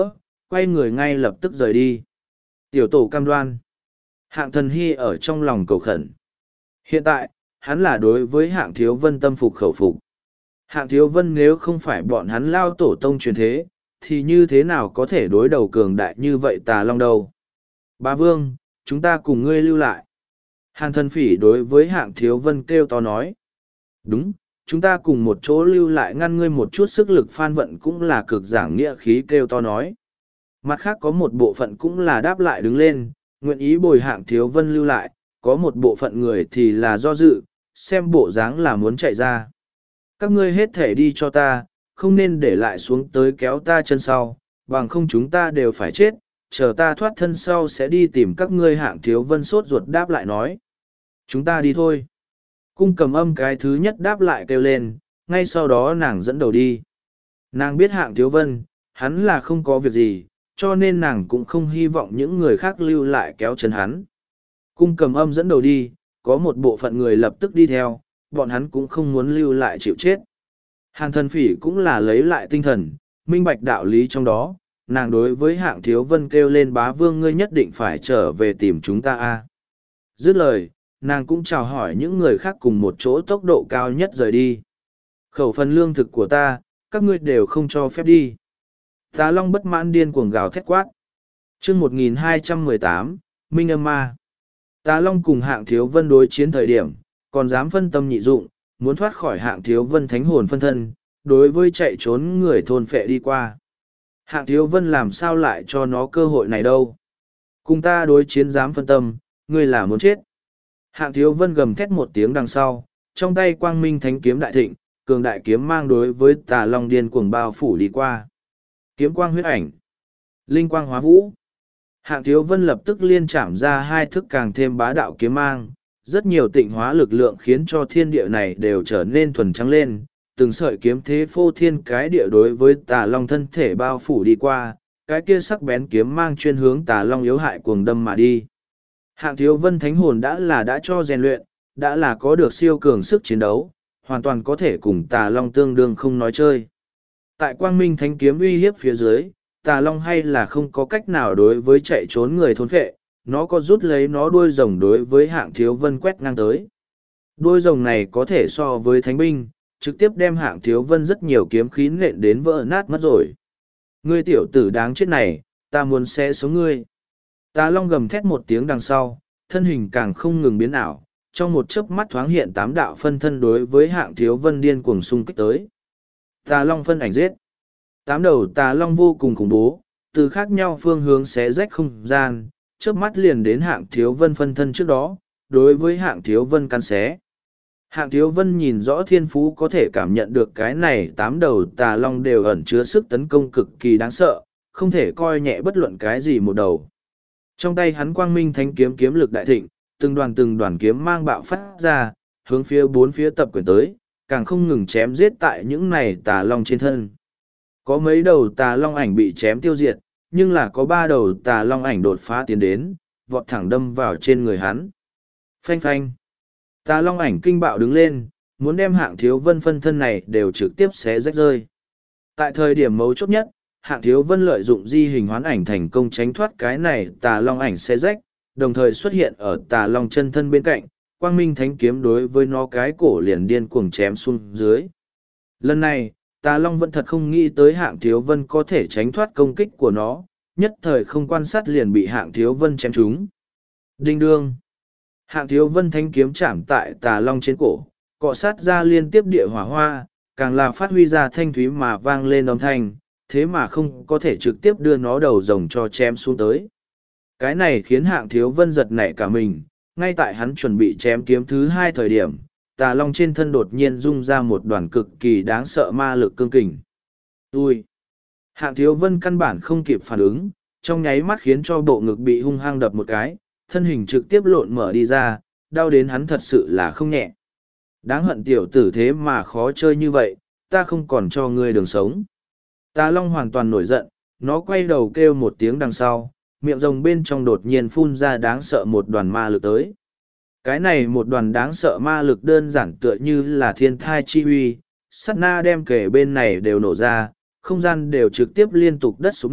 quay người ngay lập tức rời đi. Tiểu tổ cam đoan. Hạng Thần Hy ở trong lòng cầu khẩn. Hiện tại, hắn là đối với Hạng Thiếu Vân tâm phục khẩu phục. Hạng Thiếu Vân nếu không phải bọn hắn lao tổ tông truyền thế, thì như thế nào có thể đối đầu cường đại như vậy Tà Long đâu. Bá Vương, chúng ta cùng ngươi lưu lại. Hàn Thần Phỉ đối với Hạng Thiếu Vân kêu to nói. Đúng, chúng ta cùng một chỗ lưu lại ngăn ngươi một chút sức lực phan vận cũng là cực giảng nghĩa khí kêu to nói. Mặt khác có một bộ phận cũng là đáp lại đứng lên, nguyện ý bồi Hạng Thiếu Vân lưu lại, có một bộ phận người thì là do dự, xem bộ dáng là muốn chạy ra. Các ngươi hết thể đi cho ta, không nên để lại xuống tới kéo ta chân sau, bằng không chúng ta đều phải chết, chờ ta thoát thân sau sẽ đi tìm các ngươi. Hạng Thiếu Vân sốt ruột đáp lại nói. Chúng ta đi thôi. Cung Cầm Âm cái thứ nhất đáp lại kêu lên, ngay sau đó nàng dẫn đầu đi. Nàng biết Hạng Thiếu Vân, hắn là không có việc gì, cho nên nàng cũng không hy vọng những người khác lưu lại kéo chân hắn. Cung Cầm Âm dẫn đầu đi, có một bộ phận người lập tức đi theo, bọn hắn cũng không muốn lưu lại chịu chết. Hàn Thần Phỉ cũng là lấy lại tinh thần, minh bạch đạo lý trong đó, nàng đối với Hạng Thiếu Vân kêu lên Bá Vương ngươi nhất định phải trở về tìm chúng ta a. Dứt lời, nàng cũng chào hỏi những người khác cùng một chỗ tốc độ cao nhất rời đi. Khẩu phần lương thực của ta, các ngươi đều không cho phép đi. Tà Long bất mãn điên cuồng gào thét quát. Chương 1218, Minh Âm Ma. Tà Long cùng Hạng Thiếu Vân đối chiến thời điểm, còn dám phân tâm nhị dụng, muốn thoát khỏi Hạng Thiếu Vân thánh hồn phân thân, đối với chạy trốn người thôn phệ đi qua. Hạng Thiếu Vân làm sao lại cho nó cơ hội này đâu. Cùng ta đối chiến dám phân tâm, ngươi là muốn chết. Hạng Thiếu Vân gầm thét một tiếng đằng sau, trong tay quang minh thánh kiếm đại thịnh, cường đại kiếm mang đối với Tà Long điên cuồng bao phủ đi qua. Kiếm quang huyết ảnh, linh quang hóa vũ. Hạng Thiếu Vân lập tức liên chạm ra hai thức càng thêm bá đạo kiếm mang, rất nhiều tịnh hóa lực lượng khiến cho thiên địa này đều trở nên thuần trắng lên, từng sợi kiếm thế phô thiên cái địa đối với Tà Long thân thể bao phủ đi qua, cái kia sắc bén kiếm mang chuyên hướng Tà Long yếu hại cuồng đâm mà đi. Hạng Thiếu Vân thánh hồn đã cho rèn luyện, đã là có được siêu cường sức chiến đấu, hoàn toàn có thể cùng Tà Long tương đương không nói chơi. Tại quang minh thánh kiếm uy hiếp phía dưới, Tà Long hay là không có cách nào đối với chạy trốn người thôn phệ, nó có rút lấy nó đuôi rồng đối với Hạng Thiếu Vân quét ngang tới. Đuôi rồng này có thể so với thánh binh, trực tiếp đem Hạng Thiếu Vân rất nhiều kiếm khí nện đến vỡ nát mất rồi. Ngươi tiểu tử đáng chết này, ta muốn xé sống ngươi. Tà Long gầm thét một tiếng đằng sau, thân hình càng không ngừng biến ảo, trong một chớp mắt thoáng hiện 8 đạo phân thân đối với Hạng Thiếu Vân điên cuồng xung kích tới. Tà Long phân ảnh giết. 8 đầu Tà Long vô cùng khủng bố, từ khác nhau phương hướng xé rách không gian, chớp mắt liền đến Hạng Thiếu Vân phân thân trước đó, đối với Hạng Thiếu Vân cắn xé. Hạng Thiếu Vân nhìn rõ thiên phú có thể cảm nhận được cái này 8 đầu Tà Long đều ẩn chứa sức tấn công cực kỳ đáng sợ, không thể coi nhẹ bất luận cái gì một đầu. Trong tay hắn quang minh thánh kiếm kiếm lực đại thịnh, từng đoàn kiếm mang bạo phát ra, hướng phía bốn phía tập quyển tới, càng không ngừng chém giết tại những này Tà Long trên thân. Có mấy đầu Tà Long ảnh bị chém tiêu diệt, nhưng là có 3 đầu Tà Long ảnh đột phá tiến đến, vọt thẳng đâm vào trên người hắn. Phanh phanh. Tà Long ảnh kinh bạo đứng lên, muốn đem Hạng Thiếu Vân phân thân này đều trực tiếp xé rách rơi. Tại thời điểm mấu chốt nhất, Hạng Thiếu Vân lợi dụng di hình hoán ảnh thành công tránh thoát cái này Tà Long ảnh xé rách, đồng thời xuất hiện ở Tà Long chân thân bên cạnh, quang minh thánh kiếm đối với nó cái cổ liền điên cuồng chém xuống dưới. Lần này, Tà Long vẫn thật không nghĩ tới Hạng Thiếu Vân có thể tránh thoát công kích của nó, nhất thời không quan sát liền bị Hạng Thiếu Vân chém trúng. Đinh đương. Hạng Thiếu Vân thanh kiếm chạm tại Tà Long trên cổ, cọ sát ra liên tiếp địa hỏa hoa, càng là phát huy ra thanh thúy mà vang lên âm thanh, thế mà không có thể trực tiếp đưa nó đầu rồng cho chém xuống tới. Cái này khiến Hạng Thiếu Vân giật nảy cả mình, ngay tại hắn chuẩn bị chém kiếm thứ 2 thời điểm, Tà Long trên thân đột nhiên rung ra một đoàn cực kỳ đáng sợ ma lực cương kình. Ui! Hạng Thiếu Vân căn bản không kịp phản ứng, trong nháy mắt khiến cho bộ ngực bị hung hăng đập một cái, thân hình trực tiếp lộn mở đi ra, đau đến hắn thật sự là không nhẹ. Đáng hận tiểu tử thế mà khó chơi như vậy, ta không còn cho ngươi đường sống. Tà Long hoàn toàn nổi giận, nó quay đầu kêu một tiếng đằng sau, miệng rồng bên trong đột nhiên phun ra đáng sợ một đoàn ma lực tới. Cái này một đoàn đáng sợ ma lực đơn giản tựa như là thiên thai chi uy, sát na đem kể bên này đều nổ ra, không gian đều trực tiếp liên tục đất xuống nước,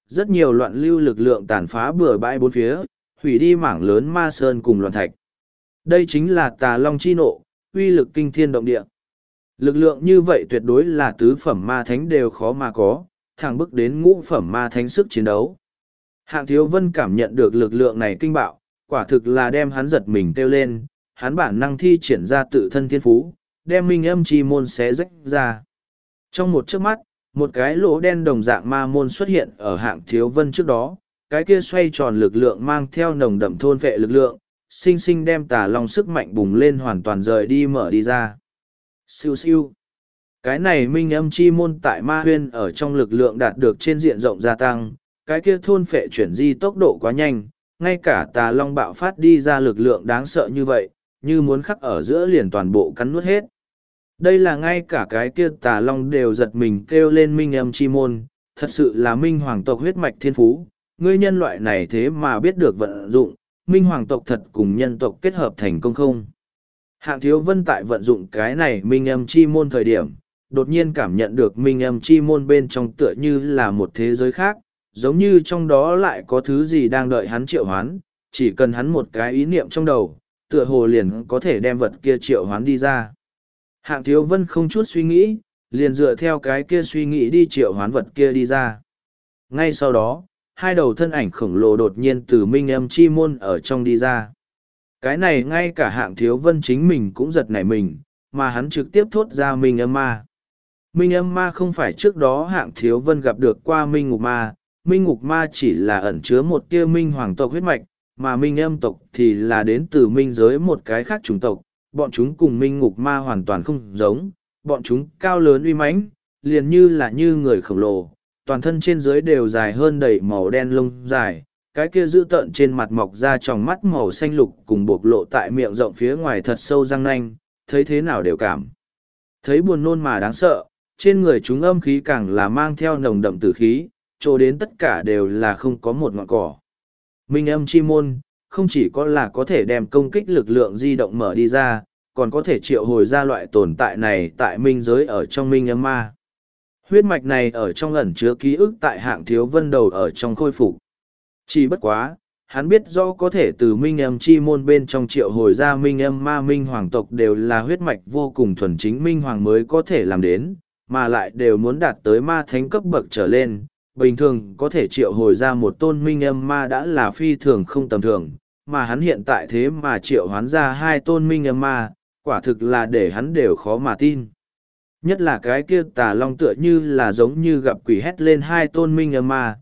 rất nhiều loạn lưu lực lượng tàn phá bừa bãi bốn phía, hủy đi mảng lớn ma sơn cùng loạn thạch. Đây chính là Tà Long chi nộ, uy lực kinh thiên động địa. Lực lượng như vậy tuyệt đối là tứ phẩm ma thánh đều khó mà có, thẳng bước đến ngũ phẩm ma thánh sức chiến đấu. Hạng Thiếu Vân cảm nhận được lực lượng này kinh bạo, quả thực là đem hắn giật mình kêu lên, hắn bản năng thi triển ra tự thân thiên phú, đem minh âm chi môn xé rách ra. Trong một chớp mắt, một cái lỗ đen đồng dạng ma môn xuất hiện ở Hạng Thiếu Vân trước đó, cái kia xoay tròn lực lượng mang theo nồng đậm thôn vệ lực lượng, sinh sinh đem Tà Long sức mạnh bùng lên hoàn toàn rời đi mở đi ra. Siêu siêu. Cái này minh âm chi môn tại ma huyên ở trong lực lượng đạt được trên diện rộng gia tăng, cái kia thôn phệ chuyển di tốc độ quá nhanh, ngay cả Tà Long bạo phát đi ra lực lượng đáng sợ như vậy, như muốn khắc ở giữa liền toàn bộ cắn nuốt hết. Đây là ngay cả cái kia Tà Long đều giật mình kêu lên minh âm chi môn, thật sự là minh hoàng tộc huyết mạch thiên phú, ngươi nhân loại này thế mà biết được vận dụng, minh hoàng tộc thật cùng nhân tộc kết hợp thành công không. Hạng Thiếu Vân tại vận dụng cái này minh âm chi môn thời điểm, đột nhiên cảm nhận được minh âm chi môn bên trong tựa như là một thế giới khác, giống như trong đó lại có thứ gì đang đợi hắn triệu hoán, chỉ cần hắn một cái ý niệm trong đầu, tựa hồ liền có thể đem vật kia triệu hoán đi ra. Hạng Thiếu Vân không chút suy nghĩ, liền dựa theo cái kia suy nghĩ đi triệu hoán vật kia đi ra. Ngay sau đó, hai đầu thân ảnh khổng lồ đột nhiên từ minh âm chi môn ở trong đi ra. Cái này ngay cả Hạng Thiếu Vân chính mình cũng giật nảy mình, mà hắn trực tiếp thốt ra minh âm ma. Minh âm ma không phải trước đó Hạng Thiếu Vân gặp được qua minh ngục ma, minh ngục ma chỉ là ẩn chứa một tia minh hoàng tộc huyết mạch, mà minh âm tộc thì là đến từ minh giới một cái khác chủng tộc, bọn chúng cùng minh ngục ma hoàn toàn không giống, bọn chúng cao lớn uy mãnh, liền như người khổng lồ, toàn thân trên dưới đều dài hơn đầy màu đen lông dài, cái kia dữ tợn trên mặt mọc ra tròng mắt màu xanh lục cùng bộc lộ tại miệng rộng phía ngoài thật sâu răng nanh, thấy thế nào đều cảm thấy buồn nôn mà đáng sợ, trên người chúng âm khí càng là mang theo nồng đậm tử khí, chỗ đến tất cả đều là không có một ngọn cỏ. Minh âm chi môn, không chỉ có là có thể đem công kích lực lượng di động mở đi ra, còn có thể triệu hồi ra loại tồn tại này tại minh giới ở trong minh âm ma. Huyết mạch này ở trong ẩn chứa ký ức tại Hạng Thiếu Vân đầu ở trong khôi phục. Chỉ bất quá, hắn biết rõ có thể từ minh âm chi môn bên trong triệu hồi ra minh âm ma minh hoàng tộc đều là huyết mạch vô cùng thuần chính minh hoàng mới có thể làm đến, mà lại đều muốn đạt tới ma thánh cấp bậc trở lên. Bình thường có thể triệu hồi ra một tôn minh âm ma đã là phi thường không tầm thường, mà hắn hiện tại thế mà triệu hoán ra hai tôn minh âm ma, quả thực là để hắn đều khó mà tin. Nhất là cái kia Tà Long tựa như là giống như gặp quỷ hét lên hai tôn minh âm ma,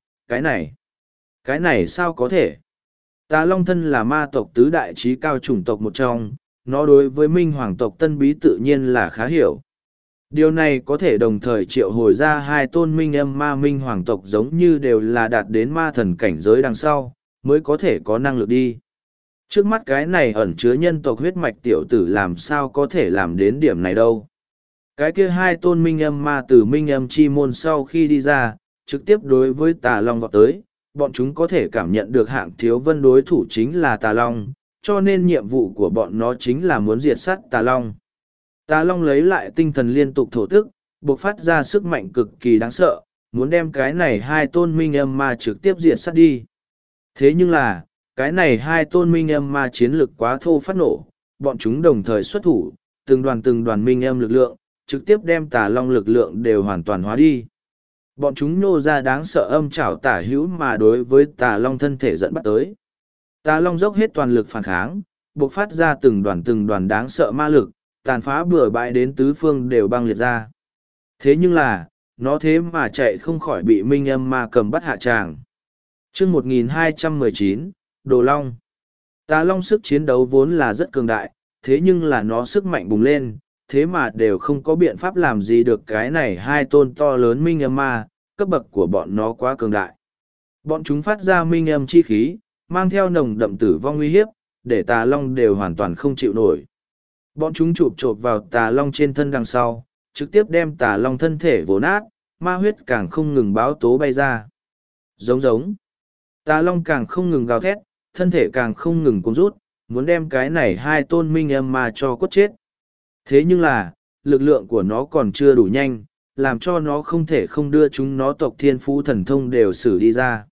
cái này sao có thể? Tà Long thân là ma tộc tứ đại trí cao chủng tộc một trong, nó đối với minh hoàng tộc tân bí tự nhiên là khá hiểu. Điều này có thể đồng thời triệu hồi ra hai tôn minh âm ma minh hoàng tộc giống như đều là đạt đến ma thần cảnh giới đằng sau, mới có thể có năng lực đi. Trước mắt cái này ẩn chứa nhân tộc huyết mạch tiểu tử làm sao có thể làm đến điểm này đâu. Cái kia hai tôn minh âm ma từ minh âm chi môn sau khi đi ra, trực tiếp đối với Tà Long vọt tới, bọn chúng có thể cảm nhận được Hạng Thiếu Vân đối thủ chính là Tà Long, cho nên nhiệm vụ của bọn nó chính là muốn diệt sát Tà Long. Tà Long lấy lại tinh thần liên tục thổ tức, bộc phát ra sức mạnh cực kỳ đáng sợ, muốn đem cái này hai tôn minh âm ma trực tiếp diệt sát đi. Thế nhưng là, cái này hai tôn minh âm ma chiến lực quá thô phát nổ, bọn chúng đồng thời xuất thủ, từng đoàn minh âm lực lượng, trực tiếp đem Tà Long lực lượng đều hoàn toàn hóa đi. Bọn chúng nô ra đáng sợ âm chảo tả hữu mà đối với Tà Long thân thể dẫn bắt tới. Tà Long dốc hết toàn lực phản kháng, bộc phát ra từng đoàn đáng sợ ma lực, tàn phá bừa bãi đến tứ phương đều băng liệt ra. Thế nhưng là, nó thế mà chạy không khỏi bị minh âm ma cầm bắt hạ tràng. Chương 1219, Đồ Long. Tà Long sức chiến đấu vốn là rất cường đại, thế nhưng là nó sức mạnh bùng lên, thế mà đều không có biện pháp làm gì được cái này hai tôn to lớn minh âm ma, cấp bậc của bọn nó quá cường đại. Bọn chúng phát ra minh âm chi khí, mang theo nồng đậm tử vong uy hiếp, để Tà Long đều hoàn toàn không chịu nổi. Bọn chúng chụp chộp vào Tà Long trên thân đằng sau, trực tiếp đem Tà Long thân thể vồ nát, ma huyết càng không ngừng báo tố bay ra. Giống. Tà Long càng không ngừng gào thét, thân thể càng không ngừng cuốn rút, muốn đem cái này hai tôn minh âm ma cho quất chết. Thế nhưng là, lực lượng của nó còn chưa đủ nhanh, làm cho nó không thể không đưa chúng nó tộc thiên phú thần thông đều xử đi ra.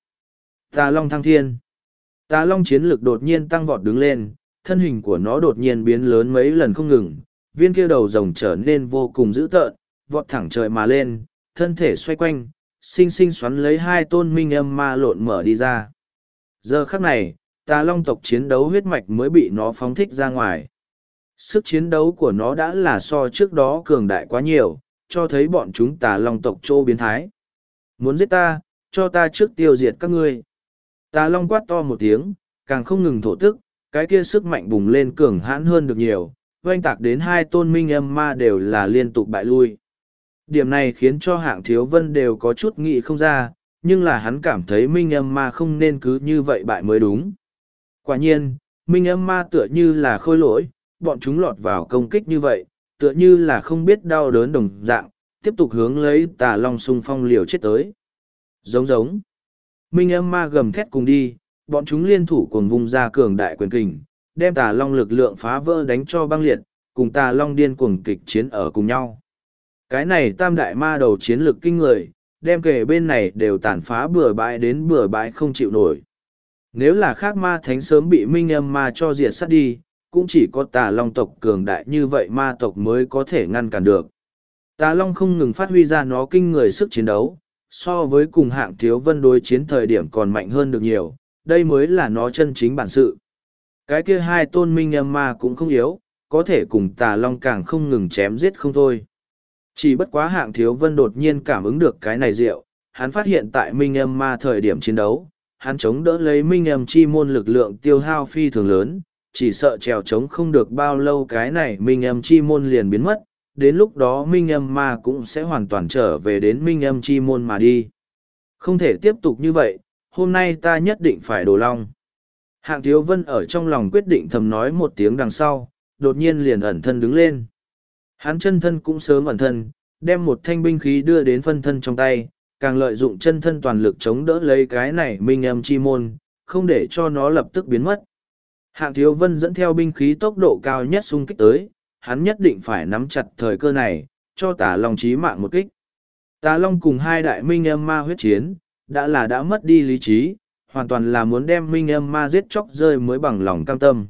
Tà Long thăng thiên. Tà Long chiến lực đột nhiên tăng vọt đứng lên, thân hình của nó đột nhiên biến lớn mấy lần không ngừng, viên kia đầu rồng trở nên vô cùng dữ tợn, vọt thẳng trời mà lên, thân thể xoay quanh, xinh xinh xoắn lấy hai tôn minh âm ma lộn mở đi ra. Giờ khắc này, Tà Long tộc chiến đấu huyết mạch mới bị nó phóng thích ra ngoài. Sức chiến đấu của nó đã là so trước đó cường đại quá nhiều, cho thấy bọn chúng Tà Long tộc trô biến thái. Muốn giết ta, cho ta trước tiêu diệt các ngươi. Tà Long quát to một tiếng, càng không ngừng thổ tức, cái kia sức mạnh bùng lên cường hãn hơn được nhiều, oanh tạc đến hai tôn minh âm ma đều là liên tục bại lui. Điểm này khiến cho Hạng Thiếu Vân đều có chút nghĩ không ra, nhưng là hắn cảm thấy minh âm ma không nên cứ như vậy bại mới đúng. Quả nhiên, minh âm ma tựa như là khôi lỗi, bọn chúng lọt vào công kích như vậy, tựa như là không biết đau đớn đồng dạng, tiếp tục hướng lấy Tà Long xung phong liều chết tới. Giống giống. Minh âm ma gầm thét cùng đi, bọn chúng liên thủ cùng vùng ra cường đại quyền kình, đem Tà Long lực lượng phá vỡ đánh cho băng liệt, cùng Tà Long điên cuồng kịch chiến ở cùng nhau. Cái này tam đại ma đầu chiến lực kinh người, đem kể bên này đều tàn phá bừa bãi đến bừa bãi không chịu nổi. Nếu là khác ma thánh sớm bị minh âm ma cho diệt sát đi, cũng chỉ có Tà Long tộc cường đại như vậy ma tộc mới có thể ngăn cản được. Tà Long không ngừng phát huy ra nó kinh người sức chiến đấu, so với cùng Hạng Thiếu Vân đối chiến thời điểm còn mạnh hơn được nhiều, đây mới là nó chân chính bản sự. Cái kia hai tôn minh âm ma cũng không yếu, có thể cùng Tà Long càng không ngừng chém giết không thôi. Chỉ bất quá Hạng Thiếu Vân đột nhiên cảm ứng được cái này diệu, hắn phát hiện tại minh âm ma thời điểm chiến đấu, hắn chống đỡ lấy minh âm chi môn lực lượng tiêu hao phi thường lớn, chỉ sợ trèo chống không được bao lâu cái này minh âm chi môn liền biến mất, đến lúc đó minh âm ma cũng sẽ hoàn toàn trở về đến minh âm chi môn mà đi. Không thể tiếp tục như vậy, hôm nay ta nhất định phải đồ long. Hạng Thiếu Vân ở trong lòng quyết định thầm nói một tiếng đằng sau, đột nhiên liền ẩn thân đứng lên. Hắn chân thân cũng sớm ẩn thân, đem một thanh binh khí đưa đến phân thân trong tay, càng lợi dụng chân thân toàn lực chống đỡ lấy cái này minh âm chi môn, không để cho nó lập tức biến mất. Hạng Thiếu Vân dẫn theo binh khí tốc độ cao nhất xung kích tới, hắn nhất định phải nắm chặt thời cơ này, cho Tà Long chí mạng một kích. Tà Long cùng hai đại minh âm ma huyết chiến, đã mất đi lý trí, hoàn toàn là muốn đem minh âm ma giết chóc rơi mới bằng lòng cam tâm.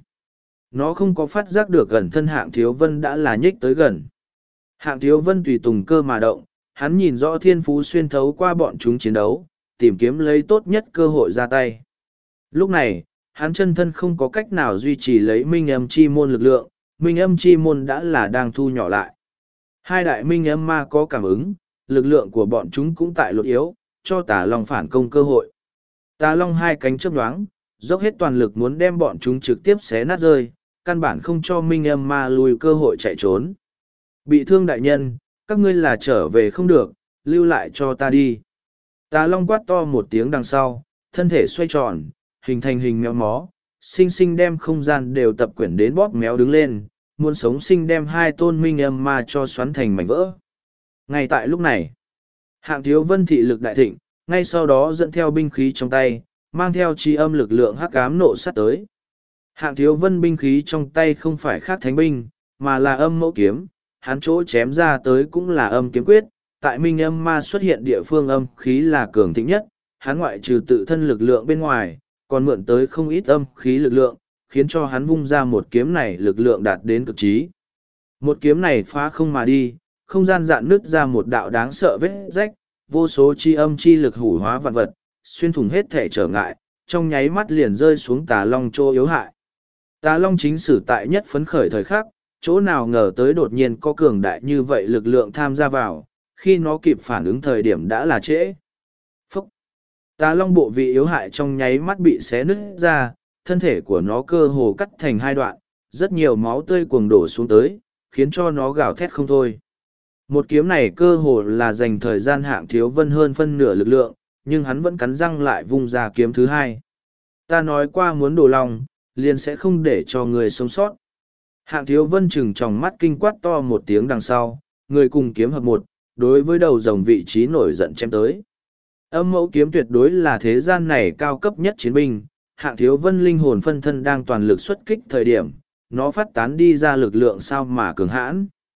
Nó không có phát giác được gần thân Hạng Thiếu Vân đã là nhích tới gần. Hạng Thiếu Vân tùy tùng cơ mà động, hắn nhìn rõ thiên phú xuyên thấu qua bọn chúng chiến đấu, tìm kiếm lấy tốt nhất cơ hội ra tay. Lúc này, hắn chân thân không có cách nào duy trì lấy minh âm chi môn lực lượng, minh âm chi môn đã là đang thu nhỏ lại. Hai đại minh âm ma có cảm ứng, lực lượng của bọn chúng cũng tại lột yếu, cho Tà Long phản công cơ hội. Tà Long hai cánh chớp nhoáng, dốc hết toàn lực muốn đem bọn chúng trực tiếp xé nát rơi, căn bản không cho minh âm ma lùi cơ hội chạy trốn. Bị thương đại nhân, các ngươi là trở về không được, lưu lại cho ta đi. Tà Long quát to một tiếng đằng sau, thân thể xoay tròn, hình thành hình méo mó, sinh sinh đem không gian đều tập quyển đến bóp méo đứng lên, muốn sống sinh đem hai tôn minh âm ma cho xoắn thành mảnh vỡ. Ngay tại lúc này, Hạng Thiếu Vân thị lực đại thịnh, ngay sau đó dẫn theo binh khí trong tay, mang theo chi âm lực lượng hắc ám nộ sát tới. Hạng Thiếu Vân binh khí trong tay không phải khác thánh binh, mà là âm mẫu kiếm, hắn chỗ chém ra tới cũng là âm kiếm quyết, tại minh âm ma xuất hiện địa phương âm khí là cường thịnh nhất, hắn ngoại trừ tự thân lực lượng bên ngoài, còn mượn tới không ít âm khí lực lượng, khiến cho hắn vung ra một kiếm này lực lượng đạt đến cực trí. Một kiếm này phá không mà đi, không gian dạn nứt ra một đạo đáng sợ vết rách, vô số chi âm chi lực hủ hóa vạn vật, xuyên thủng hết thể trở ngại, trong nháy mắt liền rơi xuống Tà Long chỗ yếu hại. Tà Long chính sử tại nhất phấn khởi thời khắc, chỗ nào ngờ tới đột nhiên có cường đại như vậy lực lượng tham gia vào, khi nó kịp phản ứng thời điểm đã là trễ. Phúc! Tà Long bộ vị yếu hại trong nháy mắt bị xé nứt ra, thân thể của nó cơ hồ cắt thành hai đoạn, rất nhiều máu tươi cuồng đổ xuống tới, khiến cho nó gào thét không thôi. Một kiếm này cơ hồ là dành thời gian Hạng Thiếu Vân hơn phân nửa lực lượng, nhưng hắn vẫn cắn răng lại vung ra kiếm thứ hai. Ta nói qua muốn đồ lòng, liền sẽ không để cho người sống sót. Hạng Thiếu Vân chừng tròng mắt kinh quát to một tiếng đằng sau, người cùng kiếm hợp một, đối với đầu rồng vị trí nổi giận chém tới. Âm mẫu kiếm tuyệt đối là thế gian này cao cấp nhất chiến binh, Hạng Thiếu Vân linh hồn phân thân đang toàn lực xuất kích thời điểm, nó phát tán đi ra lực lượng sao mà cường hãn.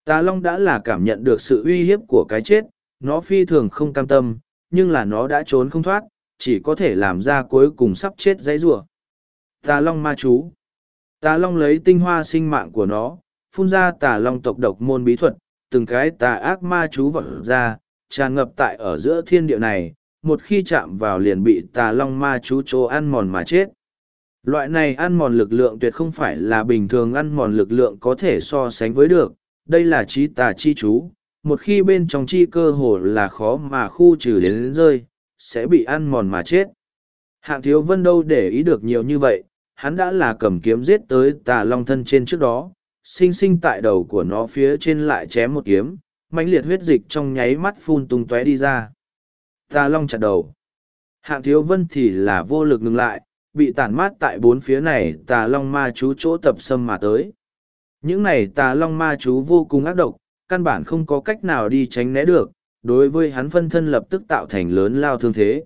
Tà Long đã là cảm nhận được sự uy hiếp của cái chết, nó phi thường không cam tâm, nhưng là nó đã trốn không thoát, chỉ có thể làm ra cuối cùng sắp chết dãy rủa. Tà Long ma chú. Tà Long lấy tinh hoa sinh mạng của nó, phun ra Tà Long tộc độc môn bí thuật, từng cái tà ác ma chú vọt ra, tràn ngập tại ở giữa thiên địa này, một khi chạm vào liền bị Tà Long ma chú chỗ ăn mòn mà chết. Loại này ăn mòn lực lượng tuyệt không phải là bình thường ăn mòn lực lượng có thể so sánh với được, đây là trí tà chi chú, một khi bên trong chi cơ hồ là khó mà khu trừ đến rơi, sẽ bị ăn mòn mà chết. Hạng Thiếu Vân đâu để ý được nhiều như vậy, hắn đã là cầm kiếm giết tới Tà Long thân trên trước đó, sinh sinh tại đầu của nó phía trên lại chém một kiếm, mãnh liệt huyết dịch trong nháy mắt phun tung tóe đi ra. Tà Long chặt đầu. Hạng Thiếu Vân thì là vô lực ngừng lại, bị tản mát tại bốn phía này Tà Long ma chú chỗ tập xâm mà tới. Những này Tà Long ma chú vô cùng ác độc, căn bản không có cách nào đi tránh né được, đối với hắn phân thân lập tức tạo thành lớn lao thương thế.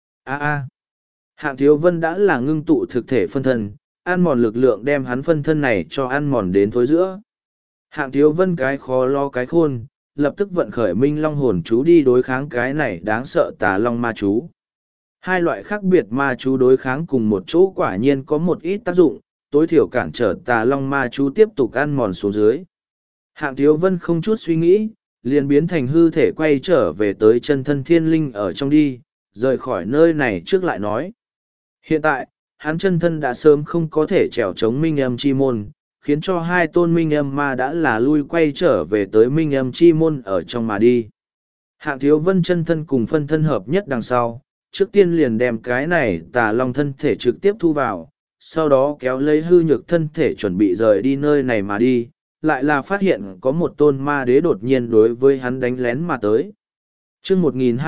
Hạng Thiếu Vân đã là ngưng tụ thực thể phân thân, ăn mòn lực lượng đem hắn phân thân này cho ăn mòn đến thối giữa. Hạng Thiếu Vân cái khó lo cái khôn, lập tức vận khởi Minh Long hồn chú đi đối kháng cái này đáng sợ Tà Long ma chú. Hai loại khác biệt ma chú đối kháng cùng một chỗ quả nhiên có một ít tác dụng, tối thiểu cản trở Tà Long ma chú tiếp tục ăn mòn xuống dưới. Hạng Thiếu Vân không chút suy nghĩ, liền biến thành hư thể quay trở về tới chân thân thiên linh ở trong đi, rời khỏi nơi này trước lại nói. Hiện tại, hắn chân thân đã sớm không có thể trèo chống minh âm chi môn, khiến cho hai tôn minh âm ma đã là lui quay trở về tới minh âm chi môn ở trong mà đi. Hạng Thiếu Vân chân thân cùng phân thân hợp nhất đằng sau, trước tiên liền đem cái này Tà Long thân thể trực tiếp thu vào, sau đó kéo lấy hư nhược thân thể chuẩn bị rời đi nơi này mà đi, lại là phát hiện có một tôn ma đế đột nhiên đối với hắn đánh lén mà tới. Chương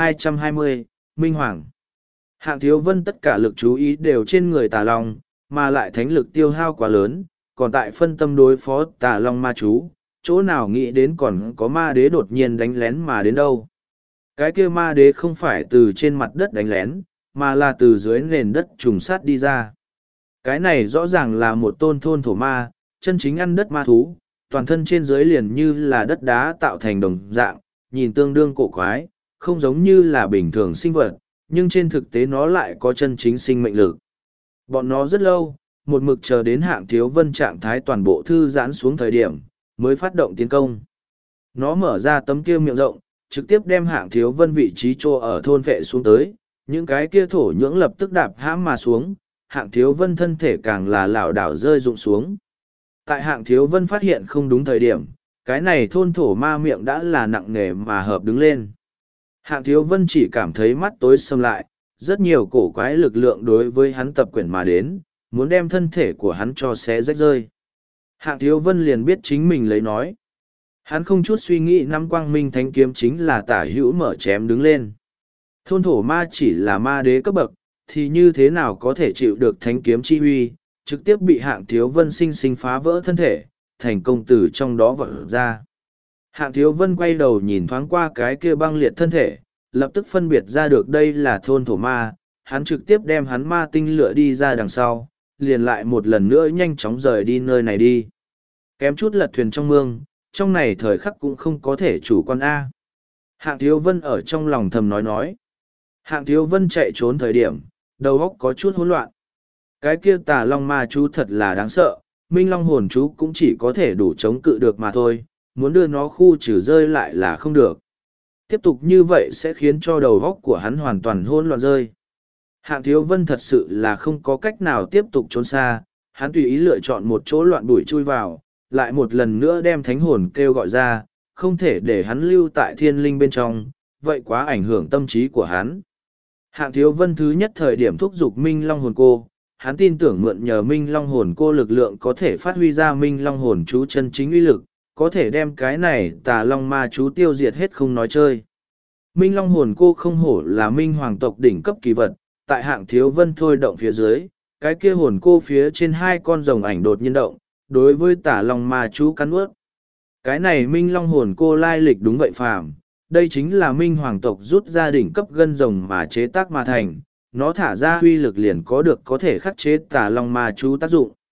1220, Minh Hoàng. Hạng Thiếu Vân tất cả lực chú ý đều trên người Tà Long, mà lại thánh lực tiêu hao quá lớn, còn tại phân tâm đối phó Tà Long ma chú, chỗ nào nghĩ đến còn có ma đế đột nhiên đánh lén mà đến đâu. Cái kia ma đế không phải từ trên mặt đất đánh lén, mà là từ dưới nền đất trùng sát đi ra. Cái này rõ ràng là một tôn thôn thổ ma, chân chính ăn đất ma thú, toàn thân trên dưới liền như là đất đá tạo thành đồng dạng, nhìn tương đương cổ quái, không giống như là bình thường sinh vật, nhưng trên thực tế nó lại có chân chính sinh mệnh lực. Bọn nó rất lâu, một mực chờ đến Hạng Thiếu Vân trạng thái toàn bộ thư giãn xuống thời điểm, mới phát động tiến công. Nó mở ra tấm kia miệng rộng, trực tiếp đem Hạng Thiếu Vân vị trí trô ở thôn vệ xuống tới, những cái kia thổ nhưỡng lập tức đạp hãm mà xuống, Hạng Thiếu Vân thân thể càng là lảo đảo rơi rụng xuống. Tại Hạng Thiếu Vân phát hiện không đúng thời điểm, cái này thôn thổ ma miệng đã là nặng nề mà hợp đứng lên. Hạng Thiếu Vân chỉ cảm thấy mắt tối sầm lại, rất nhiều cổ quái lực lượng đối với hắn tập quyển mà đến, muốn đem thân thể của hắn cho xé rách rơi. Hạng Thiếu Vân liền biết chính mình lấy nói. Hắn không chút suy nghĩ năm quang minh thánh kiếm chính là tả hữu mở chém đứng lên. Thôn thổ ma chỉ là ma đế cấp bậc, thì như thế nào có thể chịu được thánh kiếm chi huy, trực tiếp bị Hạng Thiếu Vân sinh sinh phá vỡ thân thể, thành công từ trong đó vọt ra. Hạng Thiếu Vân quay đầu nhìn thoáng qua cái kia băng liệt thân thể, lập tức phân biệt ra được đây là thôn thổ ma, hắn trực tiếp đem hắn ma tinh lựa đi ra đằng sau, liền lại một lần nữa nhanh chóng rời đi nơi này đi. Kém chút lật thuyền trong mương, trong này thời khắc cũng không có thể chủ quan A. Hạng Thiếu Vân ở trong lòng thầm nói. Hạng Thiếu Vân chạy trốn thời điểm, đầu óc có chút hỗn loạn. Cái kia Tà Long ma chú thật là đáng sợ, Minh Long hồn chú cũng chỉ có thể đủ chống cự được mà thôi, muốn đưa nó khu trừ rơi lại là không được. Tiếp tục như vậy sẽ khiến cho đầu óc của hắn hoàn toàn hỗn loạn rơi. Hạng Thiếu Vân thật sự là không có cách nào tiếp tục trốn xa, hắn tùy ý lựa chọn một chỗ loạn bụi chui vào, lại một lần nữa đem thánh hồn kêu gọi ra, không thể để hắn lưu tại thiên linh bên trong, vậy quá ảnh hưởng tâm trí của hắn. Hạng Thiếu Vân thứ nhất thời điểm thúc giục Minh Long hồn cô, hắn tin tưởng mượn nhờ Minh Long hồn cô lực lượng có thể phát huy ra Minh Long hồn chú chân chính uy lực, có thể đem cái này Tà Long ma chú tiêu diệt hết không nói chơi. Minh Long hồn cô không hổ là Minh Hoàng tộc đỉnh cấp kỳ vật, tại Hạng Thiếu Vân thôi động phía dưới, cái kia hồn cô phía trên hai con rồng ảnh đột nhiên động, đối với Tà Long ma chú cắn ướt. Cái này Minh Long hồn cô lai lịch đúng vậy phàm, đây chính là Minh Hoàng tộc rút ra đỉnh cấp gân rồng mà chế tác mà thành, nó thả ra huy lực liền có được có thể khắc chế Tà Long ma chú tác dụng.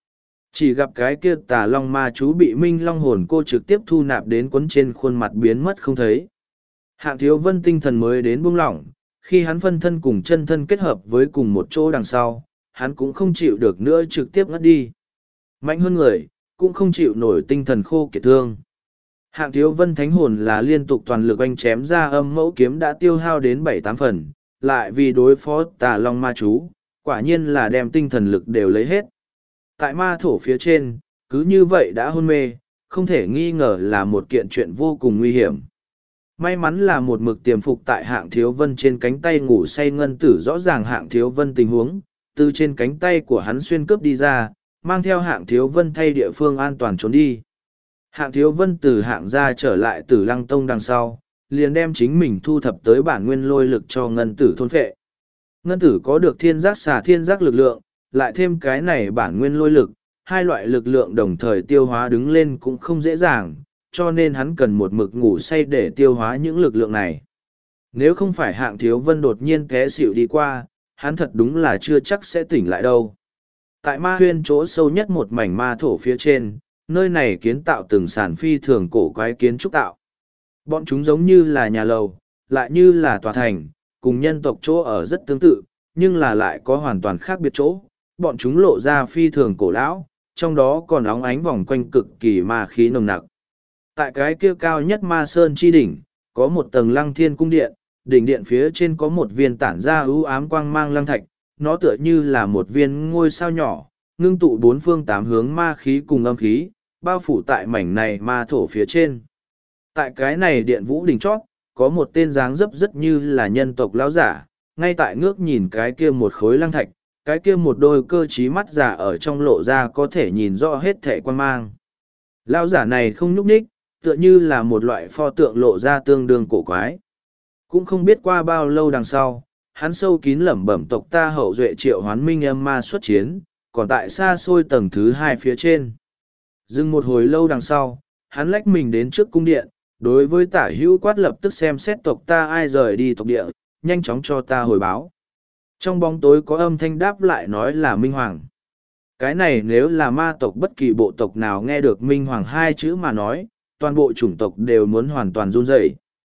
Chỉ gặp cái kia tà long ma chú bị Minh Long hồn cô trực tiếp thu nạp đến quấn trên khuôn mặt biến mất không thấy. Hạng Thiếu Vân tinh thần mới đến buông lỏng, khi hắn phân thân cùng chân thân kết hợp với cùng một chỗ đằng sau, hắn cũng không chịu được nữa trực tiếp ngất đi. Mạnh hơn người, cũng không chịu nổi tinh thần khô kiệt thương. Hạng Thiếu Vân thánh hồn là liên tục toàn lực anh chém ra âm mẫu kiếm đã tiêu hao đến 7-8 phần, lại vì đối phó tà long ma chú, quả nhiên là đem tinh thần lực đều lấy hết. Tại ma thổ phía trên, cứ như vậy đã hôn mê, không thể nghi ngờ là một kiện chuyện vô cùng nguy hiểm. May mắn là một mực tiềm phục tại Hạng Thiếu Vân trên cánh tay ngủ say ngân tử rõ ràng Hạng Thiếu Vân tình huống, từ trên cánh tay của hắn xuyên cướp đi ra, mang theo Hạng Thiếu Vân thay địa phương an toàn trốn đi. Hạng Thiếu Vân từ Hạng gia trở lại Tử Lăng Tông đằng sau, liền đem chính mình thu thập tới bản nguyên lôi lực cho ngân tử thôn phệ. Ngân tử có được thiên giác xà thiên giác lực lượng, lại thêm cái này bản nguyên lôi lực, hai loại lực lượng đồng thời tiêu hóa đứng lên cũng không dễ dàng, cho nên hắn cần một mực ngủ say để tiêu hóa những lực lượng này. Nếu không phải Hạng Thiếu Vân đột nhiên té xỉu đi qua, hắn thật đúng là chưa chắc sẽ tỉnh lại đâu. Tại ma huyên chỗ sâu nhất một mảnh ma thổ phía trên, nơi này kiến tạo từng sản phi thường cổ quái kiến trúc tạo. Bọn chúng giống như là nhà lầu, lại như là tòa thành, cùng nhân tộc chỗ ở rất tương tự, nhưng là lại có hoàn toàn khác biệt chỗ. Bọn chúng lộ ra phi thường cổ lão, trong đó còn óng ánh vòng quanh cực kỳ ma khí nồng nặc. Tại cái kia cao nhất ma sơn chi đỉnh, có một tầng lăng thiên cung điện, đỉnh điện phía trên có một viên tản ra ưu ám quang mang lăng thạch, nó tựa như là một viên ngôi sao nhỏ, ngưng tụ bốn phương tám hướng ma khí cùng âm khí, bao phủ tại mảnh này ma thổ phía trên. Tại cái này điện vũ đỉnh chót, có một tên dáng dấp rất như là nhân tộc lão giả, ngay tại ngước nhìn cái kia một khối lăng thạch, cái kia một đôi cơ trí mắt giả ở trong lộ ra có thể nhìn rõ hết thể quan mang. Lão giả này không nhúc nhích, tựa như là một loại pho tượng lộ ra tương đương cổ quái. Cũng không biết qua bao lâu đằng sau, hắn sâu kín lẩm bẩm tộc ta hậu duệ triệu hoán minh âm ma xuất chiến, còn tại xa xôi tầng thứ hai phía trên. Dừng một hồi lâu đằng sau, hắn lách mình đến trước cung điện, đối với tả hữu quát lập tức xem xét tộc ta ai rời đi tộc địa, nhanh chóng cho ta hồi báo. Trong bóng tối có âm thanh đáp lại nói là Minh Hoàng. Cái này nếu là ma tộc bất kỳ bộ tộc nào nghe được Minh Hoàng hai chữ mà nói, toàn bộ chủng tộc đều muốn hoàn toàn run rẩy.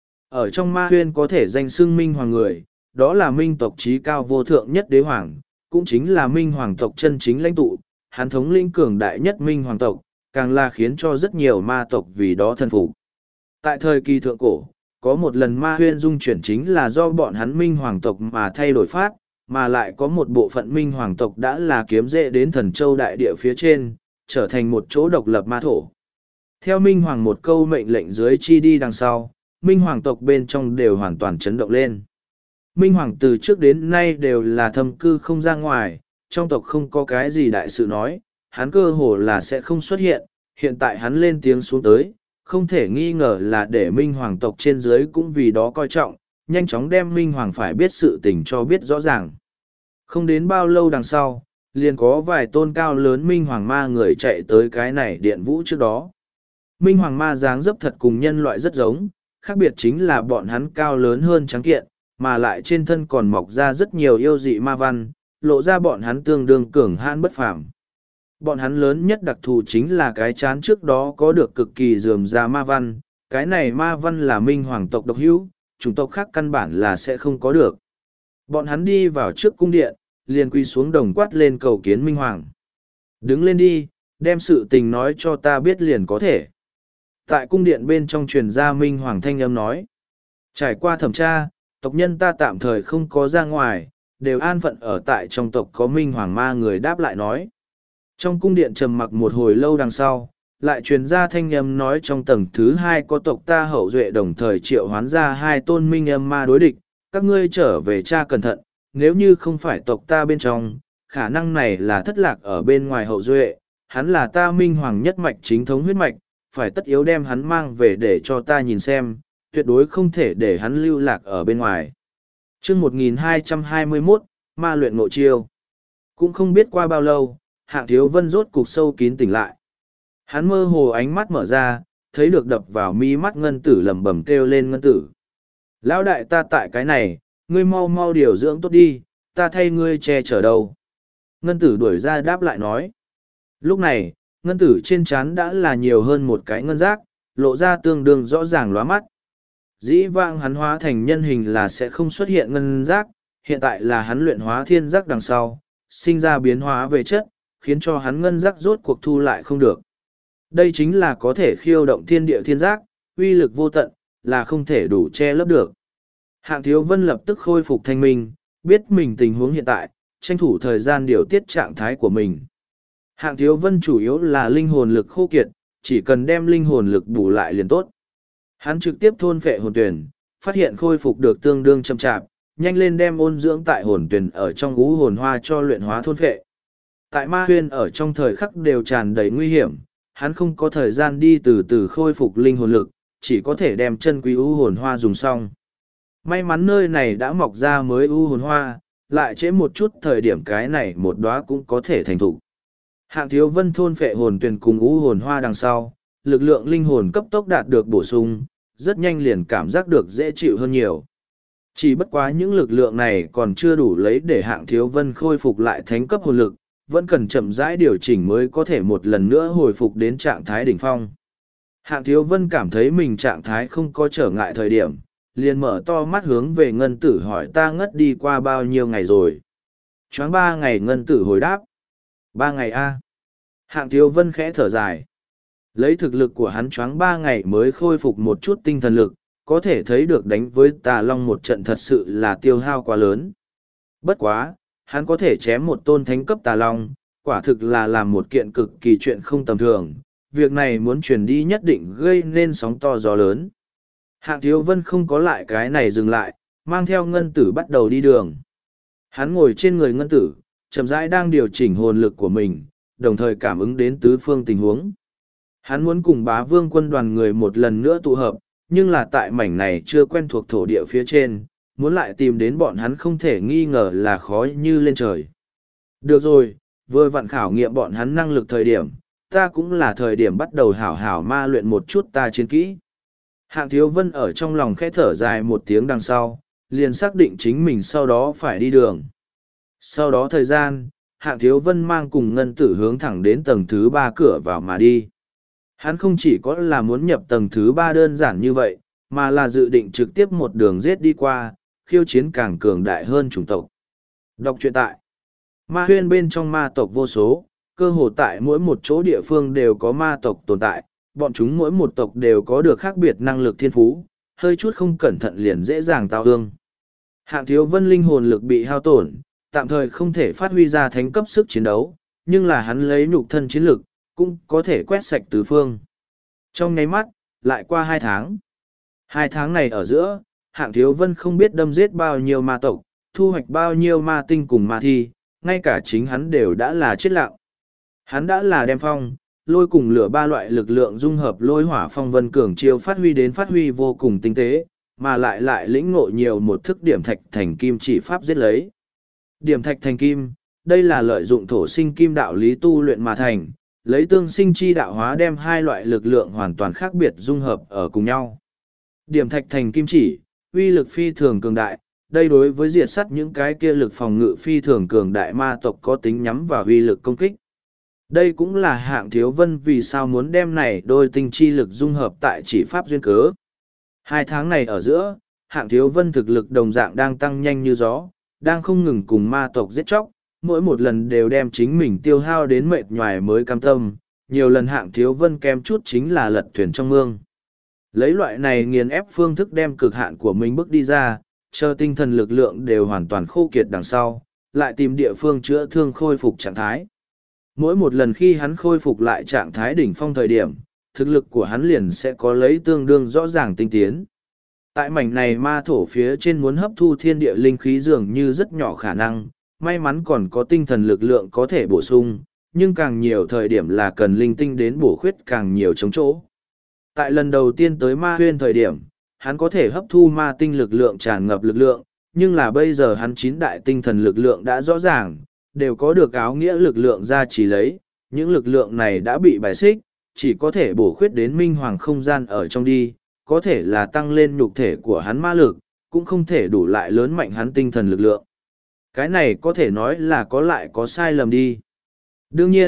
Ở trong ma huyên có thể danh xưng Minh Hoàng người, đó là Minh tộc trí cao vô thượng nhất đế hoàng, cũng chính là Minh Hoàng tộc chân chính lãnh tụ, hắn thống lĩnh cường đại nhất Minh Hoàng tộc, càng là khiến cho rất nhiều ma tộc vì đó thân phục. Tại thời kỳ thượng cổ, có một lần ma huyên dung chuyển chính là do bọn hắn Minh Hoàng tộc mà thay đổi phát, mà lại có một bộ phận Minh Hoàng tộc đã là kiếm rễ đến Thần Châu đại địa phía trên, trở thành một chỗ độc lập ma thổ. Theo Minh Hoàng một câu mệnh lệnh dưới chi đi đằng sau, Minh Hoàng tộc bên trong đều hoàn toàn chấn động lên. Minh Hoàng từ trước đến nay đều là thâm cư không ra ngoài, trong tộc không có cái gì đại sự nói, hắn cơ hồ là sẽ không xuất hiện, hiện tại hắn lên tiếng xuống tới, không thể nghi ngờ là để Minh Hoàng tộc trên dưới cũng vì đó coi trọng, nhanh chóng đem Minh Hoàng phải biết sự tình cho biết rõ ràng. Không đến bao lâu đằng sau, liền có vài tôn cao lớn Minh Hoàng ma người chạy tới cái này điện vũ trước đó. Minh Hoàng ma dáng dấp thật cùng nhân loại rất giống, khác biệt chính là bọn hắn cao lớn hơn trắng kiện, mà lại trên thân còn mọc ra rất nhiều yêu dị ma văn, lộ ra bọn hắn tương đương cường hãn bất phàm. Bọn hắn lớn nhất đặc thù chính là cái chán trước đó có được cực kỳ rườm rà ma văn, cái này ma văn là Minh Hoàng tộc độc hữu, chủng tộc khác căn bản là sẽ không có được. Bọn hắn đi vào trước cung điện, liền quy xuống đồng quát lên cầu kiến Minh Hoàng. Đứng lên đi, đem sự tình nói cho ta biết liền có thể. Tại cung điện bên trong truyền ra Minh Hoàng thanh âm nói. Trải qua thẩm tra, tộc nhân ta tạm thời không có ra ngoài, đều an phận ở tại trong tộc có Minh Hoàng ma người đáp lại nói. Trong cung điện trầm mặc một hồi lâu đằng sau, lại truyền ra thanh âm nói trong tầng thứ hai có tộc ta hậu duệ đồng thời triệu hoán ra hai tôn Minh âm ma đối địch, các ngươi trở về cha cẩn thận, nếu như không phải tộc ta bên trong, khả năng này là thất lạc ở bên ngoài hậu duệ, hắn là ta Minh Hoàng nhất mạch chính thống huyết mạch, phải tất yếu đem hắn mang về để cho ta nhìn xem, tuyệt đối không thể để hắn lưu lạc ở bên ngoài. Chương 1221, Ma luyện ngộ chiêu. Cũng không biết qua bao lâu, Hạng Thiếu Vân rốt cục sâu kín tỉnh lại. Hắn mơ hồ ánh mắt mở ra, thấy được đập vào mi mắt ngân tử lẩm bẩm kêu lên ngân tử. Lão đại ta tại cái này, ngươi mau mau điều dưỡng tốt đi, ta thay ngươi che chở đâu. Ngân tử đuổi ra đáp lại nói. Lúc này, ngân tử trên trán đã là nhiều hơn một cái ngân giác, lộ ra tương đương rõ ràng lóa mắt. Dĩ vãng hắn hóa thành nhân hình là sẽ không xuất hiện ngân giác, hiện tại là hắn luyện hóa thiên giác đằng sau, sinh ra biến hóa về chất, khiến cho hắn ngân giác rốt cuộc thu lại không được. Đây chính là có thể khiêu động thiên địa thiên giác, uy lực vô tận, là không thể đủ che lấp được. Hạng Thiếu Vân lập tức khôi phục thanh minh, biết mình tình huống hiện tại, tranh thủ thời gian điều tiết trạng thái của mình. Hạng Thiếu Vân chủ yếu là linh hồn lực khô kiệt, chỉ cần đem linh hồn lực bù lại liền tốt. Hắn trực tiếp thôn phệ hồn tuyển, phát hiện khôi phục được tương đương chậm chạp, nhanh lên đem ôn dưỡng tại hồn tuyển ở trong ngũ hồn hoa cho luyện hóa thôn phệ. Tại ma huyên ở trong thời khắc đều tràn đầy nguy hiểm, hắn không có thời gian đi từ từ khôi phục linh hồn lực, chỉ có thể đem chân quý u hồn hoa dùng xong. May mắn nơi này đã mọc ra mới u hồn hoa, lại trễ một chút thời điểm cái này một đóa cũng có thể thành thục. Hạng Thiếu Vân thôn phệ hồn tuyển cùng u hồn hoa đằng sau, lực lượng linh hồn cấp tốc đạt được bổ sung, rất nhanh liền cảm giác được dễ chịu hơn nhiều. Chỉ bất quá những lực lượng này còn chưa đủ lấy để Hạng Thiếu Vân khôi phục lại thánh cấp hồn lực, vẫn cần chậm rãi điều chỉnh mới có thể một lần nữa hồi phục đến trạng thái đỉnh phong. Hạng Thiếu Vân cảm thấy mình trạng thái không có trở ngại thời điểm, liền mở to mắt hướng về ngân tử hỏi ta ngất đi qua bao nhiêu ngày rồi. Choáng 3 ngày ngân tử hồi đáp. 3 ngày a. Hạng Thiếu Vân khẽ thở dài. Lấy thực lực của hắn choáng 3 ngày mới khôi phục một chút tinh thần lực, có thể thấy được đánh với Tà Long một trận thật sự là tiêu hao quá lớn. Bất quá, hắn có thể chém một tôn thánh cấp Tà Long, quả thực là làm một kiện cực kỳ chuyện không tầm thường. Việc này muốn truyền đi nhất định gây nên sóng to gió lớn. Hạng Thiếu Vân không có lại cái này dừng lại, mang theo ngân tử bắt đầu đi đường. Hắn ngồi trên người ngân tử, chậm rãi đang điều chỉnh hồn lực của mình, đồng thời cảm ứng đến tứ phương tình huống. Hắn muốn cùng Bá Vương quân đoàn người một lần nữa tụ hợp, nhưng là tại mảnh này chưa quen thuộc thổ địa phía trên, muốn lại tìm đến bọn hắn không thể nghi ngờ là khó như lên trời. Được rồi, vừa vặn khảo nghiệm bọn hắn năng lực thời điểm, ta cũng là thời điểm bắt đầu hảo hảo ma luyện một chút ta chiến kỹ. Hạng Thiếu Vân ở trong lòng khẽ thở dài một tiếng đằng sau, liền xác định chính mình sau đó phải đi đường. Sau đó thời gian, Hạng Thiếu Vân mang cùng ngân tử hướng thẳng đến tầng thứ 3 cửa vào mà đi. Hắn không chỉ có là muốn nhập tầng thứ 3 đơn giản như vậy, mà là dự định trực tiếp một đường giết đi qua, khiêu chiến càng cường đại hơn chủng tộc. Đọc truyện tại Ma Huyên bên trong ma tộc vô số, cơ hồ tại mỗi một chỗ địa phương đều có ma tộc tồn tại, bọn chúng mỗi một tộc đều có được khác biệt năng lực thiên phú, hơi chút không cẩn thận liền dễ dàng tao ương. Hạng Thiếu Vân linh hồn lực bị hao tổn, tạm thời không thể phát huy ra thánh cấp sức chiến đấu, nhưng là hắn lấy nhục thân chiến lực, cũng có thể quét sạch tứ phương. Trong nháy mắt, lại qua 2 tháng. 2 tháng này ở giữa, Hạng Thiếu Vân không biết đâm giết bao nhiêu ma tộc, thu hoạch bao nhiêu ma tinh cùng ma thi, ngay cả chính hắn đều đã là chết lặng. Hắn đã là đem phong, lôi cùng lửa 3 loại lực lượng dung hợp lôi hỏa phong vân cường chiêu phát huy vô cùng tinh tế, mà lại lĩnh ngộ nhiều một thức điểm thạch thành kim chỉ pháp giết lấy. Điểm thạch thành kim, đây là lợi dụng thổ sinh kim đạo lý tu luyện mà thành, lấy tương sinh chi đạo hóa đem 2 loại lực lượng hoàn toàn khác biệt dung hợp ở cùng nhau. Điểm thạch thành kim chỉ, uy lực phi thường cường đại, đây đối với diệt sắt những cái kia lực phòng ngự phi thường cường đại ma tộc có tính nhắm vào uy lực công kích. Đây cũng là Hạng Thiếu Vân vì sao muốn đem này đôi tinh chi lực dung hợp tại chỉ pháp duyên cớ. 2 tháng này ở giữa, Hạng Thiếu Vân thực lực đồng dạng đang tăng nhanh như gió, đang không ngừng cùng ma tộc giết chóc, mỗi một lần đều đem chính mình tiêu hao đến mệt nhoài mới cam tâm, nhiều lần Hạng Thiếu Vân kém chút chính là lật thuyền trong mương. Lấy loại này nghiền ép phương thức đem cực hạn của mình bước đi ra, chờ tinh thần lực lượng đều hoàn toàn khô kiệt đằng sau, lại tìm địa phương chữa thương khôi phục trạng thái. Mỗi một lần khi hắn khôi phục lại trạng thái đỉnh phong thời điểm, thực lực của hắn liền sẽ có lấy tương đương rõ ràng tinh tiến. Tại mảnh này ma thổ phía trên muốn hấp thu thiên địa linh khí dường như rất nhỏ khả năng, may mắn còn có tinh thần lực lượng có thể bổ sung, nhưng càng nhiều thời điểm là cần linh tinh đến bổ khuyết càng nhiều chống chỗ. Tại lần đầu tiên tới ma huyên thời điểm, hắn có thể hấp thu ma tinh lực lượng tràn ngập lực lượng, nhưng là bây giờ hắn 9 đại tinh thần lực lượng đã rõ ràng, đều có được áo nghĩa lực lượng ra chỉ lấy, những lực lượng này đã bị bài xích, chỉ có thể bổ khuyết đến minh hoàng không gian ở trong đi, có thể là tăng lên nhục thể của hắn ma lực, cũng không thể đủ lại lớn mạnh hắn tinh thần lực lượng. Cái này có thể nói là có lại có sai lầm đi. Đương nhiên,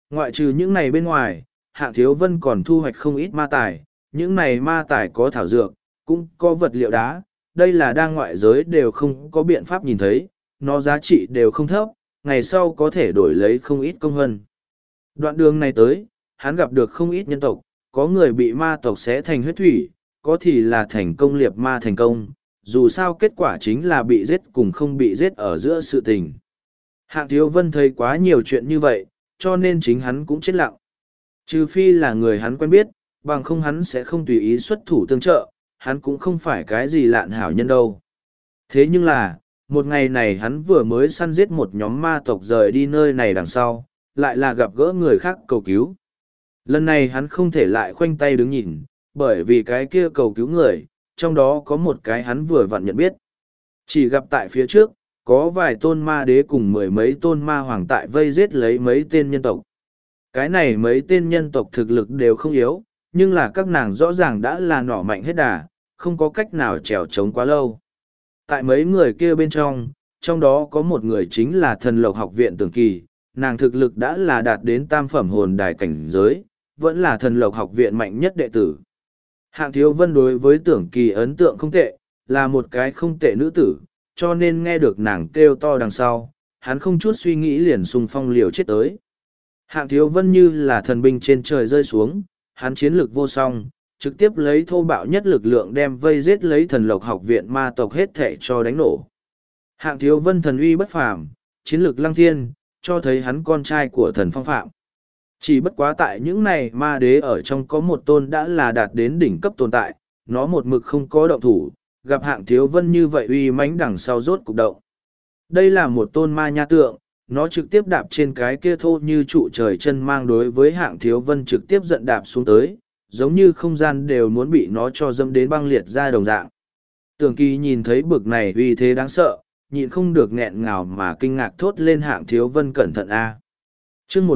Ngoại trừ những này bên ngoài, Hạng Thiếu Vân còn thu hoạch không ít ma tài, những này ma tài có thảo dược, cũng có vật liệu đá, đây là đang ngoại giới đều không có biện pháp nhìn thấy, nó giá trị đều không thấp, ngày sau có thể đổi lấy không ít công hơn. Đoạn đường này tới, hắn gặp được không ít nhân tộc, có người bị ma tộc xé thành huyết thủy, có thì là thành công liệp ma thành công, dù sao kết quả chính là bị giết cùng không bị giết ở giữa sự tình. Hạng Thiếu Vân thấy quá nhiều chuyện như vậy, cho nên chính hắn cũng chết lặng. Trừ phi là người hắn quen biết, bằng không hắn sẽ không tùy ý xuất thủ tương trợ, hắn cũng không phải cái gì lạn hảo nhân đâu. Thế nhưng là, một ngày này hắn vừa mới săn giết một nhóm ma tộc rời đi nơi này đằng sau, lại là gặp gỡ người khác cầu cứu. Lần này hắn không thể lại khoanh tay đứng nhìn, bởi vì cái kia cầu cứu người, trong đó có một cái hắn vừa vặn nhận biết. Chỉ gặp tại phía trước, có vài tôn ma đế cùng mười mấy tôn ma hoàng tại vây giết lấy mấy tên nhân tộc. Cái này mấy tên nhân tộc thực lực đều không yếu, nhưng là các nàng rõ ràng đã là nỏ mạnh hết đà, không có cách nào trèo trống quá lâu. Tại mấy người kia bên trong đó có một người chính là thần lộc học viện Tưởng Kỳ, nàng thực lực đã là đạt đến tam phẩm hồn đài cảnh giới, vẫn là thần lộc học viện mạnh nhất đệ tử. Hạng Thiếu Vân đối với Tưởng Kỳ ấn tượng không tệ, là một cái không tệ nữ tử, cho nên nghe được nàng kêu to đằng sau, hắn không chút suy nghĩ liền xung phong liều chết tới. Hạng Thiếu Vân như là thần binh trên trời rơi xuống, hắn chiến lược vô song, trực tiếp lấy thô bạo nhất lực lượng đem vây giết lấy thần lộc học viện ma tộc hết thệ cho đánh nổ. Hạng Thiếu Vân thần uy bất phàm, chiến lược lăng thiên, cho thấy hắn con trai của thần phong phạm. Chỉ bất quá tại những này ma đế ở trong có một tôn đã là đạt đến đỉnh cấp tồn tại, nó một mực không có động thủ, gặp Hạng Thiếu Vân như vậy uy mãnh đằng sau rốt cục động. Đây là một tôn ma nha tượng, nó trực tiếp đạp trên cái kia thô như trụ trời chân mang đối với Hạng Thiếu Vân trực tiếp giận đạp xuống tới, giống như không gian đều muốn bị nó cho dâm đến băng liệt ra đồng dạng. Tưởng Kỳ nhìn thấy bực này uy thế đáng sợ, nhịn không được nghẹn ngào mà kinh ngạc thốt lên Hạng Thiếu Vân cẩn thận a. Chương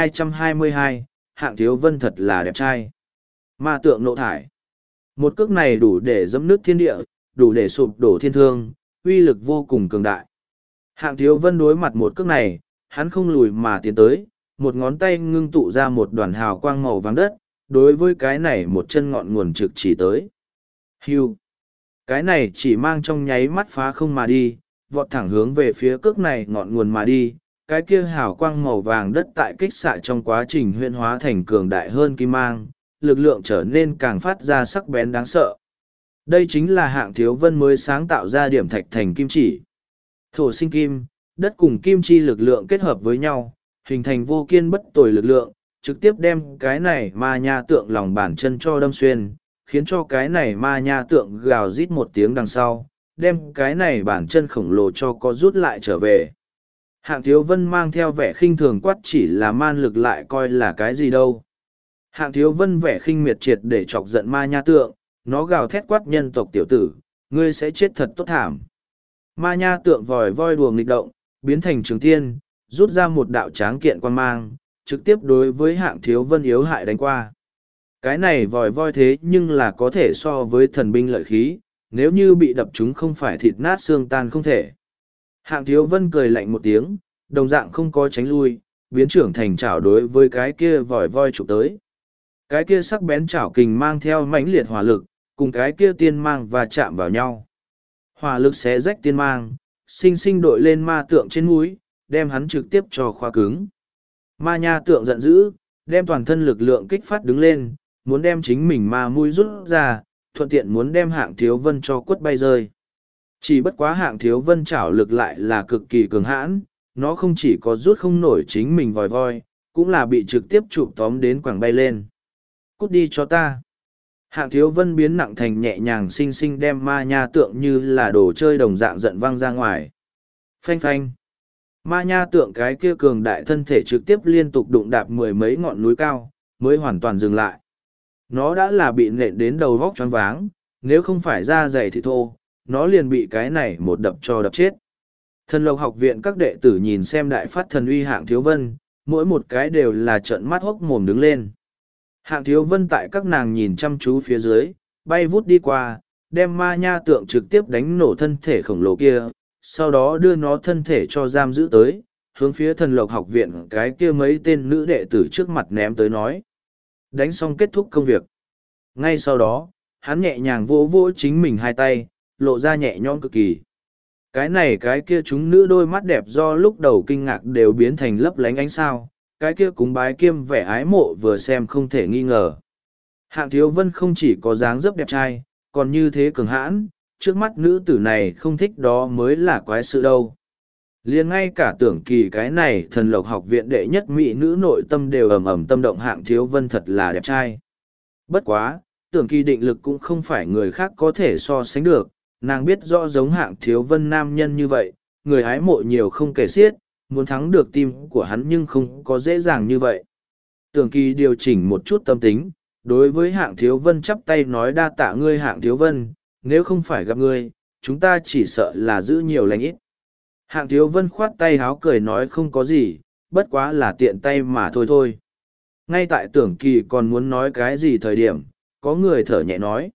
1222, Hạng Thiếu Vân thật là đẹp trai. Ma tượng nộ thải. Một cước này đủ để dẫm nước thiên địa, đủ để sụp đổ thiên thương, uy lực vô cùng cường đại. Hạng Thiếu Vân đối mặt một cước này, hắn không lùi mà tiến tới, một ngón tay ngưng tụ ra một đoàn hào quang màu vàng đất, đối với cái này một chân ngọn nguồn trực chỉ tới. Hưu. Cái này chỉ mang trong nháy mắt phá không mà đi, vọt thẳng hướng về phía cước này ngọn nguồn mà đi, cái kia hào quang màu vàng đất tại kích xạ trong quá trình huyễn hóa thành cường đại hơn kim mang, lực lượng trở nên càng phát ra sắc bén đáng sợ. Đây chính là Hạng Thiếu Vân mới sáng tạo ra điểm thạch thành kim chỉ. Thổ sinh kim, đất cùng kim chi lực lượng kết hợp với nhau, hình thành vô kiên bất tồi lực lượng, trực tiếp đem cái này ma nha tượng lòng bàn chân cho đâm xuyên, khiến cho cái này ma nha tượng gào rít một tiếng đằng sau, đem cái này bàn chân khổng lồ cho có rút lại trở về. Hạng Thiếu Vân mang theo vẻ khinh thường quát chỉ là man lực lại coi là cái gì đâu. Hạng Thiếu Vân vẻ khinh miệt triệt để chọc giận ma nha tượng, nó gào thét quát nhân tộc tiểu tử, ngươi sẽ chết thật tốt thảm. Ma nha tượng vòi voi đùa nghịch động, biến thành trường tiên, rút ra một đạo tráng kiện quan mang, trực tiếp đối với Hạng Thiếu Vân yếu hại đánh qua. Cái này vòi voi thế nhưng là có thể so với thần binh lợi khí, nếu như bị đập chúng không phải thịt nát xương tan không thể. Hạng Thiếu Vân cười lạnh một tiếng, đồng dạng không có tránh lui, biến trưởng thành chảo đối với cái kia vòi voi chụp tới. Cái kia sắc bén chảo kình mang theo mãnh liệt hỏa lực, cùng cái kia tiên mang và chạm vào nhau. Hỏa lực xé rách tiên mang, sinh sinh đội lên ma tượng trên mũi, đem hắn trực tiếp cho khóa cứng. Ma nha tượng giận dữ, đem toàn thân lực lượng kích phát đứng lên, muốn đem chính mình ma mũi rút ra, thuận tiện muốn đem Hạng Thiếu Vân cho quất bay rơi. Chỉ bất quá Hạng Thiếu Vân chảo lực lại là cực kỳ cường hãn, nó không chỉ có rút không nổi chính mình vòi voi, cũng là bị trực tiếp chụp tóm đến quẳng bay lên. Cút đi cho ta. Hạng Thiếu Vân biến nặng thành nhẹ nhàng xinh xinh đem ma nha tượng như là đồ chơi đồng dạng giận văng ra ngoài. Phanh phanh. Ma nha tượng cái kia cường đại thân thể trực tiếp liên tục đụng đạp mười mấy ngọn núi cao, mới hoàn toàn dừng lại. Nó đã là bị nện đến đầu vóc choáng váng, nếu không phải da dày thì thô, nó liền bị cái này một đập cho đập chết. Thần Lộc học viện các đệ tử nhìn xem đại phát thần uy Hạng Thiếu Vân, mỗi một cái đều là trợn mắt hốc mồm đứng lên. Hạng Thiếu Vân tại các nàng nhìn chăm chú phía dưới, bay vút đi qua, đem ma nha tượng trực tiếp đánh nổ thân thể khổng lồ kia, sau đó đưa nó thân thể cho giam giữ tới, hướng phía thần lộc học viện cái kia mấy tên nữ đệ tử trước mặt ném tới nói. Đánh xong kết thúc công việc. Ngay sau đó, hắn nhẹ nhàng vỗ vỗ chính mình hai tay, lộ ra nhẹ nhõm cực kỳ. Cái này cái kia chúng nữ đôi mắt đẹp do lúc đầu kinh ngạc đều biến thành lấp lánh ánh sao, cái kia cúng bái kiêm vẻ ái mộ vừa xem không thể nghi ngờ. Hạng Thiếu Vân không chỉ có dáng dấp đẹp trai, còn như thế cường hãn, trước mắt nữ tử này không thích đó mới là quái sự đâu. Liền ngay cả Tưởng Kỳ cái này thần lộc học viện đệ nhất mỹ nữ nội tâm đều ầm ầm tâm động. Hạng Thiếu Vân thật là đẹp trai. Bất quá, Tưởng Kỳ định lực cũng không phải người khác có thể so sánh được, nàng biết rõ giống Hạng Thiếu Vân nam nhân như vậy, người hái mộ nhiều không kể xiết, muốn thắng được tim của hắn nhưng không có dễ dàng như vậy. Tưởng Kỳ điều chỉnh một chút tâm tính, đối với Hạng Thiếu Vân chắp tay nói đa tạ ngươi Hạng Thiếu Vân, nếu không phải gặp ngươi, chúng ta chỉ sợ là giữ nhiều lành ít. Hạng Thiếu Vân khoát tay háo cười nói không có gì, bất quá là tiện tay mà thôi thôi. Ngay tại Tưởng Kỳ còn muốn nói cái gì thời điểm, có người thở nhẹ nói.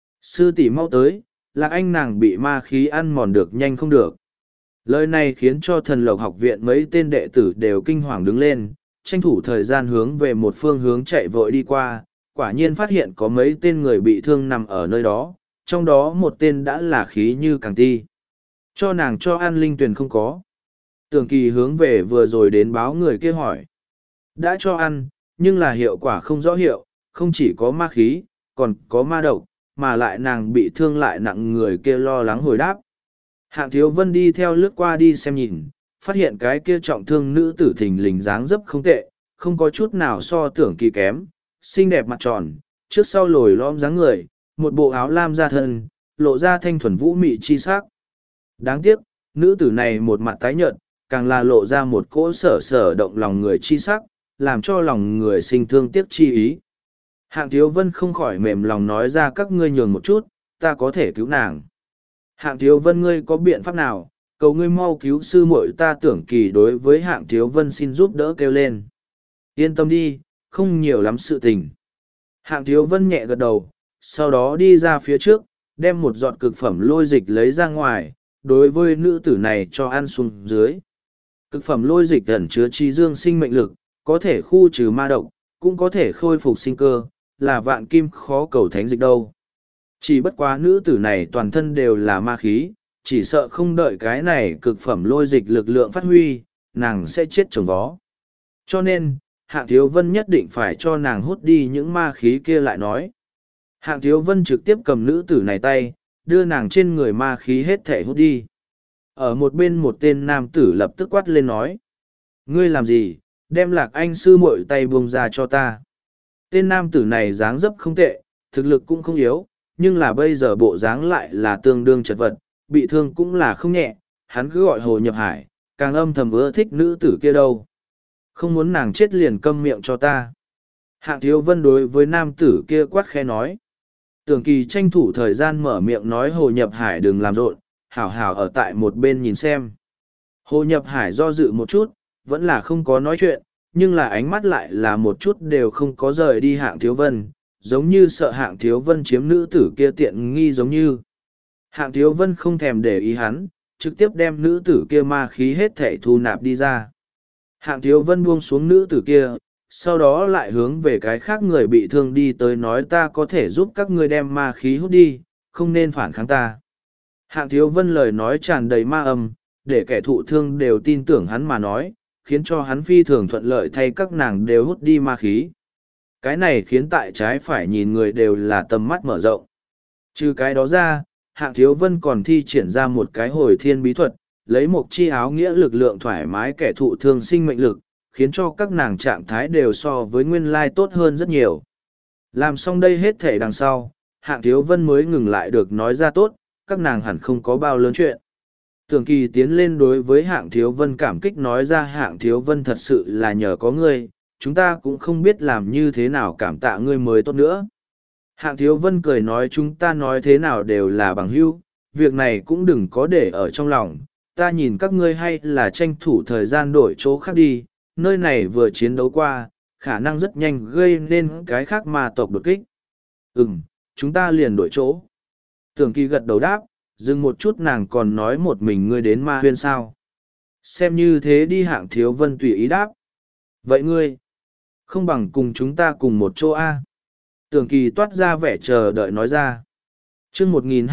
Sư tỷ mau tới, Lạc Anh nàng bị ma khí ăn mòn được nhanh không được. Lời này khiến cho thần lộc học viện mấy tên đệ tử đều kinh hoàng đứng lên, tranh thủ thời gian hướng về một phương hướng chạy vội đi qua, quả nhiên phát hiện có mấy tên người bị thương nằm ở nơi đó, trong đó một tên đã là khí như càng ti. Cho nàng cho ăn linh tuyền không có. Tưởng Kỳ hướng về vừa rồi đến báo người kia hỏi. Đã cho ăn, nhưng là hiệu quả không rõ hiệu, không chỉ có ma khí, còn có ma độc, mà lại nàng bị thương lại nặng người kia lo lắng hồi đáp. Hạng Thiếu Vân đi theo lướt qua đi xem nhìn, phát hiện cái kia trọng thương nữ tử thình lình dáng dấp không tệ, không có chút nào so Tưởng Kỳ kém, xinh đẹp mặt tròn, trước sau lồi lõm dáng người, một bộ áo lam da thân, lộ ra thanh thuần vũ mị chi sắc. Đáng tiếc, nữ tử này một mặt tái nhợt, càng là lộ ra một cỗ sở sở động lòng người chi sắc, làm cho lòng người sinh thương tiếc chi ý. Hạng Thiếu Vân không khỏi mềm lòng nói ra các ngươi nhường một chút, ta có thể cứu nàng. Hạng Thiếu Vân ngươi có biện pháp nào, cầu ngươi mau cứu sư muội ta. Tưởng Kỳ đối với Hạng Thiếu Vân xin giúp đỡ kêu lên. Yên tâm đi, không nhiều lắm sự tình. Hạng Thiếu Vân nhẹ gật đầu, sau đó đi ra phía trước, đem một giọt cực phẩm lôi dịch lấy ra ngoài, đối với nữ tử này cho ăn xuống dưới. Cực phẩm lôi dịch ẩn chứa chi dương sinh mệnh lực, có thể khu trừ ma độc, cũng có thể khôi phục sinh cơ, là vạn kim khó cầu thánh dịch đâu. Chỉ bất quá nữ tử này toàn thân đều là ma khí, chỉ sợ không đợi cái này cực phẩm lôi dịch lực lượng phát huy, nàng sẽ chết chồng vó. Cho nên, Hạng Thiếu Vân nhất định phải cho nàng hút đi những ma khí kia lại nói. Hạng Thiếu Vân trực tiếp cầm nữ tử này tay, đưa nàng trên người ma khí hết thể hút đi. Ở một bên một tên nam tử lập tức quát lên nói. Ngươi làm gì, đem Lạc Anh sư muội tay buông ra cho ta. Tên nam tử này dáng dấp không tệ, thực lực cũng không yếu, nhưng là bây giờ bộ dáng lại là tương đương chật vật, bị thương cũng là không nhẹ, hắn cứ gọi Hồ Nhập Hải, càng âm thầm ưa thích nữ tử kia đâu. Không muốn nàng chết liền câm miệng cho ta. Hạng Thiếu Vân đối với nam tử kia quát khẽ nói. Tưởng Kỳ tranh thủ thời gian mở miệng nói Hồ Nhập Hải đừng làm rộn, hảo hảo ở tại một bên nhìn xem. Hồ Nhập Hải do dự một chút, vẫn là không có nói chuyện, nhưng là ánh mắt lại là một chút đều không có rời đi Hạng Thiếu Vân, giống như sợ Hạng Thiếu Vân chiếm nữ tử kia tiện nghi giống như. Hạng Thiếu Vân không thèm để ý hắn, trực tiếp đem nữ tử kia ma khí hết thể thu nạp đi ra. Hạng Thiếu Vân buông xuống nữ tử kia, sau đó lại hướng về cái khác người bị thương đi tới nói ta có thể giúp các ngươi đem ma khí hút đi, không nên phản kháng ta. Hạng Thiếu Vân lời nói tràn đầy ma âm, để kẻ thụ thương đều tin tưởng hắn mà nói, khiến cho hắn phi thường thuận lợi thay các nàng đều hút đi ma khí. Cái này khiến tại trái phải nhìn người đều là tầm mắt mở rộng. Trừ cái đó ra, Hạng Thiếu Vân còn thi triển ra một cái hồi thiên bí thuật, lấy một chi áo nghĩa lực lượng thoải mái kẻ thụ thương sinh mệnh lực, khiến cho các nàng trạng thái đều so với nguyên lai tốt hơn rất nhiều. Làm xong đây hết thể đằng sau, Hạng Thiếu Vân mới ngừng lại được nói ra tốt, các nàng hẳn không có bao lớn chuyện. Tưởng Kỳ tiến lên đối với Hạng Thiếu Vân cảm kích nói ra Hạng Thiếu Vân thật sự là nhờ có ngươi, chúng ta cũng không biết làm như thế nào cảm tạ ngươi mới tốt nữa. Hạng Thiếu Vân cười nói chúng ta nói thế nào đều là bằng hữu, việc này cũng đừng có để ở trong lòng, ta nhìn các ngươi hay là tranh thủ thời gian đổi chỗ khác đi, nơi này vừa chiến đấu qua, khả năng rất nhanh gây nên cái khác ma tộc đột kích. Chúng ta liền đổi chỗ. Tưởng Kỳ gật đầu đáp, dừng một chút nàng còn nói một mình ngươi đến ma huyên sao. Xem như thế đi. Hạng Thiếu Vân tùy ý đáp. Vậy ngươi, không bằng cùng chúng ta cùng một chỗ A. Tưởng Kỳ toát ra vẻ chờ đợi nói ra. chương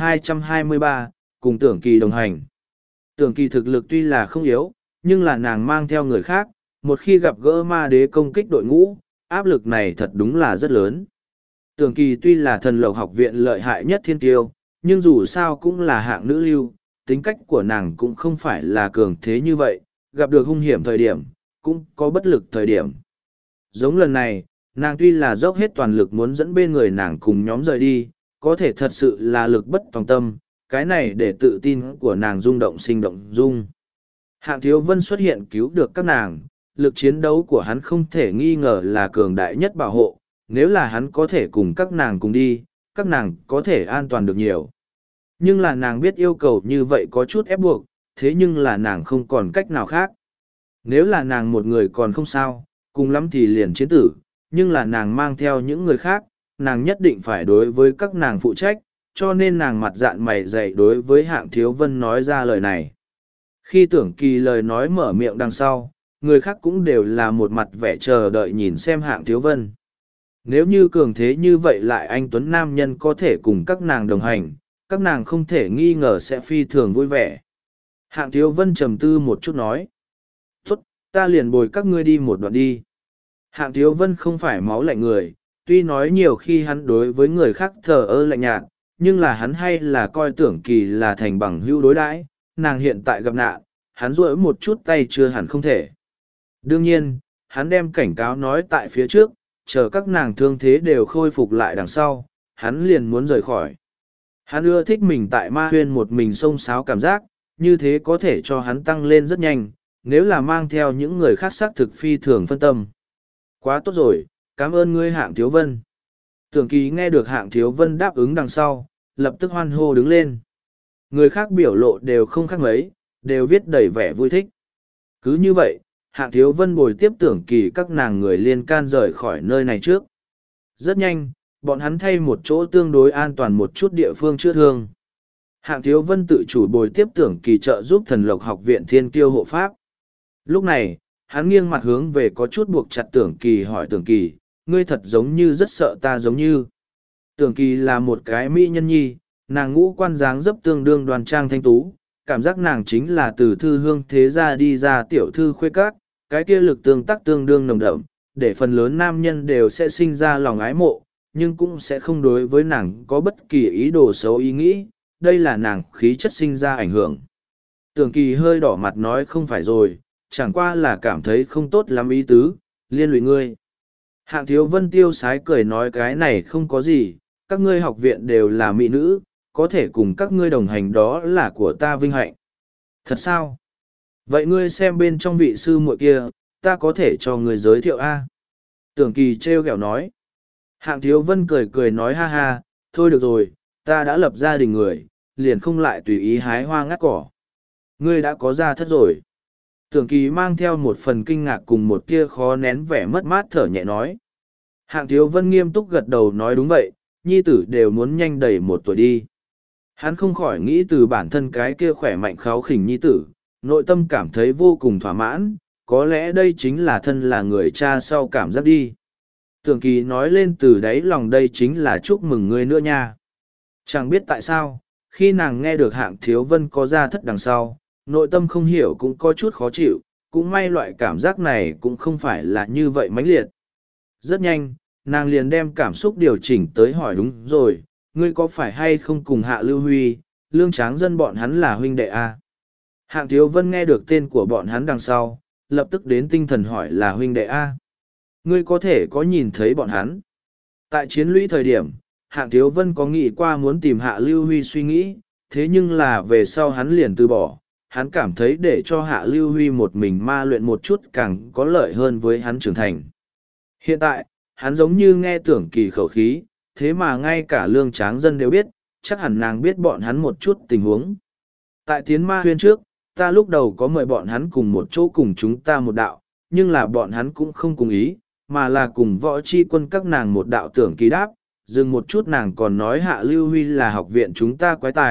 1223, cùng Tưởng Kỳ đồng hành. Tưởng Kỳ thực lực tuy là không yếu, nhưng là nàng mang theo người khác, một khi gặp gỡ ma đế công kích đội ngũ, áp lực này thật đúng là rất lớn. Tưởng Kỳ tuy là thần lộc học viện lợi hại nhất thiên tiêu, nhưng dù sao cũng là hạng nữ lưu, tính cách của nàng cũng không phải là cường thế như vậy, gặp được hung hiểm thời điểm, cũng có bất lực thời điểm. Giống lần này, nàng tuy là dốc hết toàn lực muốn dẫn bên người nàng cùng nhóm rời đi, có thể thật sự là lực bất tòng tâm, cái này để tự tin của nàng rung động sinh động dung. Hạng Thiếu Vân xuất hiện cứu được các nàng, lực chiến đấu của hắn không thể nghi ngờ là cường đại nhất bảo hộ, nếu là hắn có thể cùng các nàng cùng đi, các nàng có thể an toàn được nhiều. Nhưng là nàng biết yêu cầu như vậy có chút ép buộc, thế nhưng là nàng không còn cách nào khác. Nếu là nàng một người còn không sao, cùng lắm thì liền chiến tử, nhưng là nàng mang theo những người khác, nàng nhất định phải đối với các nàng phụ trách, cho nên nàng mặt dạn mày dày đối với Hạng Thiếu Vân nói ra lời này. Khi Tưởng Kỳ lời nói mở miệng đằng sau, người khác cũng đều là một mặt vẻ chờ đợi nhìn xem Hạng Thiếu Vân. Nếu như cường thế như vậy lại anh Tuấn Nam Nhân có thể cùng các nàng đồng hành, các nàng không thể nghi ngờ sẽ phi thường vui vẻ. Hạng Thiếu Vân trầm tư một chút nói. Tốt, ta liền bồi các ngươi đi một đoạn đi. Hạng Thiếu Vân không phải máu lạnh người, tuy nói nhiều khi hắn đối với người khác thờ ơ lạnh nhạt, nhưng là hắn hay là coi Tưởng Kỳ là thành bằng hữu đối đãi, nàng hiện tại gặp nạn, hắn rỗi một chút tay chưa hẳn không thể. Đương nhiên, hắn đem cảnh cáo nói tại phía trước, chờ các nàng thương thế đều khôi phục lại đằng sau, hắn liền muốn rời khỏi. Hắn ưa thích mình tại ma huyên một mình xông xáo cảm giác, như thế có thể cho hắn tăng lên rất nhanh, nếu là mang theo những người khác xác thực phi thường phân tâm. Quá tốt rồi, cảm ơn ngươi Hạng Thiếu Vân. Tưởng Kỳ nghe được Hạng Thiếu Vân đáp ứng đằng sau, lập tức hoan hô đứng lên. Người khác biểu lộ đều không khác mấy, đều viết đầy vẻ vui thích. Cứ như vậy, Hạng Thiếu Vân bồi tiếp Tưởng Kỳ các nàng người liên can rời khỏi nơi này trước. Rất nhanh, bọn hắn thay một chỗ tương đối an toàn một chút địa phương chữa thương. Hạng Thiếu Vân tự chủ bồi tiếp Tưởng Kỳ trợ giúp thần lộc học viện thiên kiêu hộ pháp. Lúc này, hắn nghiêng mặt hướng về có chút buộc chặt Tưởng Kỳ hỏi Tưởng Kỳ, ngươi thật giống như rất sợ ta giống như. Tưởng Kỳ là một cái mỹ nhân nhi, nàng ngũ quan dáng dấp tương đương đoan trang thanh tú, cảm giác nàng chính là từ thư hương thế gia đi ra tiểu thư khuê các, cái kia lực tương tác tương đương nồng đậm, để phần lớn nam nhân đều sẽ sinh ra lòng ái mộ, nhưng cũng sẽ không đối với nàng có bất kỳ ý đồ xấu ý nghĩ, đây là nàng khí chất sinh ra ảnh hưởng. Tưởng Kỳ hơi đỏ mặt nói không phải rồi, chẳng qua là cảm thấy không tốt lắm ý tứ, liên lụy ngươi. Hạng Thiếu Vân tiêu sái cười nói cái này không có gì, các ngươi học viện đều là mỹ nữ, có thể cùng các ngươi đồng hành đó là của ta vinh hạnh. Thật sao? Vậy ngươi xem bên trong vị sư muội kia, ta có thể cho ngươi giới thiệu a? Tưởng Kỳ trêu ghẹo nói. Hạng Thiếu Vân cười cười nói ha ha, thôi được rồi, ta đã lập gia đình người, liền không lại tùy ý hái hoa ngắt cỏ. Ngươi đã có gia thất rồi. Tưởng Kỳ mang theo một phần kinh ngạc cùng một tia khó nén vẻ mất mát thở nhẹ nói. Hạng Thiếu Vân nghiêm túc gật đầu nói đúng vậy, nhi tử đều muốn nhanh đầy 1 tuổi đi. Hắn không khỏi nghĩ từ bản thân cái kia khỏe mạnh kháu khỉnh nhi tử, nội tâm cảm thấy vô cùng thỏa mãn, có lẽ đây chính là thân là người cha sau cảm giác đi. Tưởng Kỳ nói lên từ đáy lòng đây chính là chúc mừng ngươi nữa nha. Chẳng biết tại sao, khi nàng nghe được Hạng Thiếu Vân có gia thất đằng sau, nội tâm không hiểu cũng có chút khó chịu, cũng may loại cảm giác này cũng không phải là như vậy mãnh liệt. Rất nhanh, nàng liền đem cảm xúc điều chỉnh tới hỏi đúng rồi, ngươi có phải hay không cùng Hạ Lưu Huy, Lương Tráng Dân bọn hắn là huynh đệ à? Hạng Thiếu Vân nghe được tên của bọn hắn đằng sau, lập tức đến tinh thần hỏi là huynh đệ A. Ngươi có thể có nhìn thấy bọn hắn. Tại chiến lũy thời điểm, Hạng Thiếu Vân có nghĩ qua muốn tìm Hạ Lưu Huy suy nghĩ, thế nhưng là về sau hắn liền từ bỏ. Hắn cảm thấy để cho Hạ Lưu Huy một mình ma luyện một chút càng có lợi hơn với hắn trưởng thành. Hiện tại, hắn giống như nghe Tưởng Kỳ khẩu khí, thế mà ngay cả Lương Tráng Dân đều biết, chắc hẳn nàng biết bọn hắn một chút tình huống. Tại tiến ma huyên trước, ta lúc đầu có mời bọn hắn cùng một chỗ cùng chúng ta một đạo, nhưng là bọn hắn cũng không cùng ý, mà là cùng võ chi quân các nàng một đạo. Tưởng Kỳ đáp, dừng một chút nàng còn nói Hạ Lưu Huy là học viện chúng ta quái tài,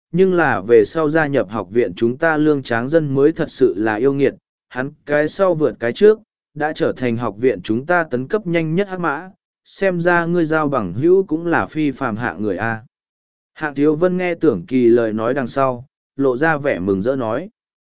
nhưng là về sau gia nhập học viện chúng ta Lương Tráng Dân mới thật sự là yêu nghiệt, hắn cái sau vượt cái trước, đã trở thành học viện chúng ta tấn cấp nhanh nhất hắc mã, xem ra ngươi giao bằng hữu cũng là phi phàm hạng người A. Hạng Thiếu Vân nghe Tưởng Kỳ lời nói đằng sau, lộ ra vẻ mừng rỡ nói.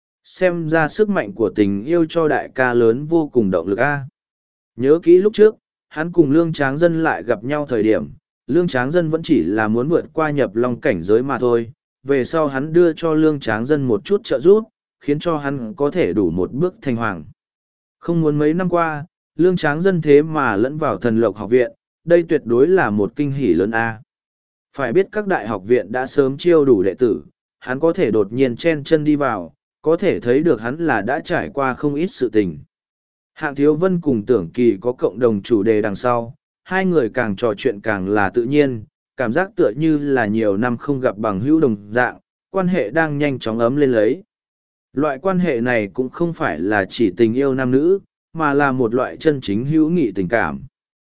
Xem ra sức mạnh của tình yêu cho đại ca lớn vô cùng động lực A. Nhớ kỹ lúc trước, hắn cùng Lương Tráng Dân lại gặp nhau thời điểm, Lương Tráng Dân vẫn chỉ là muốn vượt qua nhập long cảnh giới mà thôi. Về sau hắn đưa cho Lương Tráng Dân một chút trợ giúp, khiến cho hắn có thể đủ một bước thành hoàng. Không muốn mấy năm qua, Lương Tráng Dân thế mà lẫn vào Thần Lộc học viện, đây tuyệt đối là một kinh hỷ lớn A. Phải biết các đại học viện đã sớm chiêu đủ đệ tử, hắn có thể đột nhiên chen chân đi vào, có thể thấy được hắn là đã trải qua không ít sự tình. Hạng Thiếu Vân cùng Tưởng Kỳ có cộng đồng chủ đề đằng sau, hai người càng trò chuyện càng là tự nhiên, cảm giác tựa như là nhiều năm không gặp bằng hữu đồng dạng, quan hệ đang nhanh chóng ấm lên lấy. Loại quan hệ này cũng không phải là chỉ tình yêu nam nữ, mà là một loại chân chính hữu nghị tình cảm.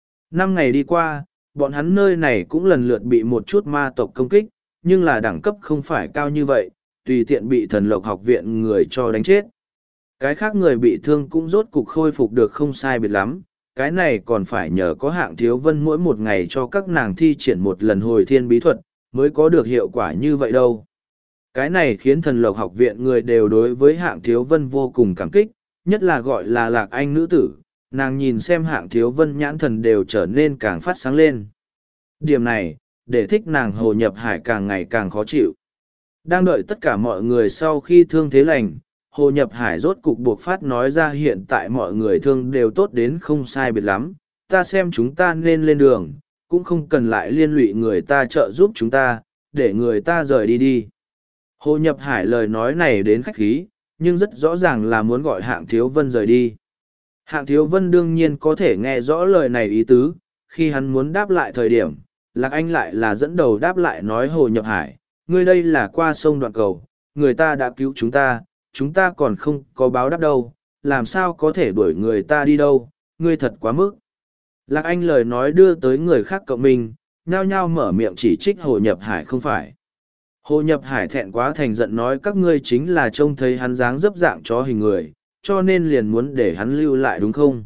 5 ngày đi qua, bọn hắn nơi này cũng lần lượt bị một chút ma tộc công kích, nhưng là đẳng cấp không phải cao như vậy, tùy tiện bị Thần Lộc học viện người cho đánh chết. Cái khác người bị thương cũng rốt cục khôi phục được không sai biệt lắm, cái này còn phải nhờ có Hạng Thiếu Vân mỗi một ngày cho các nàng thi triển một lần hồi thiên bí thuật, mới có được hiệu quả như vậy đâu. Cái này khiến Thần Lộc học viện người đều đối với Hạng Thiếu Vân vô cùng cảm kích, nhất là gọi là Lạc Anh nữ tử, nàng nhìn xem Hạng Thiếu Vân nhãn thần đều trở nên càng phát sáng lên. Điểm này, để thích nàng Hồ Nhập Hải càng ngày càng khó chịu. Đang đợi tất cả mọi người sau khi thương thế lành, Hồ Nhập Hải rốt cục buộc phát nói ra hiện tại mọi người thương đều tốt đến không sai biệt lắm, ta xem chúng ta nên lên đường, cũng không cần lại liên lụy người ta trợ giúp chúng ta, để người ta rời đi đi. Hồ Nhập Hải lời nói này đến khách khí, nhưng rất rõ ràng là muốn gọi Hạng Thiếu Vân rời đi. Hạng Thiếu Vân đương nhiên có thể nghe rõ lời này ý tứ, khi hắn muốn đáp lại thời điểm, Lạc Anh lại là dẫn đầu đáp lại nói Hồ Nhập Hải, ngươi đây là qua sông đoạn cầu, người ta đã cứu chúng ta còn không có báo đáp đâu, làm sao có thể đuổi người ta đi đâu, ngươi thật quá mức. Lạc Anh lời nói đưa tới người khác cộng mình, nhao nhao mở miệng chỉ trích Hồ Nhập Hải không phải. Hồ Nhập Hải thẹn quá thành giận nói các ngươi chính là trông thấy hắn dáng dấp dạng chó hình người, cho nên liền muốn để hắn lưu lại đúng không?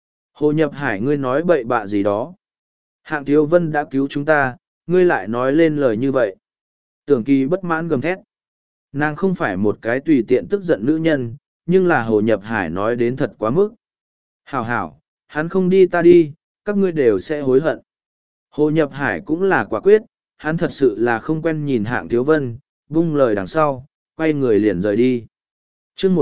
Hồ Nhập Hải ngươi nói bậy bạ gì đó. Hạng Thiếu Vân đã cứu chúng ta, ngươi lại nói lên lời như vậy. Tưởng Kỳ bất mãn gầm thét. Nàng không phải một cái tùy tiện tức giận nữ nhân, nhưng là Hồ Nhập Hải nói đến thật quá mức. Hảo hảo, hắn không đi ta đi, các ngươi đều sẽ hối hận. Hồ Nhập Hải cũng là quả quyết, hắn thật sự là không quen nhìn Hạng Thiếu Vân, bung lời đằng sau, quay người liền rời đi. chương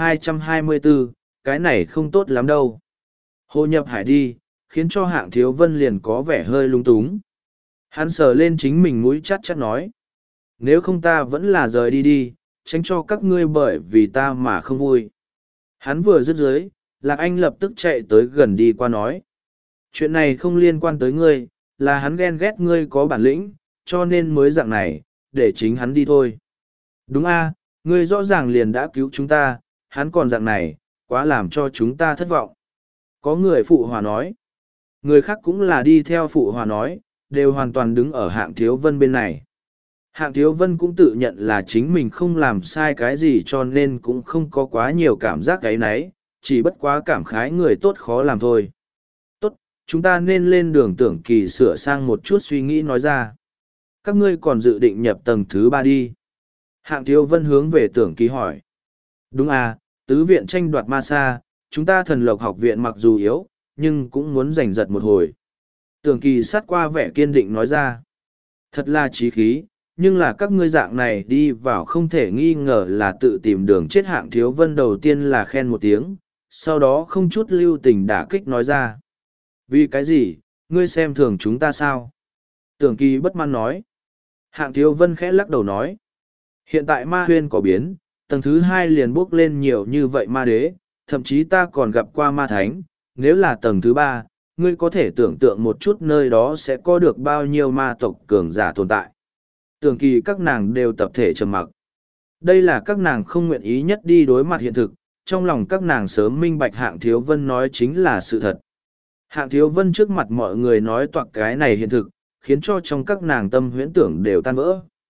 1224, cái này không tốt lắm đâu. Hồ Nhập Hải đi, khiến cho Hạng Thiếu Vân liền có vẻ hơi lung túng. Hắn sờ lên chính mình mũi chắt chắt nói. Nếu không ta vẫn là rời đi đi, tránh cho các ngươi bởi vì ta mà không vui. Hắn vừa dứt dưới, Lạc Anh lập tức chạy tới gần đi qua nói. Chuyện này không liên quan tới ngươi, là hắn ghen ghét ngươi có bản lĩnh, cho nên mới dạng này, để chính hắn đi thôi. Đúng a, ngươi rõ ràng liền đã cứu chúng ta, hắn còn dạng này, quá làm cho chúng ta thất vọng. Có người phụ hòa nói. Người khác cũng là đi theo phụ hòa nói, đều hoàn toàn đứng ở Hạng Thiếu Vân bên này. Hạng Thiếu Vân cũng tự nhận là chính mình không làm sai cái gì cho nên cũng không có quá nhiều cảm giác cái nấy, chỉ bất quá cảm khái người tốt khó làm thôi. Tốt, chúng ta nên lên đường Tưởng Kỳ sửa sang một chút suy nghĩ nói ra. Các ngươi còn dự định nhập tầng thứ 3 đi. Hạng Thiếu Vân hướng về Tưởng Kỳ hỏi. Đúng à, tứ viện tranh đoạt ma sa, chúng ta Thần Lộc học viện mặc dù yếu, nhưng cũng muốn giành giật một hồi. Tưởng Kỳ sát qua vẻ kiên định nói ra. Thật là chí khí, nhưng là các ngươi dạng này đi vào không thể nghi ngờ là tự tìm đường chết. Hạng Thiếu Vân đầu tiên là khen một tiếng, sau đó không chút lưu tình đả kích nói ra. Vì cái gì, ngươi xem thường chúng ta sao? Tưởng Kỳ bất mãn nói. Hạng Thiếu Vân khẽ lắc đầu nói. Hiện tại ma huyên có biến, tầng thứ 2 liền bốc lên nhiều như vậy ma đế, thậm chí ta còn gặp qua ma thánh, nếu là tầng thứ 3, ngươi có thể tưởng tượng một chút nơi đó sẽ có được bao nhiêu ma tộc cường giả tồn tại. Tưởng Kỳ các nàng đều tập thể trầm mặc. Đây là các nàng không nguyện ý nhất đi đối mặt hiện thực, trong lòng các nàng sớm minh bạch Hạng Thiếu Vân nói chính là sự thật. Hạng Thiếu Vân trước mặt mọi người nói toạc cái này hiện thực, khiến cho trong các nàng tâm huyễn tưởng đều tan vỡ.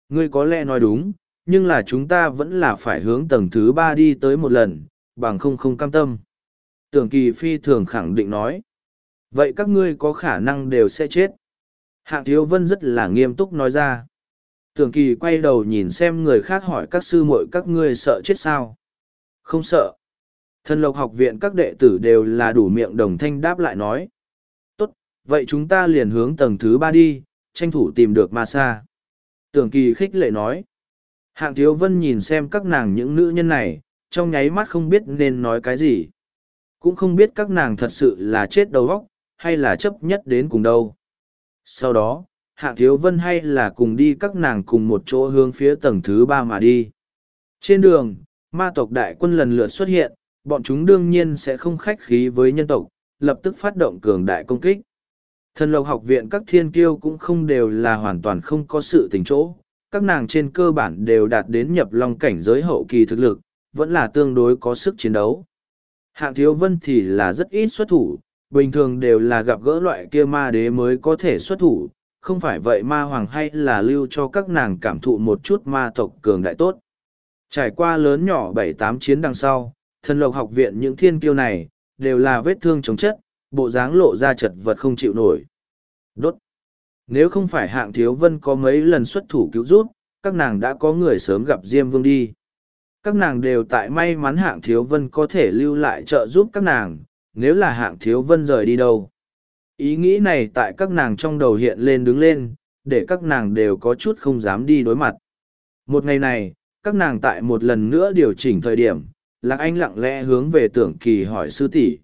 Ngươi có lẽ nói đúng, nhưng là chúng ta vẫn là phải hướng tầng thứ ba đi tới một lần, bằng không cam tâm. Tưởng Kỳ phi thường khẳng định nói. Vậy các ngươi có khả năng đều sẽ chết. Hạng Thiếu Vân rất là nghiêm túc nói ra. Tưởng Kỳ quay đầu nhìn xem người khác hỏi các sư muội các ngươi sợ chết sao? Không sợ. Thần Lộc học viện các đệ tử đều là đủ miệng đồng thanh đáp lại nói. Tốt, vậy chúng ta liền hướng tầng thứ ba đi, tranh thủ tìm được ma sa. Tưởng Kỳ khích lệ nói. Hạng Thiếu Vân nhìn xem các nàng những nữ nhân này, trong nháy mắt không biết nên nói cái gì. Cũng không biết các nàng thật sự là chết đầu óc, hay là chấp nhất đến cùng đâu. Sau đó, Hạng Thiếu Vân hay là cùng đi các nàng cùng một chỗ hướng phía tầng thứ ba mà đi. Trên đường, ma tộc đại quân lần lượt xuất hiện, bọn chúng đương nhiên sẽ không khách khí với nhân tộc, lập tức phát động cường đại công kích. Thần Lộc học viện các thiên kiêu cũng không đều là hoàn toàn không có sự tình chỗ, các nàng trên cơ bản đều đạt đến nhập long cảnh giới hậu kỳ thực lực, vẫn là tương đối có sức chiến đấu. Hạng Thiếu Vân thì là rất ít xuất thủ, bình thường đều là gặp gỡ loại kia ma đế mới có thể xuất thủ, không phải vậy ma hoàng hay là lưu cho các nàng cảm thụ một chút ma tộc cường đại tốt. Trải qua lớn nhỏ 7-8 chiến đằng sau, Thần Lộc học viện những thiên kiêu này, đều là vết thương chống chất, bộ dáng lộ ra chật vật không chịu nổi. Đốt! Nếu không phải Hạng Thiếu Vân có mấy lần xuất thủ cứu giúp, các nàng đã có người sớm gặp Diêm Vương đi. Các nàng đều tại may mắn Hạng Thiếu Vân có thể lưu lại trợ giúp các nàng, nếu là Hạng Thiếu Vân rời đi đâu. Ý nghĩ này tại các nàng trong đầu hiện lên đứng lên, để các nàng đều có chút không dám đi đối mặt. Một ngày này, các nàng tại một lần nữa điều chỉnh thời điểm, Lạc Anh lặng lẽ hướng về Tưởng Kỳ hỏi sư tỷ,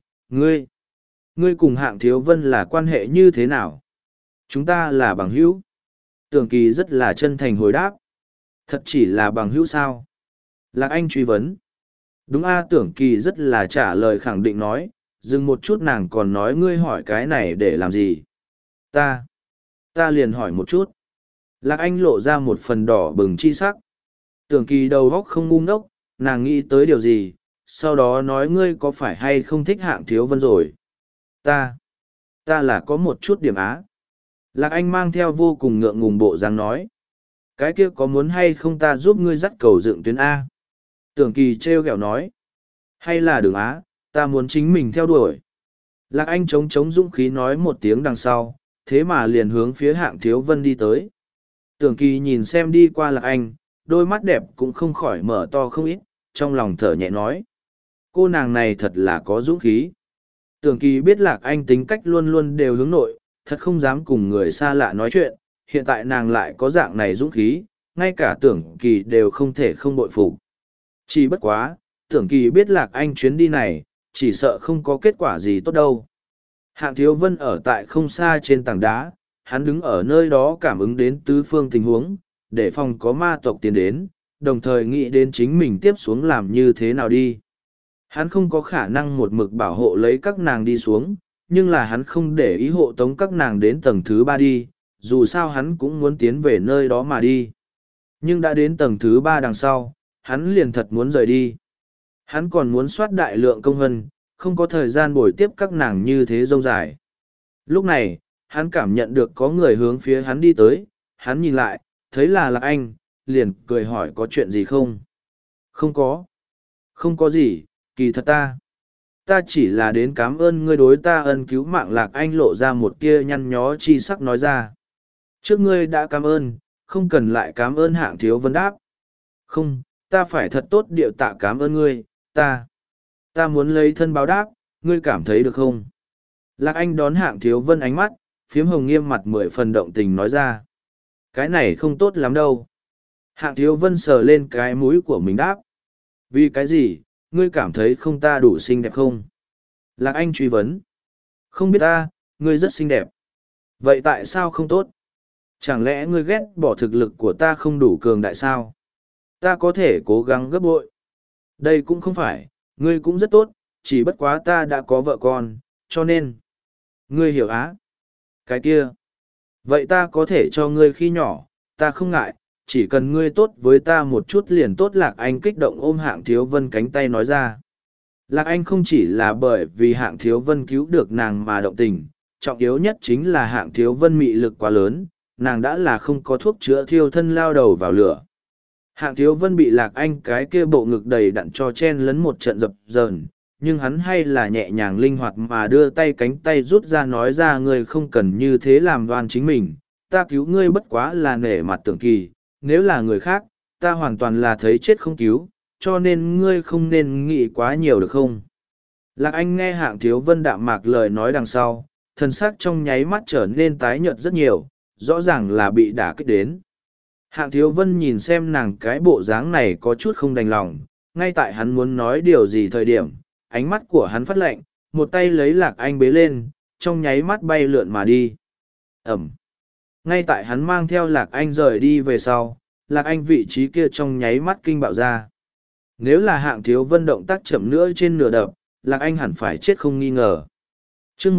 ngươi cùng Hạng Thiếu Vân là quan hệ như thế nào? Chúng ta là bằng hữu. Tưởng Kỳ rất là chân thành hồi đáp. Thật chỉ là bằng hữu sao? Lạc Anh truy vấn. Đúng a, Tưởng Kỳ rất là trả lời khẳng định nói, dừng một chút nàng còn nói ngươi hỏi cái này để làm gì? Ta liền hỏi một chút. Lạc Anh lộ ra một phần đỏ bừng chi sắc. Tưởng Kỳ đầu óc không ngu ngốc, nàng nghĩ tới điều gì, sau đó nói ngươi có phải hay không thích Hạng Thiếu Vân rồi? Ta là có một chút điểm á. Lạc Anh mang theo vô cùng ngượng ngùng bộ dáng nói. Cái kia có muốn hay không ta giúp ngươi dắt cầu dựng tuyến A? Tưởng Kỳ trêu ghẹo nói. Hay là đường á, ta muốn chính mình theo đuổi. Lạc Anh chống dũng khí nói một tiếng đằng sau, thế mà liền hướng phía Hạng Thiếu Vân đi tới. Tưởng Kỳ nhìn xem đi qua Lạc Anh, đôi mắt đẹp cũng không khỏi mở to không ít, trong lòng thở nhẹ nói. Cô nàng này thật là có dũng khí. Tưởng Kỳ biết Lạc Anh tính cách luôn luôn đều hướng nội, thật không dám cùng người xa lạ nói chuyện, hiện tại nàng lại có dạng này dũng khí, ngay cả Tưởng Kỳ đều không thể không bội phục. Chỉ bất quá, Tưởng Kỳ biết Lạc Anh chuyến đi này, chỉ sợ không có kết quả gì tốt đâu. Hạng Thiếu Vân ở tại không xa trên tảng đá, hắn đứng ở nơi đó cảm ứng đến tứ phương tình huống, để phòng có ma tộc tiến đến, đồng thời nghĩ đến chính mình tiếp xuống làm như thế nào đi. Hắn không có khả năng một mực bảo hộ lấy các nàng đi xuống, nhưng là hắn không để ý hộ tống các nàng đến tầng thứ ba đi, dù sao hắn cũng muốn tiến về nơi đó mà đi. Nhưng đã đến tầng thứ ba đằng sau, hắn liền thật muốn rời đi. Hắn còn muốn soát đại lượng công hân, không có thời gian bồi tiếp các nàng như thế rông dài. Lúc này, hắn cảm nhận được có người hướng phía hắn đi tới, hắn nhìn lại, thấy là Lạc Anh, liền cười hỏi có chuyện gì không? Không có gì, kỳ thật ta chỉ là đến cảm ơn ngươi đối ta ân cứu mạng. Lạc Anh lộ ra một tia nhăn nhó chi sắc nói ra. Trước ngươi đã cảm ơn, không cần lại cảm ơn. Hạng Thiếu Vân đáp. Không, ta phải thật tốt điệu tạ cảm ơn ngươi, ta muốn lấy thân báo đáp, ngươi cảm thấy được không? Lạc Anh đón Hạng Thiếu Vân ánh mắt, phiếm hồng nghiêm mặt 10 phần động tình nói ra. Cái này không tốt lắm đâu. Hạng Thiếu Vân sờ lên cái mũi của mình đáp. Vì cái gì, ngươi cảm thấy không ta đủ xinh đẹp không? Lạc Anh truy vấn. Không biết ta, ngươi rất xinh đẹp. Vậy tại sao không tốt? Chẳng lẽ ngươi ghét bỏ thực lực của ta không đủ cường đại sao? Ta có thể cố gắng gấp bội. Đây cũng không phải, ngươi cũng rất tốt, chỉ bất quá ta đã có vợ con, cho nên. Ngươi hiểu á? Cái kia. Vậy ta có thể cho ngươi khi nhỏ, ta không ngại, chỉ cần ngươi tốt với ta một chút liền tốt. Lạc Anh kích động ôm Hạng Thiếu Vân cánh tay nói ra. Lạc Anh không chỉ là bởi vì Hạng Thiếu Vân cứu được nàng mà động tình, trọng yếu nhất chính là Hạng Thiếu Vân mị lực quá lớn, nàng đã là không có thuốc chữa thiêu thân lao đầu vào lửa. Hạng Thiếu Vân bị Lạc Anh cái kia bộ ngực đầy đặn cho chen lấn một trận dập dờn, nhưng hắn hay là nhẹ nhàng linh hoạt mà đưa tay cánh tay rút ra nói ra ngươi không cần như thế làm đoan chính mình, ta cứu ngươi bất quá là nể mặt Tưởng Kỳ, nếu là người khác, ta hoàn toàn là thấy chết không cứu, cho nên ngươi không nên nghĩ quá nhiều được không? Lạc Anh nghe Hạng Thiếu Vân đạm mạc lời nói đằng sau, thân xác trong nháy mắt trở nên tái nhợt rất nhiều, rõ ràng là bị đả kích đến. Hạng Thiếu Vân nhìn xem nàng cái bộ dáng này có chút không đành lòng, ngay tại hắn muốn nói điều gì thời điểm, ánh mắt của hắn phát lạnh, một tay lấy Lạc Anh bế lên, trong nháy mắt bay lượn mà đi. Ẩm. Ngay tại hắn mang theo Lạc Anh rời đi về sau, Lạc Anh vị trí kia trong nháy mắt kinh bạo ra. Nếu là Hạng Thiếu Vân động tác chậm nữa trên nửa đập, Lạc Anh hẳn phải chết không nghi ngờ. Chương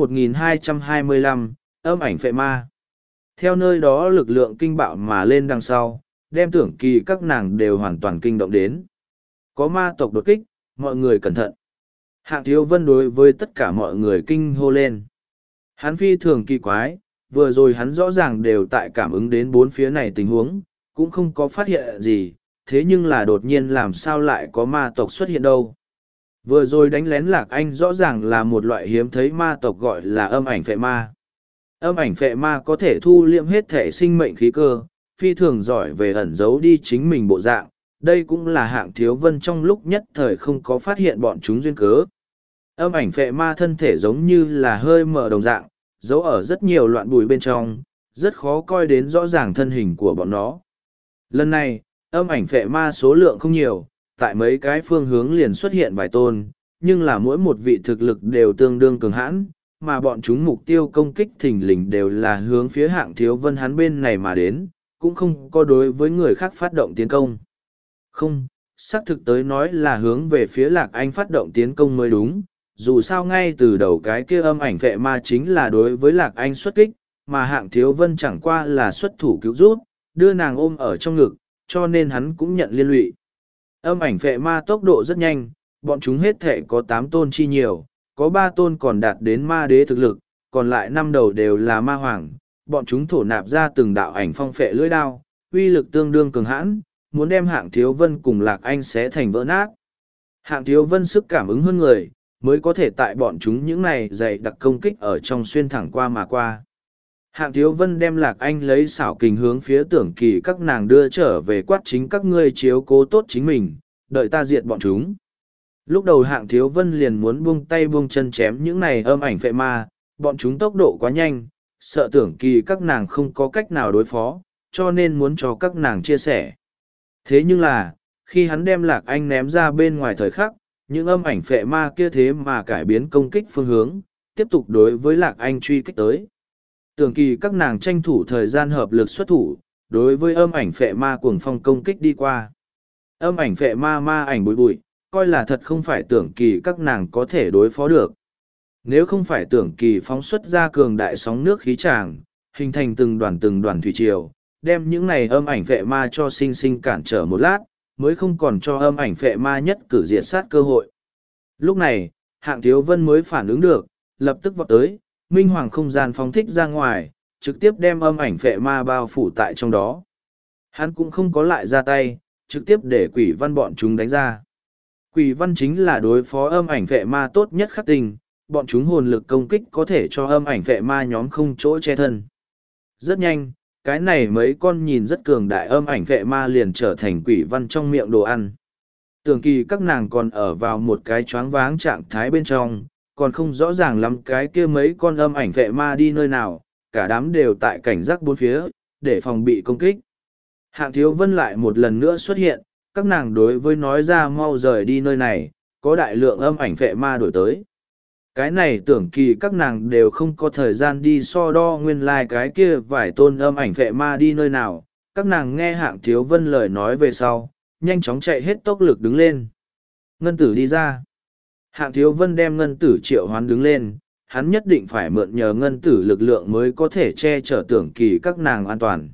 1225, âm ảnh phệ ma. Theo nơi đó lực lượng kinh bạo mà lên đằng sau, đem Tưởng Kỳ các nàng đều hoàn toàn kinh động đến. Có ma tộc đột kích, mọi người cẩn thận. Hạng Thiếu Vân đối với tất cả mọi người kinh hô lên. Hắn phi thường kỳ quái, vừa rồi hắn rõ ràng đều tại cảm ứng đến bốn phía này tình huống, cũng không có phát hiện gì, thế nhưng là đột nhiên làm sao lại có ma tộc xuất hiện đâu. Vừa rồi đánh lén Lạc Anh rõ ràng là một loại hiếm thấy ma tộc gọi là âm ảnh phệ ma. Âm ảnh phệ ma có thể thu liệm hết thể sinh mệnh khí cơ, phi thường giỏi về ẩn giấu đi chính mình bộ dạng, đây cũng là Hạng Thiếu Vân trong lúc nhất thời không có phát hiện bọn chúng duyên cớ. Âm ảnh phệ ma thân thể giống như là hơi mở đồng dạng, giấu ở rất nhiều loạn bùi bên trong, rất khó coi đến rõ ràng thân hình của bọn nó. Lần này, âm ảnh phệ ma số lượng không nhiều, tại mấy cái phương hướng liền xuất hiện vài tôn, nhưng là mỗi một vị thực lực đều tương đương cường hãn, mà bọn chúng mục tiêu công kích thình lình đều là hướng phía Hạng Thiếu Vân hắn bên này mà đến, cũng không có đối với người khác phát động tiến công. Không, xác thực tới nói là hướng về phía Lạc Anh phát động tiến công mới đúng, dù sao ngay từ đầu cái kia âm ảnh phệ ma chính là đối với Lạc Anh xuất kích, mà Hạng Thiếu Vân chẳng qua là xuất thủ cứu giúp, đưa nàng ôm ở trong ngực, cho nên hắn cũng nhận liên lụy. Âm ảnh phệ ma tốc độ rất nhanh, bọn chúng hết thể có 8 tôn chi nhiều, có 3 tôn còn đạt đến ma đế thực lực, còn lại 5 đầu đều là ma hoàng, bọn chúng thổ nạp ra từng đạo ảnh phong phệ lưỡi đao, uy lực tương đương cường hãn, muốn đem Hạng Thiếu Vân cùng Lạc Anh xé thành vỡ nát. Hạng Thiếu Vân sức cảm ứng hơn người, mới có thể tại bọn chúng những này dày đặc công kích ở trong xuyên thẳng qua mà qua. Hạng Thiếu Vân đem Lạc Anh lấy xảo kình hướng phía Tưởng Kỳ các nàng đưa trở về quát chính các ngươi chiếu cố tốt chính mình, đợi ta diệt bọn chúng. Lúc đầu Hạng Thiếu Vân liền muốn buông tay buông chân chém những này âm ảnh phệ ma, bọn chúng tốc độ quá nhanh, sợ Tưởng Kỳ các nàng không có cách nào đối phó, cho nên muốn cho các nàng chia sẻ. Thế nhưng là, khi hắn đem Lạc Anh ném ra bên ngoài thời khắc, những âm ảnh phệ ma kia thế mà cải biến công kích phương hướng, tiếp tục đối với Lạc Anh truy kích tới. Tưởng Kỳ các nàng tranh thủ thời gian hợp lực xuất thủ, đối với âm ảnh phệ ma cuồng phong công kích đi qua. Âm ảnh phệ ma ma ảnh bụi bụi, coi là thật không phải Tưởng Kỳ các nàng có thể đối phó được. Nếu không phải Tưởng Kỳ phóng xuất ra cường đại sóng nước khí tràng, hình thành từng đoàn thủy triều, đem những này âm ảnh phệ ma cho sinh sinh cản trở một lát, mới không còn cho âm ảnh phệ ma nhất cử diệt sát cơ hội. Lúc này, Hạng Thiếu Vân mới phản ứng được, lập tức vọt tới, minh hoàng không gian phóng thích ra ngoài, trực tiếp đem âm ảnh phệ ma bao phủ tại trong đó. Hắn cũng không có lại ra tay, trực tiếp để quỷ văn bọn chúng đánh ra. Quỷ văn chính là đối phó âm ảnh phệ ma tốt nhất khắc tình, bọn chúng hồn lực công kích có thể cho âm ảnh phệ ma nhóm không chỗ che thân. Rất nhanh, cái này mấy con nhìn rất cường đại âm ảnh phệ ma liền trở thành quỷ văn trong miệng đồ ăn. Tưởng Kỳ các nàng còn ở vào một cái choáng váng trạng thái bên trong, còn không rõ ràng lắm cái kia mấy con âm ảnh phệ ma đi nơi nào, cả đám đều tại cảnh giác bốn phía, để phòng bị công kích. Hạng Thiếu Vân lại một lần nữa xuất hiện, các nàng đối với nói ra mau rời đi nơi này, có đại lượng âm ảnh phệ ma đổi tới. Cái này Tưởng Kỳ các nàng đều không có thời gian đi so đo nguyên lai cái kia vài tôn âm ảnh phệ ma đi nơi nào, các nàng nghe Hạng Thiếu Vân lời nói về sau, nhanh chóng chạy hết tốc lực đứng lên. Ngân tử đi ra. Hạng Thiếu Vân đem ngân tử triệu hoán đứng lên, hắn nhất định phải mượn nhờ ngân tử lực lượng mới có thể che chở Tưởng Kỳ các nàng an toàn.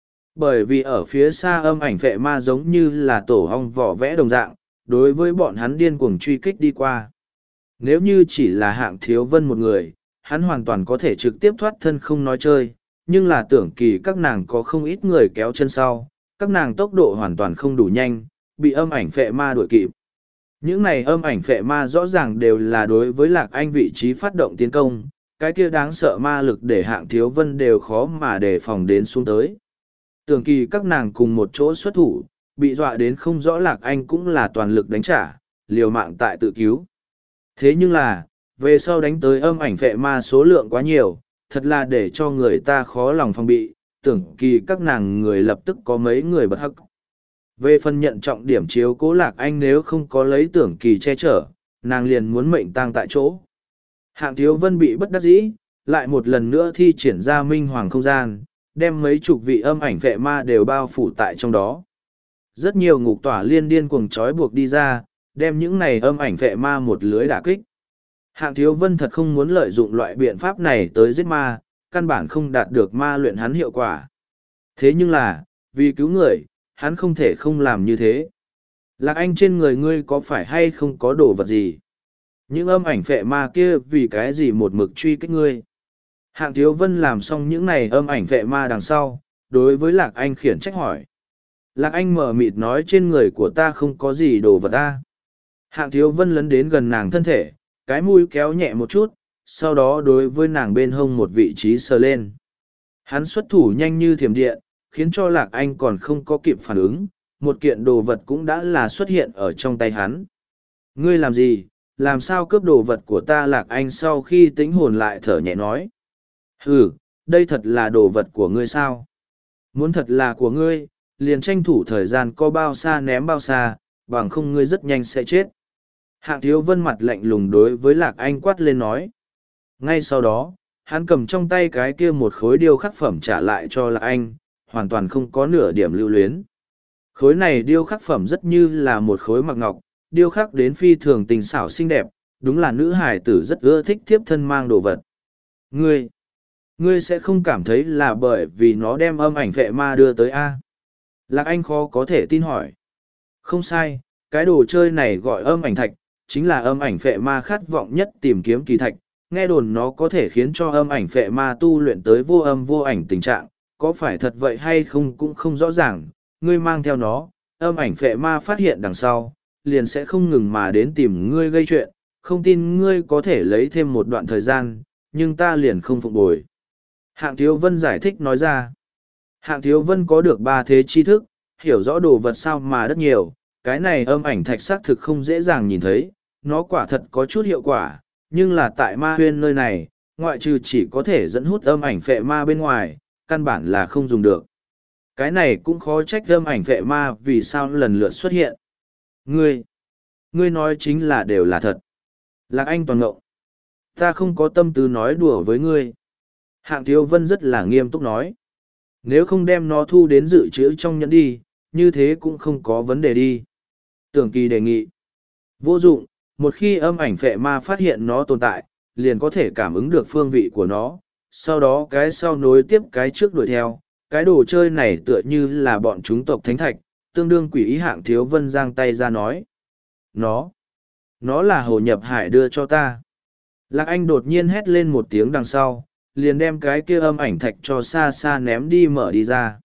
Bởi vì ở phía xa âm ảnh phệ ma giống như là tổ hong vỏ vẽ đồng dạng, đối với bọn hắn điên cuồng truy kích đi qua. Nếu như chỉ là Hạng Thiếu Vân một người, hắn hoàn toàn có thể trực tiếp thoát thân không nói chơi, nhưng là tưởng kỳ các nàng có không ít người kéo chân sau, các nàng tốc độ hoàn toàn không đủ nhanh, bị âm ảnh phệ ma đuổi kịp. Những này âm ảnh phệ ma rõ ràng đều là đối với Lạc Anh vị trí phát động tiến công, cái kia đáng sợ ma lực để Hạng Thiếu Vân đều khó mà đề phòng đến xuống tới. Tưởng kỳ các nàng cùng một chỗ xuất thủ, bị dọa đến không rõ Lạc Anh cũng là toàn lực đánh trả, liều mạng tại tự cứu. Thế nhưng là, về sau đánh tới âm ảnh phệ ma số lượng quá nhiều, thật là để cho người ta khó lòng phòng bị, tưởng kỳ các nàng người lập tức có mấy người bật hắc. Về phần nhận trọng điểm chiếu cố Lạc Anh nếu không có lấy tưởng kỳ che chở, nàng liền muốn mệnh tang tại chỗ. Hạng Thiếu Vân bị bất đắc dĩ, lại một lần nữa thi triển ra minh hoàng không gian, đem mấy chục vị âm ảnh vệ ma đều bao phủ tại trong đó. Rất nhiều ngục tỏa liên điên cuồng trói buộc đi ra, đem những này âm ảnh vệ ma một lưới đả kích. Hạng Thiếu Vân thật không muốn lợi dụng loại biện pháp này tới giết ma, căn bản không đạt được ma luyện hắn hiệu quả. Thế nhưng là, vì cứu người, hắn không thể không làm như thế. Lạc Anh trên người ngươi có phải hay không có đồ vật gì? Những âm ảnh phệ ma kia vì cái gì một mực truy kích ngươi? Hạng Thiếu Vân làm xong những này âm ảnh phệ ma đằng sau, đối với Lạc Anh khiển trách hỏi. Lạc Anh mở mịt nói trên người của ta không có gì đồ vật ta. Hạng Thiếu Vân lấn đến gần nàng thân thể, cái mũi kéo nhẹ một chút, sau đó đối với nàng bên hông một vị trí sờ lên. Hắn xuất thủ nhanh như thiểm điện, khiến cho Lạc Anh còn không có kịp phản ứng, một kiện đồ vật cũng đã là xuất hiện ở trong tay hắn. Ngươi làm gì, làm sao cướp đồ vật của ta? Lạc Anh sau khi tĩnh hồn lại thở nhẹ nói. Ừ, đây thật là đồ vật của ngươi sao? Muốn thật là của ngươi, liền tranh thủ thời gian có bao xa ném bao xa, bằng không ngươi rất nhanh sẽ chết. Hạng Thiếu Vân mặt lạnh lùng đối với Lạc Anh quát lên nói. Ngay sau đó, hắn cầm trong tay cái kia một khối điêu khắc phẩm trả lại cho Lạc Anh, hoàn toàn không có nửa điểm lưu luyến. Khối này điêu khắc phẩm rất như là một khối mặc ngọc, điêu khắc đến phi thường tình xảo xinh đẹp, đúng là nữ hài tử rất ưa thích thiếp thân mang đồ vật. Ngươi sẽ không cảm thấy là bởi vì nó đem âm ảnh vệ ma đưa tới A. Lạc Anh khó có thể tin hỏi. Không sai, cái đồ chơi này gọi âm ảnh thạch, chính là âm ảnh vệ ma khát vọng nhất tìm kiếm kỳ thạch. Nghe đồn nó có thể khiến cho âm ảnh vệ ma tu luyện tới vô âm vô ảnh tình trạng, có phải thật vậy hay không cũng không rõ ràng. Ngươi mang theo nó, âm ảnh vệ ma phát hiện đằng sau, liền sẽ không ngừng mà đến tìm ngươi gây chuyện, không tin ngươi có thể lấy thêm một đoạn thời gian, nhưng ta liền không phục bồi. Hạng Thiếu Vân giải thích nói ra. Hạng Thiếu Vân có được 3 thế tri thức, hiểu rõ đồ vật sao mà rất nhiều, cái này âm ảnh thạch xác thực không dễ dàng nhìn thấy, nó quả thật có chút hiệu quả, nhưng là tại ma huyên nơi này, ngoại trừ chỉ có thể dẫn hút âm ảnh phệ ma bên ngoài, căn bản là không dùng được. Cái này cũng khó trách âm ảnh phệ ma vì sao lần lượt xuất hiện. Ngươi nói chính là đều là thật. Lạc Anh toàn ngộng. Ta không có tâm tư nói đùa với ngươi. Hạng Thiếu Vân rất là nghiêm túc nói. Nếu không đem nó thu đến dự trữ trong nhẫn đi, như thế cũng không có vấn đề đi. Tưởng Kỳ đề nghị. Vô dụng, một khi âm ảnh phệ ma phát hiện nó tồn tại, liền có thể cảm ứng được phương vị của nó, sau đó cái sau nối tiếp cái trước đuổi theo. Cái đồ chơi này tựa như là bọn chúng tộc thánh thạch, tương đương quỷ ý. Hạng Thiếu Vân giang tay ra nói. Nó là Hồ Nhập Hải đưa cho ta. Lạc Anh đột nhiên hét lên một tiếng đằng sau, liền đem cái kia âm ảnh thạch cho xa xa ném đi mở đi ra.